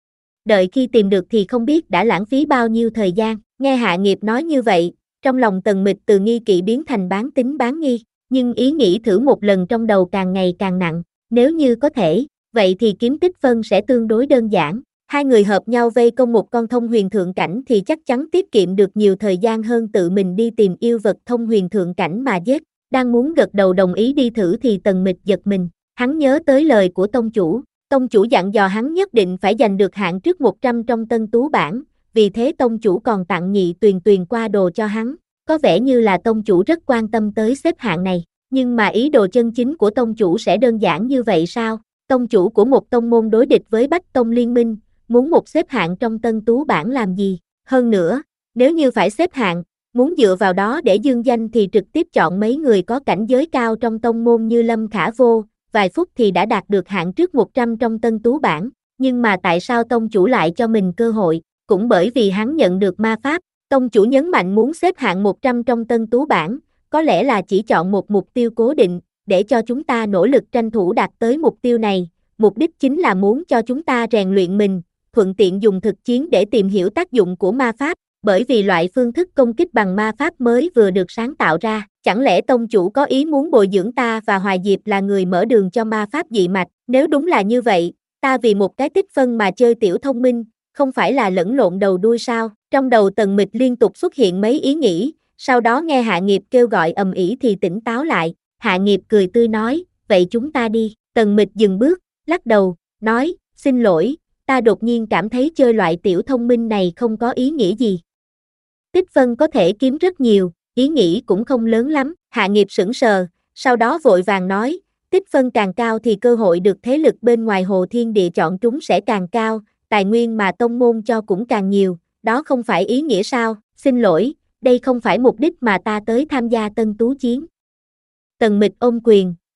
Đợi khi tìm được thì không biết đã lãng phí bao nhiêu thời gian, nghe Hạ Nghiệp nói như vậy, trong lòng Tần Mịch từ nghi kỵ biến thành bán tín bán nghi. Nhưng ý nghĩ thử một lần trong đầu càng ngày càng nặng, nếu như có thể, vậy thì kiếm tích phân sẽ tương đối đơn giản. Hai người hợp nhau vây công một con thông huyền thượng cảnh thì chắc chắn tiết kiệm được nhiều thời gian hơn tự mình đi tìm yêu vật thông huyền thượng cảnh mà giết. Đang muốn gật đầu đồng ý đi thử thì Tần Mịch giật mình, hắn nhớ tới lời của tông chủ. Tông chủ dặn dò hắn nhất định phải giành được hạng trước một trăm trong tân tú bảng, vì thế tông chủ còn tặng Nhị Tuyền Tuyền qua đồ cho hắn. Có vẻ như là tông chủ rất quan tâm tới xếp hạng này, nhưng mà ý đồ chân chính của tông chủ sẽ đơn giản như vậy sao? Tông chủ của một tông môn đối địch với Bách Tông Liên minh, muốn một xếp hạng trong tân tú bảng làm gì? Hơn nữa, nếu như phải xếp hạng, muốn dựa vào đó để dương danh thì trực tiếp chọn mấy người có cảnh giới cao trong tông môn như Lâm Khả Vô, vài phút thì đã đạt được hạng trước một trăm trong tân tú bảng, nhưng mà tại sao tông chủ lại cho mình cơ hội? Cũng bởi vì hắn nhận được ma pháp. Tông chủ nhấn mạnh muốn xếp hạng một trăm trong tân tú bảng, có lẽ là chỉ chọn một mục tiêu cố định, để cho chúng ta nỗ lực tranh thủ đạt tới mục tiêu này, mục đích chính là muốn cho chúng ta rèn luyện mình, thuận tiện dùng thực chiến để tìm hiểu tác dụng của ma pháp, bởi vì loại phương thức công kích bằng ma pháp mới vừa được sáng tạo ra, chẳng lẽ tông chủ có ý muốn bồi dưỡng ta và Hoài Diệp là người mở đường cho ma pháp dị mạch, nếu đúng là như vậy, ta vì một cái tích phân mà chơi tiểu thông minh, không phải là lẫn lộn đầu đuôi sao? Trong đầu Tần Mịch liên tục xuất hiện mấy ý nghĩ, sau đó nghe Hạ Nghiệp kêu gọi ầm ĩ thì tỉnh táo lại, Hạ Nghiệp cười tươi nói, vậy chúng ta đi. Tần Mịch dừng bước, lắc đầu, nói, xin lỗi, ta đột nhiên cảm thấy chơi loại tiểu thông minh này không có ý nghĩa gì. Tích phân có thể kiếm rất nhiều, ý nghĩ cũng không lớn lắm. Hạ Nghiệp sững sờ, sau đó vội vàng nói, tích phân càng cao thì cơ hội được thế lực bên ngoài Hồ Thiên Địa chọn chúng sẽ càng cao, tài nguyên mà tông môn cho cũng càng nhiều, đó không phải ý nghĩa sao? Xin lỗi, đây không phải mục đích mà ta tới tham gia tân tú chiến. Tần Mịch ôm quyền,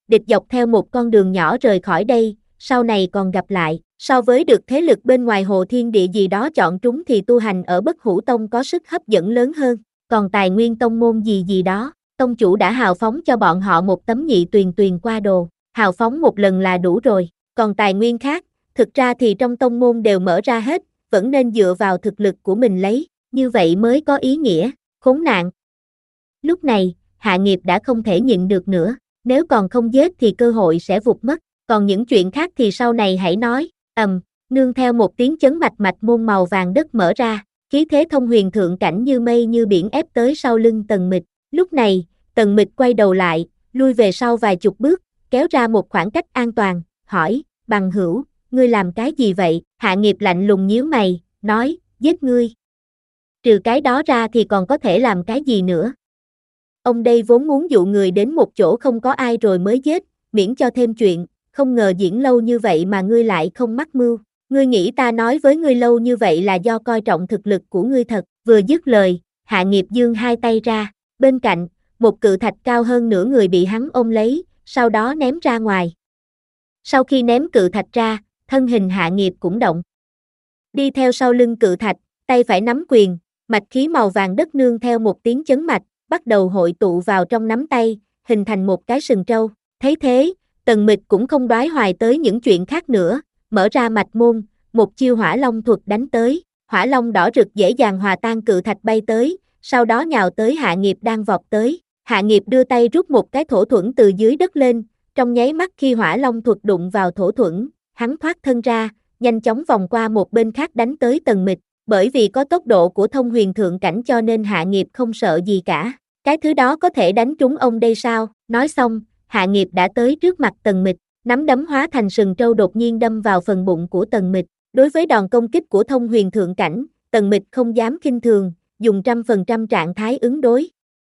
địch dọc theo một con đường nhỏ rời khỏi đây, sau này còn gặp lại. So với được thế lực bên ngoài Hồ Thiên Địa gì đó chọn trúng thì tu hành ở Bất Hủ Tông có sức hấp dẫn lớn hơn, còn tài nguyên tông môn gì gì đó, tông chủ đã hào phóng cho bọn họ một tấm nhị tuyền tuyền qua đồ, hào phóng một lần là đủ rồi, còn tài nguyên khác, thực ra thì trong tông môn đều mở ra hết, vẫn nên dựa vào thực lực của mình lấy, như vậy mới có ý nghĩa, khốn nạn. Lúc này, Hạ Nghiệp đã không thể nhịn được nữa, nếu còn không giết thì cơ hội sẽ vụt mất, còn những chuyện khác thì sau này hãy nói. Ầm, nương theo một tiếng chấn mạch mạch môn màu vàng đất mở ra, khí thế thông huyền thượng cảnh như mây như biển ép tới sau lưng Tần Mịch. Lúc này, Tần Mịch quay đầu lại, lui về sau vài chục bước, kéo ra một khoảng cách an toàn, hỏi, bằng hữu, ngươi làm cái gì vậy? Hạ Nghiệp lạnh lùng nhíu mày, nói, giết ngươi. Trừ cái đó ra thì còn có thể làm cái gì nữa? Ông đây vốn muốn dụ người đến một chỗ không có ai rồi mới giết, miễn cho thêm chuyện. Không ngờ diễn lâu như vậy mà ngươi lại không mắc mưu, ngươi nghĩ ta nói với ngươi lâu như vậy là do coi trọng thực lực của ngươi thật, vừa dứt lời, Hạ Nghiệp giương hai tay ra, bên cạnh, một cự thạch cao hơn nửa người bị hắn ôm lấy, sau đó ném ra ngoài. Sau khi ném cự thạch ra, thân hình Hạ Nghiệp cũng động. Đi theo sau lưng cự thạch, tay phải nắm quyền, mạch khí màu vàng đất nương theo một tiếng chấn mạch, bắt đầu hội tụ vào trong nắm tay, hình thành một cái sừng trâu, thấy thế, Tần Mịch cũng không đoái hoài tới những chuyện khác nữa, mở ra mạch môn, một chiêu hỏa long thuật đánh tới, hỏa long đỏ rực dễ dàng hòa tan cự thạch bay tới, sau đó nhào tới Hạ Nghiệp đang vọt tới, Hạ Nghiệp đưa tay rút một cái thổ thuẫn từ dưới đất lên, trong nháy mắt khi hỏa long thuật đụng vào thổ thuẫn, hắn thoát thân ra, nhanh chóng vòng qua một bên khác đánh tới Tần Mịch, bởi vì có tốc độ của thông huyền thượng cảnh cho nên Hạ Nghiệp không sợ gì cả, cái thứ đó có thể đánh trúng ông đây sao, nói xong, Hạ Nghiệp đã tới trước mặt Tần Mịch, nắm đấm hóa thành sừng trâu đột nhiên đâm vào phần bụng của Tần Mịch. Đối với đòn công kích của thông huyền thượng cảnh, Tần Mịch không dám khinh thường, dùng trăm phần trăm trạng thái ứng đối.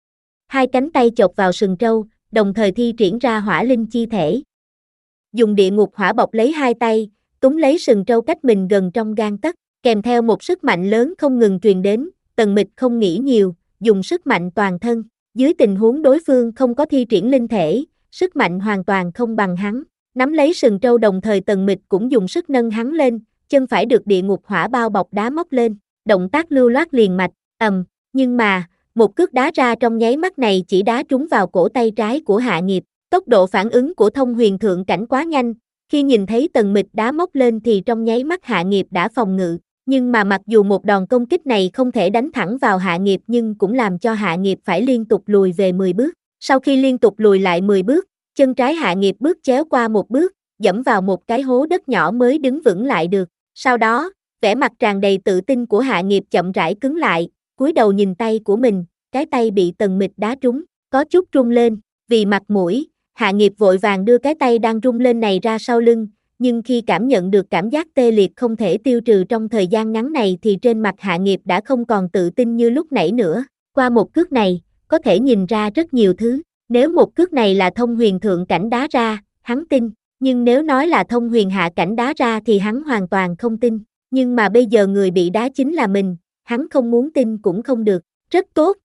Hai cánh tay chộp vào sừng trâu, đồng thời thi triển ra hỏa linh chi thể. Dùng địa ngục hỏa bọc lấy hai tay, túm lấy sừng trâu cách mình gần trong gang tấc, kèm theo một sức mạnh lớn không ngừng truyền đến, Tần Mịch không nghĩ nhiều, dùng sức mạnh toàn thân. Dưới tình huống đối phương không có thi triển linh thể, sức mạnh hoàn toàn không bằng hắn, nắm lấy sừng trâu đồng thời Tần Mịch cũng dùng sức nâng hắn lên, chân phải được địa ngục hỏa bao bọc đá móc lên, động tác lưu loát liền mạch, ầm, nhưng mà, một cước đá ra trong nháy mắt này chỉ đá trúng vào cổ tay trái của Hạ Nghiệp, tốc độ phản ứng của thông huyền thượng cảnh quá nhanh, khi nhìn thấy Tần Mịch đá móc lên thì trong nháy mắt Hạ Nghiệp đã phòng ngự, nhưng mà mặc dù một đòn công kích này không thể đánh thẳng vào Hạ Nghiệp nhưng cũng làm cho Hạ Nghiệp phải liên tục lùi về mười bước. Sau khi liên tục lùi lại mười bước, chân trái Hạ Nghiệp bước chéo qua một bước, dẫm vào một cái hố đất nhỏ mới đứng vững lại được. Sau đó, vẻ mặt tràn đầy tự tin của Hạ Nghiệp chậm rãi cứng lại, cúi đầu nhìn tay của mình, cái tay bị Tần Mịch đá trúng, có chút rung lên, vì mặt mũi, Hạ Nghiệp vội vàng đưa cái tay đang rung lên này ra sau lưng, nhưng khi cảm nhận được cảm giác tê liệt không thể tiêu trừ trong thời gian ngắn này thì trên mặt Hạ Nghiệp đã không còn tự tin như lúc nãy nữa. Qua một cước này, có thể nhìn ra rất nhiều thứ. Nếu một cước này là thông huyền thượng cảnh đá ra, hắn tin, nhưng nếu nói là thông huyền hạ cảnh đá ra thì hắn hoàn toàn không tin. Nhưng mà bây giờ người bị đá chính là mình, hắn không muốn tin cũng không được. Rất tốt.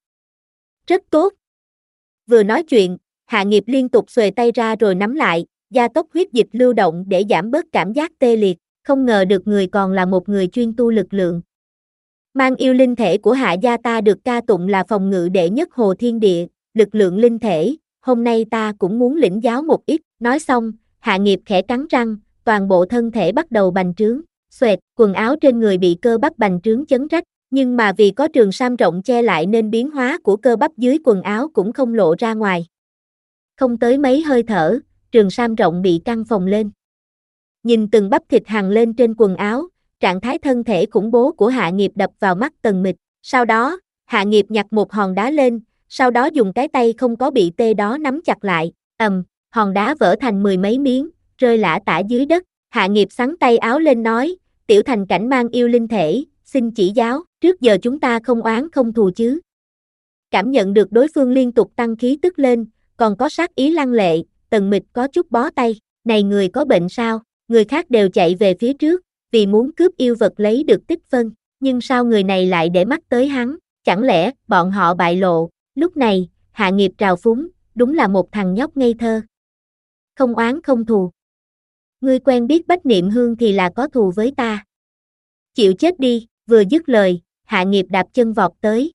Rất tốt. Vừa nói chuyện, Hạ Nghiệp liên tục xuề tay ra rồi nắm lại, gia tốc huyết dịch lưu động để giảm bớt cảm giác tê liệt, không ngờ được người còn là một người chuyên tu lực lượng. Mang yêu linh thể của Hạ gia ta được ca tụng là phòng ngự đệ nhất Hồ Thiên Địa, lực lượng linh thể, hôm nay ta cũng muốn lĩnh giáo một ít, nói xong, Hạ Nghiệp khẽ cắn răng, toàn bộ thân thể bắt đầu bành trướng, xoẹt, quần áo trên người bị cơ bắp bành trướng chấn rách, nhưng mà vì có trường sam rộng che lại nên biến hóa của cơ bắp dưới quần áo cũng không lộ ra ngoài. Không tới mấy hơi thở, trường sam rộng bị căng phồng lên. Nhìn từng bắp thịt hằn lên trên quần áo, trạng thái thân thể khủng bố của Hạ Nghiệp đập vào mắt Tần Mịch. Sau đó, Hạ Nghiệp nhặt một hòn đá lên, sau đó dùng cái tay không có bị tê đó nắm chặt lại, ầm, hòn đá vỡ thành mười mấy miếng, rơi lả tả dưới đất. Hạ Nghiệp xắn tay áo lên nói, tiểu thành cảnh mang yêu linh thể, xin chỉ giáo, trước giờ chúng ta không oán không thù chứ. Cảm nhận được đối phương liên tục tăng khí tức lên, còn có sát ý lăng lệ, Tần Mịch có chút bó tay, này người có bệnh sao, người khác đều chạy về phía trước, vì muốn cướp yêu vật lấy được tích phân, nhưng sao người này lại để mắt tới hắn, chẳng lẽ bọn họ bại lộ, lúc này, Hạ Nghiệp trào phúng, đúng là một thằng nhóc ngây thơ. không oán không thù. Ngươi quen biết Bách Niệm Hương thì là có thù với ta. Chịu chết đi, vừa dứt lời, Hạ Nghiệp đạp chân vọt tới.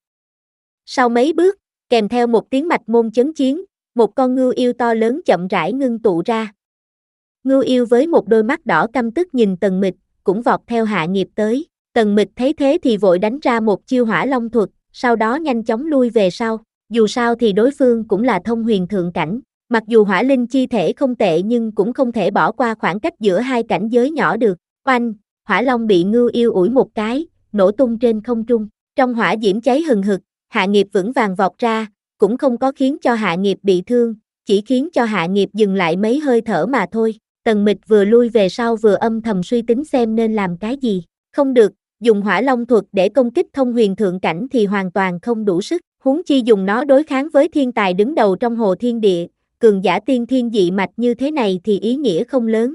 Sau mấy bước, kèm theo một tiếng mạch môn chấn chiến, một con ngưu yêu to lớn chậm rãi ngưng tụ ra. Ngưu yêu với một đôi mắt đỏ căm tức nhìn Tần Mịch, cũng vọt theo Hạ Nghiệp tới. Tần Mịch thấy thế thì vội đánh ra một chiêu Hỏa Long thuật, sau đó nhanh chóng lui về sau. Dù sao thì đối phương cũng là thông huyền thượng cảnh. Mặc dù hỏa linh chi thể không tệ nhưng cũng không thể bỏ qua khoảng cách giữa hai cảnh giới nhỏ được. Oanh, Hỏa Long bị ngưu yêu ủi một cái, nổ tung trên không trung. Trong hỏa diễm cháy hừng hực, Hạ Nghiệp vững vàng vọt ra, cũng không có khiến cho Hạ Nghiệp bị thương, chỉ khiến cho Hạ Nghiệp dừng lại mấy hơi thở mà thôi. Tần Mịch vừa lui về sau vừa âm thầm suy tính xem nên làm cái gì. Không được, dùng Hỏa Long thuật để công kích thông huyền thượng cảnh thì hoàn toàn không đủ sức, huống chi dùng nó đối kháng với thiên tài đứng đầu trong hồ thiên địa, cường giả tiên thiên dị mạch như thế này thì ý nghĩa không lớn.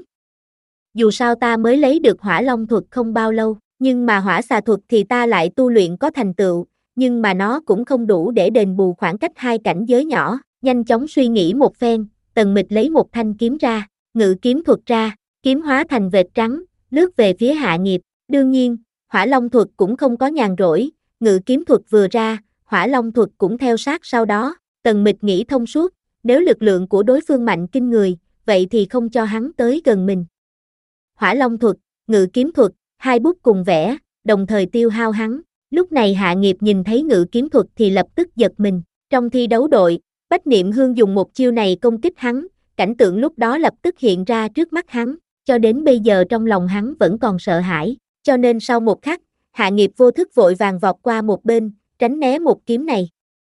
Dù sao ta mới lấy được Hỏa Long thuật không bao lâu, nhưng mà Hỏa Xà thuật thì ta lại tu luyện có thành tựu, nhưng mà nó cũng không đủ để đền bù khoảng cách hai cảnh giới nhỏ. Nhanh chóng suy nghĩ một phen, Tần Mịch lấy một thanh kiếm ra, ngự kiếm thuật ra, kiếm hóa thành vệt trắng, lướt về phía Hạ Nghiệp. Đương nhiên, Hỏa Long thuật cũng không có nhàn rỗi, ngự kiếm thuật vừa ra, Hỏa Long thuật cũng theo sát sau đó. Tần Mịch nghĩ thông suốt, nếu lực lượng của đối phương mạnh kinh người, vậy thì không cho hắn tới gần mình. Hỏa Long thuật, ngự kiếm thuật, hai bút cùng vẽ, đồng thời tiêu hao hắn. Lúc này Hạ Nghiệp nhìn thấy ngự kiếm thuật thì lập tức giật mình. Trong thi đấu đội, Bách Niệm Hương dùng một chiêu này công kích hắn, cảnh tượng lúc đó lập tức hiện ra trước mắt hắn, cho đến bây giờ trong lòng hắn vẫn còn sợ hãi, cho nên sau một khắc, Hạ Nghiệp vô thức vội vàng vọt qua một bên, tránh né một kiếm này.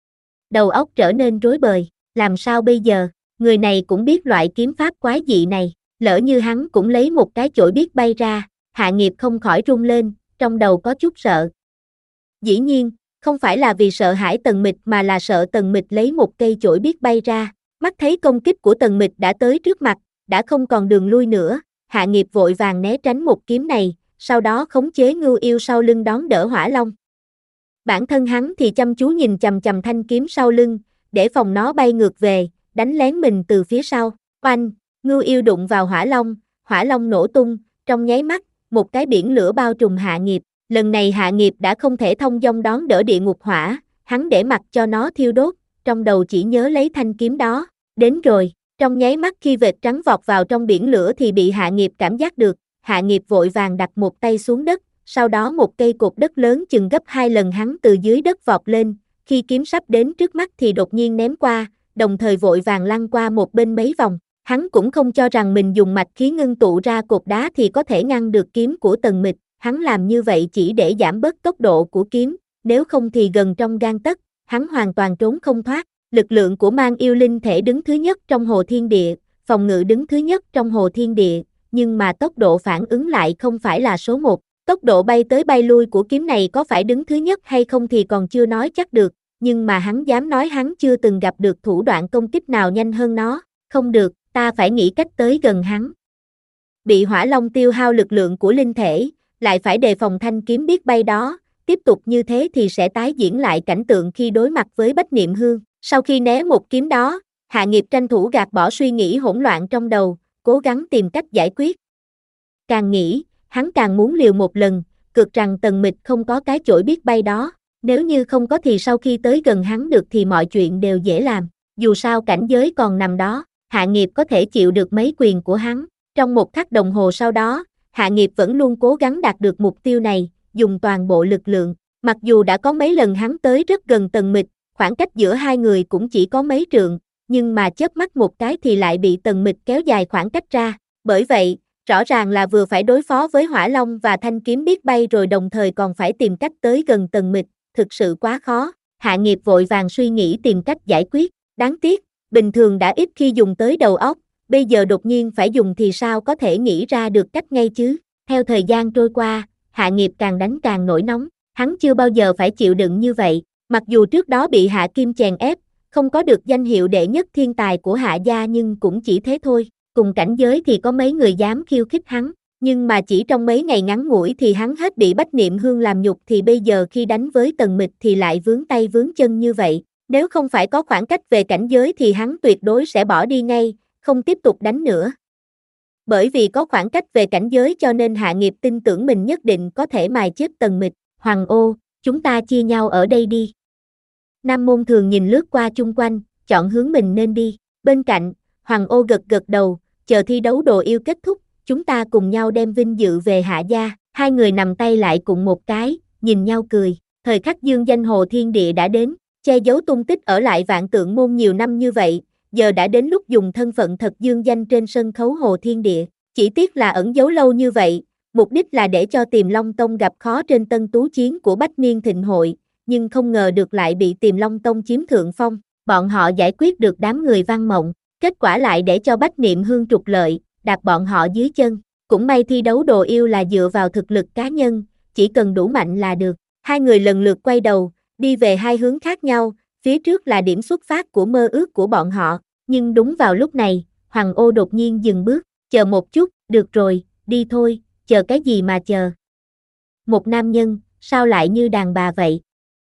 Đầu óc trở nên rối bời, làm sao bây giờ, người này cũng biết loại kiếm pháp quái dị này, lỡ như hắn cũng lấy một cái chổi biết bay ra, Hạ Nghiệp không khỏi run lên, trong đầu có chút sợ. Dĩ nhiên, không phải là vì sợ hãi Tần Mịch mà là sợ Tần Mịch lấy một cây chổi biết bay ra. Mắt thấy công kích của Tần Mịch đã tới trước mặt, đã không còn đường lui nữa, Hạ Nghiệp vội vàng né tránh một kiếm này, sau đó khống chế ngưu yêu sau lưng đón đỡ Hỏa Long. Bản thân hắn thì chăm chú nhìn chằm chằm thanh kiếm sau lưng, để phòng nó bay ngược về, đánh lén mình từ phía sau. Oanh, ngưu yêu đụng vào Hỏa Long, Hỏa Long nổ tung, trong nháy mắt, một cái biển lửa bao trùm Hạ Nghiệp. Lần này Hạ Nghiệp đã không thể thông dong đón đỡ địa ngục hỏa, hắn để mặc cho nó thiêu đốt, trong đầu chỉ nhớ lấy thanh kiếm đó. Đến rồi, trong nháy mắt khi vệt trắng vọt vào trong biển lửa thì bị Hạ Nghiệp cảm giác được, Hạ Nghiệp vội vàng đặt một tay xuống đất, sau đó một cây cột đất lớn chừng gấp hai lần hắn từ dưới đất vọt lên, khi kiếm sắp đến trước mắt thì đột nhiên ném qua, đồng thời vội vàng lăn qua một bên mấy vòng. Hắn cũng không cho rằng mình dùng mạch khí ngưng tụ ra cột đá thì có thể ngăn được kiếm của Tần Mịch, hắn làm như vậy chỉ để giảm bớt tốc độ của kiếm, nếu không thì gần trong gang tấc, hắn hoàn toàn trốn không thoát. Lực lượng của mang yêu linh thể đứng thứ nhất trong hồ thiên địa, phòng ngự đứng thứ nhất trong hồ thiên địa, nhưng mà tốc độ phản ứng lại không phải là số một. Tốc độ bay tới bay lui của kiếm này có phải đứng thứ nhất hay không thì còn chưa nói chắc được, nhưng mà hắn dám nói hắn chưa từng gặp được thủ đoạn công kích nào nhanh hơn nó. Không được, ta phải nghĩ cách tới gần hắn. Bị Hỏa Long tiêu hao lực lượng của linh thể, lại phải đề phòng thanh kiếm biết bay đó, tiếp tục như thế thì sẽ tái diễn lại cảnh tượng khi đối mặt với Bách Niệm Hương. Sau khi né một kiếm đó, Hạ Nghiệp tranh thủ gạt bỏ suy nghĩ hỗn loạn trong đầu, cố gắng tìm cách giải quyết. Càng nghĩ, hắn càng muốn liều một lần, cược rằng Tần Mịch không có cái chổi biết bay đó, nếu như không có thì sau khi tới gần hắn được thì mọi chuyện đều dễ làm, dù sao cảnh giới còn nằm đó, Hạ Nghiệp có thể chịu được mấy quyền của hắn. Trong một khắc đồng hồ sau đó, Hạ Nghiệp vẫn luôn cố gắng đạt được mục tiêu này, dùng toàn bộ lực lượng, mặc dù đã có mấy lần hắn tới rất gần Tần Mịch, khoảng cách giữa hai người cũng chỉ có mấy trượng, nhưng mà chớp mắt một cái thì lại bị Tần Mịch kéo dài khoảng cách ra, bởi vậy, rõ ràng là vừa phải đối phó với Hỏa Long và thanh kiếm biết bay rồi đồng thời còn phải tìm cách tới gần Tần Mịch, thực sự quá khó. Hạ Nghiệp vội vàng suy nghĩ tìm cách giải quyết, đáng tiếc, bình thường đã ít khi dùng tới đầu óc, bây giờ đột nhiên phải dùng thì sao có thể nghĩ ra được cách ngay chứ. Theo thời gian trôi qua, Hạ Nghiệp càng đánh càng nổi nóng, hắn chưa bao giờ phải chịu đựng như vậy, mặc dù trước đó bị Hạ Kim chèn ép, không có được danh hiệu đệ nhất thiên tài của Hạ gia nhưng cũng chỉ thế thôi, cùng cảnh giới thì có mấy người dám khiêu khích hắn, nhưng mà chỉ trong mấy ngày ngắn ngủi thì hắn hết bị Bách Niệm Hương làm nhục thì bây giờ khi đánh với Tần Mịch thì lại vướng tay vướng chân như vậy, nếu không phải có khoảng cách về cảnh giới thì hắn tuyệt đối sẽ bỏ đi ngay, không tiếp tục đánh nữa. Bởi vì có khoảng cách về cảnh giới cho nên Hạ Nghiệp tin tưởng mình nhất định có thể mài chết Tần Mịch. Hoàng Ô, chúng ta chia nhau ở đây đi. Nam Môn Thường nhìn lướt qua chung quanh, chọn hướng mình nên đi. Bên cạnh, Hoàng Ô gật gật đầu, chờ thi đấu đồ yêu kết thúc, chúng ta cùng nhau đem vinh dự về Hạ gia. Hai người nằm tay lại cùng một cái, nhìn nhau cười. Thời khắc dương danh Hồ Thiên Địa đã đến, che giấu tung tích ở lại Vạn Tượng Môn nhiều năm như vậy, giờ đã đến lúc dùng thân phận thật dương danh trên sân khấu Hồ Thiên Địa. Chỉ tiếc là ẩn giấu lâu như vậy, mục đích là để cho Tiềm Long Tông gặp khó trên tân tú chiến của Bách Niên Thịnh Hội, nhưng không ngờ được lại bị Tiềm Long Tông chiếm thượng phong. Bọn họ giải quyết được đám người Văn Mộng, kết quả lại để cho Bách Niệm Hương trục lợi, đạp bọn họ dưới chân. Cũng may thi đấu đồ yêu là dựa vào thực lực cá nhân, chỉ cần đủ mạnh là được. Hai người lần lượt quay đầu, đi về hai hướng khác nhau, phía trước là điểm xuất phát của mơ ước của bọn họ, nhưng đúng vào lúc này, Hoàng Ô đột nhiên dừng bước, chờ một chút, được rồi, đi thôi, chờ cái gì mà chờ. Một nam nhân, sao lại như đàn bà vậy?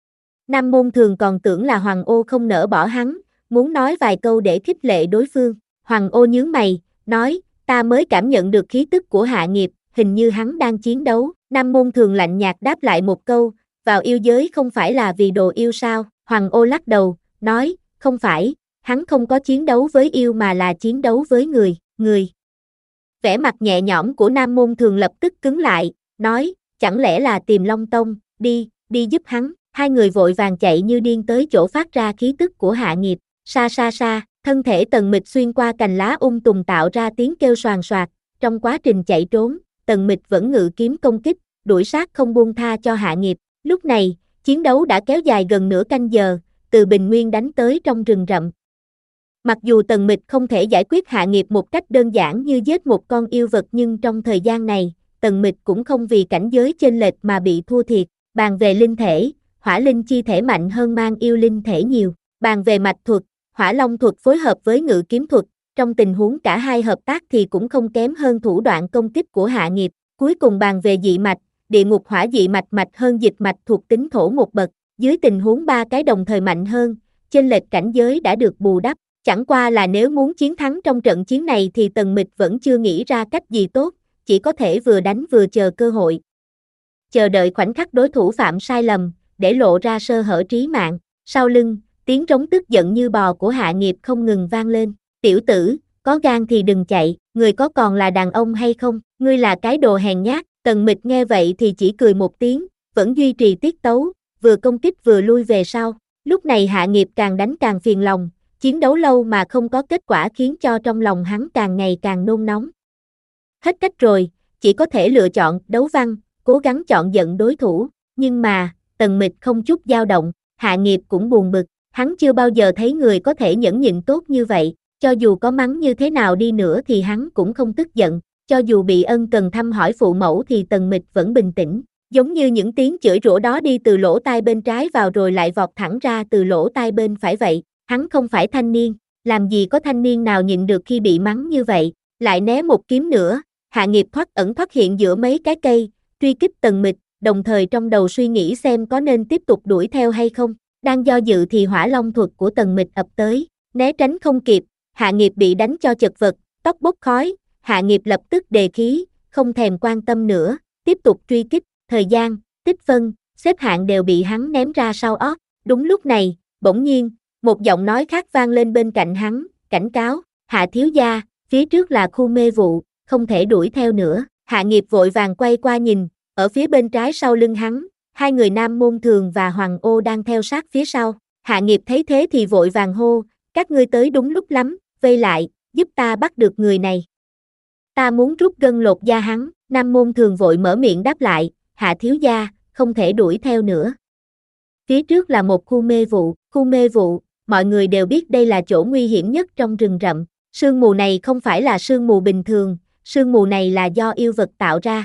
Nam Môn Thường còn tưởng là Hoàng Ô không nỡ bỏ hắn, muốn nói vài câu để khích lệ đối phương. Hoàng Ô nhướng mày, nói, ta mới cảm nhận được khí tức của Hạ Nghiệp, hình như hắn đang chiến đấu. Nam Môn Thường lạnh nhạt đáp lại một câu, vào yêu giới không phải là vì đồ yêu sao? Hoàng Ô lắc đầu, nói, không phải, hắn không có chiến đấu với yêu mà là chiến đấu với người, người. Vẻ mặt nhẹ nhõm của Nam Môn Thường lập tức cứng lại, nói, chẳng lẽ là Tiềm Long Tông, đi, đi giúp hắn. Hai người vội vàng chạy như điên tới chỗ phát ra khí tức của Hạ Nghiệp, xa xa xa, thân thể Tần Mịch xuyên qua cành lá um tùm tạo ra tiếng kêu xoàn xoạc, trong quá trình chạy trốn, Tần Mịch vẫn ngự kiếm công kích, đuổi sát không buông tha cho Hạ Nghiệp. Lúc này, chiến đấu đã kéo dài gần nửa canh giờ, từ bình nguyên đánh tới trong rừng rậm. Mặc dù Tần Mịch không thể giải quyết Hạ Nghiệp một cách đơn giản như giết một con yêu vật nhưng trong thời gian này, Tần Mịch cũng không vì cảnh giới chênh lệch mà bị thua thiệt. Bàn về linh thể, Hỏa Linh chi thể mạnh hơn Mang yêu linh thể nhiều. Bàn về mạch thuật, Hỏa Long thuật phối hợp với Ngự kiếm thuật, trong tình huống cả hai hợp tác thì cũng không kém hơn thủ đoạn công kích của Hạ Nghiệp. Cuối cùng bàn về dị mạch, Địa Ngục Hỏa dị mạch mạch hơn dịch mạch thuộc tính thổ một bậc, dưới tình huống ba cái đồng thời mạnh hơn, chênh lệch cảnh giới đã được bù đắp. Chẳng qua là nếu muốn chiến thắng trong trận chiến này thì Tần Mịch vẫn chưa nghĩ ra cách gì tốt, chỉ có thể vừa đánh vừa chờ cơ hội. Chờ đợi khoảnh khắc đối thủ phạm sai lầm, để lộ ra sơ hở trí mạng. Sau lưng, tiếng trống tức giận như bò của Hạ Nghiệp không ngừng vang lên. Tiểu tử, có gan thì đừng chạy, người có còn là đàn ông hay không, ngươi là cái đồ hèn nhát. Tần Mịch nghe vậy thì chỉ cười một tiếng, vẫn duy trì tiết tấu, vừa công kích vừa lui về sau. Lúc này Hạ Nghiệp càng đánh càng phiền lòng, chiến đấu lâu mà không có kết quả khiến cho trong lòng hắn càng ngày càng nôn nóng. Hết cách rồi, chỉ có thể lựa chọn đấu văn, cố gắng chọn giận đối thủ, nhưng mà, Tần Mịch không chút dao động, Hạ Nghiệp cũng buồn bực, hắn chưa bao giờ thấy người có thể nhẫn nhịn tốt như vậy, cho dù có mắng như thế nào đi nữa thì hắn cũng không tức giận, cho dù bị ân cần thăm hỏi phụ mẫu thì Tần Mịch vẫn bình tĩnh, giống như những tiếng chửi rủa đó đi từ lỗ tai bên trái vào rồi lại vọt thẳng ra từ lỗ tai bên phải vậy, hắn không phải thanh niên, làm gì có thanh niên nào nhịn được khi bị mắng như vậy, lại né một kiếm nữa, Hạ Nghiệp thoát ẩn thoát hiện giữa mấy cái cây, truy kích Tần Mịch, đồng thời trong đầu suy nghĩ xem có nên tiếp tục đuổi theo hay không. Đang do dự thì Hỏa Long thuật của Tần Mịch ập tới, né tránh không kịp, Hạ Nghiệp bị đánh cho chật vật, tóc bốc khói, Hạ Nghiệp lập tức đề khí, không thèm quan tâm nữa, tiếp tục truy kích, thời gian, tích phân, xếp hạng đều bị hắn ném ra sau ót. Đúng lúc này, bỗng nhiên, một giọng nói khác vang lên bên cạnh hắn, cảnh cáo, Hạ thiếu gia, phía trước là khu mê vụ, không thể đuổi theo nữa. Hạ Nghiệp vội vàng quay qua nhìn, ở phía bên trái sau lưng hắn, hai người Nam Môn Thường và Hoàng Ô đang theo sát phía sau. Hạ Nghiệp thấy thế thì vội vàng hô, các ngươi tới đúng lúc lắm, vây lại, giúp ta bắt được người này. Ta muốn rút gân lột da hắn. Nam Môn Thường vội mở miệng đáp lại, Hạ thiếu gia, không thể đuổi theo nữa. Phía trước là một khu mê vụ, khu mê vụ, mọi người đều biết đây là chỗ nguy hiểm nhất trong rừng rậm. Sương mù này không phải là sương mù bình thường, sương mù này là do yêu vật tạo ra.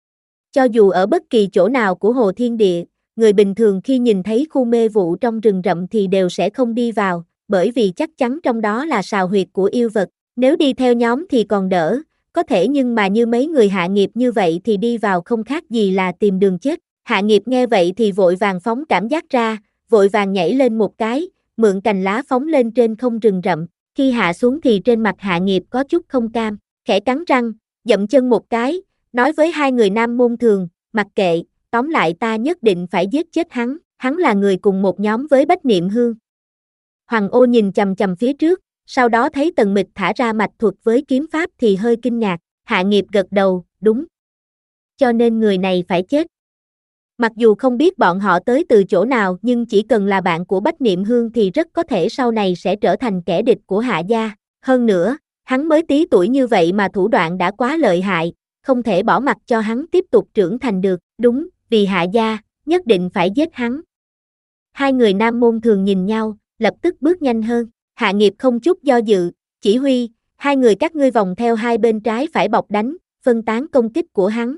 Cho dù ở bất kỳ chỗ nào của Hồ Thiên Địa, người bình thường khi nhìn thấy khu mê vụ trong rừng rậm thì đều sẽ không đi vào, bởi vì chắc chắn trong đó là sào huyệt của yêu vật. Nếu đi theo nhóm thì còn đỡ, có thể nhưng mà như mấy người Hạ Nghiệp như vậy thì đi vào không khác gì là tìm đường chết. Hạ Nghiệp nghe vậy thì vội vàng phóng cảm giác ra, vội vàng nhảy lên một cái, mượn cành lá phóng lên trên không rừng rậm. Khi hạ xuống thì trên mặt Hạ Nghiệp có chút không cam, khẽ cắn răng, dậm chân một cái, nói với hai người Nam Môn Thường, mặc kệ, tóm lại ta nhất định phải giết chết hắn, hắn là người cùng một nhóm với Bách Niệm Hương. Hoàng Ô nhìn chằm chằm phía trước, sau đó thấy Tần Mịch thả ra mạch thuật với kiếm pháp thì hơi kinh ngạc, Hạ Nghiệp gật đầu, đúng. Cho nên người này phải chết. Mặc dù không biết bọn họ tới từ chỗ nào nhưng chỉ cần là bạn của Bách Niệm Hương thì rất có thể sau này sẽ trở thành kẻ địch của Hạ gia. Hơn nữa, hắn mới tí tuổi như vậy mà thủ đoạn đã quá lợi hại, không thể bỏ mặc cho hắn tiếp tục trưởng thành được, đúng, vì Hạ gia, nhất định phải giết hắn. Hai người Nam Môn Thường nhìn nhau, lập tức bước nhanh hơn, Hạ Nghiệp không chút do dự, chỉ huy, hai người các ngươi vòng theo hai bên trái phải bọc đánh, phân tán công kích của hắn.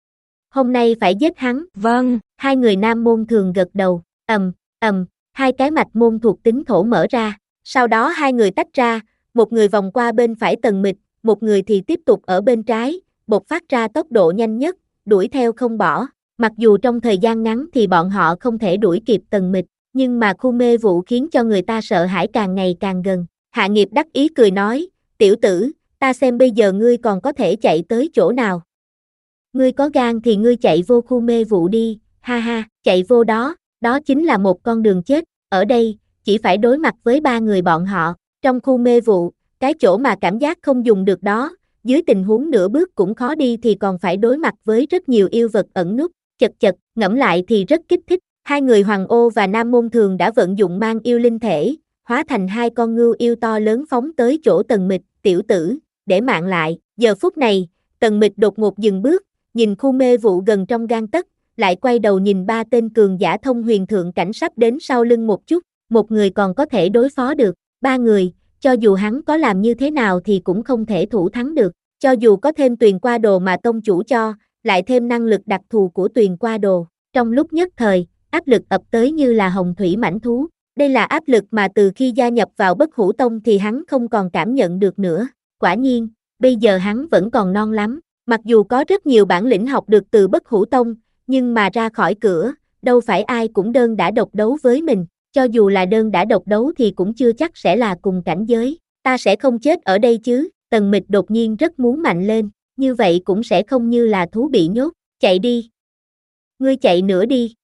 Hôm nay phải giết hắn. Vâng. Hai người Nam Môn Thường gật đầu, ầm, ầm, hai cái mạch môn thuộc tính thổ mở ra, sau đó hai người tách ra, một người vòng qua bên phải Tần Mịch, một người thì tiếp tục ở bên trái, bộc phát ra tốc độ nhanh nhất, đuổi theo không bỏ. Mặc dù trong thời gian ngắn thì bọn họ không thể đuổi kịp Tần Mịch, nhưng mà khu mê vụ khiến cho người ta sợ hãi càng ngày càng gần. Hạ Nghiệp đắc ý cười nói, tiểu tử, ta xem bây giờ ngươi còn có thể chạy tới chỗ nào. Ngươi có gan thì ngươi chạy vô khu mê vụ đi, ha ha, chạy vô đó, đó chính là một con đường chết, ở đây, chỉ phải đối mặt với ba người bọn họ, trong khu mê vụ, cái chỗ mà cảm giác không dùng được đó, dưới tình huống nửa bước cũng khó đi thì còn phải đối mặt với rất nhiều yêu vật ẩn núp, chật chật, ngẫm lại thì rất kích thích, hai người Hoàng Ô và Nam Môn Thường đã vận dụng mang yêu linh thể, hóa thành hai con ngưu yêu to lớn phóng tới chỗ Tần Mịch, tiểu tử, để mạng lại, giờ phút này, Tần Mịch đột ngột dừng bước, nhìn khu mê vụ gần trong gang tấc, lại quay đầu nhìn ba tên cường giả thông huyền thượng cảnh sắp đến sau lưng một chút, một người còn có thể đối phó được, ba người, cho dù hắn có làm như thế nào thì cũng không thể thủ thắng được, cho dù có thêm tuyền qua đồ mà tông chủ cho, lại thêm năng lực đặc thù của tuyền qua đồ, trong lúc nhất thời, áp lực ập tới như là hồng thủy mãnh thú, đây là áp lực mà từ khi gia nhập vào Bất Hủ Tông thì hắn không còn cảm nhận được nữa, quả nhiên, bây giờ hắn vẫn còn non lắm. Mặc dù có rất nhiều bản lĩnh học được từ Bất Hủ Tông, nhưng mà ra khỏi cửa, đâu phải ai cũng đơn đả độc đấu với mình, cho dù là đơn đả độc đấu thì cũng chưa chắc sẽ là cùng cảnh giới, ta sẽ không chết ở đây chứ, Tần Mịch đột nhiên rất muốn mạnh lên, như vậy cũng sẽ không như là thú bị nhốt, chạy đi. Ngươi chạy nữa đi.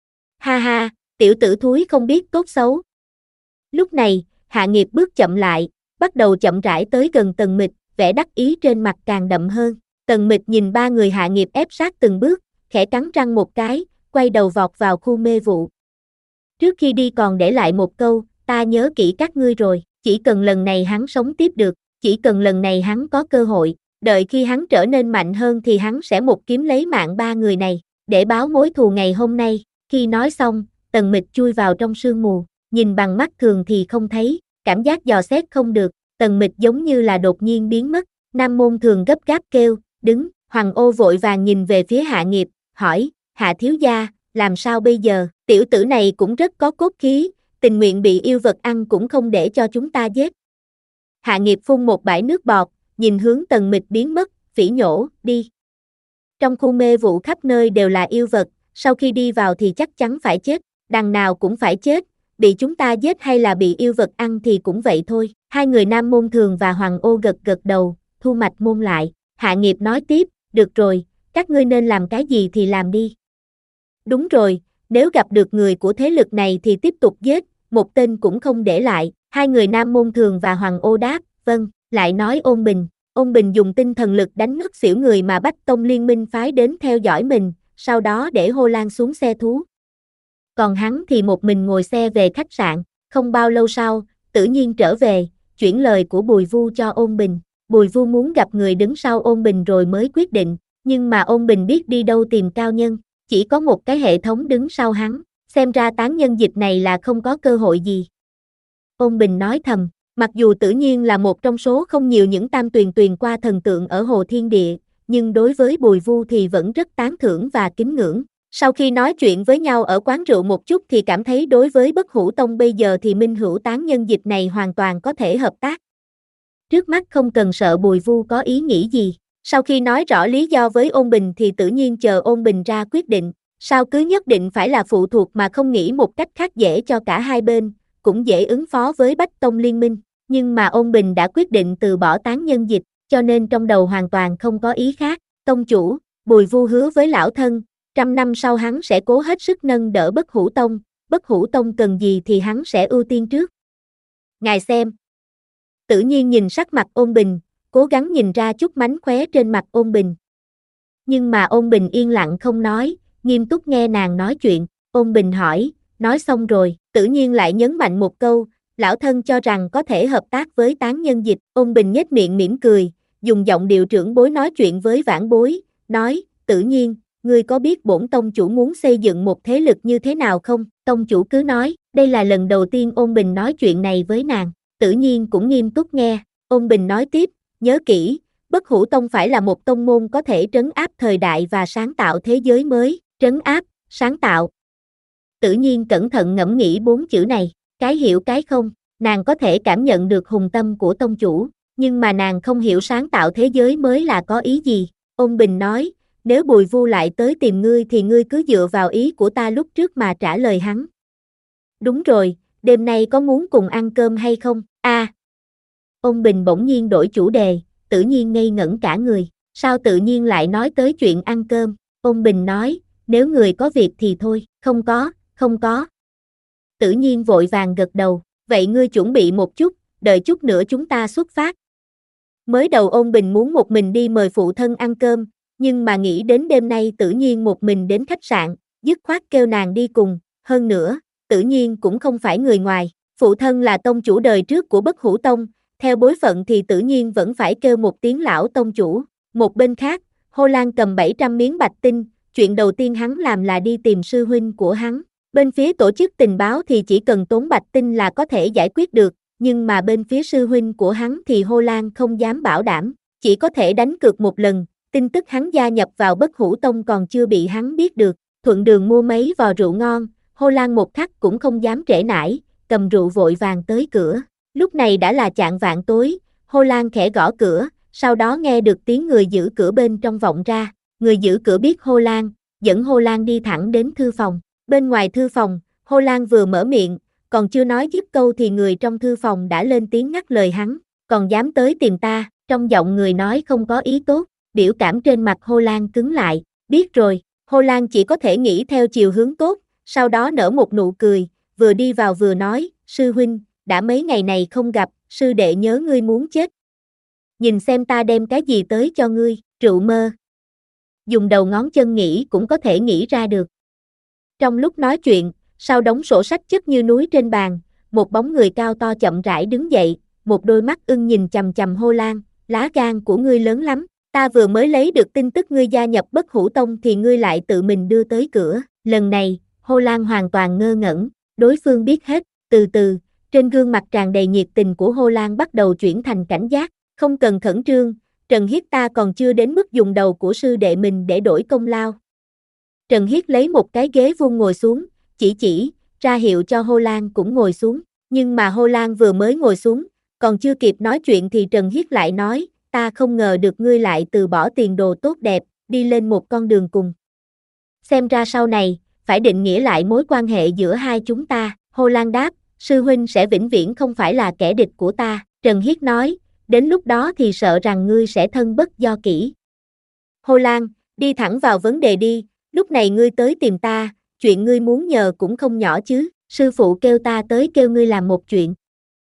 Ha ha, tiểu tử thúi không biết tốt xấu. Lúc này, Hạ Nghiệp bước chậm lại, bắt đầu chậm rãi tới gần Tần Mịch, vẻ đắc ý trên mặt càng đậm hơn. Tần Mịch nhìn ba người Hạ Nghiệp ép sát từng bước, khẽ cắn răng một cái, quay đầu vọt vào khu mê vụ. Trước khi đi còn để lại một câu, ta nhớ kỹ các ngươi rồi, chỉ cần lần này hắn sống tiếp được, chỉ cần lần này hắn có cơ hội, đợi khi hắn trở nên mạnh hơn thì hắn sẽ một kiếm lấy mạng ba người này, để báo mối thù ngày hôm nay. Khi nói xong, Tần Mịch chui vào trong sương mù, nhìn bằng mắt thường thì không thấy, cảm giác dò xét không được, Tần Mịch giống như là đột nhiên biến mất, Nam Môn Thường gấp gáp kêu, đứng, Hoàng Ô vội vàng nhìn về phía Hạ Nghiệp, hỏi, Hạ thiếu gia, làm sao bây giờ, tiểu tử này cũng rất có cốt khí, tình nguyện bị yêu vật ăn cũng không để cho chúng ta giết. Hạ Nghiệp phun một bãi nước bọt, nhìn hướng Tần Mịch biến mất, phỉ nhổ, đi. Trong khu mê vụ khắp nơi đều là yêu vật, sau khi đi vào thì chắc chắn phải chết, đằng nào cũng phải chết, bị chúng ta giết hay là bị yêu vật ăn thì cũng vậy thôi. Hai người Nam Môn Thường và Hoàng Ô gật gật đầu, thu mạch môn lại. Hạ Nghiệp nói tiếp, được rồi, các ngươi nên làm cái gì thì làm đi. Đúng rồi, nếu gặp được người của thế lực này thì tiếp tục giết, một tên cũng không để lại. Hai người Nam Môn Thường và Hoàng Ô đáp, vâng, lại nói Ôn Bình. Ôn Bình dùng tinh thần lực đánh ngất xỉu người mà Bách Tông Liên Minh phái đến theo dõi mình, sau đó để Hô Lan xuống xe thú. Còn hắn thì một mình ngồi xe về khách sạn, không bao lâu sau, Tử Nhiên trở về, chuyển lời của Bùi Vu cho Ôn Bình. Bùi Vu muốn gặp người đứng sau Ôn Bình rồi mới quyết định, nhưng mà Ôn Bình biết đi đâu tìm cao nhân, chỉ có một cái hệ thống đứng sau hắn, xem ra tán nhân dịch này là không có cơ hội gì. Ôn Bình nói thầm, mặc dù Tử Nhiên là một trong số không nhiều những tam tuyền tuyền qua thần tượng ở Hồ Thiên Địa, nhưng đối với Bùi Vu thì vẫn rất tán thưởng và kính ngưỡng. Sau khi nói chuyện với nhau ở quán rượu một chút thì cảm thấy đối với Bất Hủ Tông bây giờ thì Minh Hữu tán nhân dịch này hoàn toàn có thể hợp tác. Trước mắt không cần sợ Bùi Vu có ý nghĩ gì. Sau khi nói rõ lý do với Ôn Bình thì Tử Nhiên chờ Ôn Bình ra quyết định. Sao cứ nhất định phải là phụ thuộc mà không nghĩ một cách khác dễ cho cả hai bên, cũng dễ ứng phó với Bách Tông Liên Minh. Nhưng mà Ôn Bình đã quyết định từ bỏ tán nhân dịch, cho nên trong đầu hoàn toàn không có ý khác. Tông chủ, Bùi Vu hứa với lão thân, trăm năm sau hắn sẽ cố hết sức nâng đỡ Bất Hủ Tông, Bất Hủ Tông cần gì thì hắn sẽ ưu tiên trước. Ngài xem. Tử Nhiên nhìn sắc mặt Ôn Bình, cố gắng nhìn ra chút mánh khóe trên mặt Ôn Bình. Nhưng mà Ôn Bình yên lặng không nói, nghiêm túc nghe nàng nói chuyện. Ôn Bình hỏi, nói xong rồi, Tử Nhiên lại nhấn mạnh một câu, lão thân cho rằng có thể hợp tác với tán nhân dịch. Ôn Bình nhếch miệng mỉm cười, dùng giọng điệu trưởng bối nói chuyện với vãn bối, nói, Tử Nhiên, ngươi có biết bổn tông chủ muốn xây dựng một thế lực như thế nào không? Tông chủ cứ nói, đây là lần đầu tiên Ôn Bình nói chuyện này với nàng. Tử Nhiên cũng nghiêm túc nghe. Ôn Bình nói tiếp, nhớ kỹ, Bất Hủ Tông phải là một tông môn có thể trấn áp thời đại và sáng tạo thế giới mới. Trấn áp, sáng tạo. Tử Nhiên cẩn thận ngẫm nghĩ bốn chữ này, cái hiểu cái không. Nàng có thể cảm nhận được hùng tâm của tông chủ, nhưng mà nàng không hiểu sáng tạo thế giới mới là có ý gì. Ôn Bình nói, nếu Bùi Vu lại tới tìm ngươi thì ngươi cứ dựa vào ý của ta lúc trước mà trả lời hắn. Đúng rồi, đêm nay có muốn cùng ăn cơm hay không? A. À. Ôn Bình bỗng nhiên đổi chủ đề, Tử Nhiên ngây ngẩn cả người, sao tự nhiên lại nói tới chuyện ăn cơm? Ôn Bình nói, nếu người có việc thì thôi, không có, không có. Tử Nhiên vội vàng gật đầu, vậy ngươi chuẩn bị một chút, đợi chút nữa chúng ta xuất phát. Mới đầu Ôn Bình muốn một mình đi mời phụ thân ăn cơm, nhưng mà nghĩ đến đêm nay Tử Nhiên một mình đến khách sạn, dứt khoát kêu nàng đi cùng, hơn nữa, Tử Nhiên cũng không phải người ngoài, phụ thân là tông chủ đời trước của Bất Hủ Tông, theo bối phận thì Tử Nhiên vẫn phải kêu một tiếng lão tông chủ. Một bên khác, Hồ Lan cầm bảy trăm miếng bạch tinh, chuyện đầu tiên hắn làm là đi tìm sư huynh của hắn. Bên phía tổ chức tình báo thì chỉ cần tốn bạch tinh là có thể giải quyết được, nhưng mà bên phía sư huynh của hắn thì Hồ Lan không dám bảo đảm, chỉ có thể đánh cược một lần. Tin tức hắn gia nhập vào Bất Hủ Tông còn chưa bị hắn biết được, thuận đường mua mấy vò rượu ngon, Hồ Lan một khắc cũng không dám trễ nải, cầm rượu vội vàng tới cửa. Lúc này đã là chạng vạng tối, Hồ Lan khẽ gõ cửa, sau đó nghe được tiếng người giữ cửa bên trong vọng ra, người giữ cửa biết Hồ Lan, dẫn Hồ Lan đi thẳng đến thư phòng. Bên ngoài thư phòng, Hồ Lan vừa mở miệng, còn chưa nói dứt câu thì người trong thư phòng đã lên tiếng ngắt lời hắn, còn dám tới tìm ta, trong giọng người nói không có ý tốt, biểu cảm trên mặt Hồ Lan cứng lại, biết rồi, Hồ Lan chỉ có thể nghĩ theo chiều hướng tốt, sau đó nở một nụ cười, vừa đi vào vừa nói, sư huynh, đã mấy ngày này không gặp, sư đệ nhớ ngươi muốn chết. Nhìn xem ta đem cái gì tới cho ngươi, rượu mơ. Dùng đầu ngón chân nghĩ cũng có thể nghĩ ra được. Trong lúc nói chuyện, sau đống sổ sách chất như núi trên bàn, một bóng người cao to chậm rãi đứng dậy, một đôi mắt ưng nhìn chằm chằm Hồ Lan, lá gan của ngươi lớn lắm, ta vừa mới lấy được tin tức ngươi gia nhập Bất Hủ Tông thì ngươi lại tự mình đưa tới cửa. Lần này, Hồ Lan hoàn toàn ngơ ngẩn, đối phương biết hết, từ từ, trên gương mặt tràn đầy nhiệt tình của Hồ Lan bắt đầu chuyển thành cảnh giác, không cần khẩn trương, Trần Hiết ta còn chưa đến mức dùng đầu của sư đệ mình để đổi công lao. Trần Hiết lấy một cái ghế vuông ngồi xuống, chỉ chỉ, ra hiệu cho Hồ Lan cũng ngồi xuống, nhưng mà Hồ Lan vừa mới ngồi xuống, còn chưa kịp nói chuyện thì Trần Hiết lại nói, ta không ngờ được ngươi lại từ bỏ tiền đồ tốt đẹp, đi lên một con đường cùng. Xem ra sau này, phải định nghĩa lại mối quan hệ giữa hai chúng ta. Hồ Lan đáp, sư huynh sẽ vĩnh viễn không phải là kẻ địch của ta. Trần Hiết nói, đến lúc đó thì sợ rằng ngươi sẽ thân bất do kỷ. Hồ Lan, đi thẳng vào vấn đề đi, lúc này ngươi tới tìm ta, chuyện ngươi muốn nhờ cũng không nhỏ chứ, sư phụ kêu ta tới kêu ngươi làm một chuyện.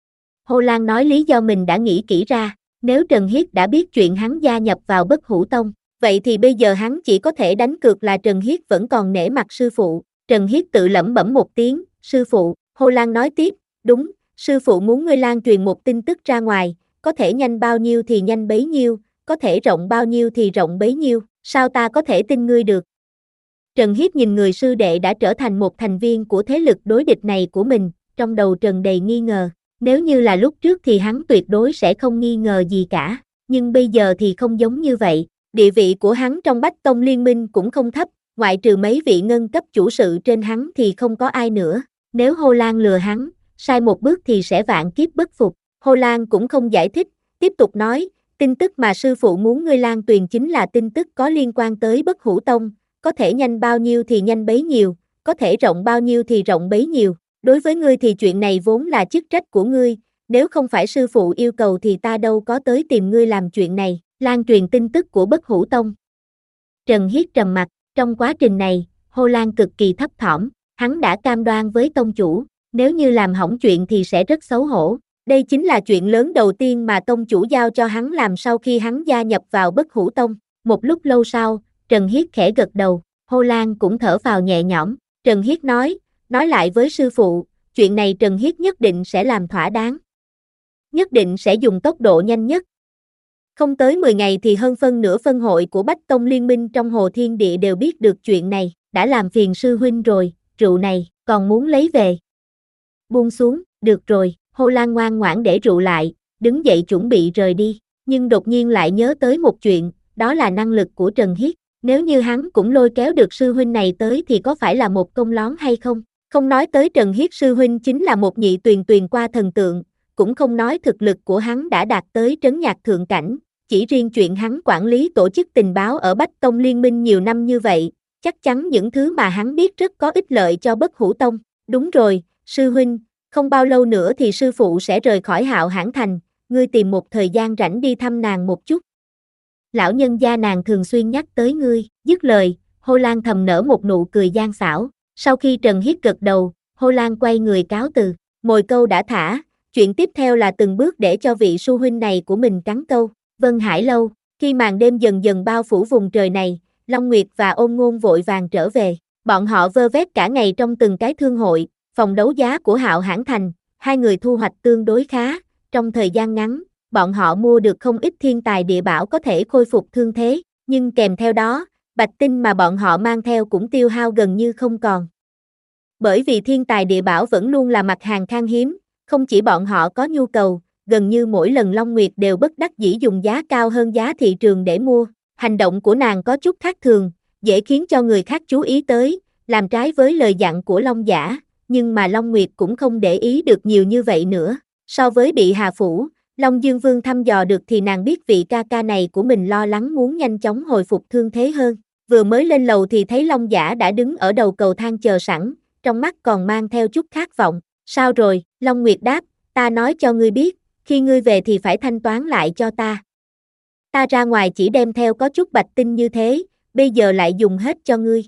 Hồ Lan nói lý do mình đã nghĩ kỹ ra, nếu Trần Hiết đã biết chuyện hắn gia nhập vào Bất Hủ Tông, vậy thì bây giờ hắn chỉ có thể đánh cược là Trần Hiết vẫn còn nể mặt sư phụ. Trần Hiết tự lẩm bẩm một tiếng, sư phụ. Hồ Lan nói tiếp, đúng, sư phụ muốn ngươi lan truyền một tin tức ra ngoài, có thể nhanh bao nhiêu thì nhanh bấy nhiêu, có thể rộng bao nhiêu thì rộng bấy nhiêu, sao ta có thể tin ngươi được? Trần Hiết nhìn người sư đệ đã trở thành một thành viên của thế lực đối địch này của mình, trong đầu Trần đầy nghi ngờ, nếu như là lúc trước thì hắn tuyệt đối sẽ không nghi ngờ gì cả, nhưng bây giờ thì không giống như vậy, địa vị của hắn trong Bách Tông Liên minh cũng không thấp, ngoại trừ mấy vị ngân cấp chủ sự trên hắn thì không có ai nữa. Nếu Hồ Lan lừa hắn, sai một bước thì sẽ vạn kiếp bất phục. Hồ Lan cũng không giải thích, tiếp tục nói, tin tức mà sư phụ muốn ngươi lan truyền chính là tin tức có liên quan tới Bất Hủ Tông, có thể nhanh bao nhiêu thì nhanh bấy nhiêu, có thể rộng bao nhiêu thì rộng bấy nhiêu. Đối với ngươi thì chuyện này vốn là chức trách của ngươi, nếu không phải sư phụ yêu cầu thì ta đâu có tới tìm ngươi làm chuyện này, lan truyền tin tức của Bất Hủ Tông. Trần Hiết trầm mặt, trong quá trình này, Hồ Lan cực kỳ thấp thỏm, hắn đã cam đoan với tông chủ, nếu như làm hỏng chuyện thì sẽ rất xấu hổ. Đây chính là chuyện lớn đầu tiên mà tông chủ giao cho hắn làm sau khi hắn gia nhập vào Bất Hủ Tông. Một lúc lâu sau, Trần Hiết khẽ gật đầu, Hồ Lan cũng thở phào nhẹ nhõm. Trần Hiết nói, nói lại với sư phụ, chuyện này Trần Hiết nhất định sẽ làm thỏa đáng. Nhất định sẽ dùng tốc độ nhanh nhất. Không tới mười ngày thì hơn phân nửa phân hội của Bách Tông Liên minh trong Hồ Thiên Địa đều biết được chuyện này, đã làm phiền sư huynh rồi, rượu này, còn muốn lấy về. Buông xuống, được rồi, Hồ Lan ngoan ngoãn để rượu lại, đứng dậy chuẩn bị rời đi, nhưng đột nhiên lại nhớ tới một chuyện, đó là năng lực của Trần Hiết, nếu như hắn cũng lôi kéo được sư huynh này tới thì có phải là một công lón hay không? Không nói tới Trần Hiết sư huynh chính là một nhị tuyền tuyền qua thần tượng, cũng không nói thực lực của hắn đã đạt tới trấn nhạc thượng cảnh, chỉ riêng chuyện hắn quản lý tổ chức tình báo ở Bách Tông Liên minh nhiều năm như vậy, chắc chắn những thứ mà hắn biết rất có ích lợi cho Bất Hủ Tông. Đúng rồi, sư huynh, không bao lâu nữa thì sư phụ sẽ rời khỏi Hạo Hãn Thành, ngươi tìm một thời gian rảnh đi thăm nàng một chút. Lão nhân gia nàng thường xuyên nhắc tới ngươi, dứt lời, Hồ Lan thầm nở một nụ cười gian xảo, sau khi Trần Hiết gật đầu, Hồ Lan quay người cáo từ, mồi câu đã thả, chuyện tiếp theo là từng bước để cho vị sư huynh này của mình cắn câu. Vân Hải Lâu, khi màn đêm dần dần bao phủ vùng trời này, Long Nguyệt và Ôn Ngôn vội vàng trở về, bọn họ vơ vét cả ngày trong từng cái thương hội, phòng đấu giá của Hạo Hãn Thành, hai người thu hoạch tương đối khá, trong thời gian ngắn, bọn họ mua được không ít thiên tài địa bảo có thể khôi phục thương thế, nhưng kèm theo đó, bạch tinh mà bọn họ mang theo cũng tiêu hao gần như không còn. Bởi vì thiên tài địa bảo vẫn luôn là mặt hàng khan hiếm, không chỉ bọn họ có nhu cầu, gần như mỗi lần Long Nguyệt đều bất đắc dĩ dùng giá cao hơn giá thị trường để mua. Hành động của nàng có chút khác thường, dễ khiến cho người khác chú ý tới, làm trái với lời dặn của Long Giả, nhưng mà Long Nguyệt cũng không để ý được nhiều như vậy nữa. So với bị Hà Phủ, Long Dương Vương thăm dò được thì nàng biết vị ca ca này của mình lo lắng muốn nhanh chóng hồi phục thương thế hơn. Vừa mới lên lầu thì thấy Long Giả đã đứng ở đầu cầu thang chờ sẵn, trong mắt còn mang theo chút khát vọng. Sao rồi? Long Nguyệt đáp, ta nói cho ngươi biết, khi ngươi về thì phải thanh toán lại cho ta. Ta ra ngoài chỉ đem theo có chút bạch tinh như thế, bây giờ lại dùng hết cho ngươi.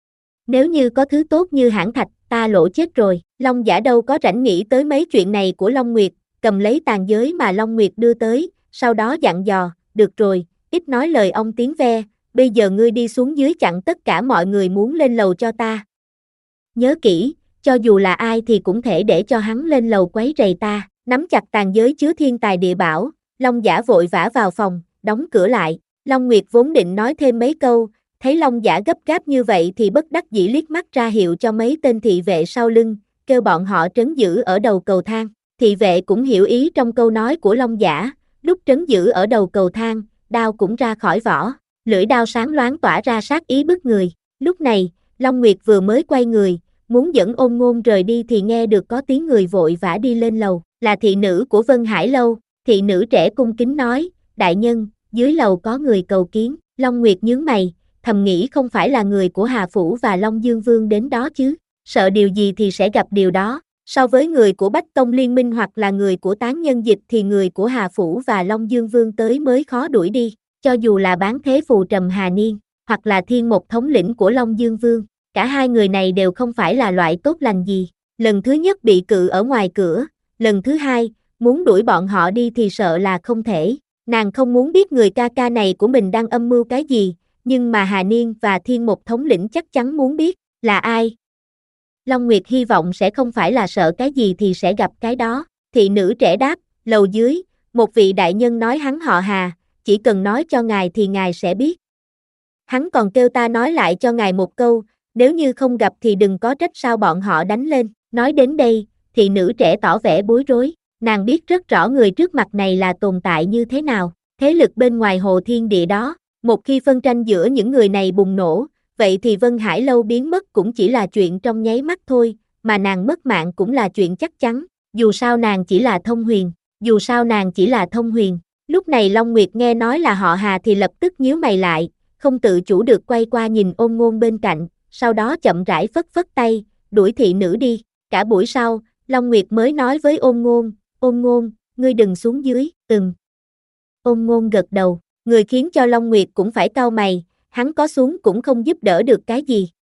Nếu như có thứ tốt như hãn thạch, ta lỗ chết rồi. Long Giả đâu có rảnh nghĩ tới mấy chuyện này của Long Nguyệt, cầm lấy tàn giới mà Long Nguyệt đưa tới, sau đó dặn dò, được rồi, ít nói lời ông tiếng ve, bây giờ ngươi đi xuống dưới chặn tất cả mọi người muốn lên lầu cho ta. Nhớ kỹ, cho dù là ai thì cũng thể để cho hắn lên lầu quấy rầy ta. Nắm chặt tàn giới chứa thiên tài địa bảo, Long Giả vội vã vào phòng, đóng cửa lại. Long Nguyệt vốn định nói thêm mấy câu, thấy Long Giả gấp gáp như vậy thì bất đắc dĩ liếc mắt ra hiệu cho mấy tên thị vệ sau lưng, kêu bọn họ trấn giữ ở đầu cầu thang. Thị vệ cũng hiểu ý trong câu nói của Long Giả, lúc trấn giữ ở đầu cầu thang, đao cũng ra khỏi vỏ, lưỡi đao sáng loáng tỏa ra sát ý bức người. Lúc này, Long Nguyệt vừa mới quay người, muốn dẫn Ôn Ngôn rời đi thì nghe được có tiếng người vội vã đi lên lầu, là thị nữ của Vân Hải Lâu. Thị nữ trẻ cung kính nói, đại nhân, dưới lầu có người cầu kiến. Long Nguyệt nhướng mày, thầm nghĩ không phải là người của Hà Phủ và Long Dương Vương đến đó chứ, sợ điều gì thì sẽ gặp điều đó. So với người của Bách Tông Liên minh hoặc là người của Tán Nhân Dịch thì người của Hà Phủ và Long Dương Vương tới mới khó đuổi đi, cho dù là Bán Thế Phù Trầm Hà Niên, hoặc là Thiên Mộc thống lĩnh của Long Dương Vương, cả hai người này đều không phải là loại tốt lành gì. Lần thứ nhất bị cự ở ngoài cửa, lần thứ hai, muốn đuổi bọn họ đi thì sợ là không thể. Nàng không muốn biết người ca ca này của mình đang âm mưu cái gì, nhưng mà Hà Niên và Thiên Mộc thống lĩnh chắc chắn muốn biết, là ai. Long Nguyệt hy vọng sẽ không phải là sợ cái gì thì sẽ gặp cái đó. Thị nữ trẻ đáp, lầu dưới, một vị đại nhân nói hắn họ Hà, chỉ cần nói cho ngài thì ngài sẽ biết. Hắn còn kêu ta nói lại cho ngài một câu, nếu như không gặp thì đừng có trách sao bọn họ đánh lên. Nói đến đây, thị nữ trẻ tỏ vẻ bối rối, nàng biết rất rõ người trước mặt này là tồn tại như thế nào, thế lực bên ngoài Hồ Thiên Địa đó, một khi phân tranh giữa những người này bùng nổ, vậy thì Vân Hải Lâu biến mất cũng chỉ là chuyện trong nháy mắt thôi, mà nàng mất mạng cũng là chuyện chắc chắn, dù sao nàng chỉ là thông huyền, dù sao nàng chỉ là thông huyền. Lúc này Long Nguyệt nghe nói là họ Hà thì lập tức nhíu mày lại, không tự chủ được quay qua nhìn Ôn Ngôn bên cạnh, sau đó chậm rãi phất phất tay, đuổi thị nữ đi. Cả buổi sau, Long Nguyệt mới nói với Ôn Ngôn, Ôn Ngôn, ngươi đừng xuống dưới, ừm. Ôn Ngôn gật đầu, người khiến cho Long Nguyệt cũng phải cau mày, hắn có xuống cũng không giúp đỡ được cái gì.